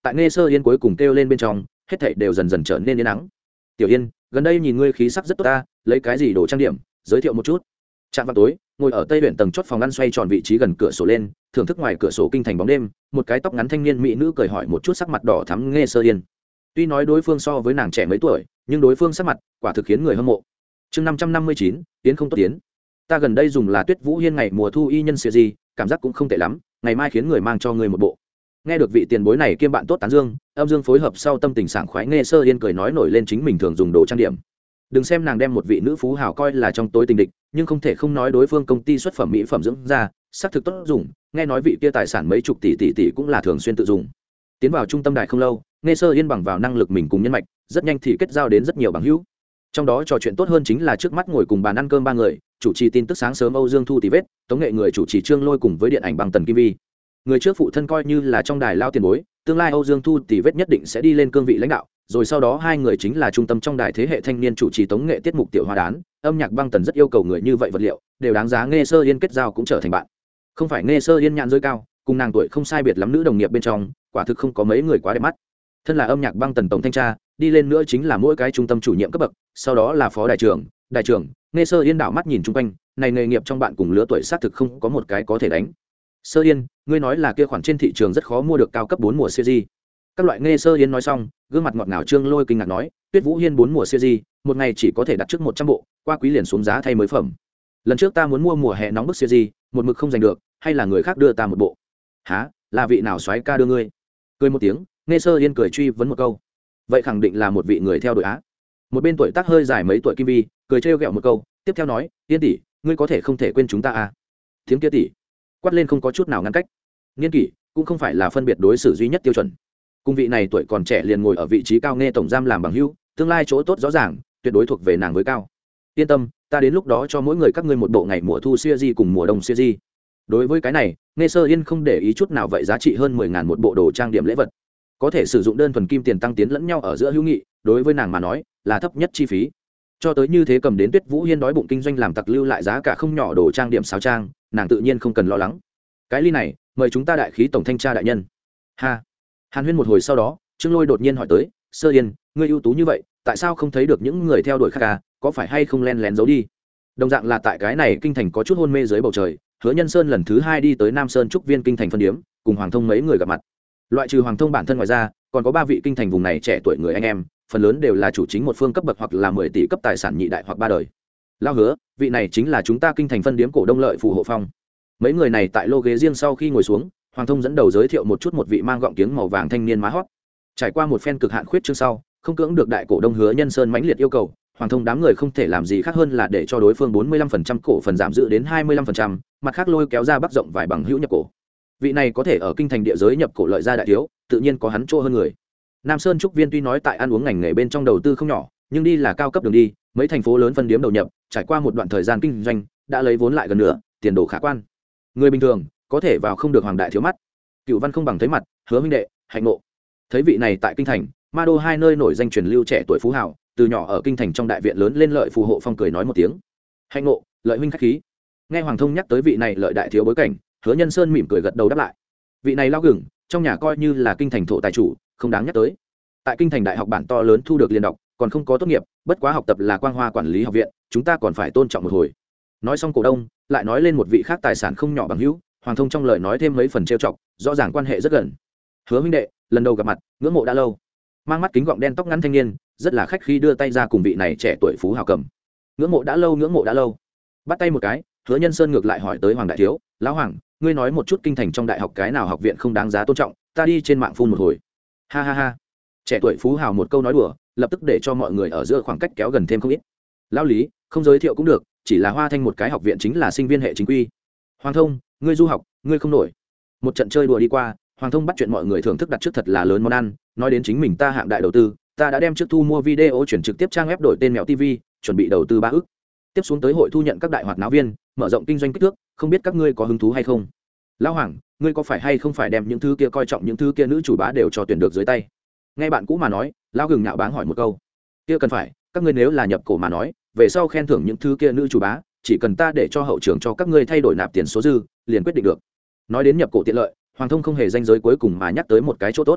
tại nghe sơ yên cuối cùng kêu lên bên trong, hết thảy đều dần dần trở nên yên nắng. Tiểu Yên, gần đây nhìn ngươi khí sắc rất tốt ta, lấy cái gì đồ trang điểm, giới thiệu một chút. Trạm vào tối, ngồi ở tây huyện tầng chót phòng ăn xoay tròn vị trí gần cửa sổ lên, thưởng thức ngoài cửa sổ kinh thành bóng đêm, một cái tóc ngắn thanh niên mỹ nữ cười hỏi một chút sắc mặt đỏ thắm nghe sơ yên. Tuy nói đối phương so với nàng trẻ mấy tuổi, nhưng đối phương sắc mặt quả thực khiến người hâm mộ. Chương năm trăm năm mươi chín, tiến không tốt tiến. Ta gần đây dùng là Tuyết Vũ Hiên ngày mùa thu y nhân xìa gì, cảm giác cũng không tệ lắm, ngày mai khiến người mang cho ngươi một bộ. Nghe được vị tiền bối này kiêm bạn tốt tán dương, âm dương phối hợp sau tâm tình sảng khoái nghe sơ yên cười nói nổi lên chính mình thường dùng đồ trang điểm. Đừng xem nàng đem một vị nữ phú hào coi là trong tối tình địch, nhưng không thể không nói đối phương công ty xuất phẩm mỹ phẩm dưỡng da, sắc thực tốt dùng, nghe nói vị kia tài sản mấy chục tỷ tỷ tỷ cũng là thường xuyên tự dùng. Tiến vào trung tâm đại không lâu, nghe sơ yên bằng vào năng lực mình cùng nhân mạch, rất nhanh thì kết giao đến rất nhiều bằng hữu. Trong đó trò chuyện tốt hơn chính là trước mắt ngồi cùng bàn ăn cơm ba người, chủ trì tin tức sáng sớm Âu Dương Thu Tỷ Vết, tống nghệ người chủ trì Trương Lôi cùng với điện ảnh bằng Tần Kim Vi. Người trước phụ thân coi như là trong đài lao tiền bối, tương lai Âu Dương Thu Tỷ Vết nhất định sẽ đi lên cương vị lãnh đạo, rồi sau đó hai người chính là trung tâm trong đài thế hệ thanh niên chủ trì tống nghệ tiết mục tiểu hoa đán, âm nhạc băng Tần rất yêu cầu người như vậy vật liệu, đều đáng giá nghe sơ yên kết giao cũng trở thành bạn. Không phải nghe sơ yên nhãn giới cao, cùng nàng tuổi không sai biệt lắm nữ đồng nghiệp bên trong, quả thực không có mấy người quá đẹp mắt. Thân là âm nhạc băng Tần tổng thanh tra, đi lên nữa chính là mỗi cái trung tâm chủ nhiệm cấp bậc, sau đó là phó đại trưởng, đại trưởng, nghe sơ yên đảo mắt nhìn chung quanh, này nghề nghiệp trong bạn cùng lứa tuổi xác thực không có một cái có thể đánh. Sơ yên, ngươi nói là kia khoản trên thị trường rất khó mua được cao cấp bốn mùa series. Các loại nghe sơ yên nói xong, gương mặt ngọt ngào Trương Lôi kinh ngạc nói, Tuyết Vũ Hiên bốn mùa series, một ngày chỉ có thể đặt trước một trăm bộ, qua quý liền xuống giá thay mới phẩm. Lần trước ta muốn mua mùa hè nóng bức series, một mực không giành được, hay là người khác đưa ta một bộ? Hả, là vị nào soái ca đưa ngươi? Cười một tiếng, nghe sơ yên cười truy vấn một câu. Vậy khẳng định là một vị người theo đội á. Một bên tuổi tác hơi dài mấy tuổi Kim Vi, cười trêu ghẹo một câu, tiếp theo nói, Yên tỷ, ngươi có thể không thể quên chúng ta à? Tiếng kia tỷ quát lên không có chút nào ngăn cách. Niên kỷ cũng không phải là phân biệt đối xử duy nhất tiêu chuẩn. Cung vị này tuổi còn trẻ liền ngồi ở vị trí cao nghe tổng giám làm bằng hữu, tương lai chỗ tốt rõ ràng, tuyệt đối thuộc về nàng với cao. Yên tâm, ta đến lúc đó cho mỗi người các ngươi một bộ ngày mùa thu series cùng mùa đông series. Đối với cái này, nghe sơ yên không để ý chút nào vậy giá trị hơn mười ngàn một bộ đồ trang điểm lễ vật. Có thể sử dụng đơn thuần kim tiền tăng tiến lẫn nhau ở giữa hữu nghị, đối với nàng mà nói, là thấp nhất chi phí. Cho tới như thế cầm đến Tuyết Vũ Hiên đói bụng kinh doanh làm tặc lưu lại giá cả không nhỏ đồ trang điểm sáo trang, nàng tự nhiên không cần lo lắng. Cái ly này, mời chúng ta đại khí tổng thanh tra đại nhân. Ha. Hàn huyên một hồi sau đó, Trương Lôi đột nhiên hỏi tới, Sơ Yên, ngươi ưu tú như vậy, tại sao không thấy được những người theo đuổi khác à, có phải hay không len lén giấu đi? Đồng dạng là tại cái này kinh thành có chút hôn mê dưới bầu trời, Hứa Nhân Sơn lần thứ hai đi tới Nam Sơn trúc viên kinh thành phân điếm, cùng Hoàng Thông mấy người gặp mặt. Loại trừ Hoàng Thông bản thân ngoài ra, còn có ba vị kinh thành vùng này trẻ tuổi người anh em, phần lớn đều là chủ chính một phương cấp bậc hoặc là mười tỷ cấp tài sản nhị đại hoặc ba đời. Lao Hứa, vị này chính là chúng ta kinh thành phân điếm cổ đông lợi phù hộ phong. Mấy người này tại lô ghế riêng sau khi ngồi xuống, Hoàng Thông dẫn đầu giới thiệu một chút một vị mang gọng kiếng màu vàng thanh niên má hót. Trải qua một phen cực hạn khuyết chương sau, không cưỡng được đại cổ đông Hứa Nhân Sơn mãnh liệt yêu cầu, Hoàng Thông đám người không thể làm gì khác hơn là để cho đối phương bốn mươi lăm phần trăm cổ phần giảm dự đến hai mươi lăm phần trăm, mặt khác lôi kéo ra bắc rộng vài bằng hữu nhập cổ. Vị này có thể ở kinh thành địa giới nhập cổ lợi ra đại thiếu, tự nhiên có hắn chỗ hơn người. Nam Sơn trúc viên tuy nói tại ăn uống ngành nghề bên trong đầu tư không nhỏ, nhưng đi là cao cấp đường đi, mấy thành phố lớn phân điếm đầu nhập, trải qua một đoạn thời gian kinh doanh, đã lấy vốn lại gần nữa, tiền đồ khả quan. Người bình thường có thể vào không được hoàng đại thiếu mắt. Cựu Văn không bằng thấy mặt, Hứa huynh đệ, hạnh ngộ. Thấy vị này tại kinh thành, ma đô hai nơi nổi danh truyền lưu trẻ tuổi phú hào, từ nhỏ ở kinh thành trong đại viện lớn lên lợi phù hộ phong cười nói một tiếng. Hạnh ngộ, lợi huynh khách khí. Nghe Hoàng Thông nhắc tới vị này lợi đại thiếu bối cảnh, Hứa Nhân Sơn mỉm cười gật đầu đáp lại. Vị này lao gừng, trong nhà coi như là kinh thành thổ tài chủ, không đáng nhắc tới. Tại kinh thành đại học bản to lớn thu được liên đọc, còn không có tốt nghiệp, bất quá học tập là quang hoa quản lý học viện, chúng ta còn phải tôn trọng một hồi. Nói xong cổ đông, lại nói lên một vị khác tài sản không nhỏ bằng hữu, Hoàng Thông trong lời nói thêm mấy phần trêu chọc, rõ ràng quan hệ rất gần. Hứa huynh đệ, lần đầu gặp mặt, ngưỡng mộ đã lâu. Mang mắt kính gọng đen tóc ngắn thanh niên, rất là khách khí đưa tay ra cùng vị này trẻ tuổi phú hào cầm. Ngưỡng mộ đã lâu, ngưỡng mộ đã lâu. Bắt tay một cái, Hứa Nhân Sơn ngược lại hỏi tới Hoàng đại thiếu, lão Hoàng, ngươi nói một chút kinh thành trong đại học cái nào học viện không đáng giá tôn trọng, ta đi trên mạng phun một hồi. Ha ha ha. Trẻ tuổi phú hào một câu nói đùa, lập tức để cho mọi người ở giữa khoảng cách kéo gần thêm không ít. Lão Lý, không giới thiệu cũng được, chỉ là Hoa Thanh một cái học viện chính là sinh viên hệ chính quy. Hoàng Thông, ngươi du học, ngươi không nổi. Một trận chơi đùa đi qua, Hoàng Thông bắt chuyện mọi người thưởng thức đặt trước thật là lớn món ăn, nói đến chính mình ta hạng đại đầu tư, ta đã đem trước thu mua video chuyển trực tiếp trang web đổi tên mèo ti vi, chuẩn bị đầu tư ba ức. Tiếp xuống tới hội thu nhận các đại hoạt náo viên, mở rộng kinh doanh kích thước, không biết các ngươi có hứng thú hay không. Lão Hoàng, ngươi có phải hay không phải đem những thứ kia coi trọng những thứ kia nữ chủ bá đều cho tuyển được dưới tay. Nghe bạn cũ mà nói, lão gừng nhạo báng hỏi một câu. Kia cần phải, các ngươi nếu là nhập cổ mà nói, về sau khen thưởng những thứ kia nữ chủ bá, chỉ cần ta để cho hậu trưởng cho các ngươi thay đổi nạp tiền số dư, liền quyết định được. Nói đến nhập cổ tiện lợi, Hoàng Thông không hề danh giới cuối cùng mà nhắc tới một cái chỗ tốt.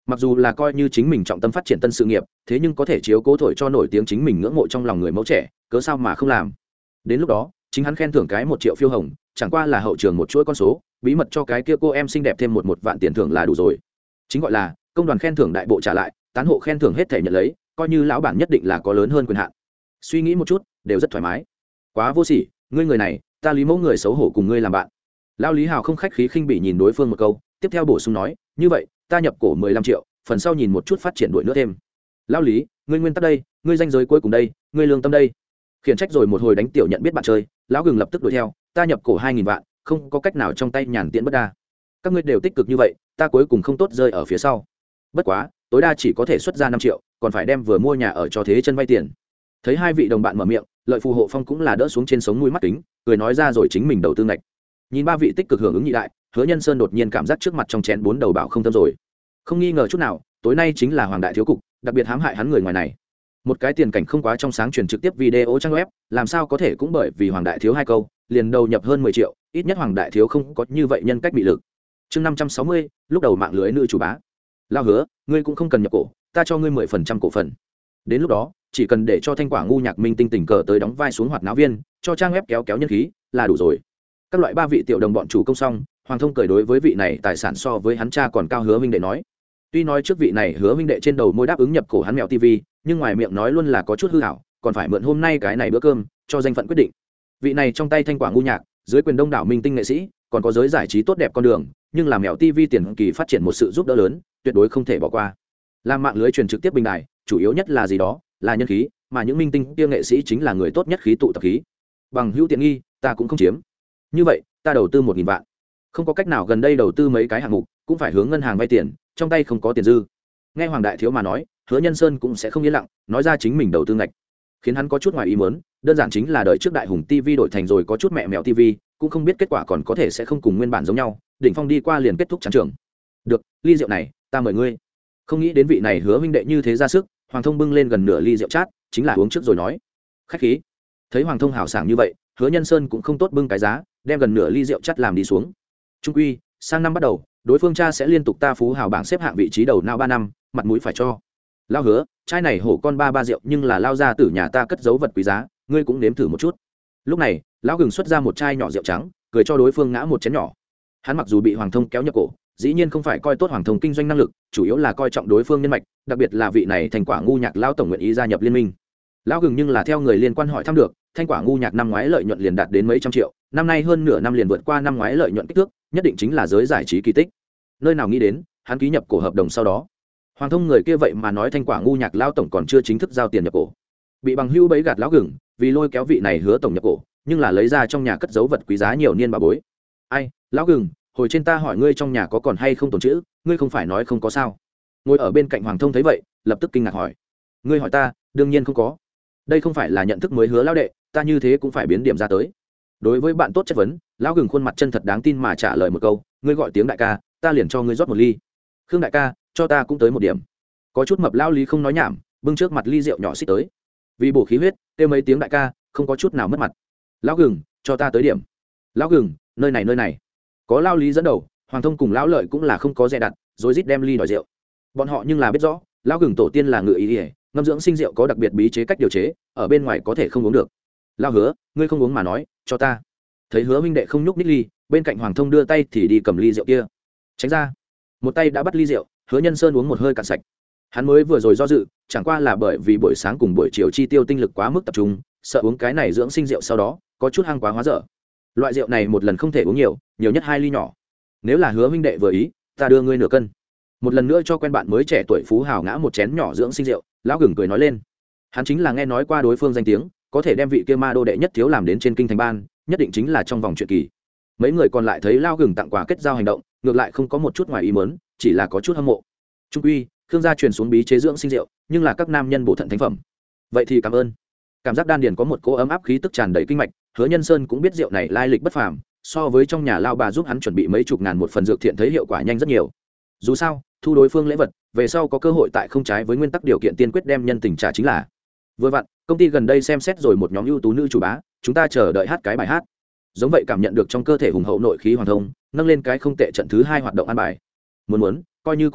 mặc dù là coi như chính mình trọng tâm phát triển tân sự nghiệp, thế nhưng có thể chiếu cố thổi cho nổi tiếng chính mình ngưỡng mộ trong lòng người mẫu trẻ, cớ sao mà không làm. Đến lúc đó chính hắn khen thưởng cái một triệu phiêu hồng, chẳng qua là hậu trường một chuỗi con số, bí mật cho cái kia cô em xinh đẹp thêm một một vạn tiền thưởng là đủ rồi. Chính gọi là công đoàn khen thưởng đại bộ trả lại, tán hộ khen thưởng hết thể nhận lấy, coi như lão bản nhất định là có lớn hơn quyền hạn. Suy nghĩ một chút đều rất thoải mái. Quá vô sỉ, ngươi người này, ta Lý Mẫu người xấu hổ cùng ngươi làm bạn. Lão Lý Hào không khách khí khinh bỉ nhìn đối phương một câu, tiếp theo bổ sung nói, như vậy ta nhập cổ mười lăm triệu, phần sau nhìn một chút phát triển đuổi nữa thêm. Lão Lý, ngươi nguyên tắc đây, ngươi danh giới cuối cùng đây, ngươi lương tâm đây. Khiển trách rồi một hồi đánh tiểu nhận biết bạn chơi, lão gừng lập tức đuổi theo, ta nhập cổ hai nghìn vạn, không có cách nào trong tay nhàn tiện bất đa. Các ngươi đều tích cực như vậy, ta cuối cùng không tốt rơi ở phía sau. Bất quá, tối đa chỉ có thể xuất ra năm triệu, còn phải đem vừa mua nhà ở cho thế chân vay tiền. Thấy hai vị đồng bạn mở miệng, Lợi Phù Hộ Phong cũng là đỡ xuống trên sống mũi mắt kính, cười nói ra rồi chính mình đầu tư ngạch. Nhìn ba vị tích cực hưởng ứng nhị đại, Hứa Nhân Sơn đột nhiên cảm giác trước mặt trong chén bốn đầu bảo không thơm rồi. Không nghi ngờ chút nào, tối nay chính là Hoàng đại thiếu cục, đặc biệt hãm hại hắn người ngoài này. Một cái tiền cảnh không quá trong sáng truyền trực tiếp video trang web, làm sao có thể cũng bởi vì Hoàng đại thiếu hai câu, liền đầu nhập hơn mười triệu, ít nhất Hoàng đại thiếu không có như vậy nhân cách bị lực. Chương năm trăm sáu mươi, lúc đầu mạng lưới nữ chủ bá. Lao Hứa, ngươi cũng không cần nhập cổ, ta cho ngươi mười phần trăm cổ phần. Đến lúc đó, chỉ cần để cho Thanh Quả ngu nhạc minh tinh tình cờ tới đóng vai xuống hoạt náo viên, cho trang web kéo kéo nhân khí là đủ rồi. Các loại ba vị tiểu đồng bọn chủ công xong, Hoàng Thông cười đối với vị này tài sản so với hắn cha còn cao Hứa huynh đệ nói. Tuy nói trước vị này Hứa huynh đệ trên đầu môi đáp ứng nhập cổ hắn mèo ti vi, nhưng ngoài miệng nói luôn là có chút hư ảo, còn phải mượn hôm nay cái này bữa cơm cho danh phận quyết định. Vị này trong tay Thanh Quả ngu nhạc, dưới quyền đông đảo minh tinh nghệ sĩ, còn có giới giải trí tốt đẹp con đường, nhưng làm mèo ti vi tiền kỳ phát triển một sự giúp đỡ lớn, tuyệt đối không thể bỏ qua. Làm mạng lưới truyền trực tiếp bình đài, chủ yếu nhất là gì đó, là nhân khí, mà những minh tinh kia nghệ sĩ chính là người tốt nhất khí tụ tập khí. Bằng hữu tiện nghi, ta cũng không chiếm. Như vậy, ta đầu tư một nghìn vạn. Không có cách nào, gần đây đầu tư mấy cái hạng mục, cũng phải hướng ngân hàng vay tiền, trong tay không có tiền dư. Nghe Hoàng đại thiếu mà nói, Hứa Nhân Sơn cũng sẽ không yên lặng, nói ra chính mình đầu tư ngạch, khiến hắn có chút ngoài ý muốn, đơn giản chính là đợi trước Đại Hùng ti vi đổi thành rồi có chút mẹ mèo ti vi, cũng không biết kết quả còn có thể sẽ không cùng nguyên bản giống nhau, đỉnh phong đi qua liền kết thúc chán trường. Được, ly rượu này, ta mời ngươi. Không nghĩ đến vị này Hứa huynh đệ như thế ra sức, Hoàng Thông bưng lên gần nửa ly rượu chát, chính là uống trước rồi nói. Khách khí. Thấy Hoàng Thông hào sảng như vậy, Hứa Nhân Sơn cũng không tốt bưng cái giá, đem gần nửa ly rượu chát làm đi xuống. Trung quy, sang năm bắt đầu, đối phương cha sẽ liên tục ta phú hào bảng xếp hạng vị trí đầu nào ba năm, mặt mũi phải cho. Lao Hứa, chai này hổ con ba ba rượu nhưng là lao ra từ nhà ta cất giấu vật quý giá, ngươi cũng nếm thử một chút. Lúc này, lão gừng xuất ra một chai nhỏ rượu trắng, cười cho đối phương ngã một chén nhỏ. Hắn mặc dù bị Hoàng Thông kéo nhập cổ, dĩ nhiên không phải coi tốt Hoàng Thông kinh doanh năng lực, chủ yếu là coi trọng đối phương nhân mạch, đặc biệt là vị này Thành Quả ngu nhạc lão tổng nguyện ý gia nhập liên minh. Lão gừng nhưng là theo người liên quan hỏi thăm được, Thanh Quả ngu nhạc năm ngoái lợi nhuận liền đạt đến mấy trăm triệu, năm nay hơn nửa năm liền vượt qua năm ngoái lợi nhuận kích thước, nhất định chính là giới giải trí kỳ tích. Nơi nào nghĩ đến, hắn ký nhập cổ hợp đồng sau đó, Hoàng Thông người kia vậy mà nói Thanh Quả ngu nhạc lão tổng còn chưa chính thức giao tiền nhập cổ. Bị bằng hữu bấy gạt lão gừng, vì lôi kéo vị này Hứa tổng nhập cổ, nhưng là lấy ra trong nhà cất giấu vật quý giá nhiều niên bà bối. Ai, lão gừng, hồi trên ta hỏi ngươi trong nhà có còn hay không tồn chữ, ngươi không phải nói không có sao? Ngồi ở bên cạnh Hoàng Thông thấy vậy, lập tức kinh ngạc hỏi. Ngươi hỏi ta, đương nhiên không có. Đây không phải là nhận thức mới Hứa lão đệ, ta như thế cũng phải biến điểm ra tới. Đối với bạn tốt chất vấn, lão gừng khuôn mặt chân thật đáng tin mà trả lời một câu, ngươi gọi tiếng đại ca, ta liền cho ngươi rót một ly. Khương đại ca, cho ta cũng tới một điểm. Có chút mập lão Lý không nói nhảm, bưng trước mặt ly rượu nhỏ xích tới. Vì bổ khí huyết, kêu mấy tiếng đại ca, không có chút nào mất mặt. Lão gừng, cho ta tới điểm. Lão gừng, nơi này nơi này. Có lão Lý dẫn đầu, Hoàng Thông cùng lão Lợi cũng là không có dè đặt, rồi rít đem ly đòi rượu. Bọn họ nhưng là biết rõ, lão gừng tổ tiên là ngự ý ỉa, ngâm dưỡng sinh rượu có đặc biệt bí chế cách điều chế, ở bên ngoài có thể không uống được. Lão Hứa, ngươi không uống mà nói, cho ta. Thấy Hứa huynh đệ không nhúc nhích ly, bên cạnh Hoàng Thông đưa tay thì đi cầm ly rượu kia. Tránh ra. Một tay đã bắt ly rượu, Hứa Nhân Sơn uống một hơi cạn sạch. Hắn mới vừa rồi do dự, chẳng qua là bởi vì buổi sáng cùng buổi chiều chi tiêu tinh lực quá mức tập trung, sợ uống cái này dưỡng sinh rượu sau đó có chút hăng quá hóa dở. Loại rượu này một lần không thể uống nhiều, nhiều nhất hai ly nhỏ. Nếu là Hứa huynh đệ vừa ý, ta đưa ngươi nửa cân. Một lần nữa cho quen bạn mới trẻ tuổi phú hào ngã một chén nhỏ dưỡng sinh rượu, lão gừng cười nói lên. Hắn chính là nghe nói qua đối phương danh tiếng, có thể đem vị kia ma đô đệ nhất thiếu làm đến trên kinh thành ban, nhất định chính là trong vòng chuyện kỳ. Mấy người còn lại thấy lão gừng tặng quà kết giao hành động, ngược lại không có một chút ngoài ý muốn, chỉ là có chút hâm mộ. Trung quy, Khương gia truyền xuống bí chế dưỡng sinh rượu, nhưng là các nam nhân bổ thận thánh phẩm. Vậy thì cảm ơn. Cảm giác đan điền có một cỗ ấm áp khí tức tràn đầy kinh mạch, Hứa Nhân Sơn cũng biết rượu này lai lịch bất phàm, so với trong nhà lao bà giúp hắn chuẩn bị mấy chục ngàn một phần dược thiện thấy hiệu quả nhanh rất nhiều. Dù sao, thu đối phương lễ vật, về sau có cơ hội tại không trái với nguyên tắc điều kiện tiên quyết đem nhân tình trả chính là. Vừa vặn, công ty gần đây xem xét rồi một nhóm ưu tú nữ chủ bá, chúng ta chờ đợi hát cái bài hát. Giống vậy cảm nhận được trong cơ thể hùng hậu nội khí Hoàng Thông, nâng lên cái không tệ trận thứ hai hoạt động an bài. Muốn muốn, coi như cổ đông,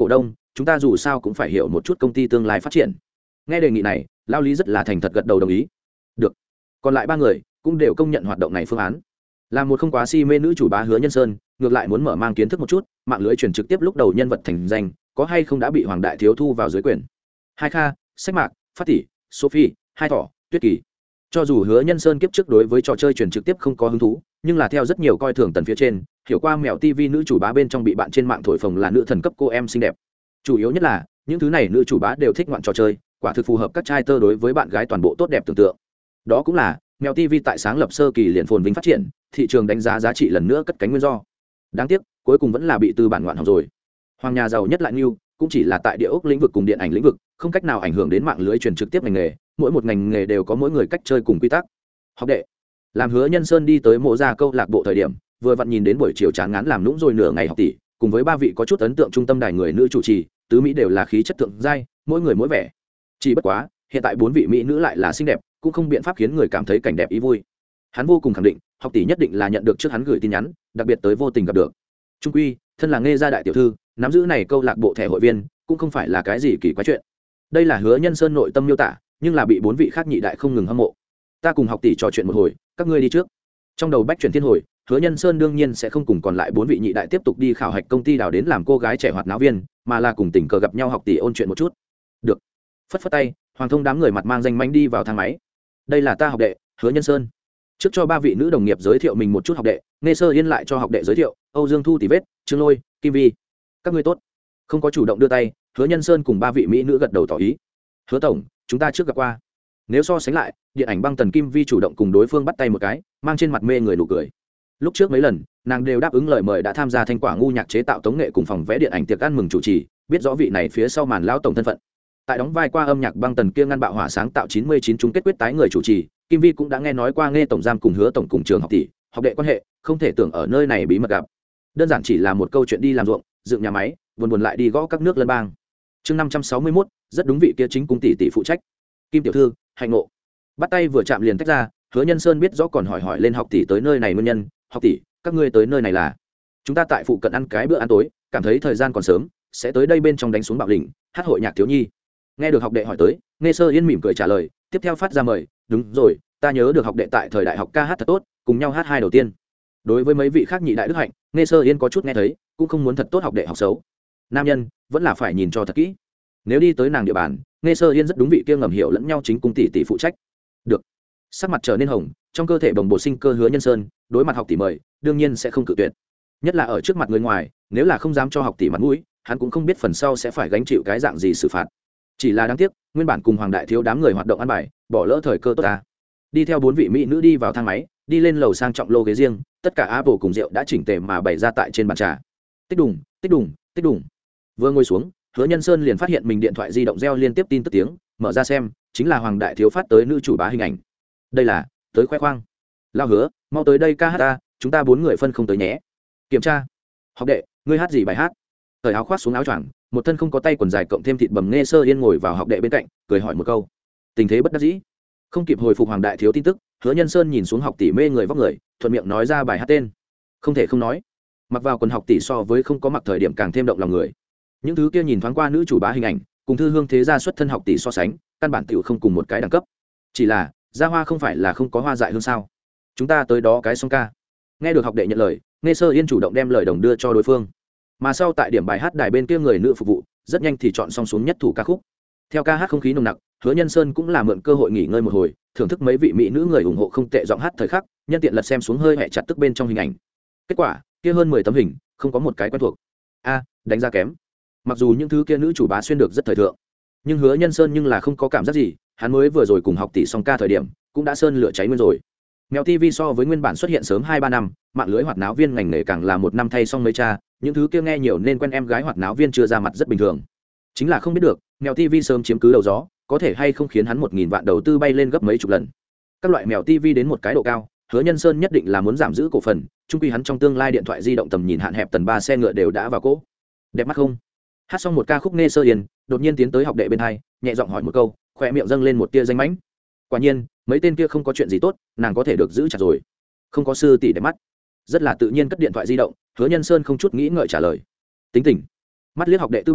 chúng ta dù sao cũng phải hiểu một chút công ty tương lai phát triển. Nghe đề nghị này, Lao Lý rất là thành thật gật đầu đồng ý. Được. Còn lại ba người cũng đều công nhận hoạt động này phương án. Là một không quá si mê nữ chủ bá Hứa Nhân Sơn, ngược lại muốn mở mang kiến thức một chút mạng lưới truyền trực tiếp lúc đầu nhân vật thành danh có hay không đã bị Hoàng đại thiếu thu vào dưới quyền. Hai Kha, Sách Mạc, Phát Tỷ, Sophie, Hai Thỏ, Tuyết Kỳ. Cho dù Hứa Nhân Sơn kiếp trước đối với trò chơi truyền trực tiếp không có hứng thú, nhưng là theo rất nhiều coi thường tần phía trên, hiểu qua mèo ti vi nữ chủ bá bên trong bị bạn trên mạng thổi phồng là nữ thần cấp cô em xinh đẹp. Chủ yếu nhất là những thứ này nữ chủ bá đều thích ngoạn trò chơi, quả thực phù hợp các trai tơ đối với bạn gái toàn bộ tốt đẹp tưởng tượng. Đó cũng là mèo ti vi tại sáng lập sơ kỳ liền phồn vinh phát triển, thị trường đánh giá giá trị lần nữa cất cánh nguyên do. Đáng tiếc, cuối cùng vẫn là bị tư bản ngoạn học rồi. Hoàng nhà giàu nhất lại New, cũng chỉ là tại địa ốc lĩnh vực cùng điện ảnh lĩnh vực, không cách nào ảnh hưởng đến mạng lưới truyền trực tiếp ngành nghề, mỗi một ngành nghề đều có mỗi người cách chơi cùng quy tắc. Học đệ, làm Hứa Nhân Sơn đi tới mộ gia câu lạc bộ thời điểm, vừa vặn nhìn đến buổi chiều chán ngán làm lũng rồi nửa ngày học tỷ, cùng với ba vị có chút ấn tượng trung tâm đài người nữ chủ trì, tứ mỹ đều là khí chất thượng giai, mỗi người mỗi vẻ. Chỉ bất quá, hiện tại bốn vị mỹ nữ lại là xinh đẹp, cũng không biện pháp khiến người cảm thấy cảnh đẹp ý vui. Hắn vô cùng khẳng định, học tỷ nhất định là nhận được trước hắn gửi tin nhắn, đặc biệt tới vô tình gặp được. Trung quy, thân là nghe gia đại tiểu thư, nắm giữ này câu lạc bộ thẻ hội viên, cũng không phải là cái gì kỳ quái chuyện. Đây là Hứa Nhân Sơn nội tâm miêu tả, nhưng là bị bốn vị khác nhị đại không ngừng hâm mộ. Ta cùng học tỷ trò chuyện một hồi, các ngươi đi trước. Trong đầu bách chuyển thiên hồi, Hứa Nhân Sơn đương nhiên sẽ không cùng còn lại bốn vị nhị đại tiếp tục đi khảo hạch công ty đào đến làm cô gái trẻ hoạt náo viên, mà là cùng tình cờ gặp nhau học tỷ ôn chuyện một chút. Được. Phất phất tay, Hoàng Thông đám người mặt mang danh manh đi vào thang máy. Đây là ta học đệ, Hứa Nhân Sơn. Trước cho ba vị nữ đồng nghiệp giới thiệu mình một chút học đệ, Nghe Sơ Yên lại cho học đệ giới thiệu, Âu Dương Thu Tỷ Vết, Trương Lôi, Kim Vi. Các ngươi tốt. Không có chủ động đưa tay, Hứa Nhân Sơn cùng ba vị mỹ nữ gật đầu tỏ ý. Hứa tổng, chúng ta trước gặp qua. Nếu so sánh lại, điện ảnh Băng Tần Kim Vi chủ động cùng đối phương bắt tay một cái, mang trên mặt mê người nụ cười. Lúc trước mấy lần, nàng đều đáp ứng lời mời đã tham gia Thanh Quả ngu nhạc chế tạo tống nghệ cùng phòng vẽ điện ảnh tiệc ăn mừng chủ trì, biết rõ vị này phía sau màn lão tổng thân phận. Tại đóng vai qua âm nhạc Băng Tần kia ngăn bạo hỏa sáng tạo chín mươi chín chung kết quyết tái người chủ trì, Kim Vi cũng đã nghe nói qua Nghe tổng giám cùng Hứa tổng cùng trường học tỷ, học đệ quan hệ, không thể tưởng ở nơi này bí mật gặp. Đơn giản chỉ là một câu chuyện đi làm ruộng, dựng nhà máy, buồn buồn lại đi gõ các nước lân bang. Chương năm trăm sáu mươi mốt, rất đúng vị kia chính cung tỷ tỷ phụ trách. Kim tiểu thư, hạnh ngộ. Bắt tay vừa chạm liền tách ra, Hứa Nhân Sơn biết rõ còn hỏi hỏi lên học tỷ tới nơi này nguyên nhân, học tỷ, các ngươi tới nơi này là? Chúng ta tại phụ cận ăn cái bữa ăn tối, cảm thấy thời gian còn sớm, sẽ tới đây bên trong đánh xuống bạo lĩnh, hát hội nhạc thiếu nhi. Nghe được học đệ hỏi tới, Nghe Sơ Yên mỉm cười trả lời, tiếp theo phát ra mời, đúng rồi, ta nhớ được học đệ tại thời đại học ca hát thật tốt, cùng nhau hát hai đầu tiên. Đối với mấy vị khác nhị đại đức hạnh, Nghe Sơ Yên có chút nghe thấy, cũng không muốn thật tốt học đệ học xấu. Nam nhân vẫn là phải nhìn cho thật kỹ. Nếu đi tới nàng địa bàn, Nghe Sơ Yên rất đúng vị kia ngầm hiểu lẫn nhau chính cung tỷ tỷ phụ trách. Được. Sắc mặt trở nên hồng, trong cơ thể bồng bột sinh cơ Hứa Nhân Sơn, đối mặt học tỷ mời, đương nhiên sẽ không cự tuyệt. Nhất là ở trước mặt người ngoài, nếu là không dám cho học tỷ mặt mũi, hắn cũng không biết phần sau sẽ phải gánh chịu cái dạng gì xử phạt. Chỉ là đáng tiếc, nguyên bản cùng Hoàng đại thiếu đám người hoạt động ăn bài, bỏ lỡ thời cơ tốt ta. Đi theo bốn vị mỹ nữ đi vào thang máy, đi lên lầu sang trọng lô ghế riêng, tất cả apple cùng rượu đã chỉnh tề mà bày ra tại trên bàn trà. Tích đùng, tích đùng, tích đùng. Vừa ngồi xuống, Hứa Nhân Sơn liền phát hiện mình điện thoại di động reo liên tiếp tin tức tiếng, mở ra xem, chính là Hoàng đại thiếu phát tới nữ chủ bá hình ảnh. Đây là tới khoe khoang. Lao Hứa, mau tới đây ca hát ta, chúng ta bốn người phân không tới nhé. Kiểm tra. Học đệ, ngươi hát gì bài hát? Thời áo khoác xuống áo choàng, một thân không có tay quần dài cộng thêm thịt bầm Nghe Sơ Yên ngồi vào học đệ bên cạnh, cười hỏi một câu. Tình thế bất đắc dĩ, không kịp hồi phục Hoàng đại thiếu tin tức, Hứa Nhân Sơn nhìn xuống học tỷ mê người vóc người, thuận miệng nói ra bài hát tên. Không thể không nói, mặc vào quần học tỷ so với không có mặc thời điểm càng thêm động lòng người. Những thứ kia nhìn thoáng qua nữ chủ bá hình ảnh, cùng thư hương thế gia xuất thân học tỷ so sánh, căn bản tiểu không cùng một cái đẳng cấp. Chỉ là, gia hoa không phải là không có hoa dại hương sao? Chúng ta tới đó cái song ca. Nghe được học đệ nhận lời, Nghe Sơ Yên chủ động đem lời đồng đưa cho đối phương. Mà sau tại điểm bài hát đài bên kia người nữ phục vụ, rất nhanh thì chọn xong xuống nhất thủ ca khúc. Theo ca hát không khí nồng nặc, Hứa Nhân Sơn cũng là mượn cơ hội nghỉ ngơi một hồi, thưởng thức mấy vị mỹ nữ người ủng hộ không tệ giọng hát thời khắc, nhân tiện lật xem xuống hơi hẹ chặt tức bên trong hình ảnh. Kết quả, kia hơn mười tấm hình, không có một cái quen thuộc. A, đánh giá kém. Mặc dù những thứ kia nữ chủ bá xuyên được rất thời thượng, nhưng Hứa Nhân Sơn nhưng là không có cảm giác gì, hắn mới vừa rồi cùng học tỷ song ca thời điểm, cũng đã sơn lửa cháy nguyên rồi. Mèo ti vi so với nguyên bản xuất hiện sớm hai ba năm, mạng lưới hoạt náo viên ngành nghề càng là một năm thay xong mấy cha, những thứ kia nghe nhiều nên quen em gái hoạt náo viên chưa ra mặt rất bình thường. Chính là không biết được, Mèo ti vi sớm chiếm cứ đầu gió, có thể hay không khiến hắn một nghìn vạn đầu tư bay lên gấp mấy chục lần. Các loại Mèo ti vi đến một cái độ cao, Hứa Nhân Sơn nhất định là muốn giảm giữ cổ phần, chung quy hắn trong tương lai điện thoại di động tầm nhìn hạn hẹp tần ba xe ngựa đều đã vào cỗ. Đẹp mắt không? Hát xong một ca khúc Nghe Sơ Yên, đột nhiên tiến tới học đệ bên hai, nhẹ giọng hỏi một câu, khóe miệng dâng lên một tia danh mãnh. Quả nhiên, mấy tên kia không có chuyện gì tốt, nàng có thể được giữ chặt rồi. Không có sư tỷ đẹp mắt. Rất là tự nhiên cất điện thoại di động, Hứa Nhân Sơn không chút nghĩ ngợi trả lời. Tính tình. Mắt liếc học đệ tư bản,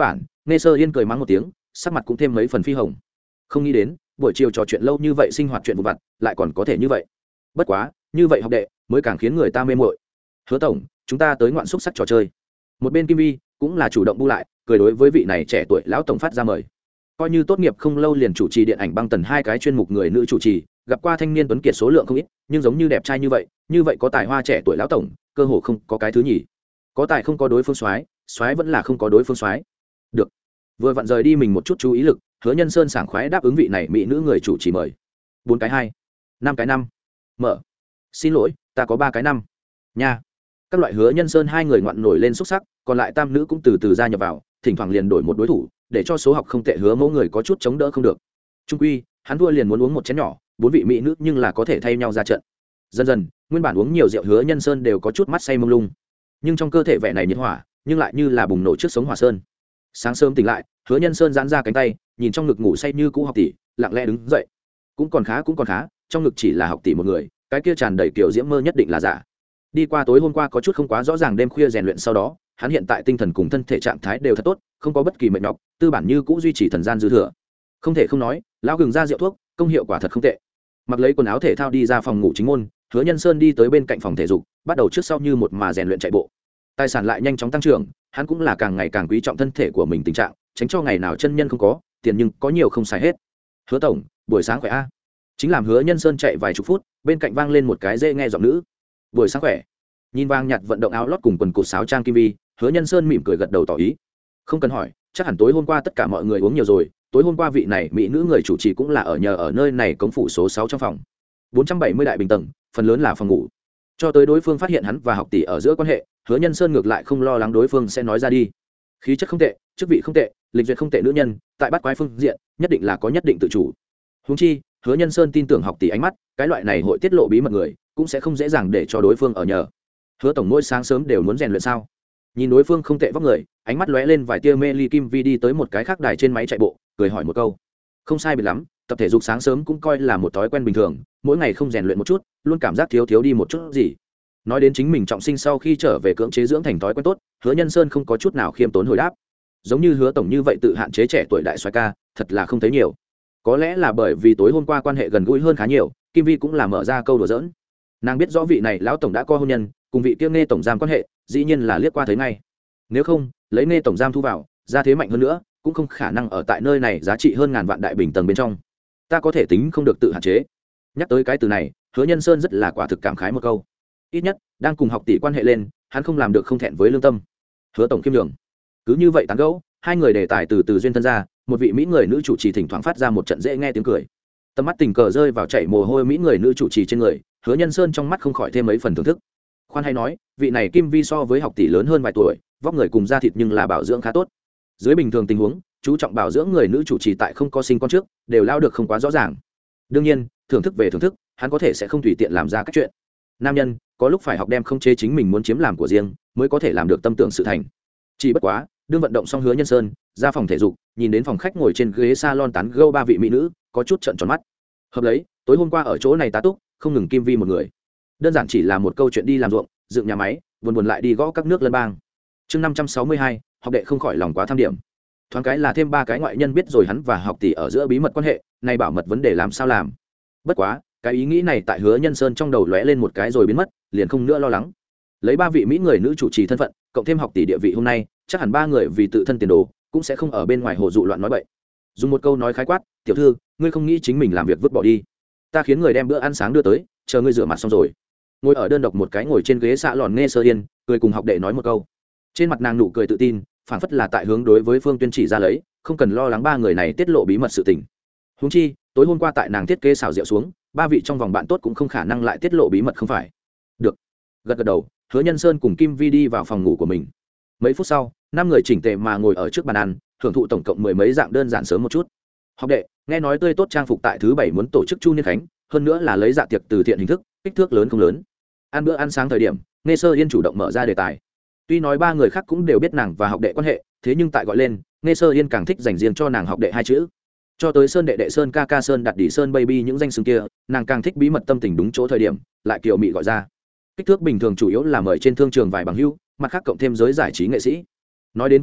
nghe sơ yên cười mắng một tiếng, sắc mặt cũng thêm mấy phần phi hồng. Không nghĩ đến buổi chiều trò chuyện lâu như vậy, sinh hoạt chuyện vụ vặt lại còn có thể như vậy. Bất quá như vậy học đệ mới càng khiến người ta mê mội. Hứa tổng, chúng ta tới ngoạn xúc sắc trò chơi. Một bên Kim Vi cũng là chủ động bu lại, cười đối với vị này trẻ tuổi lão tổng phát ra mời. Coi như tốt nghiệp không lâu liền chủ trì điện ảnh băng tần hai cái chuyên mục người nữ chủ trì, gặp qua thanh niên tuấn kiệt số lượng không ít, nhưng giống như đẹp trai như vậy, như vậy có tài hoa trẻ tuổi lão tổng, cơ hồ không có cái thứ nhì. Có tài không có đối phương soái, soái vẫn là không có đối phương soái. Được. Vừa vặn rời đi mình một chút chú ý lực, Hứa Nhân Sơn sảng khoái đáp ứng vị này mỹ nữ người chủ trì mời. Bốn cái hai, năm cái năm. Mở. Xin lỗi, ta có ba cái năm. Nha. Các loại Hứa Nhân Sơn hai người ngoạn nổi lên xúc sắc, còn lại tam nữ cũng từ từ gia nhập vào, thỉnh thoảng liền đổi một đối thủ, để cho số học không tệ Hứa mẫu người có chút chống đỡ không được. Trung quy, hắn thua liền muốn uống một chén nhỏ, bốn vị mỹ nữ nhưng là có thể thay nhau ra trận. Dần dần, nguyên bản uống nhiều rượu Hứa Nhân Sơn đều có chút mắt say mông lung, nhưng trong cơ thể vẻ này nhiệt hỏa, nhưng lại như là bùng nổ trước sống hỏa sơn. Sáng sớm tỉnh lại, Hứa Nhân Sơn giãn ra cánh tay, nhìn trong ngực ngủ say như cũ học tỷ, lặng lẽ đứng dậy. Cũng còn khá, cũng còn khá, trong ngực chỉ là học tỷ một người, cái kia tràn đầy kiểu diễm mơ nhất định là giả. Đi qua tối hôm qua có chút không quá rõ ràng đêm khuya rèn luyện sau đó, hắn hiện tại tinh thần cùng thân thể trạng thái đều thật tốt, không có bất kỳ mệt nhọc, tư bản như cũ duy trì thần gian dư thừa. Không thể không nói, lão gừng ra rượu thuốc, công hiệu quả thật không tệ. Mặc lấy quần áo thể thao đi ra phòng ngủ chính môn, Hứa Nhân Sơn đi tới bên cạnh phòng thể dục, bắt đầu trước sau như một mà rèn luyện chạy bộ. Tài sản lại nhanh chóng tăng trưởng, hắn cũng là càng ngày càng quý trọng thân thể của mình tình trạng, tránh cho ngày nào chân nhân không có, tiền nhưng có nhiều không xài hết. Hứa tổng, buổi sáng khỏe a. Chính làm Hứa Nhân Sơn chạy vài chục phút, bên cạnh vang lên một cái dễ nghe giọng nữ. Buổi sáng khỏe. Nhìn vang nhạt vận động áo lót cùng quần cụt sáo trang Kim Vi, Hứa Nhân Sơn mỉm cười gật đầu tỏ ý. Không cần hỏi, chắc hẳn tối hôm qua tất cả mọi người uống nhiều rồi, tối hôm qua vị này mỹ nữ người chủ trì cũng là ở nhờ ở nơi này cống phủ số sáu trong phòng. bốn trăm bảy mươi đại bình tầng, phần lớn là phòng ngủ. Cho tới đối phương phát hiện hắn và học tỷ ở giữa quan hệ, Hứa Nhân Sơn ngược lại không lo lắng đối phương sẽ nói ra đi. Khí chất không tệ, chức vị không tệ, lịch duyệt không tệ nữ nhân, tại bắt quái phương diện, nhất định là có nhất định tự chủ. Huống chi, Hứa Nhân Sơn tin tưởng học tỷ ánh mắt, cái loại này hội tiết lộ bí mật người, cũng sẽ không dễ dàng để cho đối phương ở nhờ. Hứa tổng mỗi sáng sớm đều muốn rèn luyện sao? Nhìn đối phương không tệ vóc người, ánh mắt lóe lên vài tia mê ly. Kim Vi đi tới một cái khác đài trên máy chạy bộ, cười hỏi một câu. Không sai biệt lắm, tập thể dục sáng sớm cũng coi là một thói quen bình thường, mỗi ngày không rèn luyện một chút, luôn cảm giác thiếu thiếu đi một chút gì. Nói đến chính mình trọng sinh sau khi trở về cưỡng chế dưỡng thành thói quen tốt, Hứa Nhân Sơn không có chút nào khiêm tốn hồi đáp. Giống như Hứa tổng như vậy tự hạn chế trẻ tuổi đại soái ca, thật là không thấy nhiều. Có lẽ là bởi vì tối hôm qua quan hệ gần gũi hơn khá nhiều, Kim Vi cũng là mở ra câu đùa giỡn. Nàng biết rõ vị này lão tổng đã có hôn nhân, cùng vị kia Nghe tổng giám quan hệ, dĩ nhiên là liếc qua thấy ngay. Nếu không, lấy Nghe tổng giám thu vào, ra thế mạnh hơn nữa, cũng không khả năng ở tại nơi này giá trị hơn ngàn vạn đại bình tầng bên trong. Ta có thể tính không được tự hạn chế. Nhắc tới cái từ này, Hứa Nhân Sơn rất là quả thực cảm khái một câu. Ít nhất đang cùng học tỷ quan hệ lên, hắn không làm được không thẹn với lương tâm. Hứa tổng khiêm nhường. Cứ như vậy tán gẫu, hai người đề tài từ từ duyên thân ra, một vị mỹ người nữ chủ trì thỉnh thoảng phát ra một trận dễ nghe tiếng cười. Tầm mắt tình cờ rơi vào chảy mồ hôi mỹ người nữ chủ trì trên người, Hứa Nhân Sơn trong mắt không khỏi thêm mấy phần thưởng thức. Khoan hay nói, vị này Kim Vi so với học tỷ lớn hơn vài tuổi, vóc người cùng da thịt nhưng là bảo dưỡng khá tốt. Dưới bình thường tình huống, chú trọng bảo dưỡng người nữ chủ trì tại không có sinh con trước, đều lao được không quá rõ ràng. Đương nhiên, thưởng thức về thưởng thức, hắn có thể sẽ không tùy tiện làm ra các chuyện. Nam nhân có lúc phải học đem không chế chính mình muốn chiếm làm của riêng, mới có thể làm được tâm tưởng sự thành. Chỉ bất quá, đương vận động xong Hứa Nhân Sơn ra phòng thể dục, nhìn đến phòng khách ngồi trên ghế salon tán gẫu ba vị mỹ nữ, có chút trợn tròn mắt. Hợp lấy, tối hôm qua ở chỗ này tá túc, không ngừng Kim Vi một người. Đơn giản chỉ là một câu chuyện đi làm ruộng, dựng nhà máy, buồn buồn lại đi gõ các nước lân bang. Chương năm trăm sáu mươi hai, học đệ không khỏi lòng quá tham điểm. Thoáng cái là thêm ba cái ngoại nhân biết rồi hắn và học tỷ ở giữa bí mật quan hệ, này bảo mật vấn đề làm sao làm. Bất quá, cái ý nghĩ này tại Hứa Nhân Sơn trong đầu lóe lên một cái rồi biến mất, liền không nữa lo lắng. Lấy ba vị mỹ người nữ chủ trì thân phận, cộng thêm học tỷ địa vị hôm nay, chắc hẳn ba người vì tự thân tiền đồ, cũng sẽ không ở bên ngoài hồ dụ loạn nói bậy. Dùng một câu nói khái quát, tiểu thư, ngươi không nghĩ chính mình làm việc vứt bỏ đi, ta khiến người đem bữa ăn sáng đưa tới, chờ ngươi rửa mặt xong rồi. Ngồi ở đơn độc một cái ngồi trên ghế xạ lòn Nghe Sơ Yên, cười cùng học đệ nói một câu. Trên mặt nàng nụ cười tự tin, phảng phất là tại hướng đối với Phương Tuyên chỉ ra lấy, không cần lo lắng ba người này tiết lộ bí mật sự tình. Huống chi, tối hôm qua tại nàng thiết kế xào rượu xuống, ba vị trong vòng bạn tốt cũng không khả năng lại tiết lộ bí mật không phải. Được. Gật gật đầu, Hứa Nhân Sơn cùng Kim Vi đi vào phòng ngủ của mình. Mấy phút sau, năm người chỉnh tề mà ngồi ở trước bàn ăn, thưởng thụ tổng cộng mười mấy dạng đơn giản sớm một chút. Học đệ, nghe nói tươi tốt trang phục tại thứ bảy muốn tổ chức chu niên khánh, hơn nữa là lấy dạ tiệc từ thiện hình thức, kích thước lớn không lớn. Ăn bữa ăn sáng thời điểm, Nghe Sơ Yên chủ động mở ra đề tài. Tuy nói ba người khác cũng đều biết nàng và học đệ quan hệ, thế nhưng tại gọi lên, Nghe Sơ Yên càng thích dành riêng cho nàng học đệ hai chữ. Cho tới Sơn đệ đệ Sơn ca ca Sơn đặt đỉ Sơn baby những danh xưng kia, nàng càng thích bí mật tâm tình đúng chỗ thời điểm, lại kiều mị gọi ra. Kích thước bình thường chủ yếu là mời trên thương trường vài bằng hữu, mặt khác cộng thêm giới giải trí nghệ sĩ. Nói đến cái này,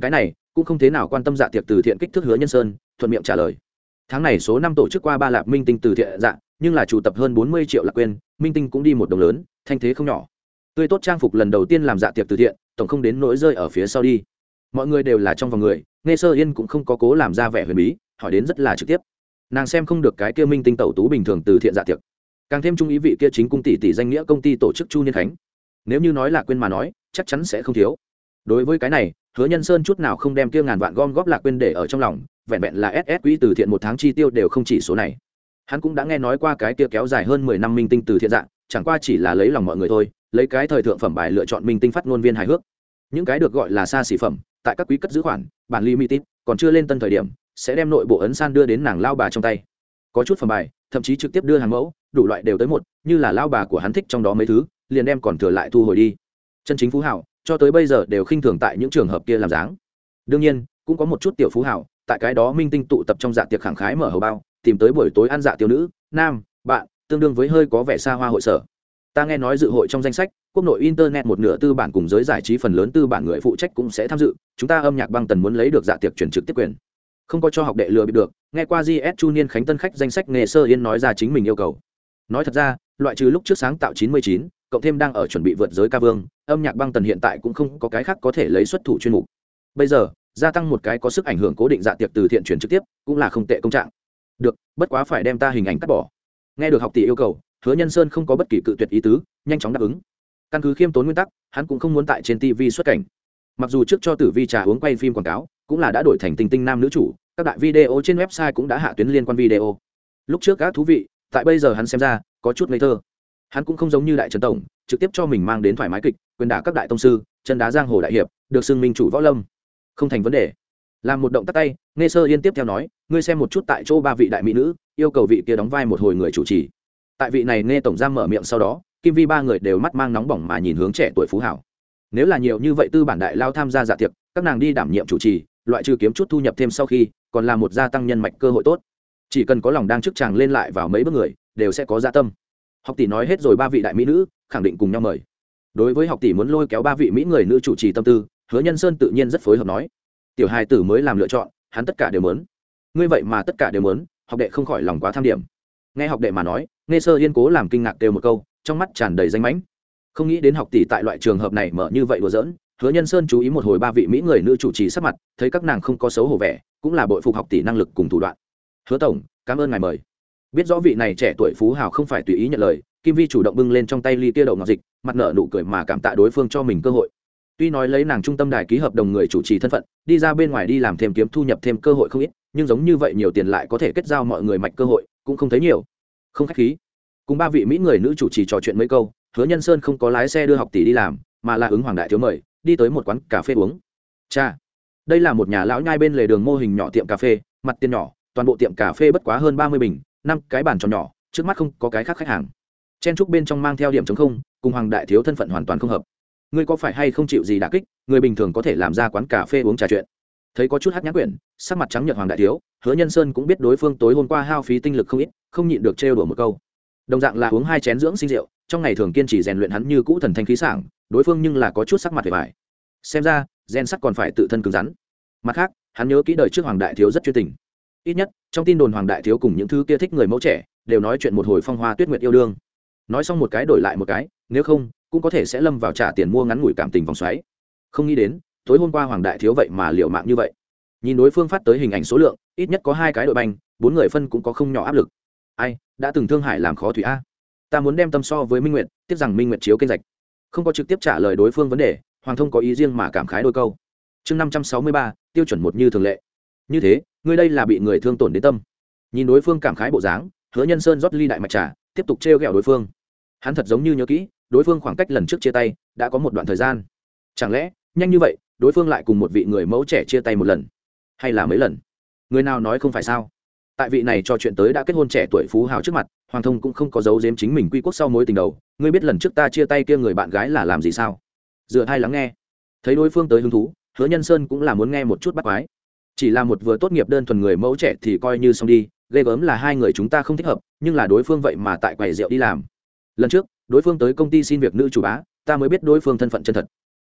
cũng không thế nào quan tâm dạ tiệc từ thiện kích thước Hứa Nhân Sơn, thuận miệng trả lời. Tháng này số năm tổ chức qua ba lạp minh tinh từ thiện dạ, nhưng là chủ tập hơn bốn mươi triệu lạc quên, minh tinh cũng đi một đồng lớn, thanh thế không nhỏ. Tươi tốt trang phục lần đầu tiên làm dạ tiệc từ thiện, tổng không đến nỗi rơi ở phía sau đi. Mọi người đều là trong vòng người, Nghe Sơ Yên cũng không có cố làm ra vẻ huyền bí, hỏi đến rất là trực tiếp. Nàng xem không được cái kia minh tinh tẩu tú bình thường từ thiện dạ tiệc, càng thêm trung ý vị kia chính cung tỷ tỷ danh nghĩa công ty tổ chức Chu Niên Khánh. Nếu như nói là quên mà nói, chắc chắn sẽ không thiếu. Đối với cái này, Hứa Nhân Sơn chút nào không đem kia ngàn vạn gom góp lạc quên để ở trong lòng, vẹn vẹn là ét ét quỹ từ thiện một tháng chi tiêu đều không chỉ số này. Hắn cũng đã nghe nói qua cái kia kéo dài hơn mười năm minh tinh từ thiện dạng, chẳng qua chỉ là lấy lòng mọi người thôi, lấy cái thời thượng phẩm bài lựa chọn minh tinh phát ngôn viên hài hước. Những cái được gọi là xa xỉ phẩm, tại các quý cất giữ khoản, bản limited, còn chưa lên tân thời điểm, sẽ đem nội bộ ấn san đưa đến nàng lao bà trong tay. Có chút phẩm bài, thậm chí trực tiếp đưa hàng mẫu, đủ loại đều tới một, như là lao bà của hắn thích trong đó mấy thứ, liền đem còn thừa lại thu hồi đi. Chân chính phú hảo, cho tới bây giờ đều khinh thường tại những trường hợp kia làm dáng. Đương nhiên, cũng có một chút tiểu phú hảo, tại cái đó minh tinh tụ tập trong dạ tiệc khẳng khái mở hầu bao, tìm tới buổi tối ăn dạ tiểu nữ, nam, bạn, tương đương với hơi có vẻ xa hoa hội sở. Ta nghe nói dự hội trong danh sách, quốc nội internet một nửa tư bản cùng giới giải trí phần lớn tư bản người phụ trách cũng sẽ tham dự, chúng ta âm nhạc băng tần muốn lấy được dạ tiệc chuyển trực tiếp quyền. Không có cho học đệ lừa bị được, nghe qua giê ét Chu Niên Khánh tân khách danh sách Nghe Sơ Yên nói ra chính mình yêu cầu. Nói thật ra, loại trừ lúc trước sáng tạo chín mươi chín, cộng thêm đang ở chuẩn bị vượt giới ca vương, âm nhạc băng tần hiện tại cũng không có cái khác có thể lấy xuất thủ chuyên mục. Bây giờ, gia tăng một cái có sức ảnh hưởng cố định dạ tiệc từ thiện chuyển trực tiếp, cũng là không tệ công trạng. Được, bất quá phải đem ta hình ảnh cắt bỏ. Nghe được học tỷ yêu cầu, Hứa Nhân Sơn không có bất kỳ cự tuyệt ý tứ, nhanh chóng đáp ứng. Căn cứ khiêm tốn nguyên tắc, hắn cũng không muốn tại trên ti vi xuất cảnh. Mặc dù trước cho Tử Vi trà uống quay phim quảng cáo, cũng là đã đổi thành tinh tinh nam nữ chủ, các đại video trên website cũng đã hạ tuyến liên quan video. Lúc trước các thú vị, tại bây giờ hắn xem ra có chút ngây thơ. Hắn cũng không giống như đại trần tổng, trực tiếp cho mình mang đến thoải mái kịch, quyền đả các đại tông sư, chân đá giang hồ đại hiệp, được xưng minh chủ võ lâm, không thành vấn đề. Làm một động tác tay, Nghe Sơ Yên tiếp theo nói, ngươi xem một chút tại chỗ ba vị đại mỹ nữ, yêu cầu vị kia đóng vai một hồi người chủ trì. Tại vị này Nghe tổng giam mở miệng sau đó, Kim Vi ba người đều mắt mang nóng bỏng mà nhìn hướng trẻ tuổi phú hảo. Nếu là nhiều như vậy tư bản đại lao tham gia dạ tiệc, các nàng đi đảm nhiệm chủ trì, loại trừ kiếm chút thu nhập thêm sau khi, còn là một gia tăng nhân mạch cơ hội tốt. Chỉ cần có lòng đang trước chàng lên lại vào mấy bước người, đều sẽ có dạ tâm. Học tỷ nói hết rồi, ba vị đại mỹ nữ khẳng định cùng nhau mời. Đối với học tỷ muốn lôi kéo ba vị mỹ người nữ chủ trì tâm tư, Hứa Nhân Sơn tự nhiên rất phối hợp nói. Tiểu hài tử mới làm lựa chọn, hắn tất cả đều muốn. Ngươi vậy mà tất cả đều muốn, học đệ không khỏi lòng quá tham điểm. Nghe học đệ mà nói, Nghe Sơ Yên cố làm kinh ngạc đều một câu, trong mắt tràn đầy danh mãnh. Không nghĩ đến học tỷ tại loại trường hợp này mở như vậy đùa giỡn. Hứa Nhân Sơn chú ý một hồi ba vị mỹ người nữ chủ trì sắc mặt, thấy các nàng không có xấu hổ vẻ, cũng là bội phục học tỷ năng lực cùng thủ đoạn. Hứa tổng, cảm ơn ngài mời. Biết rõ vị này trẻ tuổi phú hào không phải tùy ý nhận lời, Kim Vi chủ động bưng lên trong tay ly kia đậu ngọc dịch, mặt nở nụ cười mà cảm tạ đối phương cho mình cơ hội. Tuy nói lấy nàng trung tâm đài ký hợp đồng người chủ trì thân phận, đi ra bên ngoài đi làm thêm kiếm thu nhập thêm cơ hội không ít, nhưng giống như vậy nhiều tiền lại có thể kết giao mọi người mạch cơ hội, cũng không thấy nhiều. Không khách khí. Cùng ba vị mỹ người nữ chủ trì trò chuyện mấy câu, Hứa Nhân Sơn không có lái xe đưa học tỷ đi làm, mà là ứng Hoàng đại thiếu mời, đi tới một quán cà phê uống. Cha, đây là một nhà lão nhai bên lề đường mô hình nhỏ tiệm cà phê, mặt tiền nhỏ, toàn bộ tiệm cà phê bất quá hơn ba mươi bình, năm cái bàn tròn nhỏ, trước mắt không có cái khác khách hàng. Chen trúc bên trong mang theo điểm trống không, cùng Hoàng đại thiếu thân phận hoàn toàn không hợp. Ngươi có phải hay không chịu gì đả kích, người bình thường có thể làm ra quán cà phê uống trà chuyện. Thấy có chút hắc nhãn quyển, sắc mặt trắng nhợt Hoàng đại thiếu, Hứa Nhân Sơn cũng biết đối phương tối hôm qua hao phí tinh lực không ít, không nhịn được trêu đùa một câu. Đồng dạng là uống hai chén dưỡng sinh rượu, trong ngày thường kiên trì rèn luyện hắn như cũ thần thanh khí sảng, đối phương nhưng là có chút sắc mặt vẻ vải. Xem ra, gen sắt còn phải tự thân cứng rắn. Mặt khác, hắn nhớ kỹ đời trước Hoàng đại thiếu rất chuyên tình. Ít nhất, trong tin đồn Hoàng đại thiếu cùng những thứ kia thích người mẫu trẻ, đều nói chuyện một hồi phong hoa tuyết nguyệt yêu đương. Nói xong một cái đổi lại một cái, nếu không, cũng có thể sẽ lâm vào trả tiền mua ngắn ngủi cảm tình vòng xoáy. Không nghĩ đến, tối hôm qua Hoàng đại thiếu vậy mà liều mạng như vậy. Nhìn đối phương phát tới hình ảnh số lượng, ít nhất có hai cái đội banh, bốn người phân cũng có không nhỏ áp lực. Ai, đã từng thương hại làm khó thủy a. Ta muốn đem tâm so với Minh Nguyệt, tiếc rằng Minh Nguyệt chiếu kênh rạch. Không có trực tiếp trả lời đối phương vấn đề, Hoàng thông có ý riêng mà cảm khái đôi câu. Chương năm trăm sáu mươi ba, tiêu chuẩn một như thường lệ. Như thế, ngươi đây là bị người thương tổn đến tâm. Nhìn đối phương cảm khái bộ dáng, Hứa Nhân Sơn rót ly đại mạch trà, tiếp tục trêu ghẹo đối phương. Hắn thật giống như nhớ kỹ, đối phương khoảng cách lần trước chia tay đã có một đoạn thời gian. Chẳng lẽ, nhanh như vậy, đối phương lại cùng một vị người mẫu trẻ chia tay một lần, hay là mấy lần? Người nào nói không phải sao? Tại vị này cho chuyện tới đã kết hôn trẻ tuổi phú hào trước mặt, Hoàng thông cũng không có giấu giếm chính mình quy quốc sau mối tình đầu. Ngươi biết lần trước ta chia tay kia người bạn gái là làm gì sao? Dựa hai lắng nghe. Thấy đối phương tới hứng thú, Hứa Nhân Sơn cũng là muốn nghe một chút bắt quái. Chỉ là một vừa tốt nghiệp đơn thuần người mẫu trẻ thì coi như xong đi, ghê gớm là hai người chúng ta không thích hợp, nhưng là đối phương vậy mà tại quầy rượu đi làm. Lần trước, đối phương tới công ty xin việc nữ chủ bá, ta mới biết đối phương thân phận chân thật.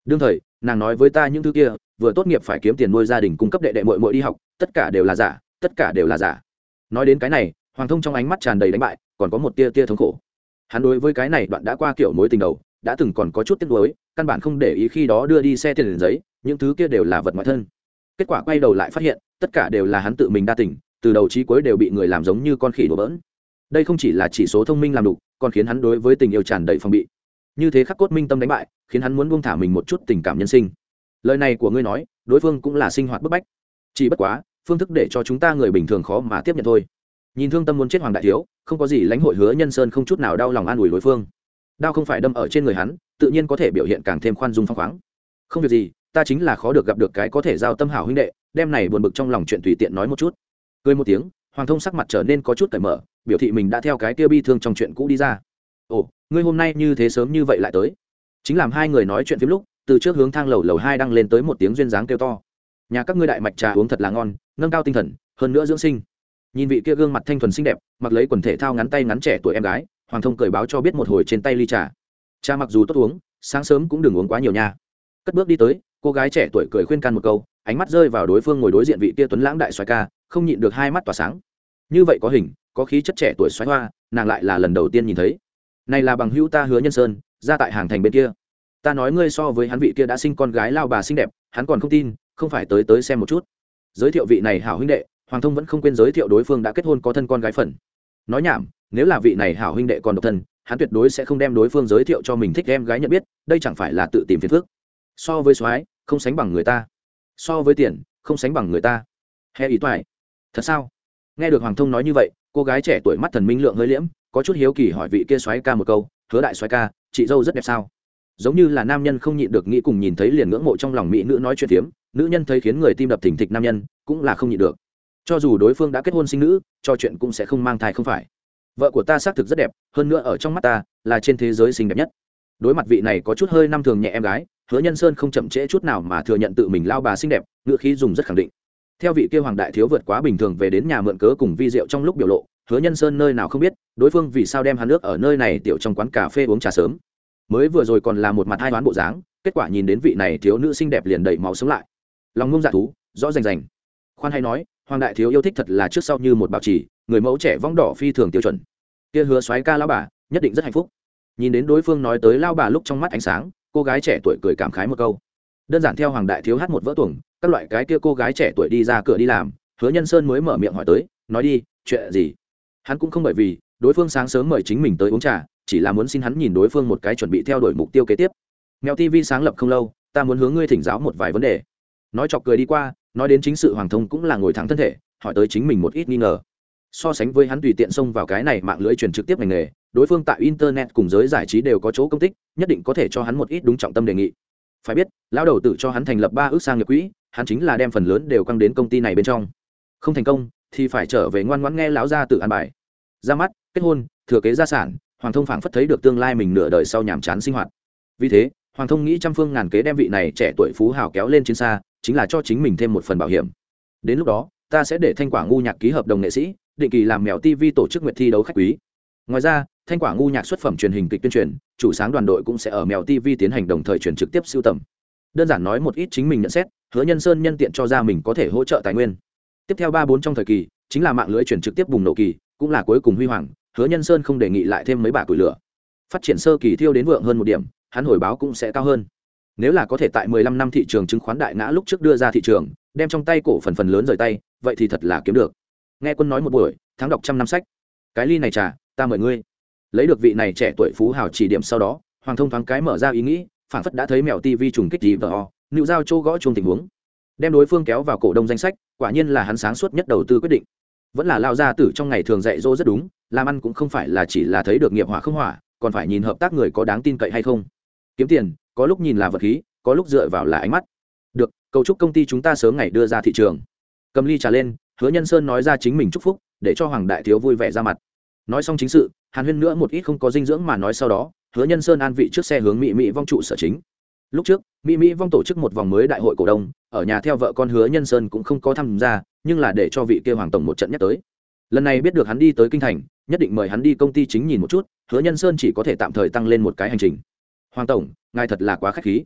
đương thời nàng nói với ta những thứ kia vừa tốt nghiệp phải kiếm tiền nuôi gia đình cung cấp đệ đệ muội muội đi học tất cả đều là giả, tất cả đều là giả. Nói đến cái này Hoàng Thông trong ánh mắt tràn đầy đánh bại, còn có một tia tia thống khổ. Hắn đối với cái này đoạn đã qua kiểu mối tình đầu đã từng còn có chút tiếc nuối, căn bản không để ý khi đó đưa đi xe tiền giấy những thứ kia đều là vật ngoại thân. Kết quả quay đầu lại phát hiện tất cả đều là hắn tự mình đa tình, từ đầu chí cuối đều bị người làm giống như con khỉ đùa bỡn. Đây không chỉ là chỉ số thông minh làm đủ, còn khiến hắn đối với tình yêu tràn đầy phòng bị. Như thế khắc cốt minh tâm đánh bại, khiến hắn muốn buông thả mình một chút tình cảm nhân sinh. Lời này của ngươi nói, đối phương cũng là sinh hoạt bức bách. Chỉ bất quá, phương thức để cho chúng ta người bình thường khó mà tiếp nhận thôi. Nhìn thương tâm muốn chết Hoàng đại thiếu, không có gì lãnh hội Hứa Nhân Sơn không chút nào đau lòng an ủi đối phương. Đau không phải đâm ở trên người hắn, tự nhiên có thể biểu hiện càng thêm khoan dung phóng khoáng. Không việc gì, ta chính là khó được gặp được cái có thể giao tâm hảo huynh đệ, đem này buồn bực trong lòng chuyện tùy tiện nói một chút. Cười một tiếng, Hoàng Thông sắc mặt trở nên có chút cởi mở, biểu thị mình đã theo cái kia bi thương trong chuyện cũ đi ra. Ồ, ngươi hôm nay như thế sớm như vậy lại tới? Chính làm hai người nói chuyện phím lúc, từ trước hướng thang lầu lầu hai đang lên tới một tiếng duyên dáng kêu to. Nhà các ngươi đại mạch trà uống thật là ngon, nâng cao tinh thần, hơn nữa dưỡng sinh. Nhìn vị kia gương mặt thanh thuần xinh đẹp, mặc lấy quần thể thao ngắn tay ngắn trẻ tuổi em gái, Hoàng Thông cười báo cho biết một hồi trên tay ly trà. Trà mặc dù tốt uống, sáng sớm cũng đừng uống quá nhiều nha. Cất bước đi tới, cô gái trẻ tuổi cười khuyên can một câu, ánh mắt rơi vào đối phương ngồi đối diện vị kia tuấn lãng đại soái ca, không nhịn được hai mắt tỏa sáng. Như vậy có hình, có khí chất trẻ tuổi soái hoa, nàng lại là lần đầu tiên nhìn thấy. Này là bằng hữu ta Hứa Nhân Sơn, ra tại hàng thành bên kia. Ta nói ngươi so với hắn vị kia đã sinh con gái lao bà xinh đẹp, hắn còn không tin, không phải tới tới xem một chút. Giới thiệu vị này hảo huynh đệ, Hoàng Thông vẫn không quên giới thiệu đối phương đã kết hôn có thân con gái phần. Nói nhảm, nếu là vị này hảo huynh đệ còn độc thân, hắn tuyệt đối sẽ không đem đối phương giới thiệu cho mình thích em gái nhận biết, đây chẳng phải là tự tìm phiền phức. So với soái, không sánh bằng người ta. So với tiền, không sánh bằng người ta. He ý toại. Thật sao? Nghe được Hoàng Thông nói như vậy, cô gái trẻ tuổi mắt thần minh lượng hơi liễm, có chút hiếu kỳ hỏi vị kia soái ca một câu, Hứa đại soái ca, chị dâu rất đẹp sao? Giống như là nam nhân không nhịn được nghĩ cùng nhìn thấy liền ngưỡng mộ trong lòng mỹ nữ nói chuyện phiếm, nữ nhân thấy khiến người tim đập thình thịch nam nhân, cũng là không nhịn được. Cho dù đối phương đã kết hôn sinh nữ, cho chuyện cũng sẽ không mang thai không phải. Vợ của ta xác thực rất đẹp, hơn nữa ở trong mắt ta là trên thế giới xinh đẹp nhất. Đối mặt vị này có chút hơi năm thường nhẹ em gái, Hứa Nhân Sơn không chậm trễ chút nào mà thừa nhận tự mình lao bà xinh đẹp, ngữ khí dùng rất khẳng định. Theo vị kia Hoàng đại thiếu vượt quá bình thường về đến nhà mượn cớ cùng vi rượu trong lúc biểu lộ, Hứa Nhân Sơn nơi nào không biết, đối phương vì sao đem hắn nước ở nơi này tiểu trong quán cà phê uống trà sớm. Mới vừa rồi còn là một mặt hai đoán bộ dáng, kết quả nhìn đến vị này thiếu nữ xinh đẹp liền đầy máu sống lại. Lòng ngông dạ thú, rõ rành rành. Khoan hay nói, Hoàng đại thiếu yêu thích thật là trước sau như một bảo trì, người mẫu trẻ vong đỏ phi thường tiêu chuẩn. Kia Hứa soái ca lão bà, nhất định rất hạnh phúc. Nhìn đến đối phương nói tới lao bà lúc trong mắt ánh sáng, cô gái trẻ tuổi cười cảm khái một câu. Đơn giản theo Hoàng đại thiếu hát một vỡ tuồng, các loại cái kia cô gái trẻ tuổi đi ra cửa đi làm, Hứa Nhân Sơn mới mở miệng hỏi tới, nói đi, chuyện gì? Hắn cũng không bởi vì đối phương sáng sớm mời chính mình tới uống trà, chỉ là muốn xin hắn nhìn đối phương một cái chuẩn bị theo đuổi mục tiêu kế tiếp. Mèo ti vi sáng lập không lâu, ta muốn hướng ngươi thỉnh giáo một vài vấn đề. Nói chọc cười đi qua, nói đến chính sự Hoàng Thông cũng là ngồi thẳng thân thể, hỏi tới chính mình một ít nghi ngờ. So sánh với hắn tùy tiện xông vào cái này mạng lưới truyền trực tiếp ngành nghề, đối phương tại internet cùng giới giải trí đều có chỗ công tích, nhất định có thể cho hắn một ít đúng trọng tâm đề nghị. Phải biết, lão đầu tử cho hắn thành lập ba ước sang nghiệp quỹ, hắn chính là đem phần lớn đều quăng đến công ty này bên trong. Không thành công thì phải trở về ngoan ngoãn nghe lão gia tử an bài. Ra mắt, kết hôn, thừa kế gia sản, Hoàng Thông phảng phất thấy được tương lai mình nửa đời sau nhàm chán sinh hoạt. Vì thế, Hoàng Thông nghĩ trăm phương ngàn kế đem vị này trẻ tuổi phú hào kéo lên chiến xa, chính là cho chính mình thêm một phần bảo hiểm. Đến lúc đó, ta sẽ để Thanh Quả ngu nhạc ký hợp đồng nghệ sĩ, định kỳ làm mèo ti vi tổ chức nguyệt thi đấu khách quý. Ngoài ra, Thanh Quả ngu nhạc xuất phẩm truyền hình kịch tuyên truyền, chủ sáng đoàn đội cũng sẽ ở mèo ti vi tiến hành đồng thời truyền trực tiếp sưu tầm. Đơn giản nói một ít chính mình nhận xét, Hứa Nhân Sơn nhân tiện cho ra mình có thể hỗ trợ tài nguyên. Tiếp theo ba bốn trong thời kỳ, chính là mạng lưới truyền trực tiếp bùng nổ kỳ, cũng là cuối cùng huy hoàng, Hứa Nhân Sơn không đề nghị lại thêm mấy bả củi lửa. Phát triển sơ kỳ thiêu đến vượng hơn một điểm, hắn hồi báo cũng sẽ cao hơn. Nếu là có thể tại mười lăm năm thị trường chứng khoán đại ngã lúc trước đưa ra thị trường, đem trong tay cổ phần phần lớn rời tay, vậy thì thật là kiếm được. Nghe Quân nói một buổi, tháng đọc trăm năm sách. Cái ly này trà, ta mời ngươi. Lấy được vị này trẻ tuổi phú hào chỉ điểm sau đó, Hoàng Thông thoáng cái mở ra ý nghĩ, phảng phất đã thấy mèo ti vi trùng kích gì vợ, nịu giao châu gõ chuông tình huống. Đem đối phương kéo vào cổ đông danh sách, quả nhiên là hắn sáng suốt nhất đầu tư quyết định. Vẫn là lao gia tử trong ngày thường dạy dỗ rất đúng, làm ăn cũng không phải là chỉ là thấy được nghiệp hỏa không hỏa, còn phải nhìn hợp tác người có đáng tin cậy hay không. Kiếm tiền, có lúc nhìn là vật khí, có lúc dựa vào là ánh mắt. Được, cầu chúc công ty chúng ta sớm ngày đưa ra thị trường. Cầm ly trà lên, Hứa Nhân Sơn nói ra chính mình chúc phúc, để cho Hoàng đại thiếu vui vẻ ra mặt. Nói xong chính sự, hàn huyên nữa một ít không có dinh dưỡng mà nói sau đó, Hứa Nhân Sơn an vị trước xe hướng Mỹ Mỹ vong trụ sở chính. Lúc trước, Mỹ Mỹ vong tổ chức một vòng mới đại hội cổ đông, ở nhà theo vợ con Hứa Nhân Sơn cũng không có tham gia, nhưng là để cho vị kia Hoàng tổng một trận nhắc tới. Lần này biết được hắn đi tới kinh thành, nhất định mời hắn đi công ty chính nhìn một chút, Hứa Nhân Sơn chỉ có thể tạm thời tăng lên một cái hành trình. Hoàng tổng, ngài thật là quá khách khí.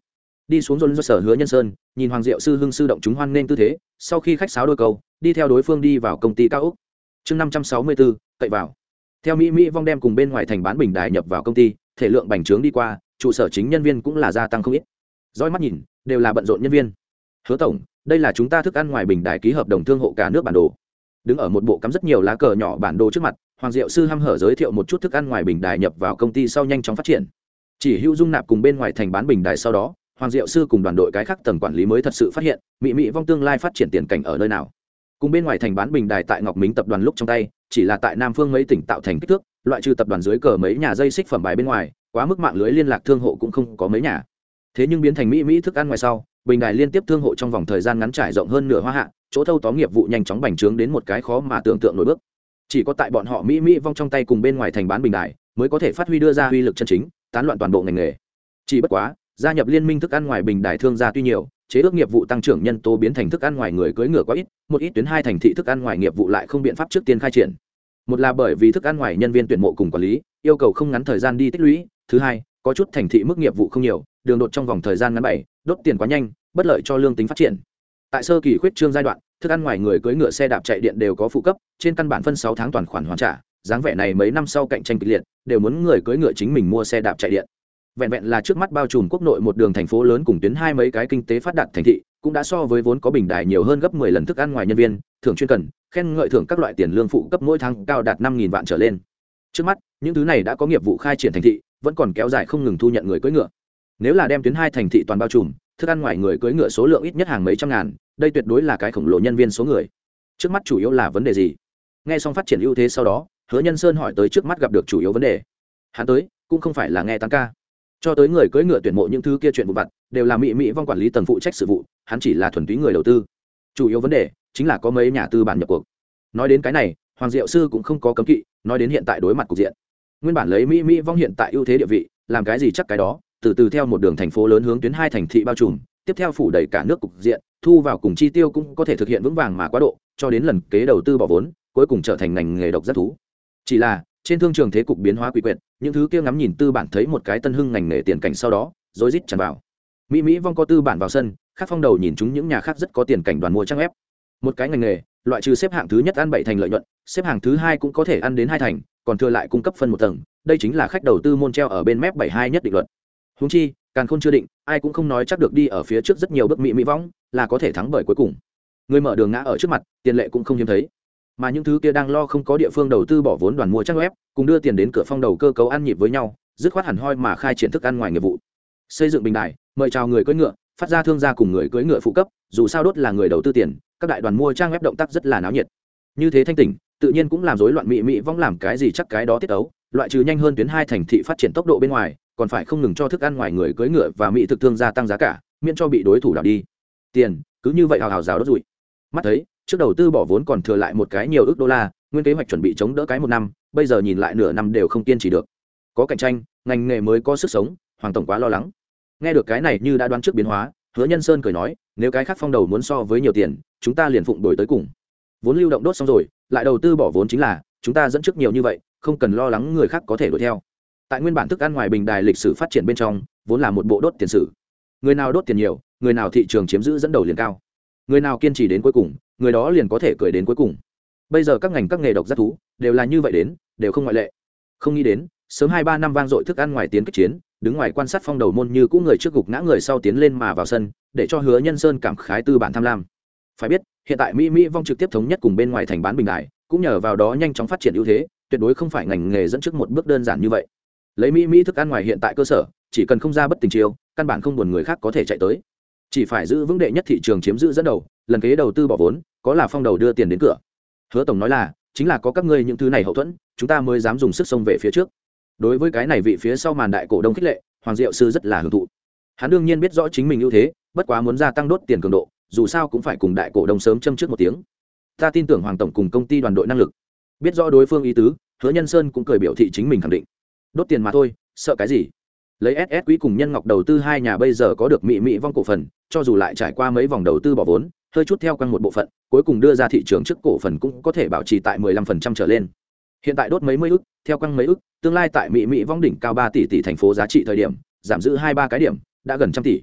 đi xuống dồn do sở Hứa Nhân Sơn, nhìn Hoàng Diệu sư hưng sư động chúng hoan nên tư thế, sau khi khách sáo đôi câu, đi theo đối phương đi vào công ty cao ốc. Chương năm trăm sáu mươi bốn, cậy vào. Theo Mỹ Mỹ Vong đem cùng bên ngoài thành bán bình đài nhập vào công ty, thể lượng bành trướng đi qua, trụ sở chính nhân viên cũng là gia tăng không ít. Dõi mắt nhìn, đều là bận rộn nhân viên. Hứa tổng, đây là chúng ta thức ăn ngoài bình đài ký hợp đồng thương hộ cả nước bản đồ. Đứng ở một bộ cắm rất nhiều lá cờ nhỏ bản đồ trước mặt, Hoàng Diệu sư hăm hở giới thiệu một chút thức ăn ngoài bình đài nhập vào công ty sau nhanh chóng phát triển. Chỉ hữu dung nạp cùng bên ngoài thành bán bình đài sau đó, Hoàng Diệu sư cùng đoàn đội cái khác tầng quản lý mới thật sự phát hiện, Mỹ Mỹ Vong tương lai phát triển tiền cảnh ở nơi nào. Cùng bên ngoài thành bán bình đài tại Ngọc Mính tập đoàn lúc trong tay, chỉ là tại Nam Phương mấy tỉnh tạo thành kích thước, loại trừ tập đoàn dưới cờ mấy nhà dây xích phẩm bài bên ngoài, quá mức mạng lưới liên lạc thương hộ cũng không có mấy nhà. Thế nhưng biến thành Mỹ Mỹ thức ăn ngoài sau, bình đài liên tiếp thương hộ trong vòng thời gian ngắn trải rộng hơn nửa hoa hạ, chỗ thâu tóm nghiệp vụ nhanh chóng bành trướng đến một cái khó mà tưởng tượng nổi bước. Chỉ có tại bọn họ Mỹ Mỹ Vong trong tay cùng bên ngoài thành bán bình đài, mới có thể phát huy đưa ra uy lực chân chính, tán loạn toàn bộ ngành nghề. Chỉ bất quá, gia nhập liên minh thức ăn ngoài bình đài thương gia tuy nhiều, chế ước nghiệp vụ tăng trưởng nhân tố biến thành thức ăn ngoài người cưỡi ngựa quá ít, một ít tuyến hai thành thị thức ăn ngoài nghiệp vụ lại không biện pháp trước tiên khai triển. Một là bởi vì thức ăn ngoài nhân viên tuyển mộ cùng quản lý yêu cầu không ngắn thời gian đi tích lũy, thứ hai, có chút thành thị mức nghiệp vụ không nhiều, đường đột trong vòng thời gian ngắn bảy, đốt tiền quá nhanh, bất lợi cho lương tính phát triển. Tại sơ kỳ khuyết trương giai đoạn, thức ăn ngoài người cưỡi ngựa xe đạp chạy điện đều có phụ cấp, trên căn bản phân sáu tháng toàn khoản hoàn trả, dáng vẻ này mấy năm sau cạnh tranh kịch liệt, đều muốn người cưỡi ngựa chính mình mua xe đạp chạy điện. Vẹn vẹn là trước mắt bao trùm quốc nội một đường thành phố lớn cùng tuyến hai mấy cái kinh tế phát đạt thành thị, cũng đã so với vốn có bình đài nhiều hơn gấp mười lần thức ăn ngoài nhân viên, thưởng chuyên cần, khen ngợi thưởng các loại tiền lương phụ cấp mỗi tháng cao đạt năm nghìn vạn trở lên. Trước mắt, những thứ này đã có nghiệp vụ khai triển thành thị, vẫn còn kéo dài không ngừng thu nhận người cưỡi ngựa. Nếu là đem tuyến hai thành thị toàn bao trùm, thức ăn ngoài người cưỡi ngựa số lượng ít nhất hàng mấy trăm ngàn, đây tuyệt đối là cái khổng lồ nhân viên số người. Trước mắt chủ yếu là vấn đề gì? Nghe xong phát triển ưu thế sau đó, Hứa Nhân Sơn hỏi tới trước mắt gặp được chủ yếu vấn đề. Hắn tới, cũng không phải là nghe tăng ca. Cho tới người cưỡi ngựa tuyển mộ những thứ kia chuyện vụ vặt, đều là Mỹ Mỹ Vong quản lý tầng phụ trách sự vụ, hắn chỉ là thuần túy người đầu tư. Chủ yếu vấn đề chính là có mấy nhà tư bản nhập cuộc. Nói đến cái này, Hoàng Diệu sư cũng không có cấm kỵ, nói đến hiện tại đối mặt cục diện. Nguyên bản lấy Mỹ Mỹ Vong hiện tại ưu thế địa vị, làm cái gì chắc cái đó, từ từ theo một đường thành phố lớn hướng tuyến hai thành thị bao trùm, tiếp theo phủ đầy cả nước cục diện, thu vào cùng chi tiêu cũng có thể thực hiện vững vàng mà quá độ, cho đến lần kế đầu tư bỏ vốn, cuối cùng trở thành ngành nghề độc rất thú. Chỉ là trên thương trường thế cục biến hóa quỷ quyệt, những thứ kia ngắm nhìn tư bản thấy một cái tân hưng ngành nghề tiền cảnh sau đó rối rít tràn vào. Mỹ Mỹ Vong có tư bản vào sân, khác phong đầu nhìn chúng những nhà khác rất có tiền cảnh đoàn mua trang ép. Một cái ngành nghề, loại trừ xếp hạng thứ nhất ăn bảy thành lợi nhuận, xếp hạng thứ hai cũng có thể ăn đến hai thành, còn thừa lại cung cấp phân một tầng, đây chính là khách đầu tư môn treo ở bên mép bảy hai nhất định luật. Huống chi, càng khôn chưa định, ai cũng không nói chắc được đi ở phía trước rất nhiều bước Mỹ Mỹ Vong là có thể thắng bởi cuối cùng. Người mở đường ngã ở trước mặt, tiền lệ cũng không hiếm thấy. Mà những thứ kia đang lo không có địa phương đầu tư bỏ vốn đoàn mua trang web, cùng đưa tiền đến cửa phong đầu cơ cấu ăn nhịp với nhau, dứt khoát hẳn hoi mà khai triển thức ăn ngoài nghiệp vụ. Xây dựng bình đài, mời chào người cưỡi ngựa, phát ra thương gia cùng người cưỡi ngựa phụ cấp, dù sao đốt là người đầu tư tiền, các đại đoàn mua trang web động tác rất là náo nhiệt. Như thế thanh tỉnh, tự nhiên cũng làm rối loạn Mỹ Mỹ Vong làm cái gì chắc cái đó tiết tấu, loại trừ nhanh hơn tuyến hai thành thị phát triển tốc độ bên ngoài, còn phải không ngừng cho thức ăn ngoài người cưỡi ngựa và mỹ thực thương gia tăng giá cả, miễn cho bị đối thủ đảo đi. Tiền, cứ như vậy hào hào rào đốt rủi. Mắt thấy, trước đầu tư bỏ vốn còn thừa lại một cái nhiều ước đô la, nguyên kế hoạch chuẩn bị chống đỡ cái một năm, bây giờ nhìn lại nửa năm đều không kiên trì được. Có cạnh tranh, ngành nghề mới có sức sống, Hoàng tổng quá lo lắng. Nghe được cái này như đã đoán trước biến hóa, Hứa Nhân Sơn cười nói, nếu cái khác phong đầu muốn so với nhiều tiền, chúng ta liền phụng đổi tới cùng. Vốn lưu động đốt xong rồi, lại đầu tư bỏ vốn chính là, chúng ta dẫn trước nhiều như vậy, không cần lo lắng người khác có thể đuổi theo. Tại nguyên bản thức ăn ngoài bình đài lịch sử phát triển bên trong, vốn là một bộ đốt tiền sử. Người nào đốt tiền nhiều, người nào thị trường chiếm giữ dẫn đầu liền cao. Người nào kiên trì đến cuối cùng, người đó liền có thể cười đến cuối cùng. Bây giờ các ngành các nghề độc giác thú đều là như vậy đến, đều không ngoại lệ. Không nghĩ đến, sớm hai ba năm vang dội thức ăn ngoài tiến kích chiến, đứng ngoài quan sát phong đầu môn như cũ người trước gục ngã người sau tiến lên mà vào sân, để cho Hứa Nhân Sơn cảm khái tư bản tham lam. Phải biết, hiện tại Mỹ Mỹ Vong trực tiếp thống nhất cùng bên ngoài thành bán bình đài, cũng nhờ vào đó nhanh chóng phát triển ưu thế, tuyệt đối không phải ngành nghề dẫn trước một bước đơn giản như vậy. Lấy Mỹ Mỹ thức ăn ngoài hiện tại cơ sở, chỉ cần không ra bất tình chiêu, căn bản không buồn người khác có thể chạy tới. Chỉ phải giữ vững đệ nhất thị trường chiếm giữ dẫn đầu, lần kế đầu tư bỏ vốn, có là phong đầu đưa tiền đến cửa. Hứa tổng nói là, chính là có các ngươi những thứ này hậu thuẫn, chúng ta mới dám dùng sức xông về phía trước. Đối với cái này vị phía sau màn đại cổ đông khích lệ, Hoàng Diệu sư rất là hưởng thụ. Hắn đương nhiên biết rõ chính mình ưu thế, bất quá muốn gia tăng đốt tiền cường độ, dù sao cũng phải cùng đại cổ đông sớm châm trước một tiếng. Ta tin tưởng Hoàng tổng cùng công ty đoàn đội năng lực. Biết rõ đối phương ý tứ, Hứa Nhân Sơn cũng cười biểu thị chính mình khẳng định. Đốt tiền mà thôi, sợ cái gì? Lấy ét ét Quý cùng Nhân Ngọc đầu tư hai nhà bây giờ có được Mỹ Mỹ Vong cổ phần, cho dù lại trải qua mấy vòng đầu tư bỏ vốn, hơi chút theo quanh một bộ phận, cuối cùng đưa ra thị trường trước cổ phần cũng có thể bảo trì tại mười lăm phần trăm trở lên. Hiện tại đốt mấy mươi ức, theo quanh mấy ức, tương lai tại Mỹ Mỹ Vong đỉnh cao ba tỷ tỷ thành phố giá trị thời điểm, giảm giữ hai ba cái điểm, đã gần trăm tỷ.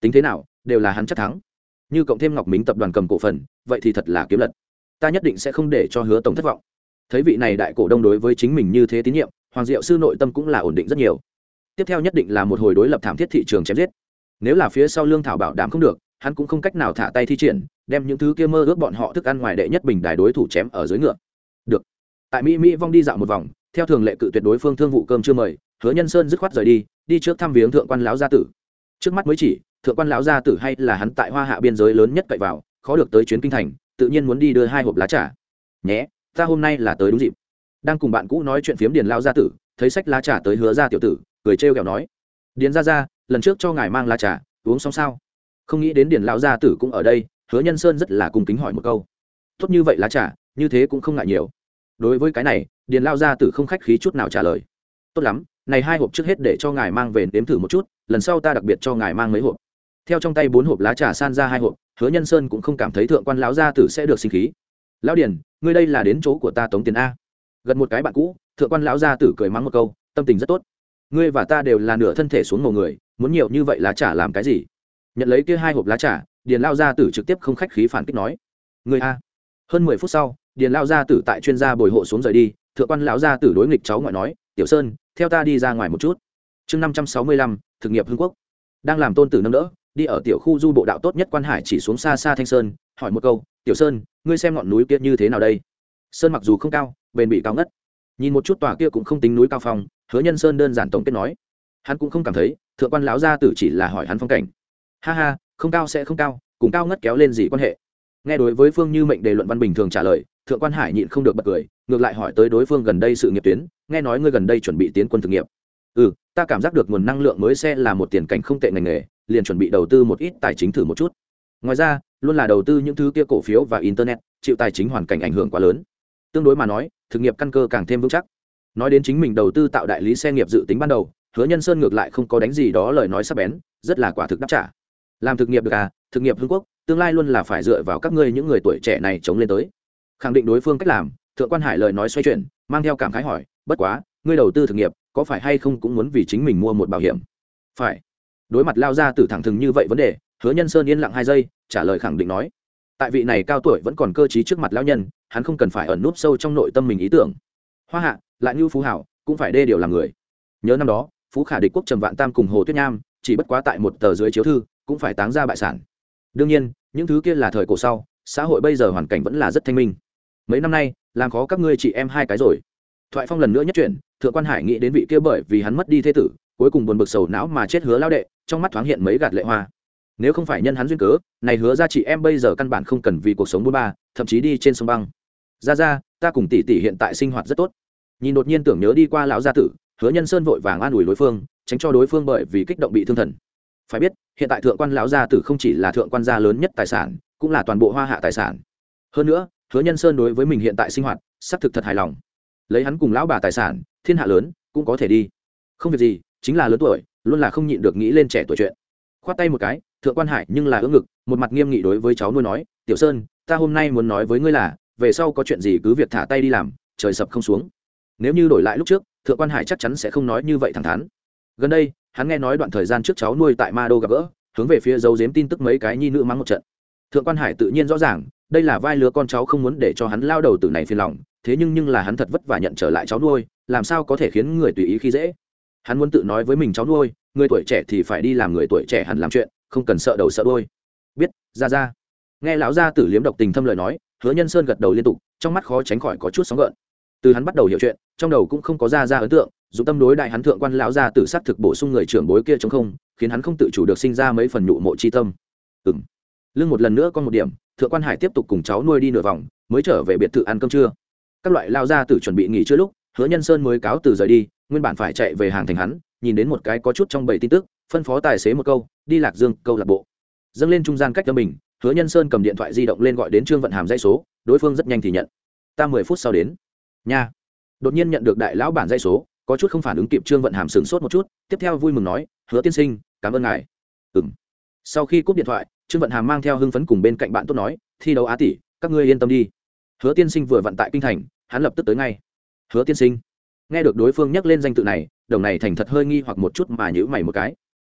tính thế nào đều là hắn chắc thắng, như cộng thêm ngọc mính tập đoàn cầm cổ phần, vậy thì thật là kiếm lật. Ta nhất định sẽ không để cho Hứa tổng thất vọng. Thấy vị này đại cổ đông đối với chính mình như thế tín nhiệm, Hoàng Diệu sư nội tâm cũng là ổn định rất nhiều. Tiếp theo nhất định là một hồi đối lập thảm thiết thị trường chém giết. Nếu là phía sau lương thảo bảo đảm không được, hắn cũng không cách nào thả tay thi triển, đem những thứ kia mơ ước bọn họ thức ăn ngoài đệ nhất bình đài đối thủ chém ở dưới ngựa. Được. Tại Mỹ Mỹ vong đi dạo một vòng, theo thường lệ cự tuyệt đối phương thương vụ cơm chưa mời, Hứa Nhân Sơn dứt khoát rời đi, đi trước thăm viếng thượng quan lão gia tử. Trước mắt mới chỉ, thượng quan lão gia tử hay là hắn tại Hoa Hạ biên giới lớn nhất cậy vào, khó được tới chuyến kinh thành, tự nhiên muốn đi đưa hai hộp lá trà. Nhé, ta hôm nay là tới đúng dịp. Đang cùng bạn cũ nói chuyện phiếm Điền lão gia tử, thấy sách lá trà tới Hứa gia tiểu tử, cười trêu ghẹo nói: "Điền gia gia, lần trước cho ngài mang lá trà, uống xong sao?" Không nghĩ đến Điền lão gia tử cũng ở đây, Hứa Nhân Sơn rất là cung kính hỏi một câu: "Tốt như vậy lá trà, như thế cũng không ngại nhiều." Đối với cái này, Điền lão gia tử không khách khí chút nào trả lời: "Tốt lắm, này hai hộp trước hết để cho ngài mang về nếm thử một chút, lần sau ta đặc biệt cho ngài mang mấy hộp." Theo trong tay bốn hộp lá trà san ra hai hộp, Hứa Nhân Sơn cũng không cảm thấy thượng quan lão gia tử sẽ được sinh khí. "Lão Điền, ngươi đây là đến chỗ của ta tống tiền a?" Gần một cái bạn cũ, thượng quan lão gia tử cười mắng một câu, tâm tình rất tốt. "Ngươi và ta đều là nửa thân thể xuống mồ người, muốn nhiều như vậy lá trà làm cái gì?" Nhận lấy kia hai hộp lá trà, Điền lão gia tử trực tiếp không khách khí phản kích nói: "Ngươi a." Hơn mười phút sau, Điền lão gia tử tại chuyên gia bồi hộ xuống rời đi, thượng quan lão gia tử đối nghịch cháu ngoại nói: "Tiểu Sơn, theo ta đi ra ngoài một chút." Chương năm trăm sáu mươi lăm, thực nghiệp Hưng Quốc. Đang làm tôn tử nâng đỡ, đi ở tiểu khu du bộ đạo tốt nhất Quan Hải chỉ xuống xa xa Thanh Sơn, hỏi một câu: "Tiểu Sơn, ngươi xem ngọn núi kia như thế nào đây?" Sơn mặc dù không cao, bền bị cao ngất. Nhìn một chút tòa kia cũng không tính núi cao phong, Hứa Nhân Sơn đơn giản tổng kết nói. Hắn cũng không cảm thấy, thượng quan lão gia tử chỉ là hỏi hắn phong cảnh. Ha ha, không cao sẽ không cao, cùng cao ngất kéo lên gì quan hệ? Nghe đối với Phương Như mệnh đề luận văn bình thường trả lời, thượng quan Hải nhịn không được bật cười, ngược lại hỏi tới đối phương gần đây sự nghiệp tuyến, nghe nói ngươi gần đây chuẩn bị tiến quân thực nghiệp. Ừ, ta cảm giác được nguồn năng lượng mới sẽ là một tiền cảnh không tệ ngành nghề, liền chuẩn bị đầu tư một ít tài chính thử một chút. Ngoài ra, luôn là đầu tư những thứ kia cổ phiếu và internet, chịu tài chính hoàn cảnh ảnh hưởng quá lớn. Tương đối mà nói, thực nghiệp căn cơ càng thêm vững chắc. Nói đến chính mình đầu tư tạo đại lý xe nghiệp dự tính ban đầu, Hứa Nhân Sơn ngược lại không có đánh gì đó lời nói sắc bén, rất là quả thực đáp trả. Làm thực nghiệp được à, thực nghiệp Hưng Quốc, tương lai luôn là phải dựa vào các ngươi những người tuổi trẻ này chống lên tới. Khẳng định đối phương cách làm, thượng quan Hải lời nói xoay chuyển, mang theo cảm khái hỏi: "Bất quá, ngươi đầu tư thực nghiệp, có phải hay không cũng muốn vì chính mình mua một bảo hiểm?" "Phải." Đối mặt lao ra từ thẳng thừng như vậy vấn đề, Hứa Nhân Sơn yên lặng hai giây, trả lời khẳng định nói: "Tại vị này cao tuổi vẫn còn cơ trí trước mặt lão nhân, hắn không cần phải ẩn núp sâu trong nội tâm mình ý tưởng. Hoa Hạ, lại như Phú Hảo, cũng phải đê điều làm người. Nhớ năm đó, Phú Khả địch quốc Trầm Vạn Tam cùng Hồ Tuyết Nham, chỉ bất quá tại một tờ dưới chiếu thư, cũng phải táng ra bại sản. Đương nhiên, những thứ kia là thời cổ sau, xã hội bây giờ hoàn cảnh vẫn là rất thanh minh. Mấy năm nay, làm khó các ngươi chị em hai cái rồi." Thoại phong lần nữa nhất chuyển, thượng quan Hải nghĩ đến vị kia bởi vì hắn mất đi thế tử, cuối cùng buồn bực sầu não mà chết Hứa lão đệ, trong mắt thoáng hiện mấy gạt lệ hoa. Nếu không phải nhân hắn duyên cớ, này Hứa ra chị em bây giờ căn bản không cần vì cuộc sống bôn ba, thậm chí đi trên sông băng. "Ra ra, ta cùng tỷ tỷ hiện tại sinh hoạt rất tốt." Nhìn đột nhiên tưởng nhớ đi qua lão gia tử, Hứa Nhân Sơn vội vàng an ủi đối phương, tránh cho đối phương bởi vì kích động bị thương thần. Phải biết, hiện tại thượng quan lão gia tử không chỉ là thượng quan gia lớn nhất tài sản, cũng là toàn bộ Hoa Hạ tài sản. Hơn nữa, Hứa Nhân Sơn đối với mình hiện tại sinh hoạt, xác thực thật hài lòng. Lấy hắn cùng lão bà tài sản, thiên hạ lớn cũng có thể đi. Không việc gì, chính là lớn tuổi, luôn là không nhịn được nghĩ lên trẻ tuổi chuyện. Khoát tay một cái, thượng quan Hải nhưng là ưỡn ngực, một mặt nghiêm nghị đối với cháu nuôi nói: "Tiểu Sơn, ta hôm nay muốn nói với ngươi là, về sau có chuyện gì cứ việc thả tay đi làm, trời sập không xuống." Nếu như đổi lại lúc trước, thượng quan Hải chắc chắn sẽ không nói như vậy thẳng thắn. Gần đây, hắn nghe nói đoạn thời gian trước cháu nuôi tại Ma Đô gặp gỡ, hướng về phía dấu giếm tin tức mấy cái nhi nữ mắng một trận. Thượng quan Hải tự nhiên rõ ràng, đây là vai lứa con cháu không muốn để cho hắn lao đầu tử này phiền lòng, thế nhưng nhưng là hắn thật vất vả nhận trở lại cháu nuôi, làm sao có thể khiến người tùy ý khi dễ. Hắn muốn tự nói với mình cháu nuôi, người tuổi trẻ thì phải đi làm người tuổi trẻ hẳn làm chuyện, không cần sợ đầu sợ đuôi. Biết, ra ra. Nghe lão gia tử liếm độc tình thâm lời nói, Hứa Nhân Sơn gật đầu liên tục, trong mắt khó tránh khỏi có chút sóng gợn. Từ hắn bắt đầu hiểu chuyện, trong đầu cũng không có ra ra ấn tượng, dùng tâm đối đại hắn thượng quan lão gia tử sát thực bổ sung người trưởng bối kia trống không, khiến hắn không tự chủ được sinh ra mấy phần nhụ mộ chi tâm. Ừm. Lưng một lần nữa con một điểm, thượng quan Hải tiếp tục cùng cháu nuôi đi nửa vòng, mới trở về biệt thự ăn cơm trưa. Các loại lão gia tử chuẩn bị nghỉ trưa lúc, Hứa Nhân Sơn mới cáo từ rời đi, nguyên bản phải chạy về hàng thành hắn, nhìn đến một cái có chút trong bầy tin tức, phân phó tài xế một câu, đi Lạc Dương, câu lạc bộ. Dâng lên trung gian cách cho mình, Hứa Nhân Sơn cầm điện thoại di động lên gọi đến Trương Vận Hàm dãy số, đối phương rất nhanh thì nhận. Ta mười phút sau đến. Nha. Đột nhiên nhận được đại lão bản dãy số, có chút không phản ứng kịp, Trương Vận Hàm sửng sốt một chút, tiếp theo vui mừng nói: "Hứa tiên sinh, cảm ơn ngài." Ừm. Sau khi cúp điện thoại, Trương Vận Hàm mang theo hưng phấn cùng bên cạnh bạn tốt nói: "Thi đấu Á tỷ, các ngươi yên tâm đi. Hứa tiên sinh vừa vận tại kinh thành, hắn lập tức tới ngay." Hứa tiên sinh. Nghe được đối phương nhắc lên danh tự này, đồng này thành thật hơi nghi hoặc một chút mà nhíu mày một cái.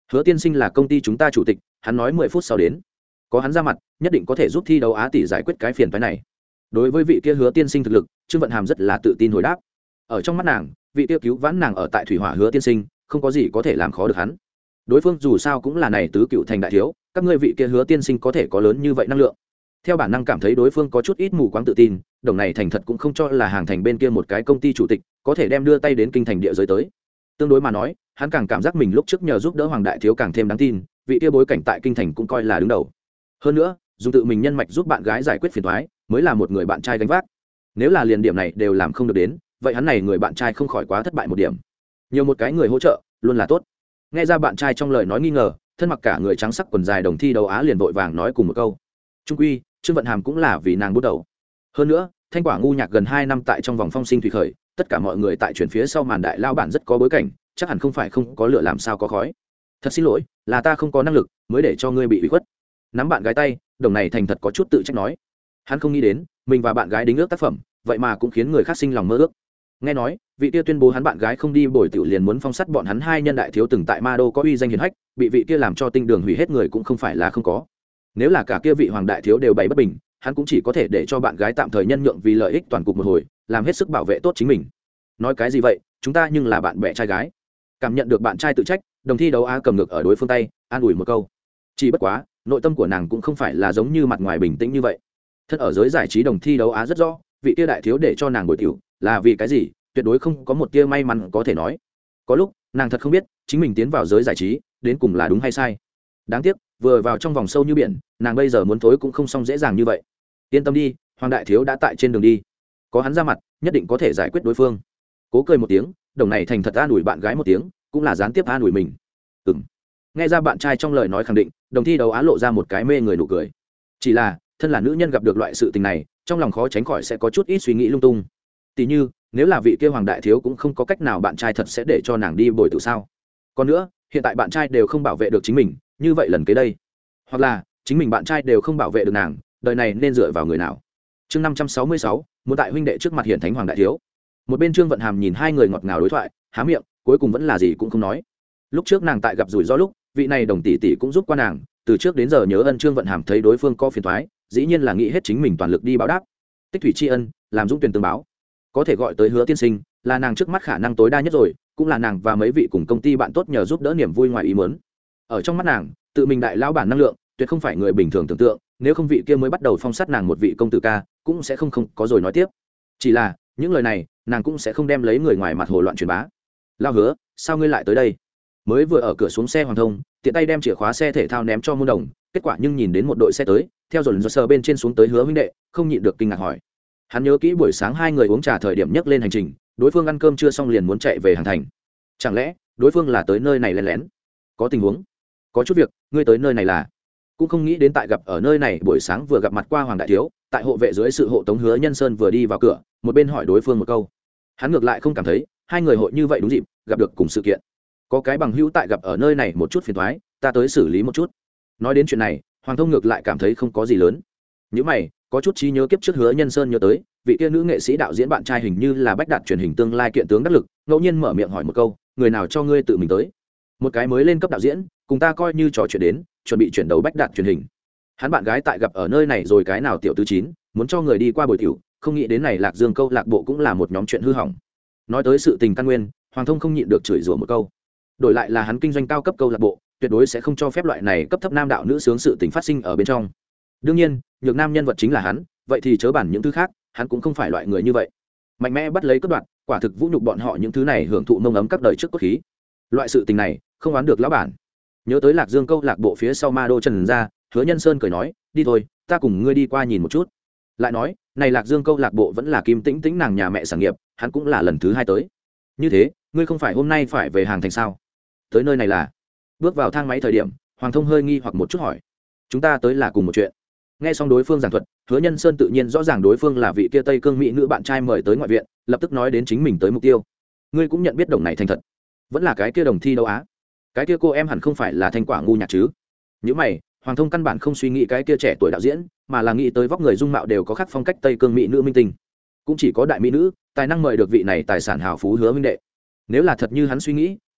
Hứa tiên sinh là công ty chúng ta chủ tịch, hắn nói mười phút sau đến, có hắn ra mặt nhất định có thể giúp thi đấu Á tỷ giải quyết cái phiền phái này. Đối với vị kia Hứa tiên sinh thực lực, Trương Vận Hàm rất là tự tin hồi đáp. Ở trong mắt nàng, vị kia cứu vãn nàng ở tại thủy hỏa Hứa tiên sinh không có gì có thể làm khó được hắn. Đối phương dù sao cũng là này tứ cựu thành đại thiếu, các ngươi vị kia Hứa tiên sinh có thể có lớn như vậy năng lượng. Theo bản năng cảm thấy đối phương có chút ít mù quáng tự tin, đồng này thành thật cũng không cho là hàng thành bên kia một cái công ty chủ tịch có thể đem đưa tay đến kinh thành địa giới tới. Tương đối mà nói, hắn càng cảm giác mình lúc trước nhờ giúp đỡ hoàng đại thiếu càng thêm đáng tin, vị kia bối cảnh tại kinh thành cũng coi là đứng đầu. Hơn nữa, dùng tự mình nhân mạch giúp bạn gái giải quyết phiền toái, mới là một người bạn trai gánh vác. Nếu là liền điểm này đều làm không được đến, vậy hắn này người bạn trai không khỏi quá thất bại một điểm. Nhiều một cái người hỗ trợ, luôn là tốt. Nghe ra bạn trai trong lời nói nghi ngờ, thân mặc cả người trắng sắc quần dài đồng thi đấu Á liền vội vàng nói cùng một câu. Trung quy, Trương Vận Hàm cũng là vì nàng bút đầu. Hơn nữa, Thanh Quả ngu nhạc gần hai năm tại trong vòng phong sinh thủy khởi, tất cả mọi người tại chuyển phía sau màn đại lao bản rất có bối cảnh, chắc hẳn không phải không có lửa làm sao có khói. Thật xin lỗi, là ta không có năng lực, mới để cho ngươi bị ủy khuất. Nắm bạn gái tay, đồng này thành thật có chút tự trách nói. Hắn không nghĩ đến, mình và bạn gái đính ước tác phẩm, vậy mà cũng khiến người khác sinh lòng mơ ước. Nghe nói, vị kia tuyên bố hắn bạn gái không đi bồi tiểu liền muốn phong sát bọn hắn hai nhân đại thiếu từng tại Ma Đô có uy danh hiển hách, bị vị kia làm cho tinh đường hủy hết người cũng không phải là không có. Nếu là cả kia vị hoàng đại thiếu đều bày bất bình, hắn cũng chỉ có thể để cho bạn gái tạm thời nhân nhượng vì lợi ích toàn cục một hồi, làm hết sức bảo vệ tốt chính mình. Nói cái gì vậy, chúng ta nhưng là bạn bè trai gái. Cảm nhận được bạn trai tự trách, đồng thi đấu Á cầm ngược ở đối phương tay, an ủi một câu. Chỉ bất quá, nội tâm của nàng cũng không phải là giống như mặt ngoài bình tĩnh như vậy. Thân ở giới giải trí đồng thi đấu Á rất rõ, vị kia đại thiếu để cho nàng bồi tiểu, là vì cái gì, tuyệt đối không có một tia may mắn có thể nói. Có lúc, nàng thật không biết, chính mình tiến vào giới giải trí, đến cùng là đúng hay sai. Đáng tiếc, vừa vào trong vòng sâu như biển, nàng bây giờ muốn thối cũng không xong dễ dàng như vậy. Yên tâm đi, hoàng đại thiếu đã tại trên đường đi, có hắn ra mặt, nhất định có thể giải quyết đối phương. Cố cười một tiếng, đồng này thành thật an ủi bạn gái một tiếng, cũng là gián tiếp an ủi mình. Ừm. Nghe ra bạn trai trong lời nói khẳng định, đồng thi đấu Á lộ ra một cái mê người nụ cười. Chỉ là, thân là nữ nhân gặp được loại sự tình này, trong lòng khó tránh khỏi sẽ có chút ít suy nghĩ lung tung. Tỷ như, nếu là vị kia hoàng đại thiếu cũng không có cách nào bạn trai thật sẽ để cho nàng đi bồi tử sao? Còn nữa, hiện tại bạn trai đều không bảo vệ được chính mình, như vậy lần kế đây, hoặc là chính mình bạn trai đều không bảo vệ được nàng, đời này nên dựa vào người nào? Chương năm trăm sáu mươi sáu, muốn tại huynh đệ trước mặt hiện thánh hoàng đại thiếu. Một bên Trương Vận Hàm nhìn hai người ngọt ngào đối thoại, há miệng, cuối cùng vẫn là gì cũng không nói. Lúc trước nàng tại gặp rủi ro lúc, vị này đồng tỷ tỷ cũng giúp qua nàng, từ trước đến giờ nhớ ân. Trương Vận Hàm thấy đối phương có phiền toái, dĩ nhiên là nghĩ hết chính mình toàn lực đi báo đáp. Tích thủy tri ân, làm dũng tuyển tương báo. Có thể gọi tới Hứa tiên sinh, là nàng trước mắt khả năng tối đa nhất rồi, cũng là nàng và mấy vị cùng công ty bạn tốt nhờ giúp đỡ niềm vui ngoài ý muốn. Ở trong mắt nàng, tự mình đại lão bản năng lượng, tuyệt không phải người bình thường tưởng tượng, nếu không vị kia mới bắt đầu phong sát nàng một vị công tử ca, cũng sẽ không không có rồi nói tiếp. Chỉ là, những lời này, nàng cũng sẽ không đem lấy người ngoài mặt hồ loạn truyền bá. Lao Hứa, sao ngươi lại tới đây? Mới vừa ở cửa xuống xe Hoàng Thông, tiện tay đem chìa khóa xe thể thao ném cho Môn Đồng, kết quả nhưng nhìn đến một đội xe tới, theo dồn dơ sờ bên trên xuống tới Hứa huynh đệ, không nhịn được kinh ngạc hỏi. Hắn nhớ kỹ buổi sáng hai người uống trà thời điểm nhấc lên hành trình, đối phương ăn cơm chưa xong liền muốn chạy về hàng thành. Chẳng lẽ đối phương là tới nơi này lén lén? Có tình huống, có chút việc, ngươi tới nơi này là? Cũng không nghĩ đến tại gặp ở nơi này buổi sáng vừa gặp mặt qua Hoàng đại thiếu, tại hộ vệ dưới sự hộ tống Hứa Nhân Sơn vừa đi vào cửa, một bên hỏi đối phương một câu. Hắn ngược lại không cảm thấy hai người hội như vậy đúng dịp, gặp được cùng sự kiện. Có cái bằng hữu tại gặp ở nơi này một chút phiền toái, ta tới xử lý một chút. Nói đến chuyện này, Hoàng Thông ngược lại cảm thấy không có gì lớn. Những mày, có chút trí nhớ kiếp trước Hứa Nhân Sơn nhớ tới, vị kia nữ nghệ sĩ đạo diễn bạn trai hình như là Bách Đạt truyền hình tương lai kiện tướng đắc lực, ngẫu nhiên mở miệng hỏi một câu, người nào cho ngươi tự mình tới? Một cái mới lên cấp đạo diễn, cùng ta coi như trò chuyện đến, chuẩn bị chuyển đầu Bách Đạt truyền hình. Hắn bạn gái tại gặp ở nơi này rồi cái nào tiểu tứ chín, muốn cho người đi qua buổi tiểu, không nghĩ đến này Lạc Dương câu lạc bộ cũng là một nhóm chuyện hư hỏng. Nói tới sự tình căn nguyên, Hoàng Thông không nhịn được chửi rủa một câu. Đổi lại là hắn kinh doanh cao cấp câu lạc bộ, tuyệt đối sẽ không cho phép loại này cấp thấp nam đạo nữ sướng sự tình phát sinh ở bên trong. Đương nhiên, nhược nam nhân vật chính là hắn, vậy thì chớ bản những thứ khác, hắn cũng không phải loại người như vậy. Mạnh mẽ bắt lấy cướp đoạt, quả thực vũ nhục bọn họ những thứ này hưởng thụ nông ấm các đời trước cốt khí. Loại sự tình này, không oán được lão bản. Nhớ tới Lạc Dương câu lạc bộ phía sau Ma Đô Trần ra, Hứa Nhân Sơn cười nói, đi thôi, ta cùng ngươi đi qua nhìn một chút. Lại nói, này Lạc Dương câu lạc bộ vẫn là Kim Tĩnh Tĩnh nàng nhà mẹ sản nghiệp, hắn cũng là lần thứ hai tới. Như thế, ngươi không phải hôm nay phải về hàng thành sao? Tới nơi này là? Bước vào thang máy thời điểm, Hoàng Thông hơi nghi hoặc một chút hỏi. Chúng ta tới là cùng một chuyện. Nghe xong đối phương giảng thuật, Hứa Nhân Sơn tự nhiên rõ ràng đối phương là vị kia Tây Cương mỹ nữ bạn trai mời tới ngoại viện, lập tức nói đến chính mình tới mục tiêu. Ngươi cũng nhận biết đồng này thành thật, vẫn là cái kia đồng thi đấu Á. Cái kia cô em hẳn không phải là Thanh Quả ngu nhạc chứ? Những mày, Hoàng Thông căn bản không suy nghĩ cái kia trẻ tuổi đạo diễn, mà là nghĩ tới vóc người dung mạo đều có khác phong cách Tây Cương mỹ nữ minh tinh. Cũng chỉ có đại mỹ nữ, tài năng mời được vị này tài sản hào phú Hứa huynh đệ. Nếu là thật như hắn suy nghĩ,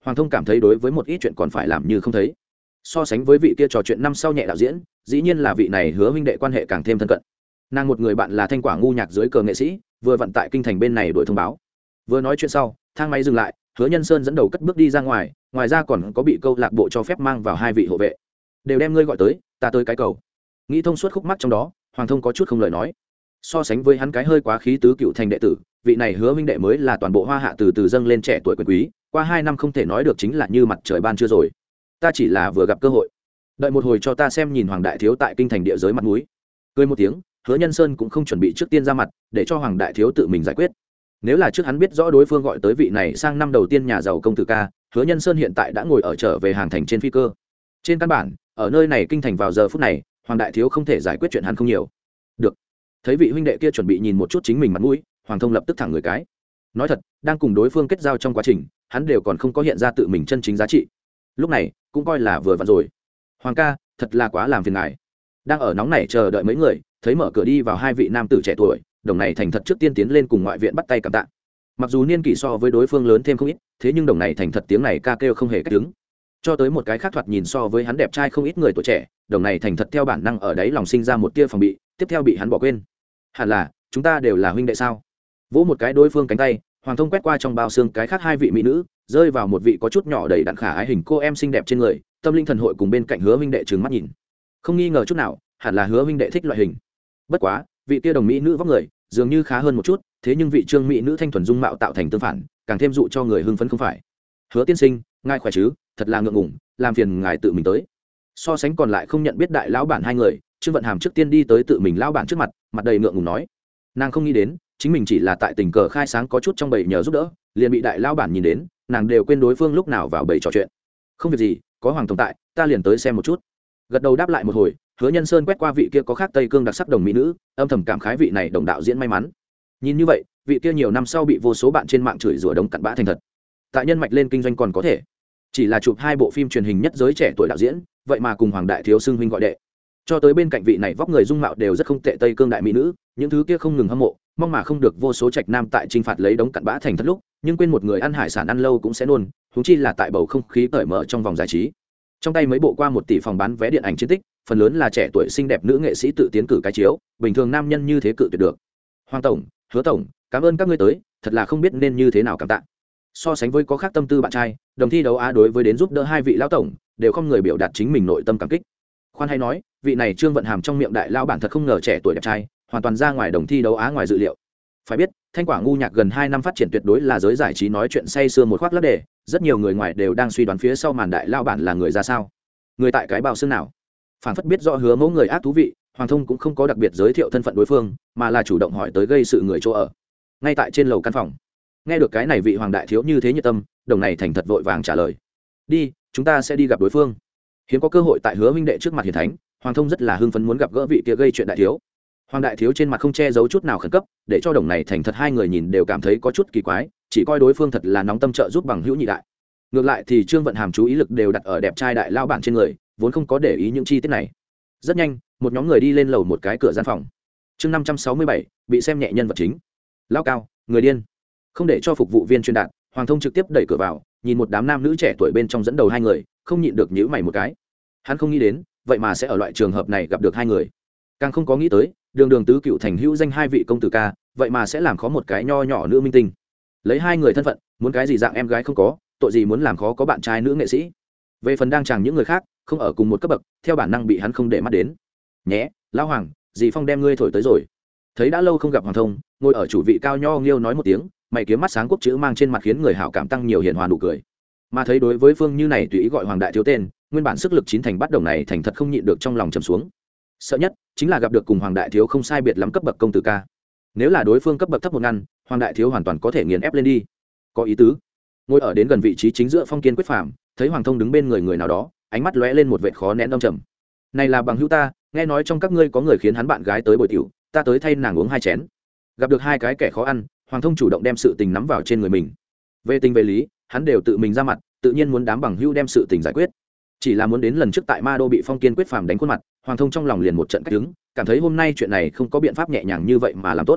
Hoàng thông cảm thấy đối với một ít chuyện còn phải làm như không thấy. So sánh với vị kia trò chuyện năm sau nhẹ đạo diễn, dĩ nhiên là vị này Hứa huynh đệ quan hệ càng thêm thân cận. Nàng một người bạn là Thanh Quả ngu nhạc dưới cờ nghệ sĩ, vừa vận tại kinh thành bên này đổi thông báo. Vừa nói chuyện sau, thang máy dừng lại, Hứa Nhân Sơn dẫn đầu cất bước đi ra ngoài, ngoài ra còn có bị câu lạc bộ cho phép mang vào hai vị hộ vệ. Đều đem ngươi gọi tới, ta tới cái cầu. Nghĩ thông suốt khúc mắc trong đó, Hoàng thông có chút không lời nói. So sánh với hắn cái hơi quá khí tứ cựu thành đệ tử, vị này Hứa huynh đệ mới là toàn bộ Hoa Hạ từ từ dâng lên trẻ tuổi quyền quý, qua hai năm không thể nói được chính là như mặt trời ban trưa rồi. Ta chỉ là vừa gặp cơ hội, đợi một hồi cho ta xem nhìn Hoàng đại thiếu tại kinh thành địa giới mặt mũi. Cười một tiếng, Hứa Nhân Sơn cũng không chuẩn bị trước tiên ra mặt, để cho Hoàng đại thiếu tự mình giải quyết. Nếu là trước hắn biết rõ đối phương gọi tới vị này sang năm đầu tiên nhà giàu công tử ca, Hứa Nhân Sơn hiện tại đã ngồi ở trở về hàng thành trên phi cơ. Trên căn bản, ở nơi này kinh thành vào giờ phút này, Hoàng đại thiếu không thể giải quyết chuyện hắn không nhiều. Được. Thấy vị huynh đệ kia chuẩn bị nhìn một chút chính mình mặt mũi, Hoàng thông lập tức thẳng người cái. Nói thật, đang cùng đối phương kết giao trong quá trình, hắn đều còn không có hiện ra tự mình chân chính giá trị. Lúc này, cũng coi là vừa vặn rồi. Hoàng ca, thật là quá làm phiền ngài. Đang ở nóng nảy chờ đợi mấy người, thấy mở cửa đi vào hai vị nam tử trẻ tuổi, đồng này thành thật trước tiên tiến lên cùng ngoại viện bắt tay cảm tạ. Mặc dù niên kỷ so với đối phương lớn thêm không ít, thế nhưng đồng này thành thật tiếng này ca kêu không hề cách đứng. Cho tới một cái khác thoạt nhìn so với hắn đẹp trai không ít người tuổi trẻ, đồng này thành thật theo bản năng ở đấy lòng sinh ra một tia phòng bị, tiếp theo bị hắn bỏ quên. Hẳn là, chúng ta đều là huynh đệ sao? Vỗ một cái đối phương cánh tay, Hoàng thông quét qua trong bao xương cái khác hai vị mỹ nữ, rơi vào một vị có chút nhỏ đầy đặn khả ái hình cô em xinh đẹp trên người, tâm linh thần hội cùng bên cạnh Hứa huynh đệ trừng mắt nhìn. Không nghi ngờ chút nào, hẳn là Hứa huynh đệ thích loại hình. Bất quá, vị kia đồng mỹ nữ vóc người dường như khá hơn một chút, thế nhưng vị trương mỹ nữ thanh thuần dung mạo tạo thành tương phản, càng thêm dụ cho người hưng phấn không phải. Hứa tiên sinh, ngài khỏe chứ? Thật là ngượng ngùng, làm phiền ngài tự mình tới. So sánh còn lại không nhận biết đại lão bản hai người, Trương Vận Hàm trước tiên đi tới tự mình lão bản trước mặt, mặt đầy ngượng ngùng nói, nàng không nghĩ đến, chính mình chỉ là tại tình cờ khai sáng có chút trong bầy nhờ giúp đỡ, liền bị đại lão bản nhìn đến, nàng đều quên đối phương lúc nào vào bầy trò chuyện. Không việc gì, có Hoàng tổng tại, ta liền tới xem một chút. Gật đầu đáp lại một hồi, Hứa Nhân Sơn quét qua vị kia có khác Tây Cương đặc sắc đồng mỹ nữ, âm thầm cảm khái vị này đồng đạo diễn may mắn. Nhìn như vậy, vị kia nhiều năm sau bị vô số bạn trên mạng chửi rủa đống cặn bã thành thật. Tại nhân mạch lên kinh doanh còn có thể, chỉ là chụp hai bộ phim truyền hình nhất giới trẻ tuổi đạo diễn, vậy mà cùng Hoàng đại thiếu xưng huynh gọi đệ. Cho tới bên cạnh vị này vóc người dung mạo đều rất không tệ Tây Cương đại mỹ nữ, những thứ kia không ngừng hâm mộ, mong mà không được vô số trạch nam tại chinh phạt lấy đống cặn bã thành thật lúc, nhưng quên một người ăn hải sản ăn lâu cũng sẽ nôn, huống chi là tại bầu không khí cởi mở trong vòng giải trí. Trong tay mấy bộ qua một tỷ phòng bán vé điện ảnh chiến tích, phần lớn là trẻ tuổi xinh đẹp nữ nghệ sĩ tự tiến cử cái chiếu, bình thường nam nhân như thế cự tuyệt được. Hoàng tổng, Hứa tổng, cảm ơn các ngươi tới, thật là không biết nên như thế nào cảm tạ. So sánh với có khác tâm tư bạn trai, đồng thi đấu á đối với đến giúp đỡ hai vị lão tổng, đều không người biểu đạt chính mình nội tâm cảm kích. Khoan hay nói, vị này Trương Vận Hàm trong miệng đại lão bản thật không ngờ trẻ tuổi đẹp trai, hoàn toàn ra ngoài đồng thi đấu á ngoài dự liệu. Phải biết, Thanh Quả ngu nhạc gần hai năm phát triển tuyệt đối là giới giải trí nói chuyện say sưa một khoác lác đề, rất nhiều người ngoài đều đang suy đoán phía sau màn đại lão bản là người ra sao, người tại cái bao xương nào. Phản phất biết rõ Hứa mẫu người ác thú vị, Hoàng thông cũng không có đặc biệt giới thiệu thân phận đối phương, mà là chủ động hỏi tới gây sự người chỗ ở. Ngay tại trên lầu căn phòng, nghe được cái này vị Hoàng đại thiếu như thế nhiệt tâm, đồng này thành thật vội vàng trả lời, đi, chúng ta sẽ đi gặp đối phương. Hiếm có cơ hội tại Hứa huynh đệ trước mặt hiển thánh, Hoàng thông rất là hưng phấn muốn gặp gỡ vị kia gây chuyện đại thiếu. Hoàng đại thiếu trên mặt không che giấu chút nào khẩn cấp, để cho đồng này thành thật hai người nhìn đều cảm thấy có chút kỳ quái, chỉ coi đối phương thật là nóng tâm trợ giúp bằng hữu nhị đại. Ngược lại thì Trương Vận Hàm chú ý lực đều đặt ở đẹp trai đại lao bản trên người, vốn không có để ý những chi tiết này. Rất nhanh, một nhóm người đi lên lầu một cái cửa gian phòng. Chương năm trăm sáu mươi bảy, bị xem nhẹ nhân vật chính. Lao cao, người điên. Không để cho phục vụ viên truyền đạt, Hoàng thông trực tiếp đẩy cửa vào, nhìn một đám nam nữ trẻ tuổi bên trong dẫn đầu hai người, không nhịn được nhíu mày một cái. Hắn không nghĩ đến, vậy mà sẽ ở loại trường hợp này gặp được hai người. Càng không có nghĩ tới, đường đường tứ cựu thành hữu danh hai vị công tử ca, vậy mà sẽ làm khó một cái nho nhỏ nữ minh tinh. Lấy hai người thân phận, muốn cái gì dạng em gái không có, tội gì muốn làm khó có bạn trai nữ nghệ sĩ. Về phần đang chàng những người khác, không ở cùng một cấp bậc, theo bản năng bị hắn không để mắt đến. Nhé, lão Hoàng, dì Phong đem ngươi thổi tới rồi. Thấy đã lâu không gặp Hoàng thông, ngồi ở chủ vị cao nho nghiêu nói một tiếng, mày kiếm mắt sáng quốc chữ mang trên mặt khiến người hảo cảm tăng nhiều hiền hòa nụ cười. Mà thấy đối với phương như này tùy ý gọi Hoàng đại thiếu tên, nguyên bản sức lực chín thành bắt đồng này thành thật không nhịn được trong lòng trầm xuống. Sợ nhất chính là gặp được cùng Hoàng đại thiếu không sai biệt lắm cấp bậc công tử ca. Nếu là đối phương cấp bậc thấp một ngăn, Hoàng đại thiếu hoàn toàn có thể nghiền ép lên đi. Có ý tứ. Ngồi ở đến gần vị trí chính giữa Phong Kiên quyết phàm, thấy Hoàng thông đứng bên người người nào đó, ánh mắt lóe lên một vệt khó nén âm trầm. Này là bằng hữu ta, nghe nói trong các ngươi có người khiến hắn bạn gái tới bồi tiểu, ta tới thay nàng uống hai chén. Gặp được hai cái kẻ khó ăn, Hoàng thông chủ động đem sự tình nắm vào trên người mình. Về tình về lý, hắn đều tự mình ra mặt, tự nhiên muốn đám bằng hữu đem sự tình giải quyết. Chỉ là muốn đến lần trước tại Ma Đô bị Phong Kiên quyết phàm đánh khuôn mặt, Hoàng thông trong lòng liền một trận cách đứng, cảm thấy hôm nay chuyện này không có biện pháp nhẹ nhàng như vậy mà làm tốt.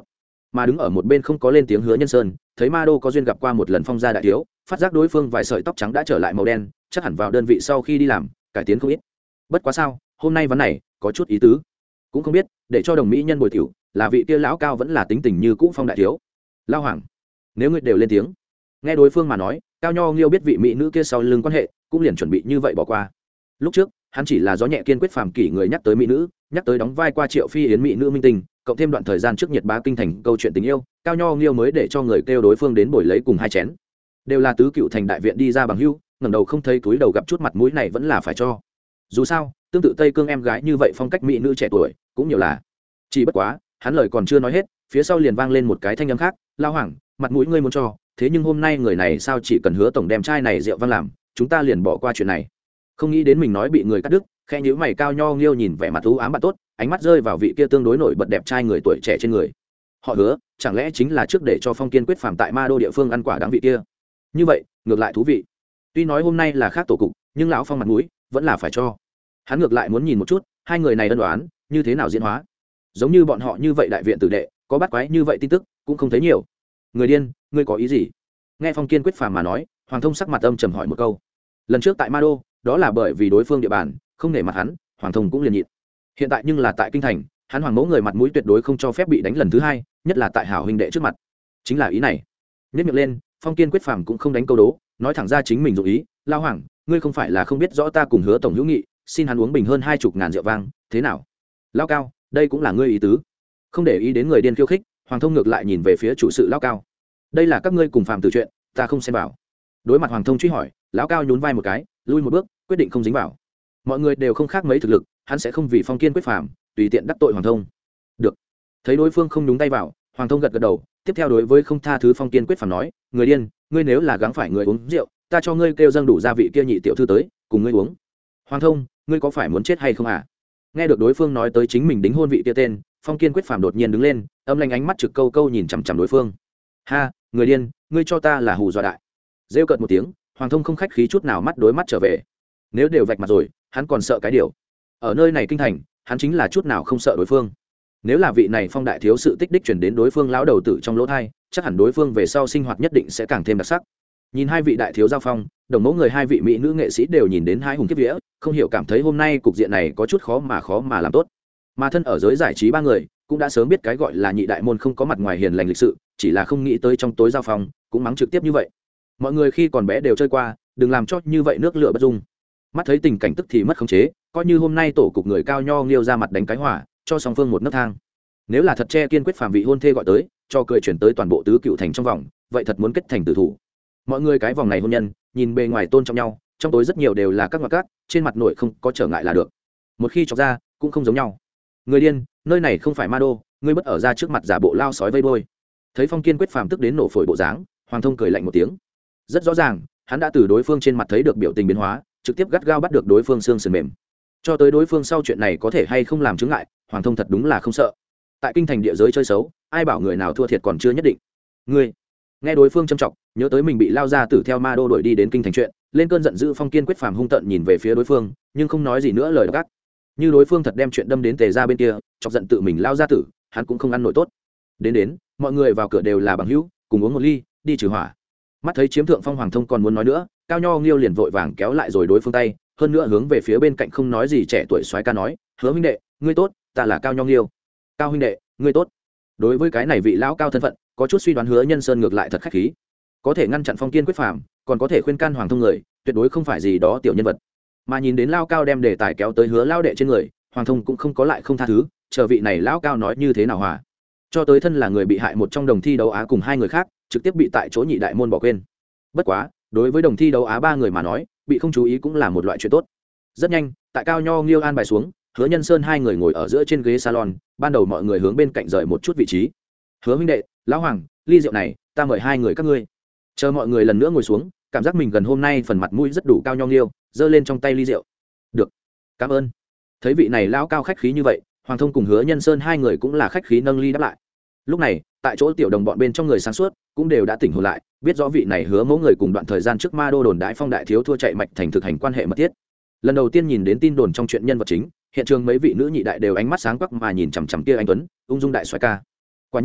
mà đứng ở một bên không có lên tiếng Hứa Nhân Sơn thấy Ma Đô có duyên gặp qua một lần Phong gia đại thiếu, phát giác đối phương vài sợi tóc trắng đã trở lại màu đen, chắc hẳn vào đơn vị sau khi đi làm cải tiến không ít. Bất quá sao hôm nay vấn này có chút ý tứ, cũng không biết để cho đồng mỹ nhân bồi tiểu là vị kia lão cao vẫn là tính tình như cũ Phong đại thiếu. Lao Hoàng, nếu ngươi đều lên tiếng, nghe đối phương mà nói, Cao Nho Nghiêu biết vị mỹ nữ kia sau lưng quan hệ, cũng liền chuẩn bị như vậy bỏ qua. Lúc trước hắn chỉ là gió nhẹ kiên quyết phàm kỷ người nhắc tới mỹ nữ, nhắc tới đóng vai qua Triệu Phi Yến mỹ nữ minh tinh, cộng thêm đoạn thời gian trước nhiệt bá kinh thành câu chuyện tình yêu, Cao Nho Nghiêu mới để cho người kêu đối phương đến bồi lấy cùng hai chén. Đều là tứ cựu thành đại viện đi ra bằng hữu, ngẩng đầu không thấy túi đầu gặp chút mặt mũi này vẫn là phải cho. Dù sao tương tự Tây Cương em gái như vậy phong cách mỹ nữ trẻ tuổi cũng nhiều là. Chỉ bất quá hắn lời còn chưa nói hết, phía sau liền vang lên một cái thanh âm khác. Lao Hoàng, mặt mũi ngươi muốn cho, thế nhưng hôm nay người này sao chỉ cần Hứa tổng đem chai này rượu vang làm, chúng ta liền bỏ qua chuyện này. Không nghĩ đến mình nói bị người cắt đứt, khẽ nhíu mày. Cao Nho Nghiêu nhìn vẻ mặt u ám bạn tốt, ánh mắt rơi vào vị kia tương đối nổi bật đẹp trai người tuổi trẻ trên người. Họ Hứa, chẳng lẽ chính là trước để cho Phong Kiên quyết phàm tại Ma Đô địa phương ăn quả đáng vị kia? Như vậy ngược lại thú vị. Tuy nói hôm nay là khác tổ cục, nhưng lão Phong mặt mũi vẫn là phải cho. Hắn ngược lại muốn nhìn một chút hai người này ân đoán như thế nào diễn hóa. Giống như bọn họ như vậy đại viện tử đệ, có bắt quái như vậy tin tức cũng không thấy nhiều. Người điên, ngươi có ý gì? Nghe Phong Kiên quyết phàm mà nói, Hoàng Thông sắc mặt âm trầm hỏi một câu. Lần trước tại Ma Đô, đó là bởi vì đối phương địa bàn không nể mặt hắn, Hoàng Thông cũng liền nhịn. Hiện tại nhưng là tại kinh thành, hắn Hoàng mẫu người mặt mũi tuyệt đối không cho phép bị đánh lần thứ hai, nhất là tại hảo huynh đệ trước mặt. Chính là ý này. Nhếch miệng lên, Phong Kiên quyết phàm cũng không đánh câu đố, nói thẳng ra chính mình dụng ý. Lao Hoàng, ngươi không phải là không biết rõ ta cùng Hứa tổng hữu nghị, xin hắn uống bình hơn hai chục ngàn rượu vang, thế nào? Lao Cao, đây cũng là ngươi ý tứ. Không để ý đến người điên khiêu khích, Hoàng Thông ngược lại nhìn về phía chủ sự Lao Cao. Đây là các ngươi cùng phàm từ chuyện, ta không xem vào. Đối mặt Hoàng Thông truy hỏi, lão Cao nhún vai một cái, lui một bước, quyết định không dính vào. Mọi người đều không khác mấy thực lực, hắn sẽ không vì Phong Kiên quyết phàm tùy tiện đắc tội Hoàng Thông. Được. Thấy đối phương không nhúng tay vào, Hoàng Thông gật gật đầu, tiếp theo đối với không tha thứ Phong Kiên quyết phàm nói, người điên, ngươi nếu là gắng phải người uống rượu, ta cho ngươi kêu dâng đủ gia vị kia nhị tiểu thư tới, cùng ngươi uống. Hoàng Thông, ngươi có phải muốn chết hay không à? Nghe được đối phương nói tới chính mình đính hôn vị kia tên, Phong Kiên quyết phàm đột nhiên đứng lên, âm lanh ánh mắt trực câu câu nhìn chằm chằm đối phương. Ha, người điên, ngươi cho ta là hù dọa đại. Rêu cợt một tiếng, Hoàng Thông không khách khí chút nào mắt đối mắt trở về. Nếu đều vạch mặt rồi, hắn còn sợ cái điều. Ở nơi này kinh thành, hắn chính là chút nào không sợ đối phương. Nếu là vị này Phong đại thiếu sự tích đích chuyển đến đối phương lão đầu tử trong lỗ thai, chắc hẳn đối phương về sau sinh hoạt nhất định sẽ càng thêm đặc sắc. Nhìn hai vị đại thiếu giao phong, đồng mẫu người hai vị mỹ nữ nghệ sĩ đều nhìn đến hai hùng kiếp vía, không hiểu cảm thấy hôm nay cục diện này có chút khó mà khó mà làm tốt. Mà thân ở giới giải trí ba người cũng đã sớm biết cái gọi là nhị đại môn không có mặt ngoài hiền lành lịch sự, chỉ là không nghĩ tới trong tối giao phong cũng mắng trực tiếp như vậy. Mọi người khi còn bé đều chơi qua, đừng làm cho như vậy nước lửa bất dung. Mắt thấy tình cảnh tức thì mất khống chế, coi như hôm nay tổ cục người Cao Nho Nghiêu ra mặt đánh cái hỏa, cho song phương một nấc thang. Nếu là thật che kiên quyết phàm vị hôn thê gọi tới, cho cười chuyển tới toàn bộ tứ cựu thành trong vòng, vậy thật muốn kết thành tử thủ. Mọi người cái vòng này hôn nhân, nhìn bề ngoài tôn trọng nhau, trong tối rất nhiều đều là các ngoại cát, trên mặt nội không có trở ngại là được. Một khi chọc ra, cũng không giống nhau. Người điên, nơi này không phải Ma Đô, ngươi bất ở ra trước mặt giả bộ lao sói vây đôi. Thấy Phong Kiên quyết phàm tức đến nổ phổi bộ dáng, Hoàng Thông cười lạnh một tiếng. Rất rõ ràng, hắn đã từ đối phương trên mặt thấy được biểu tình biến hóa, trực tiếp gắt gao bắt được đối phương xương sườn mềm. Cho tới đối phương sau chuyện này có thể hay không làm chứng ngại, Hoàng Thông thật đúng là không sợ. Tại kinh thành địa giới chơi xấu, ai bảo người nào thua thiệt còn chưa nhất định. Ngươi, nghe đối phương châm trọng, nhớ tới mình bị lao ra tử theo Ma Đô đuổi đi đến kinh thành chuyện, lên cơn giận dữ, Phong Kiên quyết phàm hung tợn nhìn về phía đối phương, nhưng không nói gì nữa lời gắt. Như đối phương thật đem chuyện đâm đến Tề ra bên kia, chọc giận tự mình lao ra tử, hắn cũng không ăn nổi tốt. Đến đến, mọi người vào cửa đều là bằng hữu, cùng uống một ly, đi trừ hỏa. Mắt thấy chiếm thượng phong, Hoàng Thông còn muốn nói nữa, Cao Nho Nghiêu liền vội vàng kéo lại rồi đối phương tay, hơn nữa hướng về phía bên cạnh không nói gì trẻ tuổi soái ca nói, Hứa huynh đệ, ngươi tốt, ta là Cao Nho Nghiêu. Cao huynh đệ, ngươi tốt. Đối với cái này vị lão cao thân phận, có chút suy đoán Hứa Nhân Sơn ngược lại thật khách khí, có thể ngăn chặn Phong Kiên quyết phàm, còn có thể khuyên can Hoàng Thông người, tuyệt đối không phải gì đó tiểu nhân vật. Mà nhìn đến lao cao đem đề tài kéo tới Hứa lao đệ trên người, Hoàng Thông cũng không có lại không tha thứ, chờ vị này lão cao nói như thế nào hòa. Cho tới thân là người bị hại một trong đồng thi đấu Á cùng hai người khác, trực tiếp bị tại chỗ nhị đại môn bỏ quên. Bất quá, đối với đồng thi đấu Á ba người mà nói, bị không chú ý cũng là một loại chuyện tốt. Rất nhanh, tại Cao Nho Nghiêu an bài xuống, Hứa Nhân Sơn hai người ngồi ở giữa trên ghế salon, ban đầu mọi người hướng bên cạnh rời một chút vị trí. Hứa huynh đệ, lão Hoàng, ly rượu này, ta mời hai người các ngươi. Chờ mọi người lần nữa ngồi xuống, cảm giác mình gần hôm nay phần mặt mũi rất đủ. Cao Nho Nghiêu giơ lên trong tay ly rượu. Được, cảm ơn. Thấy vị này lão cao khách khí như vậy, Hoàng Thông cùng Hứa Nhân Sơn hai người cũng là khách khí nâng ly đáp lại. Lúc này, tại chỗ tiểu đồng bọn bên trong người sáng suốt cũng đều đã tỉnh hồn lại, biết rõ vị này Hứa mẫu người cùng đoạn thời gian trước Ma Đô đồn đãi Phong đại thiếu thua chạy mạch thành thực hành quan hệ mật thiết. Lần đầu tiên nhìn đến tin đồn trong chuyện nhân vật chính, hiện trường mấy vị nữ nhị đại đều ánh mắt sáng quắc mà nhìn chằm chằm kia anh tuấn ung dung đại soái ca. Quả nhiên,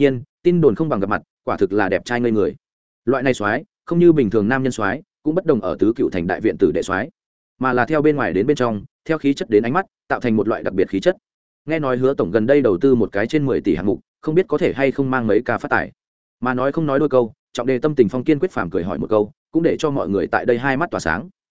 tin đồn không bằng gặp mặt, quả thực là đẹp trai ngây người. Loại này soái không như bình thường nam nhân soái, cũng bất đồng ở tứ cựu thành đại viện tử đệ soái, mà là theo bên ngoài đến bên trong, theo khí chất đến ánh mắt, tạo thành một loại đặc biệt khí chất. Nghe nói Hứa tổng gần đây đầu tư một cái trên mười tỷ hạng mục, không biết có thể hay không mang mấy ca phát tài. Mà nói không nói đôi câu, trọng đề tâm tình Phong kiên quyết phàm cười hỏi một câu, cũng để cho mọi người tại đây hai mắt tỏa sáng.